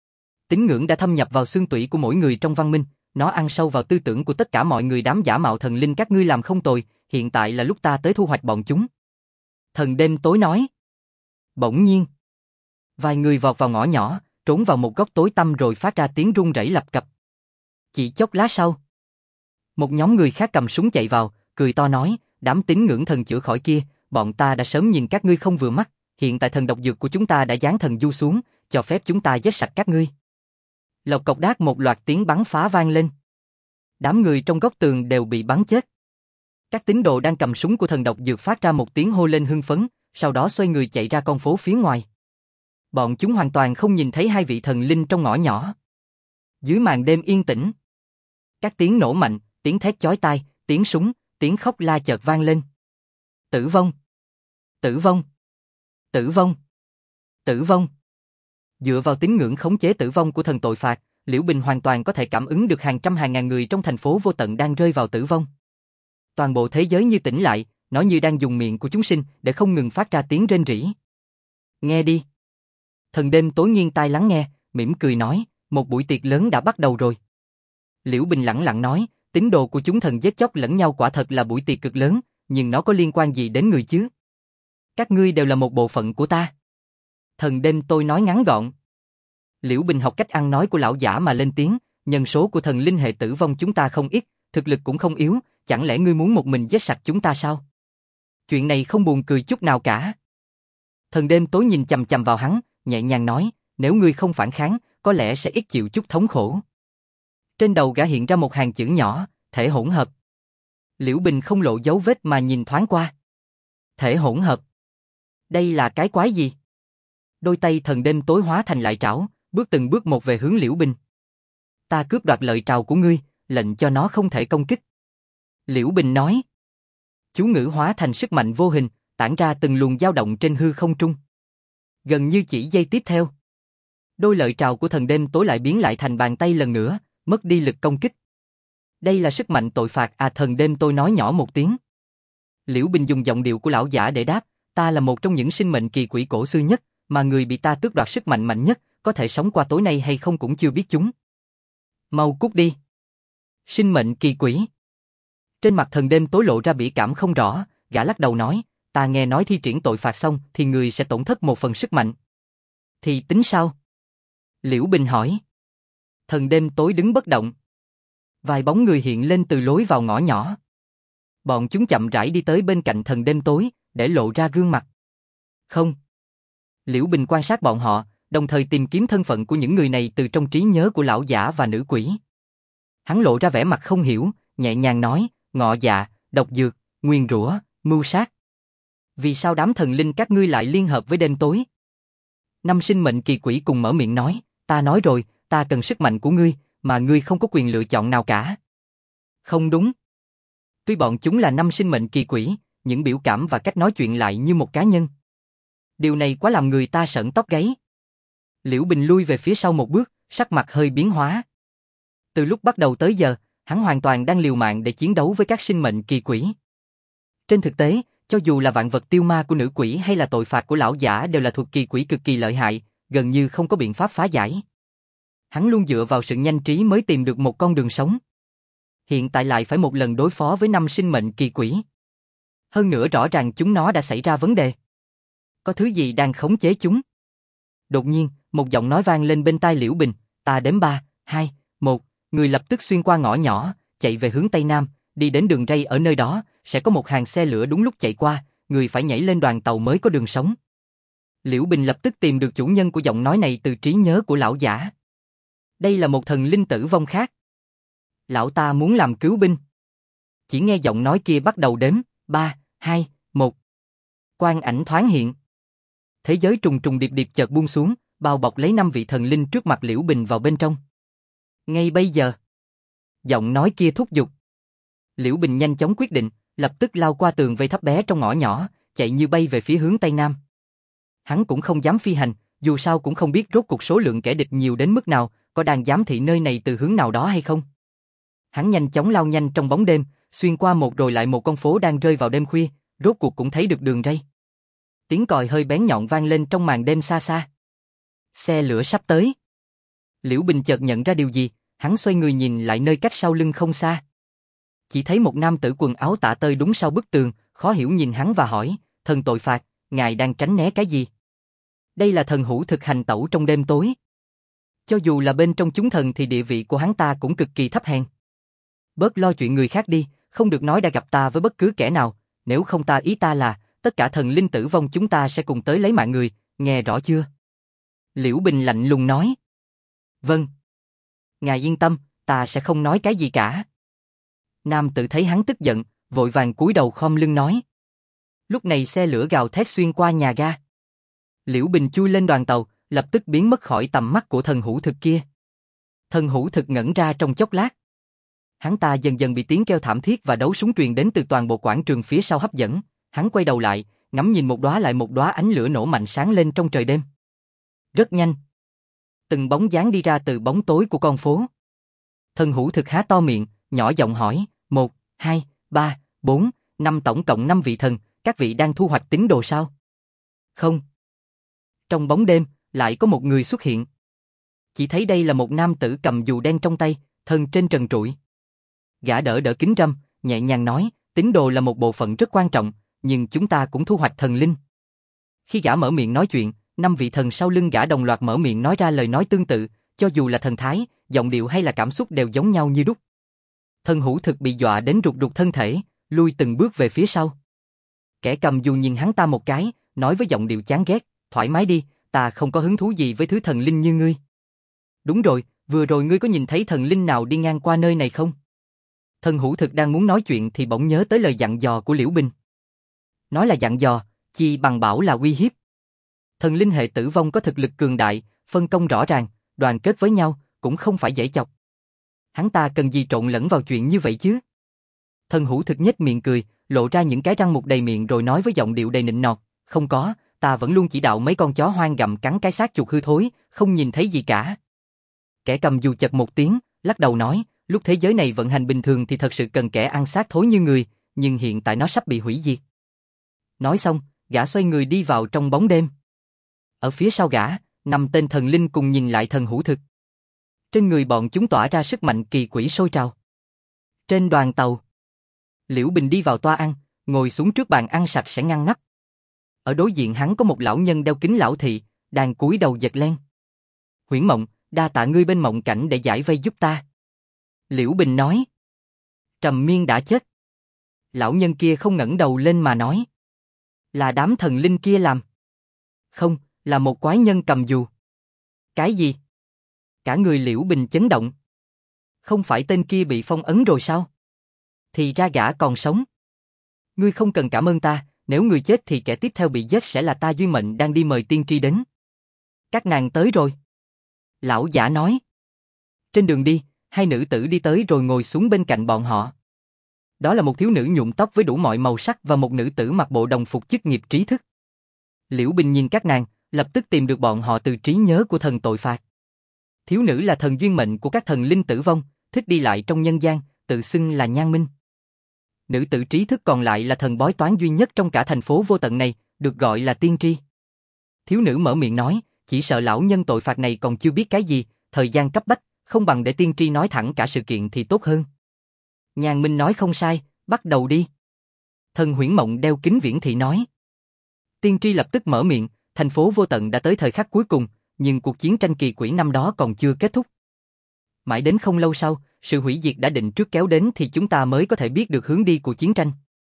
Tín ngưỡng đã thâm nhập vào xương tủy của mỗi người trong văn minh, nó ăn sâu vào tư tưởng của tất cả mọi người. Đám giả mạo thần linh các ngươi làm không tồi, hiện tại là lúc ta tới thu hoạch bọn chúng. Thần đêm tối nói. Bỗng nhiên, vài người vọt vào ngõ nhỏ, trốn vào một góc tối tăm rồi phát ra tiếng rung rẩy lập cập. Chỉ chốc lát sau, một nhóm người khác cầm súng chạy vào, cười to nói, đám tín ngưỡng thần chữa khỏi kia, bọn ta đã sớm nhìn các ngươi không vừa mắt, hiện tại thần độc dược của chúng ta đã giáng thần du xuống, cho phép chúng ta giết sạch các ngươi. Lộc cộc đát một loạt tiếng bắn phá vang lên. Đám người trong góc tường đều bị bắn chết. Các tín đồ đang cầm súng của thần độc dược phát ra một tiếng hô lên hưng phấn, sau đó xoay người chạy ra con phố phía ngoài. Bọn chúng hoàn toàn không nhìn thấy hai vị thần linh trong ngõ nhỏ. Dưới màn đêm yên tĩnh, các tiếng nổ mạnh, tiếng thét chói tai, tiếng súng, tiếng khóc la chợt vang lên. Tử vong! Tử vong! Tử vong! Tử vong! Dựa vào tín ngưỡng khống chế tử vong của thần tội phạt, Liễu Bình hoàn toàn có thể cảm ứng được hàng trăm hàng ngàn người trong thành phố vô tận đang rơi vào tử vong. Toàn bộ thế giới như tĩnh lại, nó như đang dùng miệng của chúng sinh để không ngừng phát ra tiếng rên rỉ. Nghe đi! Thần đêm tối nghiêng tai lắng nghe, mỉm cười nói, một buổi tiệc lớn đã bắt đầu rồi. Liễu Bình lẳng lặng nói, tín đồ của chúng thần giết chóc lẫn nhau quả thật là buổi tiệc cực lớn, nhưng nó có liên quan gì đến người chứ? Các ngươi đều là một bộ phận của ta. Thần đêm tôi nói ngắn gọn. Liễu Bình học cách ăn nói của lão giả mà lên tiếng, nhân số của thần linh hệ tử vong chúng ta không ít, thực lực cũng không yếu, chẳng lẽ ngươi muốn một mình giết sạch chúng ta sao? Chuyện này không buồn cười chút nào cả. Thần đêm tối nhìn chằm chằm vào hắn, nhẹ nhàng nói, nếu ngươi không phản kháng, có lẽ sẽ ít chịu chút thống khổ. Trên đầu gã hiện ra một hàng chữ nhỏ, thể hỗn hợp. Liễu Bình không lộ dấu vết mà nhìn thoáng qua. Thể hỗn hợp. Đây là cái quái gì? Đôi tay thần đêm tối hóa thành lại trảo, bước từng bước một về hướng Liễu Bình. Ta cướp đoạt lợi trảo của ngươi, lệnh cho nó không thể công kích. Liễu Bình nói. Chú ngữ hóa thành sức mạnh vô hình, tản ra từng luồng dao động trên hư không trung. Gần như chỉ giây tiếp theo, đôi lợi trảo của thần đêm tối lại biến lại thành bàn tay lần nữa, mất đi lực công kích. Đây là sức mạnh tội phạt à? Thần đêm tôi nói nhỏ một tiếng. Liễu Bình dùng giọng điệu của lão giả để đáp, ta là một trong những sinh mệnh kỳ quỷ cổ xưa nhất, mà người bị ta tước đoạt sức mạnh mạnh nhất, có thể sống qua tối nay hay không cũng chưa biết chúng. Mau cút đi. Sinh mệnh kỳ quỷ. Trên mặt thần đêm tối lộ ra bỉ cảm không rõ, gã lắc đầu nói, ta nghe nói thi triển tội phạt xong thì người sẽ tổn thất một phần sức mạnh. Thì tính sao? Liễu Bình hỏi. Thần đêm tối đứng bất động. Vài bóng người hiện lên từ lối vào ngõ nhỏ. Bọn chúng chậm rãi đi tới bên cạnh thần đêm tối, để lộ ra gương mặt. Không. Liễu Bình quan sát bọn họ, đồng thời tìm kiếm thân phận của những người này từ trong trí nhớ của lão giả và nữ quỷ. Hắn lộ ra vẻ mặt không hiểu, nhẹ nhàng nói, ngọ dạ, độc dược, nguyền rủa, mưu sát. Vì sao đám thần linh các ngươi lại liên hợp với đêm tối? Năm sinh mệnh kỳ quỷ cùng mở miệng nói, ta nói rồi, ta cần sức mạnh của ngươi, mà ngươi không có quyền lựa chọn nào cả. Không đúng. Tuy bọn chúng là năm sinh mệnh kỳ quỷ, những biểu cảm và cách nói chuyện lại như một cá nhân. Điều này quá làm người ta sởn tóc gáy. Liễu Bình lui về phía sau một bước, sắc mặt hơi biến hóa. Từ lúc bắt đầu tới giờ, hắn hoàn toàn đang liều mạng để chiến đấu với các sinh mệnh kỳ quỷ. Trên thực tế, cho dù là vạn vật tiêu ma của nữ quỷ hay là tội phạt của lão giả đều là thuộc kỳ quỷ cực kỳ lợi hại, gần như không có biện pháp phá giải. Hắn luôn dựa vào sự nhanh trí mới tìm được một con đường sống. Hiện tại lại phải một lần đối phó với năm sinh mệnh kỳ quỷ. Hơn nữa rõ ràng chúng nó đã xảy ra vấn đề. Có thứ gì đang khống chế chúng? Đột nhiên, một giọng nói vang lên bên tai Liễu Bình, ta đếm 3, 2, 1, người lập tức xuyên qua ngõ nhỏ, chạy về hướng Tây Nam, đi đến đường ray ở nơi đó, sẽ có một hàng xe lửa đúng lúc chạy qua, người phải nhảy lên đoàn tàu mới có đường sống. Liễu Bình lập tức tìm được chủ nhân của giọng nói này từ trí nhớ của lão giả. Đây là một thần linh tử vong khác. Lão ta muốn làm cứu binh. Chỉ nghe giọng nói kia bắt đầu đếm, 3, 2, 1. Quang ảnh thoáng hiện. Thế giới trùng trùng điệp điệp chợt buông xuống, bao bọc lấy 5 vị thần linh trước mặt Liễu Bình vào bên trong. Ngay bây giờ. Giọng nói kia thúc giục. Liễu Bình nhanh chóng quyết định, lập tức lao qua tường vây thấp bé trong ngõ nhỏ, chạy như bay về phía hướng Tây Nam. Hắn cũng không dám phi hành, dù sao cũng không biết rốt cuộc số lượng kẻ địch nhiều đến mức nào, có đang giám thị nơi này từ hướng nào đó hay không. Hắn nhanh chóng lao nhanh trong bóng đêm, xuyên qua một rồi lại một con phố đang rơi vào đêm khuya, rốt cuộc cũng thấy được đường ray. Tiếng còi hơi bén nhọn vang lên trong màn đêm xa xa. Xe lửa sắp tới. Liễu Bình chợt nhận ra điều gì, hắn xoay người nhìn lại nơi cách sau lưng không xa. Chỉ thấy một nam tử quần áo tả tơi đúng sau bức tường, khó hiểu nhìn hắn và hỏi, thần tội phạt, ngài đang tránh né cái gì? Đây là thần hữu thực hành tẩu trong đêm tối. Cho dù là bên trong chúng thần thì địa vị của hắn ta cũng cực kỳ thấp hèn. Bớt lo chuyện người khác đi, không được nói đã gặp ta với bất cứ kẻ nào, nếu không ta ý ta là, tất cả thần linh tử vong chúng ta sẽ cùng tới lấy mạng người, nghe rõ chưa? Liễu Bình lạnh lùng nói. Vâng. Ngài yên tâm, ta sẽ không nói cái gì cả. Nam tử thấy hắn tức giận, vội vàng cúi đầu khom lưng nói. Lúc này xe lửa gào thét xuyên qua nhà ga. Liễu Bình chui lên đoàn tàu, lập tức biến mất khỏi tầm mắt của thần hữu thực kia. Thần hữu thực ngẩn ra trong chốc lát. Hắn ta dần dần bị tiếng kêu thảm thiết và đấu súng truyền đến từ toàn bộ quảng trường phía sau hấp dẫn. Hắn quay đầu lại, ngắm nhìn một đóa lại một đóa ánh lửa nổ mạnh sáng lên trong trời đêm. Rất nhanh. Từng bóng dáng đi ra từ bóng tối của con phố. Thần hữu thực há to miệng, nhỏ giọng hỏi, 1, 2, 3, 4, 5 tổng cộng 5 vị thần, các vị đang thu hoạch tín đồ sao? Không. Trong bóng đêm, lại có một người xuất hiện. Chỉ thấy đây là một nam tử cầm dù đen trong tay, thân trên trần trụi. Gã đỡ kính râm, nhẹ nhàng nói, tín đồ là một bộ phận rất quan trọng, nhưng chúng ta cũng thu hoạch thần linh. Khi gã mở miệng nói chuyện, 5 vị thần sau lưng gã đồng loạt mở miệng nói ra lời nói tương tự, cho dù là thần thái, giọng điệu hay là cảm xúc đều giống nhau như đúc. Thần hữu thực bị dọa đến rụt rụt thân thể, lui từng bước về phía sau. Kẻ cầm dù nhìn hắn ta một cái, nói với giọng điệu chán ghét, thoải mái đi, ta không có hứng thú gì với thứ thần linh như ngươi. Đúng rồi, vừa rồi ngươi có nhìn thấy thần linh nào đi ngang qua nơi này không? Thần hữu thực đang muốn nói chuyện thì bỗng nhớ tới lời dặn dò của Liễu Bình. Nói là dặn dò, chi bằng bảo là uy hiếp. Thần linh hệ tử vong có thực lực cường đại, phân công rõ ràng, đoàn kết với nhau, cũng không phải dễ chọc. Hắn ta cần gì trộn lẫn vào chuyện như vậy chứ? Thần hữu thực nhếch miệng cười, lộ ra những cái răng mục đầy miệng rồi nói với giọng điệu đầy nịnh nọt, không có, ta vẫn luôn chỉ đạo mấy con chó hoang gặm cắn cái xác chuột hư thối, không nhìn thấy gì cả. Kẻ cầm dù chật một tiếng, lắc đầu nói, lúc thế giới này vận hành bình thường thì thật sự cần kẻ ăn xác thối như người, nhưng hiện tại nó sắp bị hủy diệt. Nói xong, gã xoay người đi vào trong bóng đêm. Ở phía sau gã, 5 tên thần linh cùng nhìn lại thần hữu thực. Trên người bọn chúng tỏa ra sức mạnh kỳ quỷ sôi trào. Trên đoàn tàu, Liễu Bình đi vào toa ăn, ngồi xuống trước bàn ăn sạch sẽ ngăn nắp. Ở đối diện hắn có một lão nhân đeo kính lão thị, đang cúi đầu giật len. Huyễn Mộng, đa tạ ngươi bên mộng cảnh để giải vây giúp ta. Liễu Bình nói. Trầm Miên đã chết. Lão nhân kia không ngẩng đầu lên mà nói. Là đám thần linh kia làm. Không, là một quái nhân cầm dù. Cái gì? Cả người Liễu Bình chấn động. Không phải tên kia bị phong ấn rồi sao? Thì ra gã còn sống. Ngươi không cần cảm ơn ta, nếu ngươi chết thì kẻ tiếp theo bị giết sẽ là ta, Duyên Mệnh đang đi mời tiên tri đến. Các nàng tới rồi. Lão giả nói. Trên đường đi, hai nữ tử đi tới rồi ngồi xuống bên cạnh bọn họ. Đó là một thiếu nữ nhuộm tóc với đủ mọi màu sắc và một nữ tử mặc bộ đồng phục chức nghiệp trí thức. Liễu Bình nhìn các nàng, lập tức tìm được bọn họ từ trí nhớ của thần tội phạt. Thiếu nữ là thần duyên mệnh của các thần linh tử vong, thích đi lại trong nhân gian, tự xưng là Nhan Minh. Nữ tử trí thức còn lại là thần bói toán duy nhất trong cả thành phố vô tận này, được gọi là Tiên Tri. Thiếu nữ mở miệng nói, chỉ sợ lão nhân tội phạt này còn chưa biết cái gì, thời gian cấp bách, không bằng để Tiên Tri nói thẳng cả sự kiện thì tốt hơn. Nhan Minh nói không sai, bắt đầu đi. Thần Huyễn Mộng đeo kính viễn thị nói. Tiên Tri lập tức mở miệng, thành phố vô tận đã tới thời khắc cuối cùng, nhưng cuộc chiến tranh kỳ quỷ năm đó còn chưa kết thúc. Mãi đến không lâu sau, sự hủy diệt đã định trước kéo đến thì chúng ta mới có thể biết được hướng đi của chiến tranh.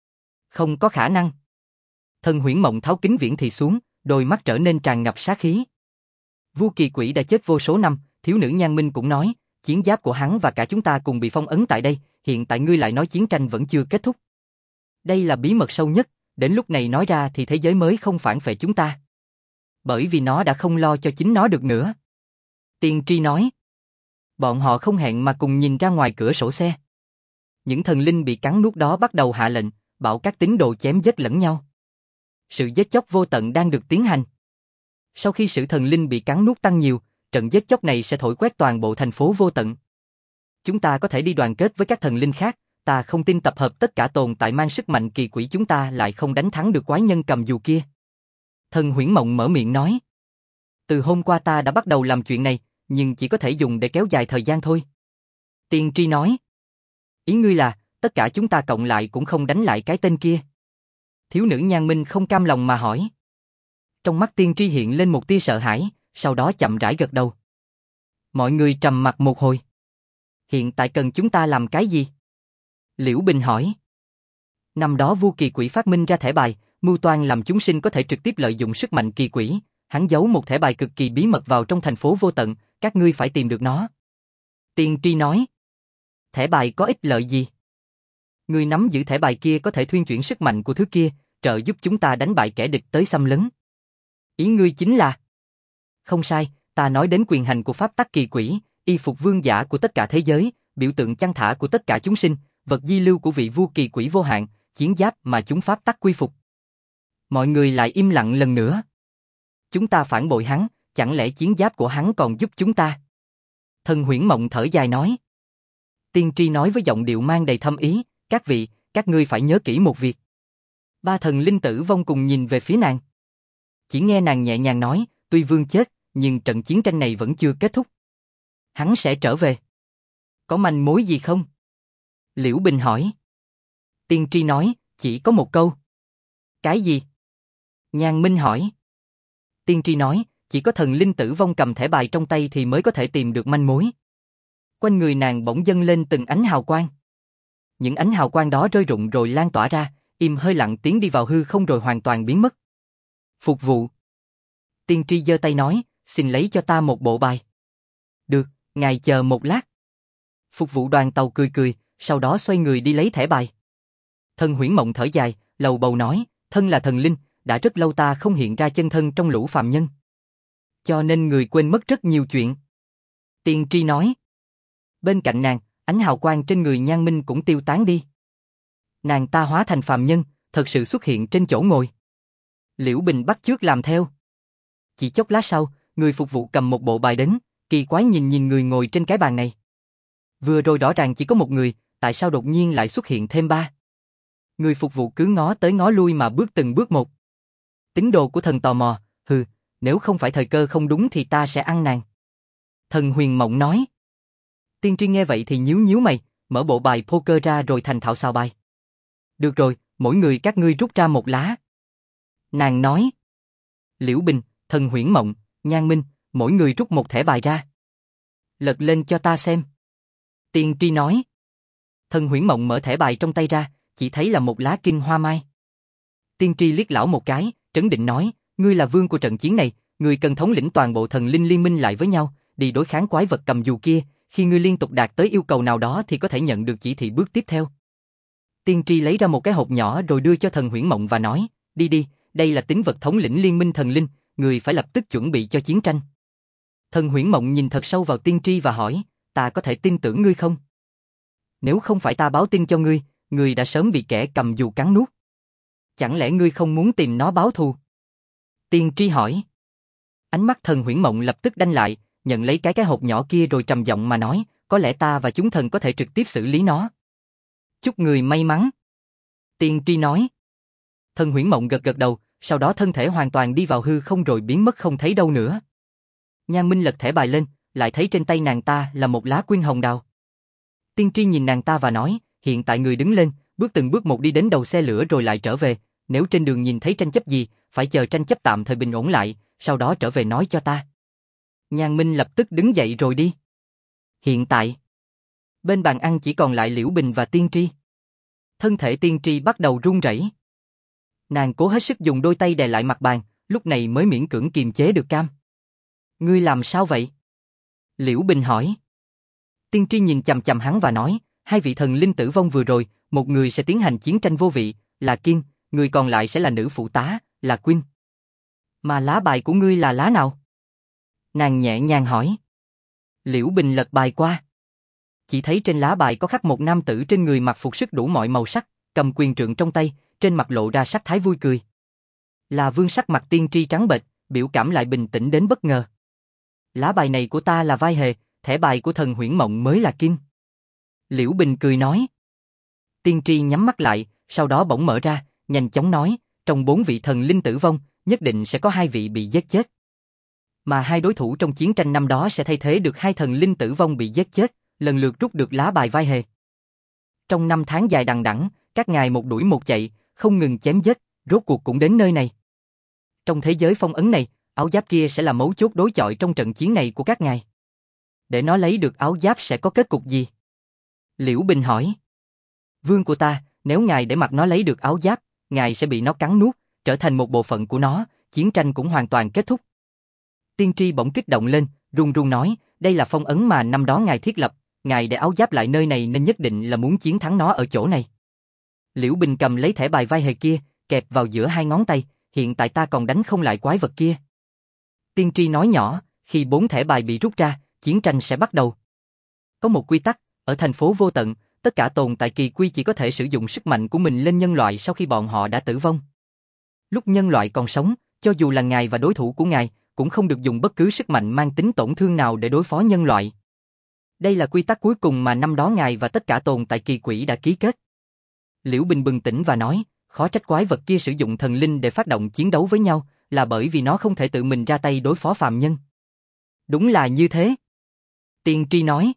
Không có khả năng. Thần Huyễn Mộng tháo kính viễn thị xuống, đôi mắt trở nên tràn ngập sát khí. Vua kỳ quỷ đã chết vô số năm, thiếu nữ Nhan Minh cũng nói, chiến giáp của hắn và cả chúng ta cùng bị phong ấn tại đây, hiện tại ngươi lại nói chiến tranh vẫn chưa kết thúc. Đây là bí mật sâu nhất, đến lúc này nói ra thì thế giới mới không phản phệ chúng ta. Bởi vì nó đã không lo cho chính nó được nữa. Tiên Tri nói. Bọn họ không hẹn mà cùng nhìn ra ngoài cửa sổ xe. Những thần linh bị cắn nuốt đó bắt đầu hạ lệnh, bảo các tín đồ chém giết lẫn nhau. Sự giết chóc vô tận đang được tiến hành. Sau khi sự thần linh bị cắn nuốt tăng nhiều, trận giết chóc này sẽ thổi quét toàn bộ thành phố vô tận. Chúng ta có thể đi đoàn kết với các thần linh khác, ta không tin tập hợp tất cả tồn tại mang sức mạnh kỳ quỷ chúng ta lại không đánh thắng được quái nhân cầm dù kia. Thần Huyễn Mộng mở miệng nói. Từ hôm qua ta đã bắt đầu làm chuyện này, nhưng chỉ có thể dùng để kéo dài thời gian thôi. Tiên Tri nói. Ý ngươi là, tất cả chúng ta cộng lại cũng không đánh lại cái tên kia. Thiếu nữ Nhan Minh không cam lòng mà hỏi. Trong mắt Tiên Tri hiện lên một tia sợ hãi, sau đó chậm rãi gật đầu. Mọi người trầm mặc một hồi. Hiện tại cần chúng ta làm cái gì? Liễu Bình hỏi. Năm đó vua kỳ quỷ phát minh ra thẻ bài, mưu toan làm chúng sinh có thể trực tiếp lợi dụng sức mạnh kỳ quỷ. Hắn giấu một thẻ bài cực kỳ bí mật vào trong thành phố vô tận, các ngươi phải tìm được nó. Tiên Tri nói. Thẻ bài có ích lợi gì? Ngươi nắm giữ thẻ bài kia có thể thuyên chuyển sức mạnh của thứ kia, trợ giúp chúng ta đánh bại kẻ địch tới xâm lấn. Ý ngươi chính là... Không sai, ta nói đến quyền hành của pháp tắc kỳ quỷ, y phục vương giả của tất cả thế giới, biểu tượng chăn thả của tất cả chúng sinh, vật di lưu của vị vua kỳ quỷ vô hạn, chiến giáp mà chúng pháp tắc quy phục. Mọi người lại im lặng lần nữa. Chúng ta phản bội hắn, chẳng lẽ chiến giáp của hắn còn giúp chúng ta? Thần Huyễn Mộng thở dài nói. Tiên Tri nói với giọng điệu mang đầy thâm ý, các vị, các ngươi phải nhớ kỹ một việc. Ba thần linh tử vong cùng nhìn về phía nàng. Chỉ nghe nàng nhẹ nhàng nói, tuy vương chết, nhưng trận chiến tranh này vẫn chưa kết thúc. Hắn sẽ trở về. Có manh mối gì không? Liễu Bình hỏi. Tiên Tri nói, chỉ có một câu. Cái gì? Nhan Minh hỏi. Tiên Tri nói, chỉ có thần linh tử vong cầm thẻ bài trong tay thì mới có thể tìm được manh mối. Quanh người nàng bỗng dâng lên từng ánh hào quang. Những ánh hào quang đó rơi rụng rồi lan tỏa ra, im hơi lặng tiến đi vào hư không rồi hoàn toàn biến mất. Phục vụ. Tiên Tri giơ tay nói, xin lấy cho ta một bộ bài. Được, ngài chờ một lát. Phục vụ đoàn tàu cười cười, sau đó xoay người đi lấy thẻ bài. Thần Huyễn Mộng thở dài, lầu bầu nói, thân là thần linh, đã rất lâu ta không hiện ra chân thân trong lũ phàm nhân. Cho nên người quên mất rất nhiều chuyện. Tiên Tri nói. Bên cạnh nàng, ánh hào quang trên người Nhan Minh cũng tiêu tán đi. Nàng ta hóa thành phàm nhân, thật sự xuất hiện trên chỗ ngồi. Liễu Bình bắt chước làm theo. Chỉ chốc lát sau, người phục vụ cầm một bộ bài đến, kỳ quái nhìn người ngồi trên cái bàn này. Vừa rồi rõ ràng chỉ có một người, tại sao đột nhiên lại xuất hiện thêm ba? Người phục vụ cứ ngó tới ngó lui mà bước từng bước một. Tín đồ của thần tò mò, hừ, nếu không phải thời cơ không đúng thì ta sẽ ăn nàng. Thần Huyền Mộng nói. Tiên Tri nghe vậy thì nhíu nhíu mày, mở bộ bài poker ra rồi thành thạo xào bài. Được rồi, mỗi người các ngươi rút ra một lá. Nàng nói. Liễu Bình, Thần Huyễn Mộng, Nhan Minh, mỗi người rút một thẻ bài ra. Lật lên cho ta xem. Tiên Tri nói. Thần Huyễn Mộng mở thẻ bài trong tay ra, chỉ thấy là một lá kinh hoa mai. Tiên Tri liếc lão một cái, trấn định nói, ngươi là vương của trận chiến này, ngươi cần thống lĩnh toàn bộ thần linh liên minh lại với nhau, đi đối kháng quái vật cầm dù kia, khi ngươi liên tục đạt tới yêu cầu nào đó thì có thể nhận được chỉ thị bước tiếp theo. Tiên Tri lấy ra một cái hộp nhỏ rồi đưa cho Thần Huyễn Mộng và nói, đi đi, đây là tín vật thống lĩnh liên minh thần linh, người phải lập tức chuẩn bị cho chiến tranh. Thần Huyễn Mộng nhìn thật sâu vào Tiên Tri và hỏi, ta có thể tin tưởng ngươi không? Nếu không phải ta báo tin cho ngươi, ngươi đã sớm bị kẻ cầm dù cắn nuốt. Chẳng lẽ ngươi không muốn tìm nó báo thù? Tiên Tri hỏi. Ánh mắt Thần Huyễn Mộng lập tức đanh lại, nhận lấy cái hộp nhỏ kia rồi trầm giọng mà nói, có lẽ ta và chúng thần có thể trực tiếp xử lý nó. Chúc người may mắn. Tiên Tri nói. Thần Huyễn Mộng gật gật đầu, sau đó thân thể hoàn toàn đi vào hư không rồi biến mất không thấy đâu nữa. Nhan Minh lật thẻ bài lên, lại thấy trên tay nàng ta là một lá quyên hồng đào. Tiên Tri nhìn nàng ta và nói, hiện tại người đứng lên, bước từng bước một đi đến đầu xe lửa rồi lại trở về, nếu trên đường nhìn thấy tranh chấp gì, phải chờ tranh chấp tạm thời bình ổn lại, sau đó trở về nói cho ta. Nhan Minh lập tức đứng dậy rồi đi. Hiện tại, bên bàn ăn chỉ còn lại Liễu Bình và Tiên Tri. Thân thể Tiên Tri bắt đầu run rẩy. Nàng cố hết sức dùng đôi tay đè lại mặt bàn, lúc này mới miễn cưỡng kiềm chế được cam. Ngươi làm sao vậy? Liễu Bình hỏi. Tiên Tri nhìn chằm chằm hắn và nói, hai vị thần linh tử vong vừa rồi, một người sẽ tiến hành chiến tranh vô vị, là Kiên, người còn lại sẽ là nữ phụ tá, là Quynh. Mà lá bài của ngươi là lá nào? Nàng nhẹ nhàng hỏi. Liễu Bình lật bài qua. Chỉ thấy trên lá bài có khắc một nam tử trên người mặc phục sức đủ mọi màu sắc, cầm quyền trượng trong tay, trên mặt lộ ra sắc thái vui cười. Là Vương. Sắc mặt Tiên Tri trắng bệch, biểu cảm lại bình tĩnh đến bất ngờ. Lá bài này của ta là vai hề, thẻ bài của Thần Huyễn Mộng mới là Kim. Liễu Bình cười nói. Tiên Tri nhắm mắt lại, sau đó bỗng mở ra, nhanh chóng nói, trong 4 vị thần linh tử vong, nhất định sẽ có 2 vị bị giết chết. Mà 2 đối thủ trong chiến tranh năm đó sẽ thay thế được 2 thần linh tử vong bị giết chết, lần lượt rút được lá bài vai hề. Trong 5 tháng dài đằng đẵng, các ngài một đuổi một chạy, không ngừng chém giết, rốt cuộc cũng đến nơi này. Trong thế giới phong ấn này, áo giáp kia sẽ là mấu chốt đối chọi trong trận chiến này của các ngài. Để nó lấy được áo giáp sẽ có kết cục gì? Liễu Bình hỏi. Vương của ta, nếu ngài để mặc nó lấy được áo giáp, ngài sẽ bị nó cắn nuốt, trở thành một bộ phận của nó, chiến tranh cũng hoàn toàn kết thúc. Tiên Tri bỗng kích động lên, run run nói, đây là phong ấn mà năm đó ngài thiết lập, ngài để áo giáp lại nơi này nên nhất định là muốn chiến thắng nó ở chỗ này. Liễu Bình cầm lấy thẻ bài vai hề kia, kẹp vào giữa 2 ngón tay, hiện tại ta còn đánh không lại quái vật kia. Tiên Tri nói nhỏ, khi 4 thẻ bài bị rút ra, chiến tranh sẽ bắt đầu. Có một quy tắc, ở thành phố vô tận, tất cả tồn tại kỳ quy chỉ có thể sử dụng sức mạnh của mình lên nhân loại sau khi bọn họ đã tử vong. Lúc nhân loại còn sống, cho dù là ngài và đối thủ của ngài, cũng không được dùng bất cứ sức mạnh mang tính tổn thương nào để đối phó nhân loại. Đây là quy tắc cuối cùng mà năm đó ngài và tất cả tồn tại kỳ quỷ đã ký kết. Liễu Bình bừng tỉnh và nói, khó trách quái vật kia sử dụng thần linh để phát động chiến đấu với nhau, là bởi vì nó không thể tự mình ra tay đối phó phàm nhân. Đúng là như thế. Tiên Tri nói.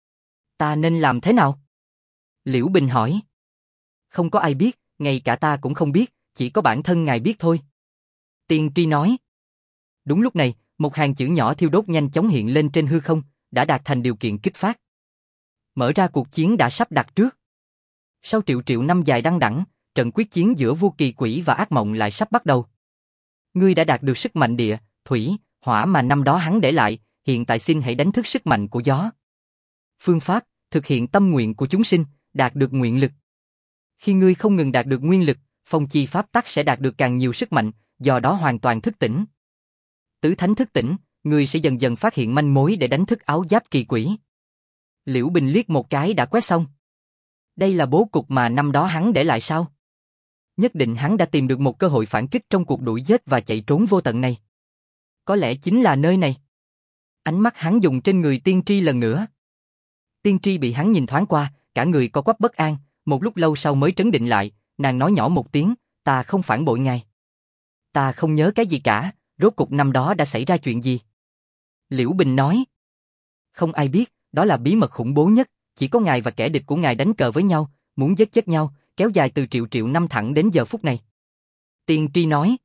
Ta nên làm thế nào? Liễu Bình hỏi. Không có ai biết, ngay cả ta cũng không biết, chỉ có bản thân ngài biết thôi. Tiên Tri nói. Đúng lúc này, một hàng chữ nhỏ thiêu đốt nhanh chóng hiện lên trên hư không, đã đạt thành điều kiện kích phát. Mở ra cuộc chiến đã sắp đặt trước. Sau triệu năm dài đăng đẳng, trận quyết chiến giữa vua kỳ quỷ và ác mộng lại sắp bắt đầu. Ngươi đã đạt được sức mạnh địa, thủy, hỏa mà năm đó hắn để lại, hiện tại xin hãy đánh thức sức mạnh của gió. Phương pháp, thực hiện tâm nguyện của chúng sinh, đạt được nguyện lực. Khi ngươi không ngừng đạt được nguyên lực, phong chi pháp tắc sẽ đạt được càng nhiều sức mạnh, do đó hoàn toàn thức tỉnh. Tứ thánh thức tỉnh, ngươi sẽ dần dần phát hiện manh mối để đánh thức áo giáp kỳ quỷ. Liễu Bình liếc một cái đã quét xong. Đây là bố cục mà năm đó hắn để lại sao? Nhất định hắn đã tìm được một cơ hội phản kích trong cuộc đuổi giết và chạy trốn vô tận này. Có lẽ chính là nơi này. Ánh mắt hắn dùng trên người Tiên Tri lần nữa. Tiên Tri bị hắn nhìn thoáng qua, cả người co quắp bất an, một lúc lâu sau mới trấn định lại, nàng nói nhỏ một tiếng, ta không phản bội ngài. Ta không nhớ cái gì cả, rốt cuộc năm đó đã xảy ra chuyện gì? Liễu Bình nói. Không ai biết, đó là bí mật khủng bố nhất, chỉ có ngài và kẻ địch của ngài đánh cờ với nhau, muốn giết chết nhau, kéo dài từ triệu năm thẳng đến giờ phút này. Tiên Tri nói.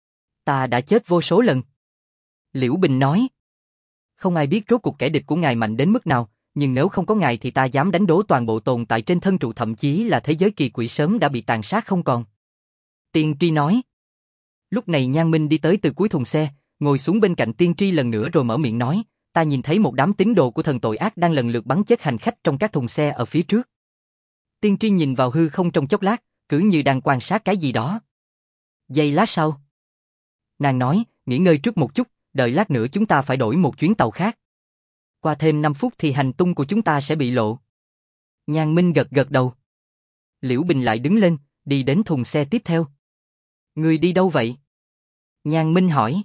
Ta đã chết vô số lần. Liễu Bình nói. Không ai biết rốt cuộc kẻ địch của ngài mạnh đến mức nào, nhưng nếu không có ngài thì ta dám đánh đố toàn bộ tồn tại trên thân trụ, thậm chí là thế giới kỳ quỷ sớm đã bị tàn sát không còn. Tiên Tri nói. Lúc này Nhan Minh đi tới từ cuối thùng xe, ngồi xuống bên cạnh Tiên Tri lần nữa rồi mở miệng nói, ta nhìn thấy một đám tín đồ của thần tội ác đang lần lượt bắn chết hành khách trong các thùng xe ở phía trước. Tiên Tri nhìn vào hư không trong chốc lát, cứ như đang quan sát cái gì đó. Giây lát sau, Nàng nói, nghỉ ngơi trước một chút, đợi lát nữa chúng ta phải đổi một chuyến tàu khác. Qua thêm 5 phút thì hành tung của chúng ta sẽ bị lộ. Nhan Minh gật gật đầu. Liễu Bình lại đứng lên, đi đến thùng xe tiếp theo. Ngươi đi đâu vậy? Nhan Minh hỏi.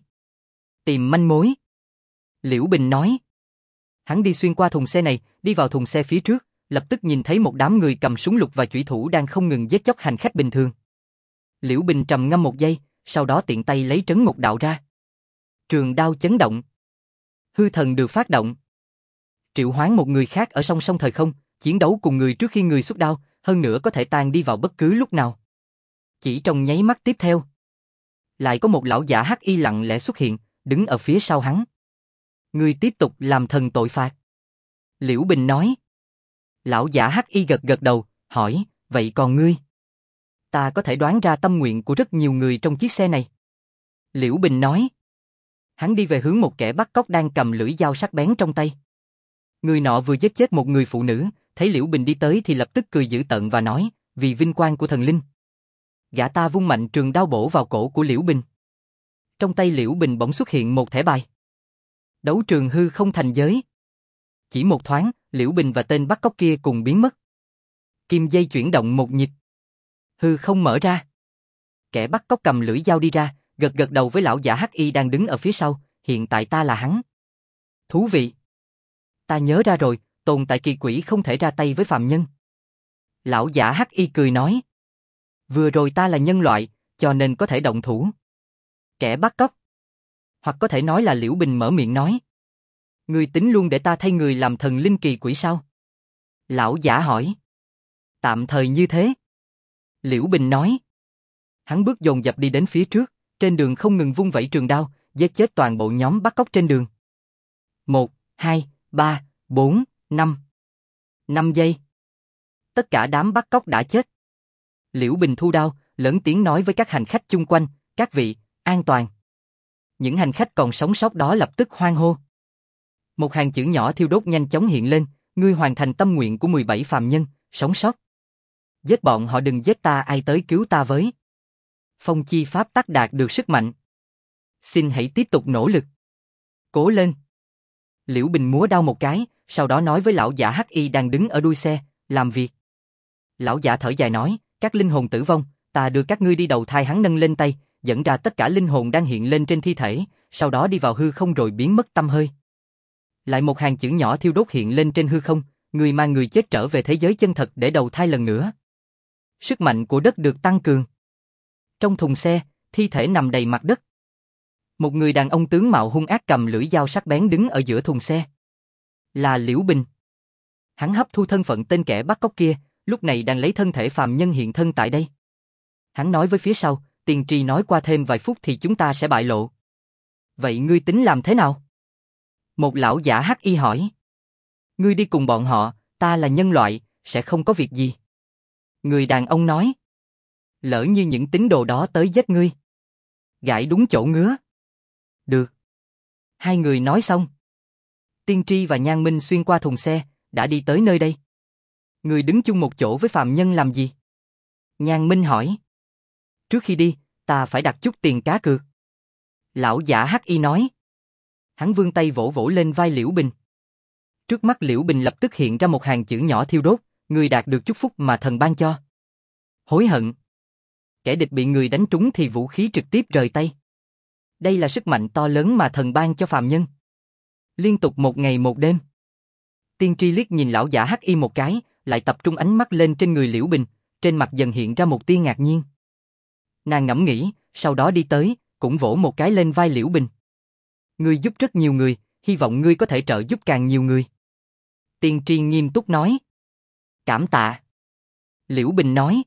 Tìm manh mối. Liễu Bình nói. Hắn đi xuyên qua thùng xe này, đi vào thùng xe phía trước, lập tức nhìn thấy một đám người cầm súng lục và chủy thủ đang không ngừng giết chóc hành khách bình thường. Liễu Bình trầm ngâm một giây, sau đó tiện tay lấy trấn ngục đạo ra. Trường đao chấn động. Hư thần được phát động. Triệu hoán một người khác ở song song thời không, chiến đấu cùng người trước khi người xuất đao, hơn nữa có thể tan đi vào bất cứ lúc nào. Chỉ trong nháy mắt tiếp theo, lại có một lão giả hắc y lặng lẽ xuất hiện, đứng ở phía sau hắn. Ngươi tiếp tục làm thần tội phạt. Liễu Bình nói. Lão giả hắc y gật gật đầu, hỏi, vậy còn ngươi? Ta có thể đoán ra tâm nguyện của rất nhiều người trong chiếc xe này. Liễu Bình nói. Hắn đi về hướng một kẻ bắt cóc đang cầm lưỡi dao sắc bén trong tay. Người nọ vừa giết chết một người phụ nữ, thấy Liễu Bình đi tới thì lập tức cười dữ tợn và nói, vì vinh quang của thần linh. Gã ta vung mạnh trường đao bổ vào cổ của Liễu Bình. Trong tay Liễu Bình bỗng xuất hiện một thẻ bài. Đấu trường hư không thành giới. Chỉ một thoáng, Liễu Bình và tên bắt cóc kia cùng biến mất. Kim dây chuyển động một nhịp. Hư không mở ra. Kẻ bắt cóc cầm lưỡi dao đi ra, gật gật đầu với lão giả hắc y đang đứng ở phía sau, hiện tại ta là hắn. Thú vị. Ta nhớ ra rồi, tồn tại kỳ quỷ không thể ra tay với phàm nhân. Lão giả hắc y cười nói. Vừa rồi ta là nhân loại, cho nên có thể động thủ. Kẻ bắt cóc. Hoặc có thể nói là Liễu Bình mở miệng nói. Ngươi tính luôn để ta thay người làm thần linh kỳ quỷ sao? Lão giả hỏi. Tạm thời như thế. Liễu Bình nói. Hắn bước dồn dập đi đến phía trước, trên đường không ngừng vung vẩy trường đao, giết chết toàn bộ nhóm bắt cóc trên đường. 1, 2, 3, 4, 5. 5 giây. Tất cả đám bắt cóc đã chết. Liễu Bình thu đao, lớn tiếng nói với các hành khách chung quanh, các vị, an toàn. Những hành khách còn sống sót đó lập tức hoan hô. Một hàng chữ nhỏ thiêu đốt nhanh chóng hiện lên, ngươi hoàn thành tâm nguyện của 17 phàm nhân, sống sót. Giết bọn họ, đừng giết ta, ai tới cứu ta với. Phong chi pháp tắc đạt được sức mạnh. Xin hãy tiếp tục nỗ lực. Cố lên. Liễu Bình múa đao một cái, sau đó nói với lão giả hắc y đang đứng ở đuôi xe, làm việc. Lão giả thở dài nói, các linh hồn tử vong, ta đưa các ngươi đi đầu thai. Hắn nâng lên tay, dẫn ra tất cả linh hồn đang hiện lên trên thi thể, sau đó đi vào hư không rồi biến mất tăm hơi. Lại một hàng chữ nhỏ thiêu đốt hiện lên trên hư không, người mang người chết trở về thế giới chân thật để đầu thai lần nữa. Sức mạnh của đất được tăng cường. Trong thùng xe, thi thể nằm đầy mặt đất. Một người đàn ông tướng mạo hung ác cầm lưỡi dao sắc bén đứng ở giữa thùng xe. Là Liễu Bình. Hắn hấp thu thân phận tên kẻ bắt cóc kia, lúc này đang lấy thân thể phàm nhân hiện thân tại đây. Hắn nói với phía sau, tiên tri nói qua thêm vài phút thì chúng ta sẽ bại lộ. Vậy ngươi tính làm thế nào? Một lão giả hắc y hỏi. Ngươi đi cùng bọn họ, ta là nhân loại, sẽ không có việc gì. Người đàn ông nói. Lỡ như những tín đồ đó tới giết ngươi. Gãi đúng chỗ ngứa. Được. Hai người nói xong. Tiên tri và Nhan Minh xuyên qua thùng xe, đã đi tới nơi đây. Ngươi đứng chung một chỗ với phàm nhân làm gì? Nhan Minh hỏi. Trước khi đi, ta phải đặt chút tiền cá cược. Lão giả hắc y nói. Hắn vươn tay vỗ vỗ lên vai Liễu Bình. Trước mắt Liễu Bình lập tức hiện ra một hàng chữ nhỏ thiêu đốt, người đạt được chúc phúc mà thần ban cho. Hối hận. Kẻ địch bị người đánh trúng thì vũ khí trực tiếp rời tay. Đây là sức mạnh to lớn mà thần ban cho phàm nhân. Liên tục một ngày một đêm. Tiên tri liếc nhìn lão giả hắc y một cái, lại tập trung ánh mắt lên trên người Liễu Bình, trên mặt dần hiện ra một tia ngạc nhiên. Nàng ngẫm nghĩ, sau đó đi tới, cũng vỗ một cái lên vai Liễu Bình. Ngươi giúp rất nhiều người, hy vọng ngươi có thể trợ giúp càng nhiều người. Tiên tri nghiêm túc nói. Cảm tạ. Liễu Bình nói.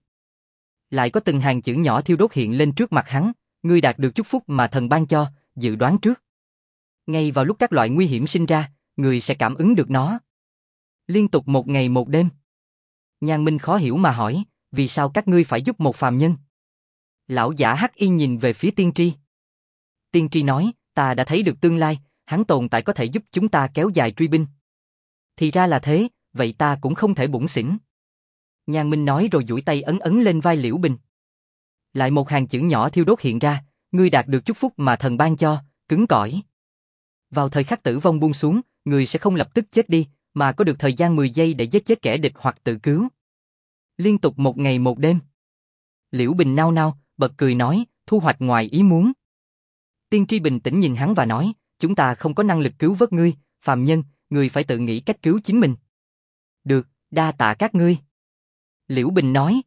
Lại có từng hàng chữ nhỏ thiêu đốt hiện lên trước mặt hắn, ngươi đạt được chúc phúc mà thần ban cho, dự đoán trước. Ngay vào lúc các loại nguy hiểm sinh ra, người sẽ cảm ứng được nó. Liên tục một ngày một đêm. Nhan Minh khó hiểu mà hỏi, vì sao các ngươi phải giúp một phàm nhân? Lão giả hắc y nhìn về phía tiên tri. Tiên tri nói, ta đã thấy được tương lai, hắn tồn tại có thể giúp chúng ta kéo dài truy binh. Thì ra là thế, vậy ta cũng không thể bủn xỉn. Nhan Minh nói rồi duỗi tay ấn ấn lên vai Liễu Bình. Lại một hàng chữ nhỏ thiêu đốt hiện ra, Ngươi đạt được chúc phúc mà thần ban cho, cứng cỏi. Vào thời khắc tử vong buông xuống, ngươi sẽ không lập tức chết đi, mà có được thời gian 10 giây để giết chết kẻ địch hoặc tự cứu. Liên tục 1 ngày 1 đêm. Liễu Bình nao nao, bật cười nói, thu hoạch ngoài ý muốn. Tiên tri bình tĩnh nhìn hắn và nói, chúng ta không có năng lực cứu vớt ngươi, phàm nhân, ngươi phải tự nghĩ cách cứu chính mình. Được, đa tạ các ngươi. Liễu Bình nói.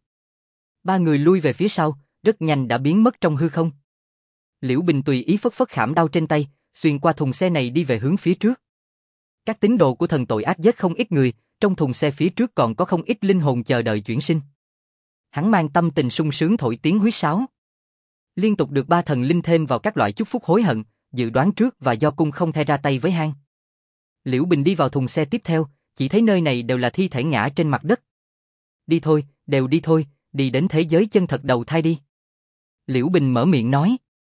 3 người lui về phía sau, rất nhanh đã biến mất trong hư không. Liễu Bình tùy ý phất phất khảm đao trên tay, xuyên qua thùng xe này đi về hướng phía trước. Các tín đồ của thần tội ác giết không ít người, trong thùng xe phía trước còn có không ít linh hồn chờ đợi chuyển sinh. Hắn mang tâm tình sung sướng thổi tiếng huýt sáo. Liên tục được 3 thần linh thêm vào các loại chúc phúc hối hận, dự đoán trước và do cung không thể ra tay với hang. Liễu Bình đi vào thùng xe tiếp theo, chỉ thấy nơi này đều là thi thể ngã trên mặt đất. Đi thôi, đều đi thôi, đi đến thế giới chân thật đầu thai đi. Liễu Bình mở miệng nói.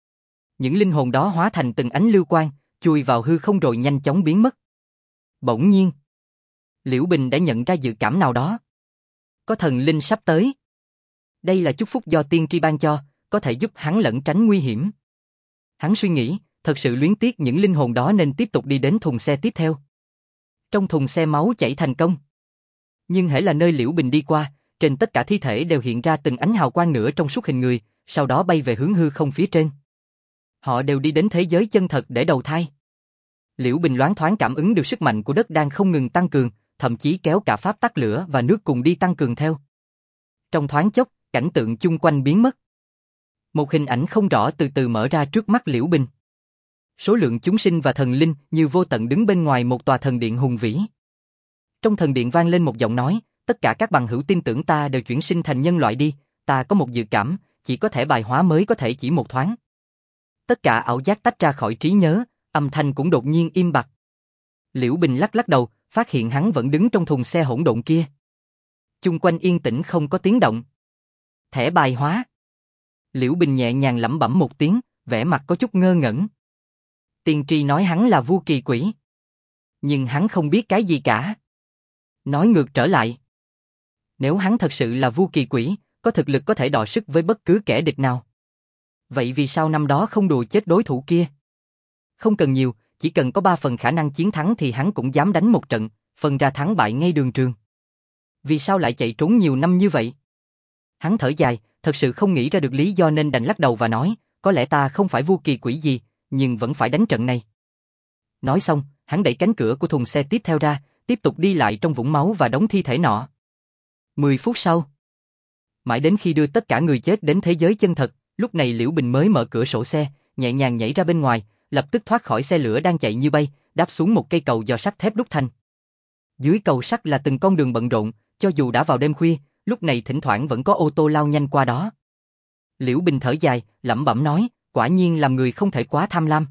Những linh hồn đó hóa thành từng ánh lưu quang, chui vào hư không rồi nhanh chóng biến mất. Bỗng nhiên, Liễu Bình đã nhận ra dự cảm nào đó. Có thần linh sắp tới. Đây là chúc phúc do tiên tri ban cho, có thể giúp hắn lẩn tránh nguy hiểm. Hắn suy nghĩ, thật sự luyến tiếc những linh hồn đó nên tiếp tục đi đến thùng xe tiếp theo. Trong thùng xe máu chảy thành công. Nhưng hễ là nơi Liễu Bình đi qua, trên tất cả thi thể đều hiện ra từng ánh hào quang nửa trong suốt hình người, sau đó bay về hướng hư không phía trên. Họ đều đi đến thế giới chân thật để đầu thai. Liễu Bình loáng thoáng cảm ứng được sức mạnh của đất đang không ngừng tăng cường, thậm chí kéo cả pháp tắc lửa và nước cùng đi tăng cường theo. Trong thoáng chốc, cảnh tượng chung quanh biến mất. Một hình ảnh không rõ từ từ mở ra trước mắt Liễu Bình. Số lượng chúng sinh và thần linh như vô tận đứng bên ngoài một tòa thần điện hùng vĩ. Trong thần điện vang lên một giọng nói, tất cả các bằng hữu tin tưởng ta đều chuyển sinh thành nhân loại đi, ta có một dự cảm, chỉ có thể bài hóa mới có thể chỉ một thoáng. Tất cả ảo giác tách ra khỏi trí nhớ, âm thanh cũng đột nhiên im bặt. Liễu Bình lắc lắc đầu, phát hiện hắn vẫn đứng trong thùng xe hỗn độn kia. Chung quanh yên tĩnh không có tiếng động. Thẻ bài hóa. Liễu Bình nhẹ nhàng lẩm bẩm một tiếng, vẻ mặt có chút ngơ ngẩn. Tiên tri nói hắn là vua kỳ quỷ. Nhưng hắn không biết cái gì cả. Nói ngược trở lại. Nếu hắn thật sự là vua kỳ quỷ, có thực lực có thể đọ sức với bất cứ kẻ địch nào. Vậy vì sao năm đó không đùa chết đối thủ kia? Không cần nhiều, chỉ cần có 3 phần khả năng chiến thắng thì hắn cũng dám đánh một trận, phân ra thắng bại ngay đường trường. Vì sao lại chạy trốn nhiều năm như vậy? Hắn thở dài, thật sự không nghĩ ra được lý do nên đành lắc đầu và nói, có lẽ ta không phải vua kỳ quỷ gì, nhưng vẫn phải đánh trận này. Nói xong, hắn đẩy cánh cửa của thùng xe tiếp theo ra, tiếp tục đi lại trong vũng máu và đống thi thể nọ. 10 phút sau, mãi đến khi đưa tất cả người chết đến thế giới chân thật, lúc này Liễu Bình mới mở cửa sổ xe, nhẹ nhàng nhảy ra bên ngoài, lập tức thoát khỏi xe lửa đang chạy như bay, đáp xuống một cây cầu do sắt thép đúc thành. Dưới cầu sắt là từng con đường bận rộn, cho dù đã vào đêm khuya, lúc này thỉnh thoảng vẫn có ô tô lao nhanh qua đó. Liễu Bình thở dài, lẩm bẩm nói, quả nhiên làm người không thể quá tham lam.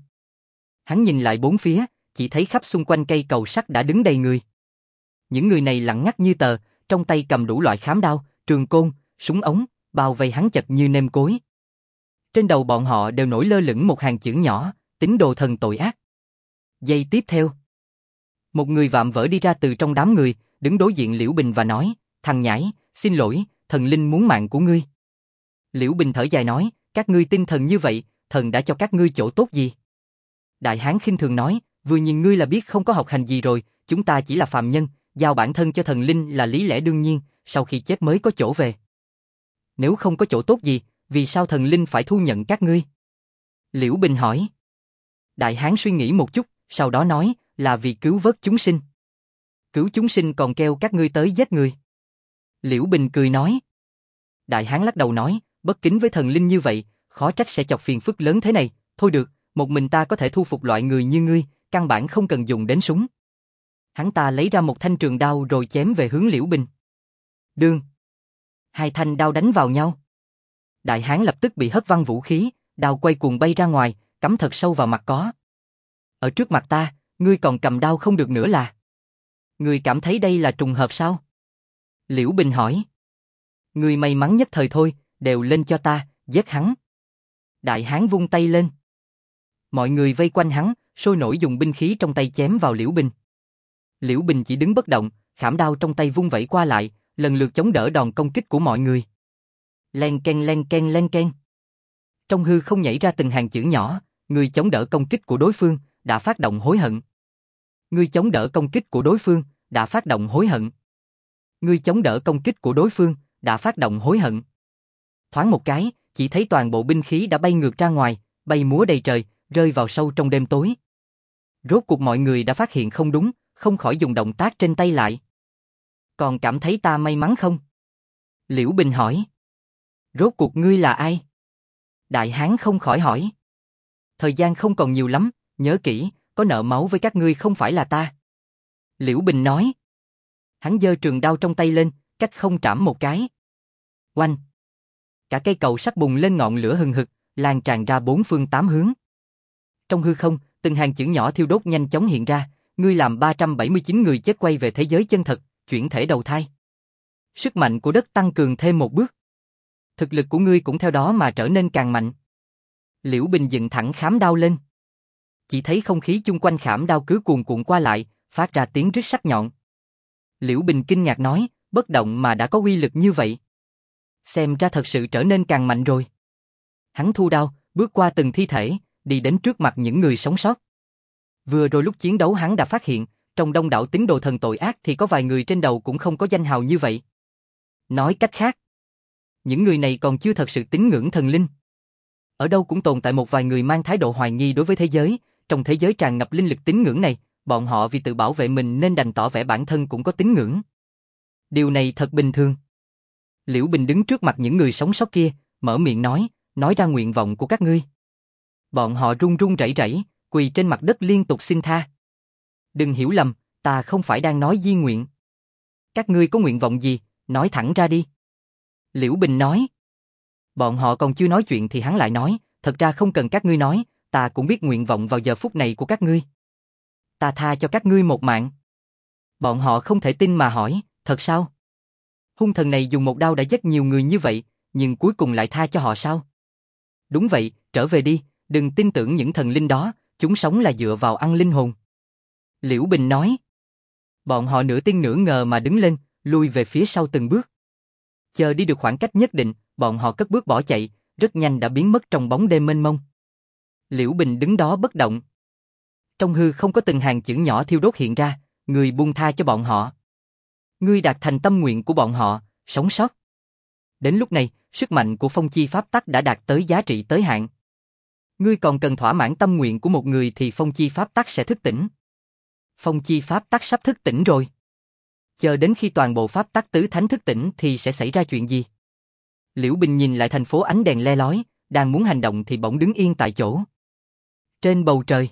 Hắn nhìn lại bốn phía, chỉ thấy khắp xung quanh cây cầu sắt đã đứng đầy người. Những người này lặng ngắt như tờ, trong tay cầm đủ loại khám đao, trường côn, súng ống, bao vây hắn chật như nêm cối. Trên đầu bọn họ đều nổi lơ lửng một hàng chữ nhỏ, tín đồ thần tội ác. Giây tiếp theo, một người vạm vỡ đi ra từ trong đám người, đứng đối diện Liễu Bình và nói, thằng nhãi, xin lỗi, thần linh muốn mạng của ngươi. Liễu Bình thở dài nói, các ngươi tin thần như vậy, thần đã cho các ngươi chỗ tốt gì? Đại hán khinh thường nói, vừa nhìn ngươi là biết không có học hành gì rồi, chúng ta chỉ là phàm nhân, giao bản thân cho thần linh là lý lẽ đương nhiên, sau khi chết mới có chỗ về. Nếu không có chỗ tốt gì, vì sao thần linh phải thu nhận các ngươi? Liễu Bình hỏi. Đại hán suy nghĩ một chút, sau đó nói, là vì cứu vớt chúng sinh. Cứu chúng sinh còn kêu các ngươi tới giết người. Liễu Bình cười nói. Đại hán lắc đầu nói, bất kính với thần linh như vậy, khó trách sẽ chọc phiền phức lớn thế này, thôi được, một mình ta có thể thu phục loại người như ngươi, căn bản không cần dùng đến súng. Hắn ta lấy ra một thanh trường đao rồi chém về hướng Liễu Bình. Đương. 2 thanh đao đánh vào nhau. Đại hán lập tức bị hất văng vũ khí, đao quay cuồng bay ra ngoài, cắm thật sâu vào mặt có. Ở trước mặt ta, ngươi còn cầm đao không được nữa là? Ngươi cảm thấy đây là trùng hợp sao? Liễu Bình hỏi. Ngươi may mắn nhất thời thôi, đều lên cho ta, giết hắn. Đại hán vung tay lên. Mọi người vây quanh hắn, sôi nổi dùng binh khí trong tay chém vào Liễu Bình. Liễu Bình chỉ đứng bất động, khảm đao trong tay vung vẩy qua lại, lần lượt chống đỡ đòn công kích của mọi người. Len ken len ken len ken. Trong hư không nhảy ra từng hàng chữ nhỏ, người chống đỡ công kích của đối phương, đã phát động hối hận. Người chống đỡ công kích của đối phương, đã phát động hối hận. Người chống đỡ công kích của đối phương, đã phát động hối hận. Thoáng một cái, chỉ thấy toàn bộ binh khí đã bay ngược ra ngoài, bay múa đầy trời, rơi vào sâu trong đêm tối. Rốt cuộc mọi người đã phát hiện không đúng, không khỏi dùng động tác trên tay lại. Còn cảm thấy ta may mắn không? Liễu Bình hỏi. Rốt cuộc ngươi là ai? Đại hán không khỏi hỏi. Thời gian không còn nhiều lắm, nhớ kỹ, có nợ máu với các ngươi không phải là ta. Liễu Bình nói. Hắn giơ trường đao trong tay lên, cách không trảm một cái. Oanh! Cả cây cầu sắt bùng lên ngọn lửa hừng hực, lan tràn ra bốn phương tám hướng. Trong hư không, từng hàng chữ nhỏ thiêu đốt nhanh chóng hiện ra, ngươi làm 379 người chết quay về thế giới chân thật, chuyển thể đầu thai. Sức mạnh của đất tăng cường thêm một bước. Thực lực của ngươi cũng theo đó mà trở nên càng mạnh. Liễu Bình dựng thẳng khảm đao lên. Chỉ thấy không khí chung quanh khảm đao cứ cuồn cuộn qua lại, phát ra tiếng rít sắc nhọn. Liễu Bình kinh ngạc nói, bất động mà đã có uy lực như vậy. Xem ra thật sự trở nên càng mạnh rồi. Hắn thu đao, bước qua từng thi thể, đi đến trước mặt những người sống sót. Vừa rồi lúc chiến đấu hắn đã phát hiện, trong đông đảo tín đồ thần tội ác thì có vài người trên đầu cũng không có danh hào như vậy. Nói cách khác, những người này còn chưa thật sự tín ngưỡng thần linh. Ở đâu cũng tồn tại một vài người mang thái độ hoài nghi đối với thế giới, trong thế giới tràn ngập linh lực tín ngưỡng này, bọn họ vì tự bảo vệ mình nên đành tỏ vẻ bản thân cũng có tín ngưỡng. Điều này thật bình thường. Liễu Bình đứng trước mặt những người sống sót kia, mở miệng nói ra nguyện vọng của các ngươi. Bọn họ run run rẩy rẩy, quỳ trên mặt đất liên tục xin tha. Đừng hiểu lầm, ta không phải đang nói di nguyện. Các ngươi có nguyện vọng gì, nói thẳng ra đi. Liễu Bình nói. Bọn họ còn chưa nói chuyện thì hắn lại nói, thật ra không cần các ngươi nói, ta cũng biết nguyện vọng vào giờ phút này của các ngươi. Ta tha cho các ngươi một mạng. Bọn họ không thể tin mà hỏi, thật sao? Hung thần này dùng một đao đã giết nhiều người như vậy, nhưng cuối cùng lại tha cho họ sao? Đúng vậy, trở về đi, đừng tin tưởng những thần linh đó, chúng sống là dựa vào ăn linh hồn. Liễu Bình nói. Bọn họ nửa tin nửa ngờ mà đứng lên, lui về phía sau từng bước. Chờ đi được khoảng cách nhất định, bọn họ cất bước bỏ chạy, rất nhanh đã biến mất trong bóng đêm mênh mông. Liễu Bình đứng đó bất động. Trong hư không có từng hàng chữ nhỏ thiêu đốt hiện ra, người buông tha cho bọn họ. Ngươi đạt thành tâm nguyện của bọn họ, sống sót. Đến lúc này, sức mạnh của phong chi pháp tắc đã đạt tới giá trị tới hạn. Ngươi còn cần thỏa mãn tâm nguyện của một người thì phong chi pháp tắc sẽ thức tỉnh. Phong chi pháp tắc sắp thức tỉnh rồi. Chờ đến khi toàn bộ pháp tắc tứ thánh thức tỉnh thì sẽ xảy ra chuyện gì? Liễu Bình nhìn lại thành phố ánh đèn le lói, đang muốn hành động thì bỗng đứng yên tại chỗ. Trên bầu trời,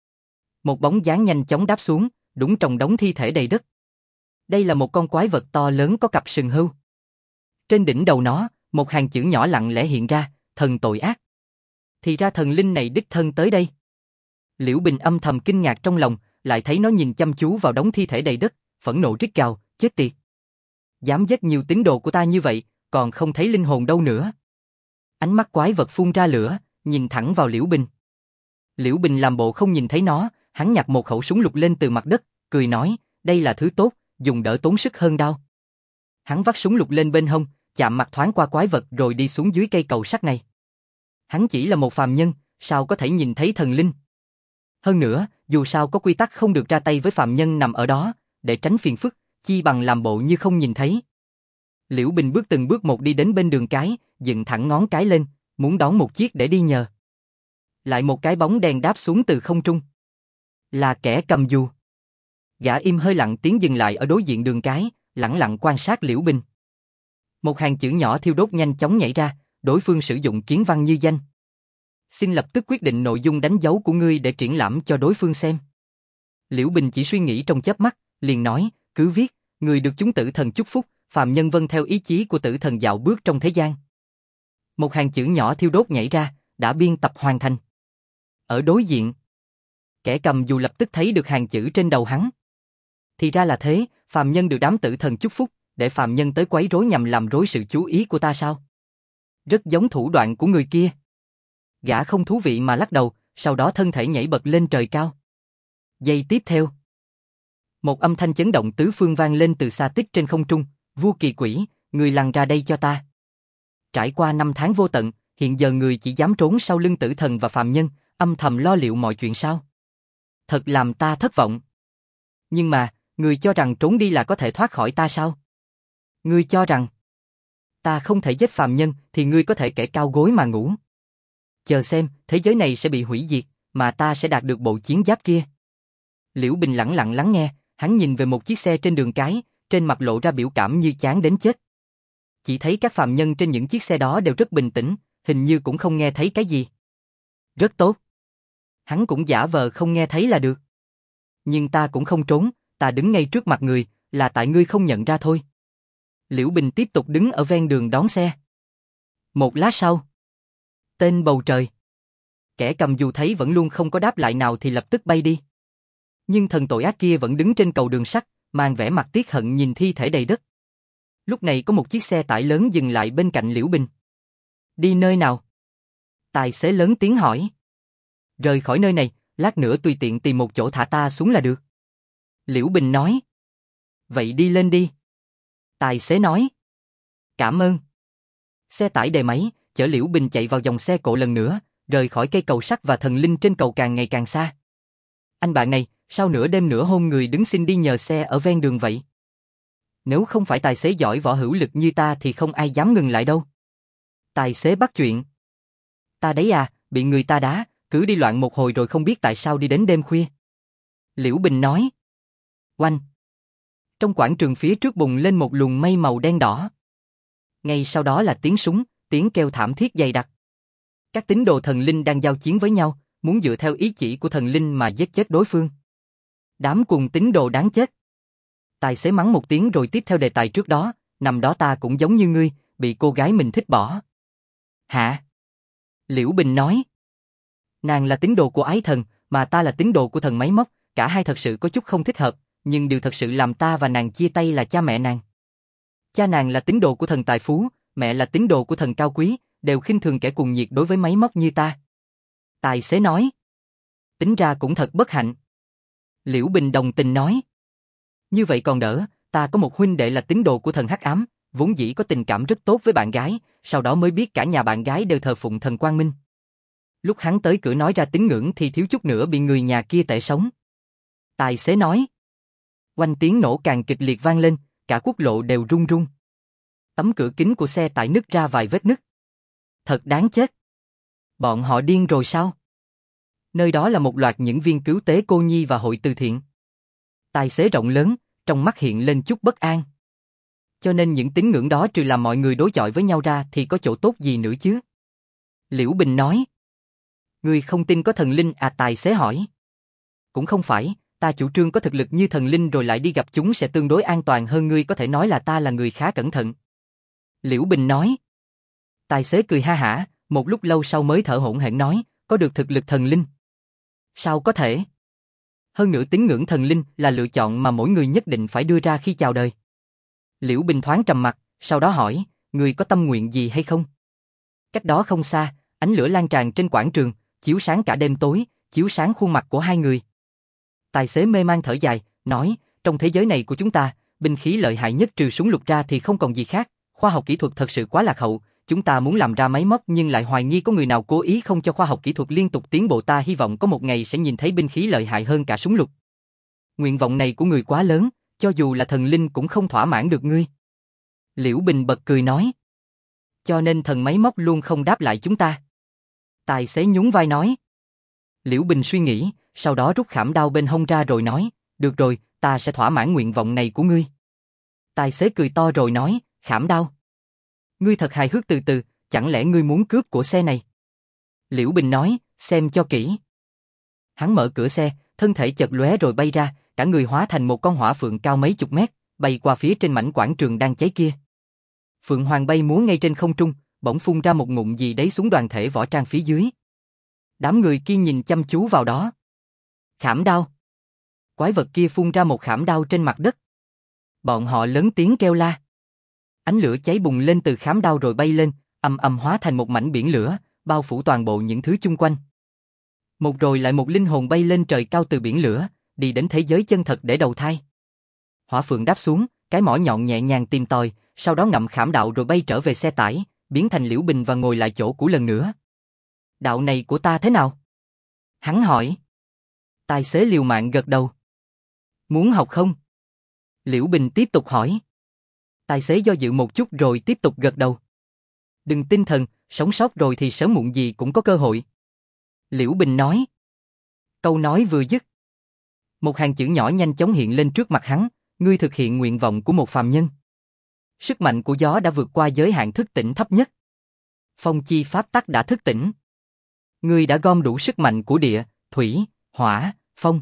một bóng dáng nhanh chóng đáp xuống, đúng trong đống thi thể đầy đất. Đây là một con quái vật to lớn có cặp sừng hươu. Trên đỉnh đầu nó, một hàng chữ nhỏ lặng lẽ hiện ra, thần tội ác. Thì ra thần linh này đích thân tới đây. Liễu Bình âm thầm kinh ngạc trong lòng, lại thấy nó nhìn chăm chú vào đống thi thể đầy đất, phẫn nộ rít gào, chết tiệt. Dám giết nhiều tín đồ của ta như vậy, còn không thấy linh hồn đâu nữa. Ánh mắt quái vật phun ra lửa, nhìn thẳng vào Liễu Bình. Liễu Bình làm bộ không nhìn thấy nó, hắn nhặt một khẩu súng lục lên từ mặt đất, cười nói, đây là thứ tốt, dùng đỡ tốn sức hơn đao. Hắn vắt súng lục lên bên hông, chạm mặt thoáng qua quái vật rồi đi xuống dưới cây cầu sắt này. Hắn chỉ là một phàm nhân, sao có thể nhìn thấy thần linh? Hơn nữa, dù sao có quy tắc không được ra tay với phàm nhân nằm ở đó, để tránh phiền phức, chi bằng làm bộ như không nhìn thấy. Liễu Bình bước từng bước một đi đến bên đường cái, dựng thẳng ngón cái lên, muốn đón một chiếc để đi nhờ. Lại một cái bóng đen đáp xuống từ không trung. Là kẻ cầm dù. Gã im hơi lặng tiếng dừng lại ở đối diện đường cái, lẳng lặng quan sát Liễu Bình. Một hàng chữ nhỏ thiêu đốt nhanh chóng nhảy ra, đối phương sử dụng kiến văn như danh. Xin lập tức quyết định nội dung đánh dấu của ngươi để triển lãm cho đối phương xem. Liễu Bình chỉ suy nghĩ trong chớp mắt, liền nói, cứ viết, người được chúng tử thần chúc phúc, phàm nhân vâng theo ý chí của tử thần dạo bước trong thế gian. Một hàng chữ nhỏ thiêu đốt nhảy ra, đã biên tập hoàn thành. Ở đối diện, kẻ cầm dù lập tức thấy được hàng chữ trên đầu hắn. Thì ra là thế, phàm nhân được đám tử thần chúc phúc, để phàm nhân tới quấy rối nhằm làm rối sự chú ý của ta sao? Rất giống thủ đoạn của người kia. Gã không thú vị mà lắc đầu, sau đó thân thể nhảy bật lên trời cao. Giây tiếp theo, một âm thanh chấn động tứ phương vang lên từ xa tích trên không trung, vua kỳ quỷ, người lăn ra đây cho ta. Trải qua 5 tháng vô tận, hiện giờ người chỉ dám trốn sau lưng tử thần và phàm nhân, âm thầm lo liệu mọi chuyện sao? Thật làm ta thất vọng. Nhưng mà, người cho rằng trốn đi là có thể thoát khỏi ta sao? Ngươi cho rằng ta không thể giết phàm nhân thì ngươi có thể kẻ cao gối mà ngủ. Chờ xem, thế giới này sẽ bị hủy diệt, mà ta sẽ đạt được bộ chiến giáp kia. Liễu Bình lẳng lặng lắng nghe, hắn nhìn về một chiếc xe trên đường cái, trên mặt lộ ra biểu cảm như chán đến chết. Chỉ thấy các phàm nhân trên những chiếc xe đó đều rất bình tĩnh, hình như cũng không nghe thấy cái gì. Rất tốt. Hắn cũng giả vờ không nghe thấy là được. Nhưng ta cũng không trốn, ta đứng ngay trước mặt người, là tại ngươi không nhận ra thôi. Liễu Bình tiếp tục đứng ở ven đường đón xe. Một lát sau, tên bầu trời. Kẻ cầm dù thấy vẫn luôn không có đáp lại nào thì lập tức bay đi. Nhưng thần tội ác kia vẫn đứng trên cầu đường sắt, mang vẻ mặt tiếc hận nhìn thi thể đầy đất. Lúc này có một chiếc xe tải lớn dừng lại bên cạnh Liễu Bình. Đi nơi nào? Tài xế lớn tiếng hỏi. Rời khỏi nơi này, lát nữa tùy tiện tìm một chỗ thả ta xuống là được. Liễu Bình nói. Vậy đi lên đi. Tài xế nói. Cảm ơn. Xe tải đề máy, chở Liễu Bình chạy vào dòng xe cộ lần nữa, rời khỏi cây cầu sắt và thần linh trên cầu càng ngày càng xa. Anh bạn này, sao nửa đêm nửa hôm người đứng xin đi nhờ xe ở ven đường vậy? Nếu không phải tài xế giỏi võ hữu lực như ta thì không ai dám ngừng lại đâu. Tài xế bắt chuyện. Ta đấy à, bị người ta đá, cứ đi loạn một hồi rồi không biết tại sao đi đến đêm khuya. Liễu Bình nói. Oanh. Trong quảng trường phía trước bùng lên một luồng mây màu đen đỏ. Ngay sau đó là tiếng súng, tiếng kêu thảm thiết dày đặc. Các tín đồ thần linh đang giao chiến với nhau, muốn dựa theo ý chỉ của thần linh mà giết chết đối phương. Đám cùng tín đồ đáng chết. Tài xế mắng một tiếng rồi tiếp theo đề tài trước đó, năm đó ta cũng giống như ngươi, bị cô gái mình thích bỏ. Hả? Liễu Bình nói. Nàng là tín đồ của ái thần, mà ta là tín đồ của thần máy móc, cả hai thật sự có chút không thích hợp, nhưng điều thật sự làm ta và nàng chia tay là cha mẹ nàng. Cha nàng là tín đồ của thần tài phú, mẹ là tín đồ của thần cao quý, đều khinh thường kẻ cuồng nhiệt đối với máy móc như ta. Tài xế nói. Tính ra cũng thật bất hạnh. Liễu Bình đồng tình nói. Như vậy còn đỡ, ta có một huynh đệ là tín đồ của thần hắc ám, vốn dĩ có tình cảm rất tốt với bạn gái, sau đó mới biết cả nhà bạn gái đều thờ phụng thần Quang Minh. Lúc hắn tới cửa nói ra tín ngưỡng thì thiếu chút nữa bị người nhà kia tệ sống. Tài xế nói. Oanh tiếng nổ càng kịch liệt vang lên, cả quốc lộ đều rung rung. Tấm cửa kính của xe tải nứt ra vài vết nứt. Thật đáng chết. Bọn họ điên rồi sao? Nơi đó là một loạt những viên cứu tế cô nhi và hội từ thiện. Tài xế rộng lớn, trong mắt hiện lên chút bất an. Cho nên những tín ngưỡng đó trừ làm mọi người đối chọi với nhau ra thì có chỗ tốt gì nữa chứ? Liễu Bình nói. Ngươi không tin có thần linh à? Tài xế hỏi. Cũng không phải, ta chủ trương có thực lực như thần linh rồi lại đi gặp chúng sẽ tương đối an toàn hơn, ngươi có thể nói là ta là người khá cẩn thận. Liễu Bình nói. Tài xế cười ha hả, một lúc lâu sau mới thở hổn hển nói, có được thực lực thần linh. Sao có thể? Hơn nữa tín ngưỡng thần linh là lựa chọn mà mỗi người nhất định phải đưa ra khi chào đời. Liễu Bình thoáng trầm mặt, sau đó hỏi, người có tâm nguyện gì hay không? Cách đó không xa, ánh lửa lan tràn trên quảng trường, chiếu sáng cả đêm tối, chiếu sáng khuôn mặt của hai người. Tài xế mê man thở dài, nói, trong thế giới này của chúng ta, binh khí lợi hại nhất trừ súng lục ra thì không còn gì khác, khoa học kỹ thuật thật sự quá lạc hậu, chúng ta muốn làm ra máy móc nhưng lại hoài nghi có người nào cố ý không cho khoa học kỹ thuật liên tục tiến bộ, ta hy vọng có một ngày sẽ nhìn thấy binh khí lợi hại hơn cả súng lục. Nguyện vọng này của người quá lớn, cho dù là thần linh cũng không thỏa mãn được ngươi. Liễu Bình bật cười nói. Cho nên thần máy móc luôn không đáp lại chúng ta. Tài xế nhún vai nói. Liễu Bình suy nghĩ, sau đó rút khảm đao bên hông ra rồi nói, được rồi, ta sẽ thỏa mãn nguyện vọng này của ngươi. Tài xế cười to rồi nói, khảm đao. Ngươi thật hài hước, từ từ, chẳng lẽ ngươi muốn cướp của xe này? Liễu Bình nói, xem cho kỹ. Hắn mở cửa xe, thân thể chợt lóe rồi bay ra, cả người hóa thành một con hỏa phượng cao mấy chục mét, bay qua phía trên mảnh quảng trường đang cháy kia. Phượng hoàng bay múa ngay trên không trung, bỗng phun ra một ngụm gì đấy xuống đoàn thể võ trang phía dưới. Đám người kia nhìn chăm chú vào đó. Khảm đao. Quái vật kia phun ra một khảm đao trên mặt đất. Bọn họ lớn tiếng kêu la. Ánh lửa cháy bùng lên từ khảm đao rồi bay lên, ầm ầm hóa thành một mảnh biển lửa, bao phủ toàn bộ những thứ chung quanh. Một rồi lại một linh hồn bay lên trời cao từ biển lửa, đi đến thế giới chân thật để đầu thai. Hỏa phượng đáp xuống, cái mỏ nhọn nhẹ nhàng tìm tòi, sau đó ngậm khảm đạo rồi bay trở về xe tải, biến thành Liễu Bình và ngồi lại chỗ cũ lần nữa. Đạo này của ta thế nào? Hắn hỏi. Tài xế liều mạng gật đầu. Muốn học không? Liễu Bình tiếp tục hỏi. Tài xế do dự một chút rồi tiếp tục gật đầu. Đừng tinh thần, sống sót rồi thì sớm muộn gì cũng có cơ hội. Liễu Bình nói. Câu nói vừa dứt. Một hàng chữ nhỏ nhanh chóng hiện lên trước mặt hắn, ngươi thực hiện nguyện vọng của một phàm nhân. Sức mạnh của gió đã vượt qua giới hạn thức tỉnh thấp nhất. Phong chi pháp tắc đã thức tỉnh. Ngươi đã gom đủ sức mạnh của địa, thủy, hỏa, phong.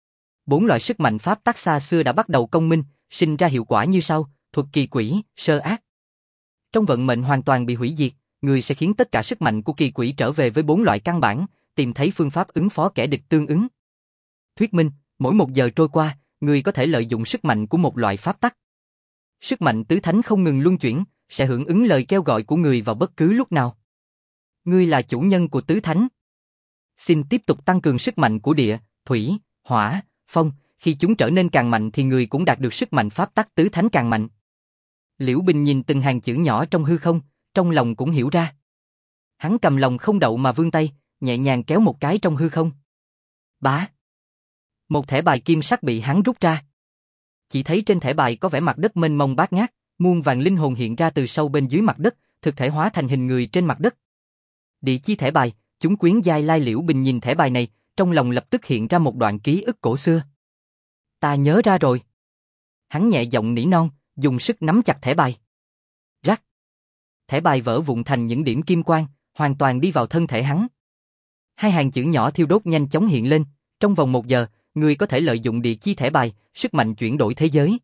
4 loại sức mạnh pháp tắc xa xưa đã bắt đầu công minh, sinh ra hiệu quả như sau: thuật kỳ quỷ, sơ ác. Trong vận mệnh hoàn toàn bị hủy diệt, ngươi sẽ khiến tất cả sức mạnh của kỳ quỷ trở về với 4 loại căn bản, tìm thấy phương pháp ứng phó kẻ địch tương ứng. Thuyết minh, mỗi 1 giờ trôi qua, ngươi có thể lợi dụng sức mạnh của một loại pháp tắc. Sức mạnh tứ thánh không ngừng luân chuyển, sẽ hưởng ứng lời kêu gọi của ngươi vào bất cứ lúc nào. Ngươi là chủ nhân của tứ thánh. Xin tiếp tục tăng cường sức mạnh của địa, thủy, hỏa, phong, khi chúng trở nên càng mạnh thì ngươi cũng đạt được sức mạnh pháp tắc tứ thánh càng mạnh. Liễu Bình nhìn từng hàng chữ nhỏ trong hư không, trong lòng cũng hiểu ra. Hắn cầm lòng không đậu mà vươn tay, nhẹ nhàng kéo một cái trong hư không. Bá! Một thẻ bài kim sắc bị hắn rút ra. Chỉ thấy trên thẻ bài có vẻ mặt đất mênh mông bát ngát, muôn vàn linh hồn hiện ra từ sâu bên dưới mặt đất, thực thể hóa thành hình người trên mặt đất. Địa chi thẻ bài, chúng quyến giai lai. Liễu Bình nhìn thẻ bài này, trong lòng lập tức hiện ra một đoạn ký ức cổ xưa. Ta nhớ ra rồi. Hắn nhẹ giọng nỉ non, dùng sức nắm chặt thẻ bài. Rắc. Thẻ bài vỡ vụn thành những điểm kim quang, hoàn toàn đi vào thân thể hắn. 2 hàng chữ nhỏ thiêu đốt nhanh chóng hiện lên, trong vòng 1 giờ, ngươi có thể lợi dụng địa chi thẻ bài, sức mạnh chuyển đổi thế giới.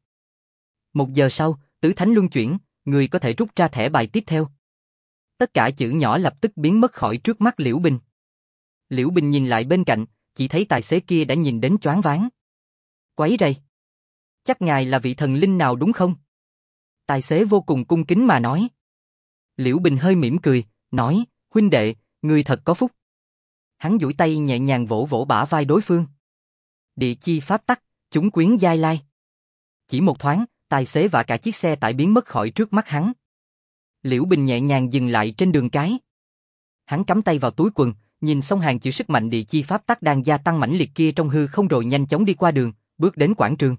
1 giờ sau, tứ thánh luân chuyển, ngươi có thể rút ra thẻ bài tiếp theo. Tất cả chữ nhỏ lập tức biến mất khỏi trước mắt Liễu Bình. Liễu Bình nhìn lại bên cạnh, chỉ thấy tài xế kia đã nhìn đến choáng váng. Quấy rầy. Chắc ngài là vị thần linh nào đúng không? Tài xế vô cùng cung kính mà nói. Liễu Bình hơi mỉm cười, nói, huynh đệ, ngươi thật có phúc. Hắn duỗi tay nhẹ nhàng vỗ vỗ bả vai đối phương. Địa chi pháp tắc, chúng quyến giai lai. Chỉ một thoáng, tài xế và cả chiếc xe tải biến mất khỏi trước mắt hắn. Liễu Bình nhẹ nhàng dừng lại trên đường cái. Hắn cắm tay vào túi quần, nhìn xong hàng chữ sức mạnh địa chi pháp tắc đang gia tăng mãnh liệt kia trong hư không rồi nhanh chóng đi qua đường, bước đến quảng trường.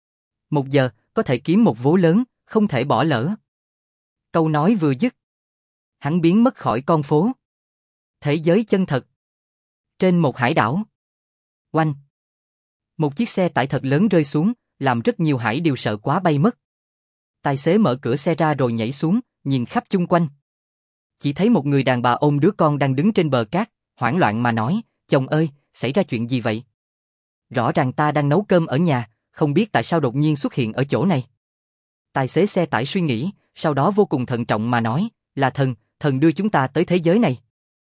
1 giờ, có thể kiếm một vố lớn, không thể bỏ lỡ. Câu nói vừa dứt. Hắn biến mất khỏi con phố. Thế giới chân thật. Trên một hải đảo. Oanh. Một chiếc xe tải thật lớn rơi xuống, làm rất nhiều hải đều sợ quá bay mất. Tài xế mở cửa xe ra rồi nhảy xuống, nhìn khắp chung quanh. Chỉ thấy một người đàn bà ôm đứa con đang đứng trên bờ cát, hoảng loạn mà nói, chồng ơi, xảy ra chuyện gì vậy? Rõ ràng ta đang nấu cơm ở nhà, không biết tại sao đột nhiên xuất hiện ở chỗ này. Tài xế xe tải suy nghĩ, sau đó vô cùng thận trọng mà nói, là thần đưa chúng ta tới thế giới này.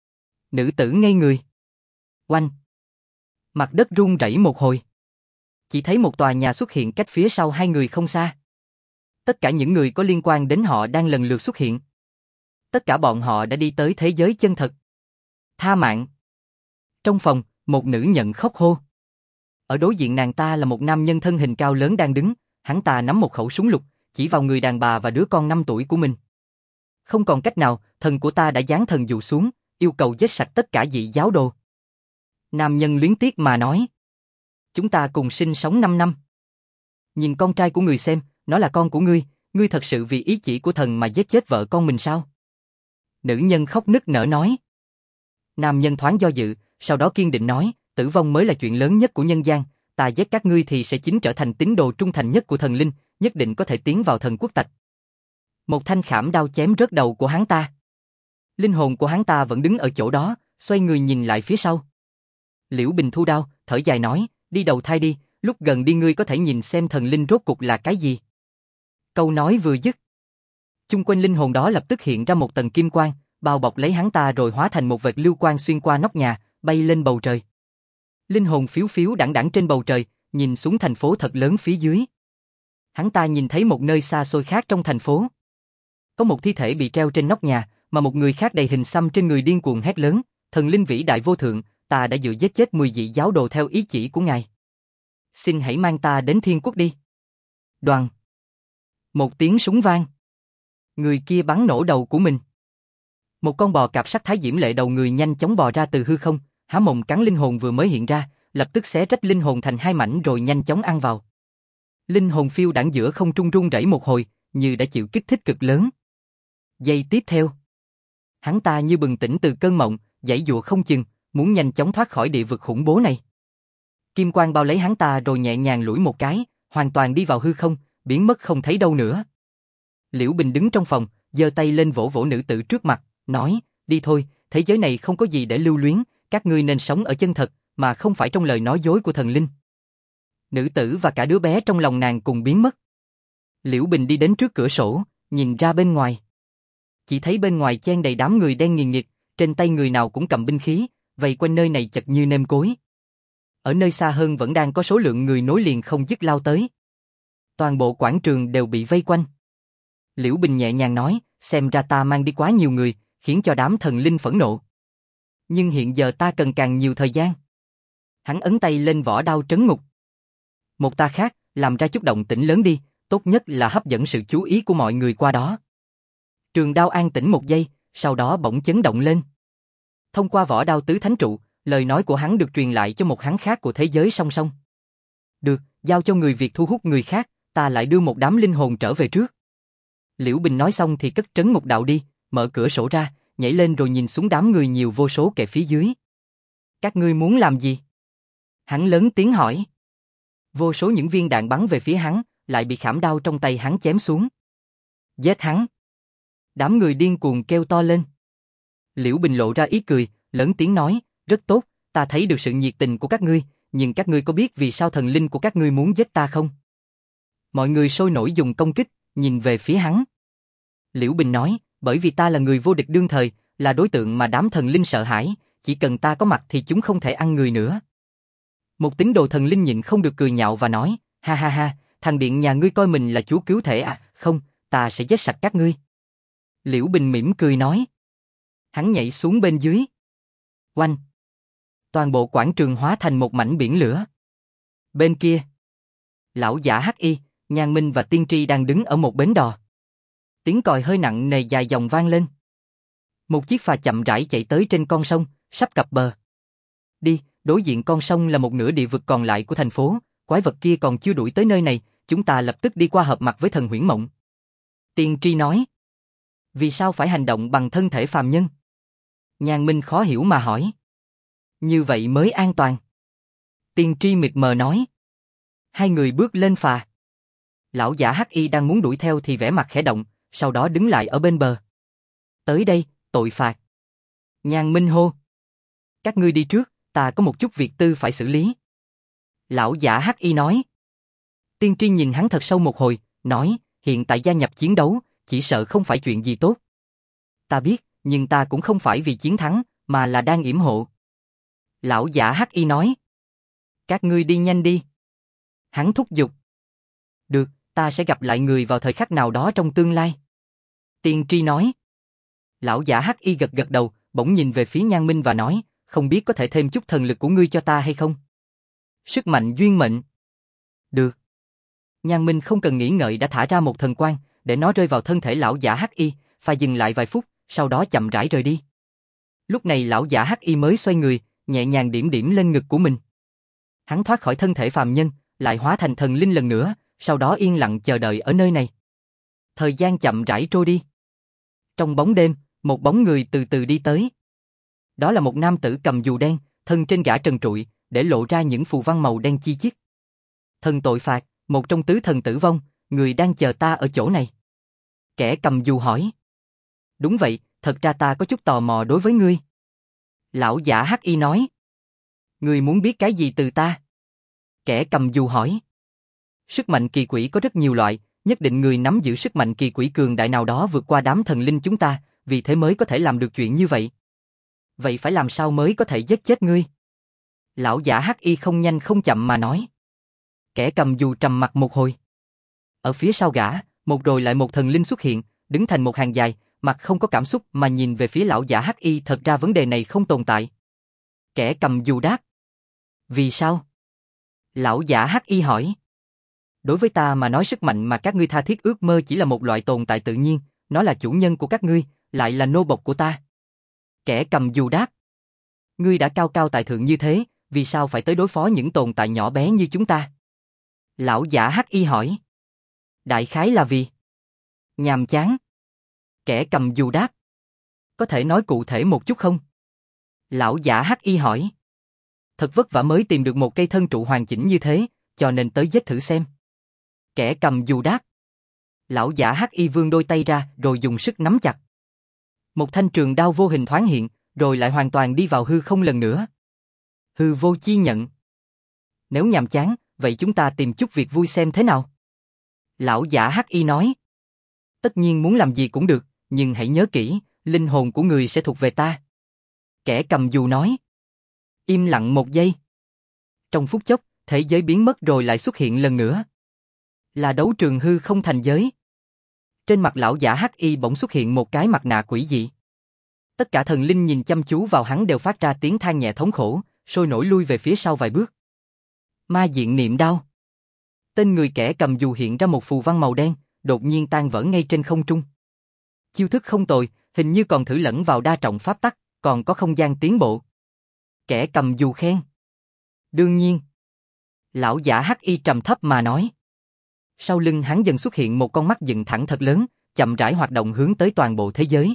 Nữ tử ngây người. Oanh. Mặt đất rung rẩy một hồi. Chỉ thấy một tòa nhà xuất hiện cách phía sau 2 người không xa. Tất cả những người có liên quan đến họ đang lần lượt xuất hiện. Tất cả bọn họ đã đi tới thế giới chân thật. Tha mạng. Trong phòng, một nữ nhận khóc hô. Ở đối diện nàng ta là một nam nhân thân hình cao lớn đang đứng, hắn ta nắm một khẩu súng lục, chỉ vào người đàn bà và đứa con 5 tuổi của mình. Không còn cách nào, thần của ta đã giáng thần dụ xuống, yêu cầu giết sạch tất cả dị giáo đồ. Nam nhân luyến tiếc mà nói. Chúng ta cùng sinh sống 5 năm. Nhìn con trai của người xem, nó là con của ngươi thật sự vì ý chỉ của thần mà giết chết vợ con mình sao? Nữ nhân khóc nức nở nói. Nam nhân thoáng do dự, sau đó kiên định nói, tử vong mới là chuyện lớn nhất của nhân gian, ta giết các ngươi thì sẽ chính trở thành tín đồ trung thành nhất của thần linh, nhất định có thể tiến vào thần quốc tạch. Một thanh khảm đao chém rớt đầu của hắn ta. Linh hồn của hắn ta vẫn đứng ở chỗ đó, xoay người nhìn lại phía sau. Liễu Bình thu đao, thở dài nói, đi đầu thai đi, lúc gần đi ngươi có thể nhìn xem thần linh rốt cục là cái gì. Câu nói vừa dứt. Chung quanh linh hồn đó lập tức hiện ra một tầng kim quang, bao bọc lấy hắn ta rồi hóa thành một vệt lưu quang xuyên qua nóc nhà, bay lên bầu trời. Linh hồn phiếu phiếu đãng đãng trên bầu trời, nhìn xuống thành phố thật lớn phía dưới. Hắn ta nhìn thấy một nơi xa xôi khác trong thành phố. Có một thi thể bị treo trên nóc nhà, mà một người khác đầy hình xăm trên người điên cuồng hét lớn, thần linh vĩ đại vô thượng, ta đã dự giết chết 10 vị giáo đồ theo ý chỉ của ngài. Xin hãy mang ta đến thiên quốc đi. Đoàn. Một tiếng súng vang. Người kia bắn nổ đầu của mình. Một con bò cạp sắc thái diễm lệ đầu người nhanh chóng bò ra từ hư không, há mồm cắn linh hồn vừa mới hiện ra, lập tức xé rách linh hồn thành hai mảnh rồi nhanh chóng ăn vào. Linh hồn phiêu đãng giữa không trung rung rẩy một hồi, như đã chịu kích thích cực lớn. Giây tiếp theo, hắn ta như bừng tỉnh từ cơn mộng, giãy giụa không chừng, muốn nhanh chóng thoát khỏi địa vực khủng bố này. Kim quang bao lấy hắn ta rồi nhẹ nhàng lủi một cái, hoàn toàn đi vào hư không, biến mất không thấy đâu nữa. Liễu Bình đứng trong phòng, giơ tay lên vỗ vỗ nữ tử trước mặt, nói, đi thôi, thế giới này không có gì để lưu luyến, các ngươi nên sống ở chân thật, mà không phải trong lời nói dối của thần linh. Nữ tử và cả đứa bé trong lòng nàng cùng biến mất. Liễu Bình đi đến trước cửa sổ, nhìn ra bên ngoài. Chỉ thấy bên ngoài chen đầy đám người đen nghìn nghịt, trên tay người nào cũng cầm binh khí, vây quanh nơi này chật như nêm cối. Ở nơi xa hơn vẫn đang có số lượng người nối liền không dứt lao tới. Toàn bộ quảng trường đều bị vây quanh. Liễu Bình nhẹ nhàng nói, xem ra ta mang đi quá nhiều người, khiến cho đám thần linh phẫn nộ. Nhưng hiện giờ ta cần càng nhiều thời gian. Hắn ấn tay lên vỏ đao trấn ngục. Một ta khác, làm ra chút động tĩnh lớn đi, tốt nhất là hấp dẫn sự chú ý của mọi người qua đó. Trường đao an tĩnh một giây, sau đó bỗng chấn động lên. Thông qua vỏ đao tứ thánh trụ, lời nói của hắn được truyền lại cho một hắn khác của thế giới song song. Được, giao cho người Việt thu hút người khác, ta lại đưa một đám linh hồn trở về trước. Liễu Bình nói xong thì cất trấn ngục đạo đi, mở cửa sổ ra, nhảy lên rồi nhìn xuống đám người nhiều vô số kẻ phía dưới. Các ngươi muốn làm gì? Hắn lớn tiếng hỏi. Vô số những viên đạn bắn về phía hắn, lại bị khảm đao trong tay hắn chém xuống. Giết hắn! Đám người điên cuồng kêu to lên. Liễu Bình lộ ra ý cười, lớn tiếng nói, rất tốt, ta thấy được sự nhiệt tình của các ngươi, nhưng các ngươi có biết vì sao thần linh của các ngươi muốn giết ta không? Mọi người sôi nổi dùng công kích, nhìn về phía hắn. Liễu Bình nói, bởi vì ta là người vô địch đương thời, là đối tượng mà đám thần linh sợ hãi, chỉ cần ta có mặt thì chúng không thể ăn người nữa. Một tín đồ thần linh nhịn không được cười nhạo và nói, ha ha ha, thằng điện nhà ngươi coi mình là chúa cứu thể à, không, ta sẽ giết sạch các ngươi. Liễu Bình mỉm cười nói. Hắn nhảy xuống bên dưới. Oanh! Toàn bộ quảng trường hóa thành một mảnh biển lửa. Bên kia, lão giả Hắc Y, Nhan Minh và Tiên Tri đang đứng ở một bến đò. Tiếng còi hơi nặng nề dài dòng vang lên. Một chiếc phà chậm rãi chạy tới trên con sông, sắp cập bờ. Đi, đối diện con sông là một nửa địa vực còn lại của thành phố, quái vật kia còn chưa đuổi tới nơi này, chúng ta lập tức đi qua hợp mặt với thần Huyễn Mộng. Tiên Tri nói. Vì sao phải hành động bằng thân thể phàm nhân? Nhan Minh khó hiểu mà hỏi. Như vậy mới an toàn. Tiên Tri mịt mờ nói. Hai người bước lên phà. Lão giả Hắc Y đang muốn đuổi theo thì vẻ mặt khẽ động, sau đó đứng lại ở bên bờ. Tới đây, tội phạt. Nhan Minh hô. Các ngươi đi trước, ta có một chút việc tư phải xử lý. Lão giả Hắc Y nói. Tiên Tri nhìn hắn thật sâu một hồi, nói, hiện tại gia nhập chiến đấu, chỉ sợ không phải chuyện gì tốt. Ta biết, nhưng ta cũng không phải vì chiến thắng, mà là đang yểm hộ. Lão giả Hắc Y nói. Các ngươi đi nhanh đi. Hắn thúc giục. Được, ta sẽ gặp lại người vào thời khắc nào đó trong tương lai. Tiên Tri nói. Lão giả Hắc Y gật gật đầu, bỗng nhìn về phía Nhan Minh và nói, không biết có thể thêm chút thần lực của ngươi cho ta hay không? Sức mạnh duyên mệnh. Được. Nhan Minh không cần nghĩ ngợi đã thả ra một thần quang, để nó rơi vào thân thể lão giả Hắc Y, phải dừng lại vài phút, sau đó chậm rãi rời đi. Lúc này lão giả Hắc Y mới xoay người, nhẹ nhàng điểm điểm lên ngực của mình. Hắn thoát khỏi thân thể phàm nhân, lại hóa thành thần linh lần nữa, sau đó yên lặng chờ đợi ở nơi này. Thời gian chậm rãi trôi đi. Trong bóng đêm, một bóng người từ từ đi tới. Đó là một nam tử cầm dù đen, thân trên gã trần trụi, để lộ ra những phù văn màu đen chi chít. Thần tội phạt, một trong tứ thần tử vong, người đang chờ ta ở chỗ này. Kẻ cầm dù hỏi. Đúng vậy, thật ra ta có chút tò mò đối với ngươi. Lão giả Hắc Y nói. Ngươi muốn biết cái gì từ ta? Kẻ cầm dù hỏi. Sức mạnh kỳ quỷ có rất nhiều loại, nhất định người nắm giữ sức mạnh kỳ quỷ cường đại nào đó vượt qua đám thần linh chúng ta, vì thế mới có thể làm được chuyện như vậy. Vậy phải làm sao mới có thể giết chết ngươi? Lão giả Hắc Y không nhanh không chậm mà nói. Kẻ cầm dù trầm mặc một hồi. Ở phía sau gã, một rồi lại một thần linh xuất hiện, đứng thành một hàng dài, mặt không có cảm xúc mà nhìn về phía lão giả Hắc Y. Thật ra vấn đề này không tồn tại. Kẻ cầm dù đáp. Vì sao? Lão giả Hắc Y hỏi. Đối với ta mà nói sức mạnh mà các ngươi tha thiết ước mơ chỉ là một loại tồn tại tự nhiên, nó là chủ nhân của các ngươi, lại là nô bộc của ta. Kẻ cầm dù đáp. Ngươi đã cao cao tại thượng như thế, vì sao phải tới đối phó những tồn tại nhỏ bé như chúng ta? Lão giả Hắc Y hỏi. Đại khái là vì nhàm chán. Kẻ cầm dù đáp. Có thể nói cụ thể một chút không? Lão giả Hắc Y hỏi. Thật vất vả mới tìm được một cây thân trụ hoàn chỉnh như thế, cho nên tới giết thử xem. Kẻ cầm dù đáp. Lão giả Hắc Y vươn đôi tay ra rồi dùng sức nắm chặt. Một thanh trường đao vô hình thoáng hiện, rồi lại hoàn toàn đi vào hư không lần nữa. Hư vô chi nhận. Nếu nhàm chán, vậy chúng ta tìm chút việc vui xem thế nào? Lão giả Hắc Y nói. Tất nhiên muốn làm gì cũng được, nhưng hãy nhớ kỹ, linh hồn của người sẽ thuộc về ta. Kẻ cầm dù nói. Im lặng một giây. Trong phút chốc, thế giới biến mất rồi lại xuất hiện lần nữa. Là đấu trường hư không thành giới. Trên mặt lão giả Hắc Y bỗng xuất hiện một cái mặt nạ quỷ dị. Tất cả thần linh nhìn chăm chú vào hắn đều phát ra tiếng than nhẹ thống khổ, sôi nổi lui về phía sau vài bước. Ma diện niệm đao. Tên người kẻ cầm dù hiện ra một phù văn màu đen, đột nhiên tan vỡ ngay trên không trung. Chiêu thức không tồi, hình như còn thử lẫn vào đa trọng pháp tắc, còn có không gian tiến bộ. Kẻ cầm dù khen. Đương nhiên. Lão giả Hắc Y trầm thấp mà nói. Sau lưng hắn dần xuất hiện một con mắt dựng thẳng thật lớn, chậm rãi hoạt động hướng tới toàn bộ thế giới.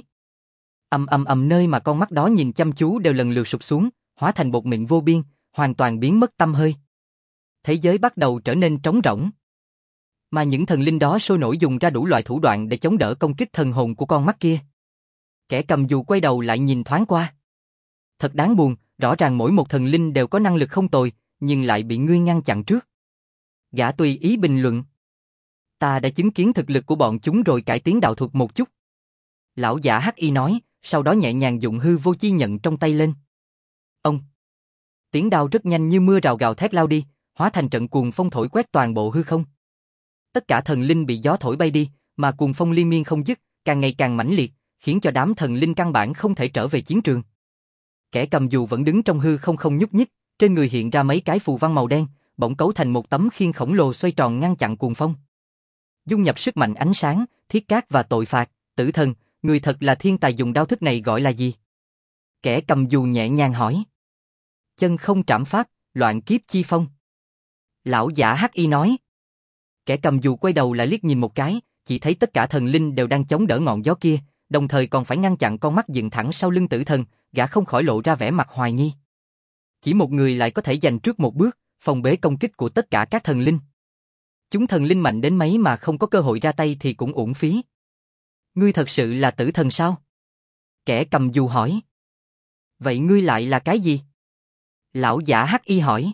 Nơi mà con mắt đó nhìn chăm chú đều lần lượt sụp xuống, hóa thành bột mịn vô biên, hoàn toàn biến mất tăm hơi. Thế giới bắt đầu trở nên trống rỗng. Mà những thần linh đó sôi nổi dùng ra đủ loại thủ đoạn để chống đỡ công kích thần hồn của con mắt kia. Kẻ cầm dù quay đầu lại nhìn thoáng qua. Thật đáng buồn, rõ ràng mỗi một thần linh đều có năng lực không tồi, nhưng lại bị ngươi ngăn chặn trước. Gã tùy ý bình luận. Ta đã chứng kiến thực lực của bọn chúng rồi cải tiến đạo thuật một chút. Lão giả Hắc Y nói, sau đó nhẹ nhàng dụng hư vô chi nhận trong tay lên. Ông. Tiếng đao rất nhanh như mưa rào gào thét lao đi, hóa thành trận cuồng phong thổi quét toàn bộ hư không. Tất cả thần linh bị gió thổi bay đi, mà cuồng phong liên miên không dứt, càng ngày càng mãnh liệt, khiến cho đám thần linh căn bản không thể trở về chiến trường. Kẻ cầm dù vẫn đứng trong hư không không nhúc nhích, trên người hiện ra mấy cái phù văn màu đen, bỗng cấu thành một tấm khiên khổng lồ xoay tròn ngăn chặn cuồng phong. Dung nhập sức mạnh ánh sáng, thiết cát và tội phạt, tử thần, người thật là thiên tài, dùng đao thức này gọi là gì? Kẻ cầm dù nhẹ nhàng hỏi. Chân không trảm pháp, loạn kiếp chi phong. Lão giả Hắc Y nói. Kẻ cầm dù quay đầu lại liếc nhìn một cái, chỉ thấy tất cả thần linh đều đang chống đỡ ngọn gió kia, đồng thời còn phải ngăn chặn con mắt dựng thẳng sau lưng tử thần, gã không khỏi lộ ra vẻ mặt hoài nghi. Chỉ một người lại có thể giành trước một bước, phòng bế công kích của tất cả các thần linh. Chúng thần linh mạnh đến mấy mà không có cơ hội ra tay thì cũng uổng phí. Ngươi thật sự là tử thần sao? Kẻ cầm dù hỏi. Vậy ngươi lại là cái gì? Lão giả Hắc Y hỏi.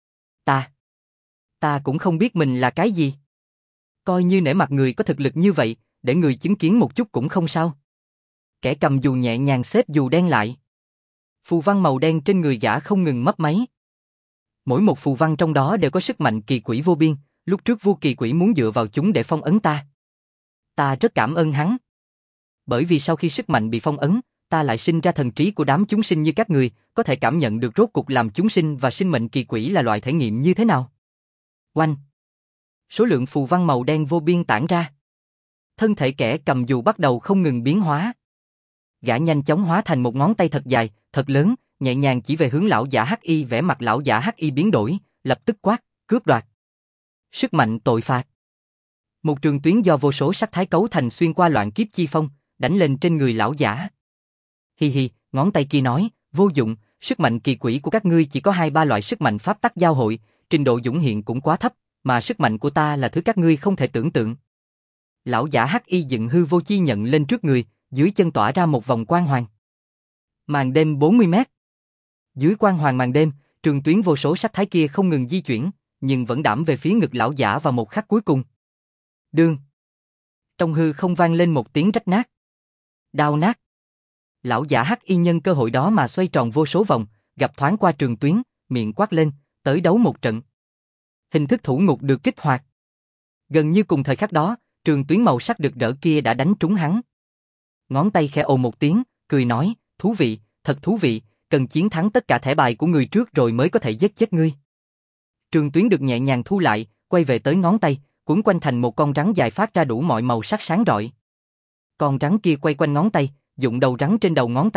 Ta cũng không biết mình là cái gì. Coi như nể mặt người có thực lực như vậy, để người chứng kiến một chút cũng không sao. Kẻ cầm dù nhẹ nhàng xếp dù đen lại. Phù văn màu đen trên người gã không ngừng mấp máy. Mỗi một phù văn trong đó đều có sức mạnh kỳ quỷ vô biên, lúc trước vua kỳ quỷ muốn dựa vào chúng để phong ấn ta. Ta rất cảm ơn hắn. Bởi vì sau khi sức mạnh bị phong ấn, ta lại sinh ra thần trí của đám chúng sinh như các người, có thể cảm nhận được rốt cuộc làm chúng sinh và sinh mệnh kỳ quỷ là loại thể nghiệm như thế nào. Oanh! Số lượng phù văn màu đen vô biên tản ra. Thân thể kẻ cầm dù bắt đầu không ngừng biến hóa. Gã nhanh chóng hóa thành một ngón tay thật dài, thật lớn, nhẹ nhàng chỉ về hướng lão giả Hắc Y. Vẻ mặt lão giả Hắc Y biến đổi, lập tức quát, cướp đoạt. Sức mạnh tội phạt. Một trường tuyến do vô số sắc thái cấu thành xuyên qua loạn kiếp chi phong, đánh lên trên người lão giả. Hi hi, ngón tay kia nói, vô dụng, sức mạnh kỳ quỷ của các ngươi chỉ có 2-3 loại sức mạnh pháp tắc giao hội, trình độ dũng hiện cũng quá thấp, mà sức mạnh của ta là thứ các ngươi không thể tưởng tượng. Lão giả Hắc Y dựng hư vô chi nhận lên trước người, dưới chân tỏa ra một vòng quang hoàng. Màn đêm 40 mét. Dưới quang hoàng màn đêm, trường tuyến vô số sắc thái kia không ngừng di chuyển, nhưng vẫn đảm về phía ngực lão giả vào một khắc cuối cùng. Đương. Trong hư không vang lên một tiếng rách nát. Đao nát. Lão giả Hắc Y nhân cơ hội đó mà xoay tròn vô số vòng, gặp thoáng qua trường tuyến, miệng quát lên, tới đấu một trận. Hình thức thủ ngục được kích hoạt. Gần như cùng thời khắc đó, trường tuyến màu sắc rực rỡ kia đã đánh trúng hắn. Ngón tay khẽ ồ một tiếng, cười nói, thú vị, thật thú vị, cần chiến thắng tất cả thẻ bài của người trước rồi mới có thể giết chết ngươi. Trường tuyến được nhẹ nhàng thu lại, quay về tới ngón tay, quấn quanh thành một con rắn dài phát ra đủ mọi màu sắc sáng rọi. Con rắn kia quay quanh ngón tay, dụng đầu rắn trên đầu ngón tay,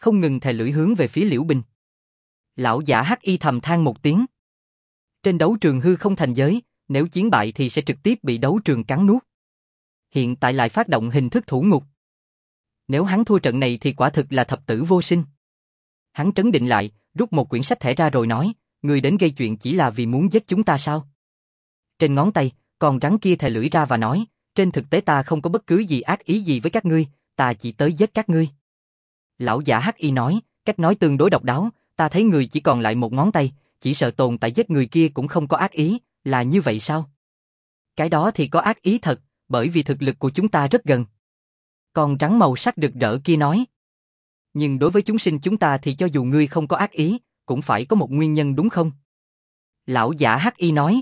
không ngừng thè lưỡi hướng về phía Liễu Bình. Lão giả Hắc Y thầm than một tiếng. Trên đấu trường hư không thành giới, nếu chiến bại thì sẽ trực tiếp bị đấu trường cắn nuốt. Hiện tại lại phát động hình thức thủ ngục. Nếu hắn thua trận này thì quả thực là thập tử vô sinh. Hắn trấn định lại, rút một quyển sách thẻ ra rồi nói, người đến gây chuyện chỉ là vì muốn giết chúng ta sao? Trên ngón tay, con rắn kia thè lưỡi ra và nói, trên thực tế ta không có bất cứ gì ác ý gì với các ngươi, ta chỉ tới giết các ngươi. Lão giả Hắc Y nói, cách nói tương đối độc đáo, ta thấy người chỉ còn lại một ngón tay, chỉ sợ tồn tại giết người kia cũng không có ác ý, là như vậy sao? Cái đó thì có ác ý thật, bởi vì thực lực của chúng ta rất gần. Con rắn màu sắc rực rỡ kia nói. Nhưng đối với chúng sinh chúng ta thì cho dù ngươi không có ác ý, cũng phải có một nguyên nhân đúng không? Lão giả Hắc Y nói.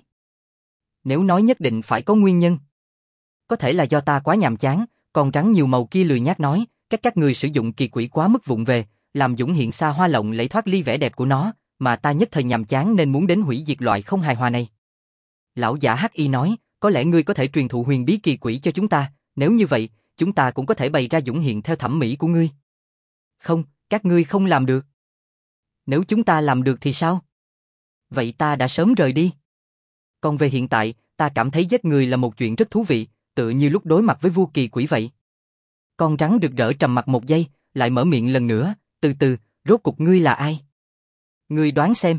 Nếu nói nhất định phải có nguyên nhân. Có thể là do ta quá nhàm chán, con rắn nhiều màu kia lười nhác nói, cách các người sử dụng kỳ quỷ quá mức vụng về, làm dũng hiện xa hoa lộng lẫy thoát ly vẻ đẹp của nó, mà ta nhất thời nhàm chán nên muốn đến hủy diệt loại không hài hòa này. Lão giả Hắc Y nói, có lẽ ngươi có thể truyền thụ huyền bí kỳ quỷ cho chúng ta, nếu như vậy, chúng ta cũng có thể bày ra dũng hiện theo thẩm mỹ của ngươi. Không, các ngươi không làm được. Nếu chúng ta làm được thì sao? Vậy ta đã sớm rời đi. Còn về hiện tại, ta cảm thấy giết người là một chuyện rất thú vị, tựa như lúc đối mặt với vua kỳ quỷ vậy. Con rắn rực rỡ trầm mặc một giây, lại mở miệng lần nữa, từ từ, rốt cục ngươi là ai? Ngươi đoán xem.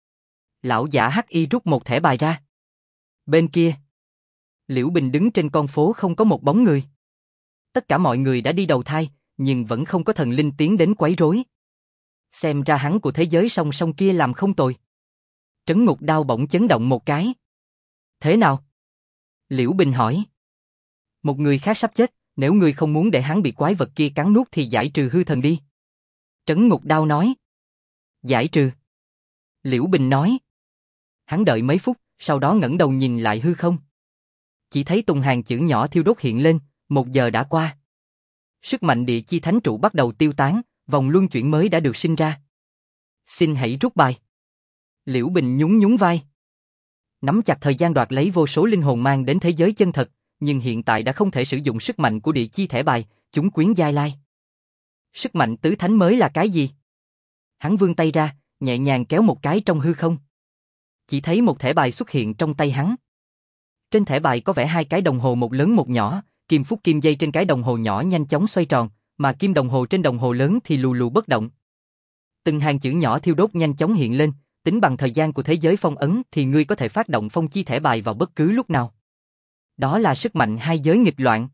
Lão giả Hắc Y rút một thẻ bài ra. Bên kia, Liễu Bình đứng trên con phố không có một bóng người. Tất cả mọi người đã đi đầu thai, nhưng vẫn không có thần linh tiến đến quấy rối. Xem ra hắn của thế giới song song kia làm không tồi. Trấn Ngục Đao bỗng chấn động một cái. Thế nào? Liễu Bình hỏi. Một người khác sắp chết, nếu ngươi không muốn để hắn bị quái vật kia cắn nuốt thì giải trừ hư thần đi. Trấn Ngục Đao nói. Giải trừ. Liễu Bình nói. Hắn đợi mấy phút, sau đó ngẩng đầu nhìn lại hư không. Chỉ thấy từng hàng chữ nhỏ thiêu đốt hiện lên, 1 giờ đã qua. Sức mạnh địa chi thánh trụ bắt đầu tiêu tán, vòng luân chuyển mới đã được sinh ra. Xin hãy rút bài. Liễu Bình nhún nhún vai. Nắm chặt thời gian đoạt lấy vô số linh hồn mang đến thế giới chân thật, nhưng hiện tại đã không thể sử dụng sức mạnh của địa chi thẻ bài, chúng quyến giai lai. Sức mạnh tứ thánh mới là cái gì? Hắn vươn tay ra, nhẹ nhàng kéo một cái trong hư không. Chỉ thấy một thẻ bài xuất hiện trong tay hắn. Trên thẻ bài có vẽ 2 cái đồng hồ một lớn một nhỏ, kim phút kim dây trên cái đồng hồ nhỏ nhanh chóng xoay tròn, mà kim đồng hồ trên đồng hồ lớn thì lù lù bất động. Từng hàng chữ nhỏ thiêu đốt nhanh chóng hiện lên, tính bằng thời gian của thế giới phong ấn thì ngươi có thể phát động phong chi thẻ bài vào bất cứ lúc nào. Đó là sức mạnh hai giới nghịch loạn.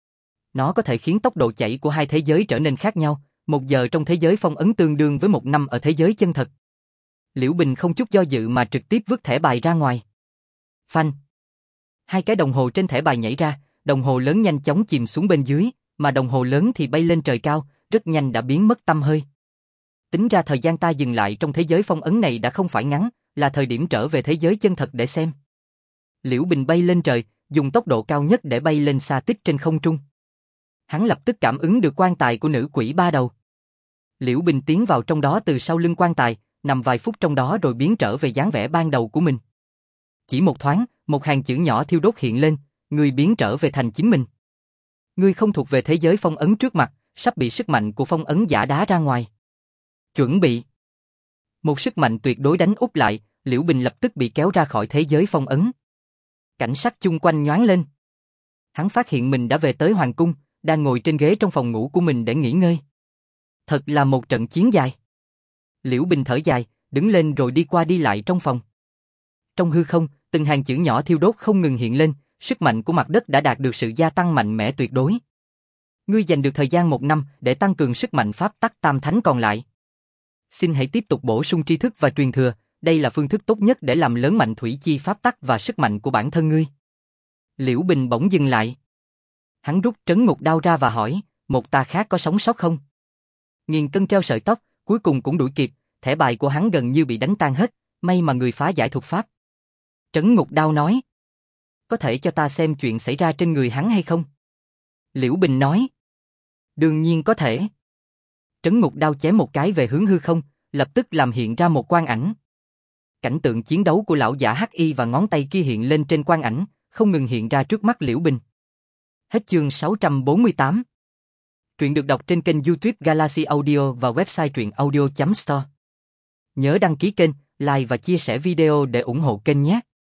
Nó có thể khiến tốc độ chạy của hai thế giới trở nên khác nhau, 1 giờ trong thế giới phong ấn tương đương với 1 năm ở thế giới chân thật. Liễu Bình không chút do dự mà trực tiếp vứt thẻ bài ra ngoài. Phanh! 2 cái đồng hồ trên thẻ bài nhảy ra, đồng hồ lớn nhanh chóng chìm xuống bên dưới, mà đồng hồ lớn thì bay lên trời cao, rất nhanh đã biến mất tăm hơi. Tính ra thời gian ta dừng lại trong thế giới phong ấn này đã không phải ngắn, là thời điểm trở về thế giới chân thật để xem. Liễu Bình bay lên trời, dùng tốc độ cao nhất để bay lên xa tích trên không trung. Hắn lập tức cảm ứng được quan tài của nữ quỷ 3 đầu. Liễu Bình tiến vào trong đó từ sau lưng quan tài, nằm vài phút trong đó rồi biến trở về dáng vẻ ban đầu của mình. Chỉ một thoáng, một hàng chữ nhỏ thiêu đốt hiện lên, ngươi biến trở về thành chính mình. Ngươi không thuộc về thế giới phong ấn trước mặt, sắp bị sức mạnh của phong ấn giả đá ra ngoài. Chuẩn bị. Một sức mạnh tuyệt đối đánh úp lại, Liễu Bình lập tức bị kéo ra khỏi thế giới phong ấn. Cảnh sắc chung quanh nhoáng lên. Hắn phát hiện mình đã về tới hoàng cung, đang ngồi trên ghế trong phòng ngủ của mình để nghỉ ngơi. Thật là một trận chiến dài. Liễu Bình thở dài, đứng lên rồi đi qua đi lại trong phòng. Trong hư không, từng hàng chữ nhỏ thiêu đốt không ngừng hiện lên, sức mạnh của mặt đất đã đạt được sự gia tăng mạnh mẽ tuyệt đối. Ngươi dành được thời gian 1 năm để tăng cường sức mạnh pháp tắc tam thánh còn lại. Xin hãy tiếp tục bổ sung tri thức và truyền thừa, đây là phương thức tốt nhất để làm lớn mạnh thủy chi pháp tắc và sức mạnh của bản thân ngươi. Liễu Bình bỗng dừng lại. Hắn rút trấn ngục đao ra và hỏi, một ta khác có sống sót không? Nghiền cân treo sợi tóc, cuối cùng cũng đuổi kịp, thẻ bài của hắn gần như bị đánh tan hết, may mà người phá giải thuật pháp. Trấn ngục đao nói, có thể cho ta xem chuyện xảy ra trên người hắn hay không? Liễu Bình nói, đương nhiên có thể. Trấn ngục đao chém một cái về hướng hư không, lập tức làm hiện ra một quang ảnh. Cảnh tượng chiến đấu của lão giả Hắc Y và ngón tay kia hiện lên trên quang ảnh, không ngừng hiện ra trước mắt Liễu Bình. Hết chương 648. Truyện được đọc trên kênh YouTube Galaxy Audio và website truyệnaudio.store. Nhớ đăng ký kênh, like và chia sẻ video để ủng hộ kênh nhé.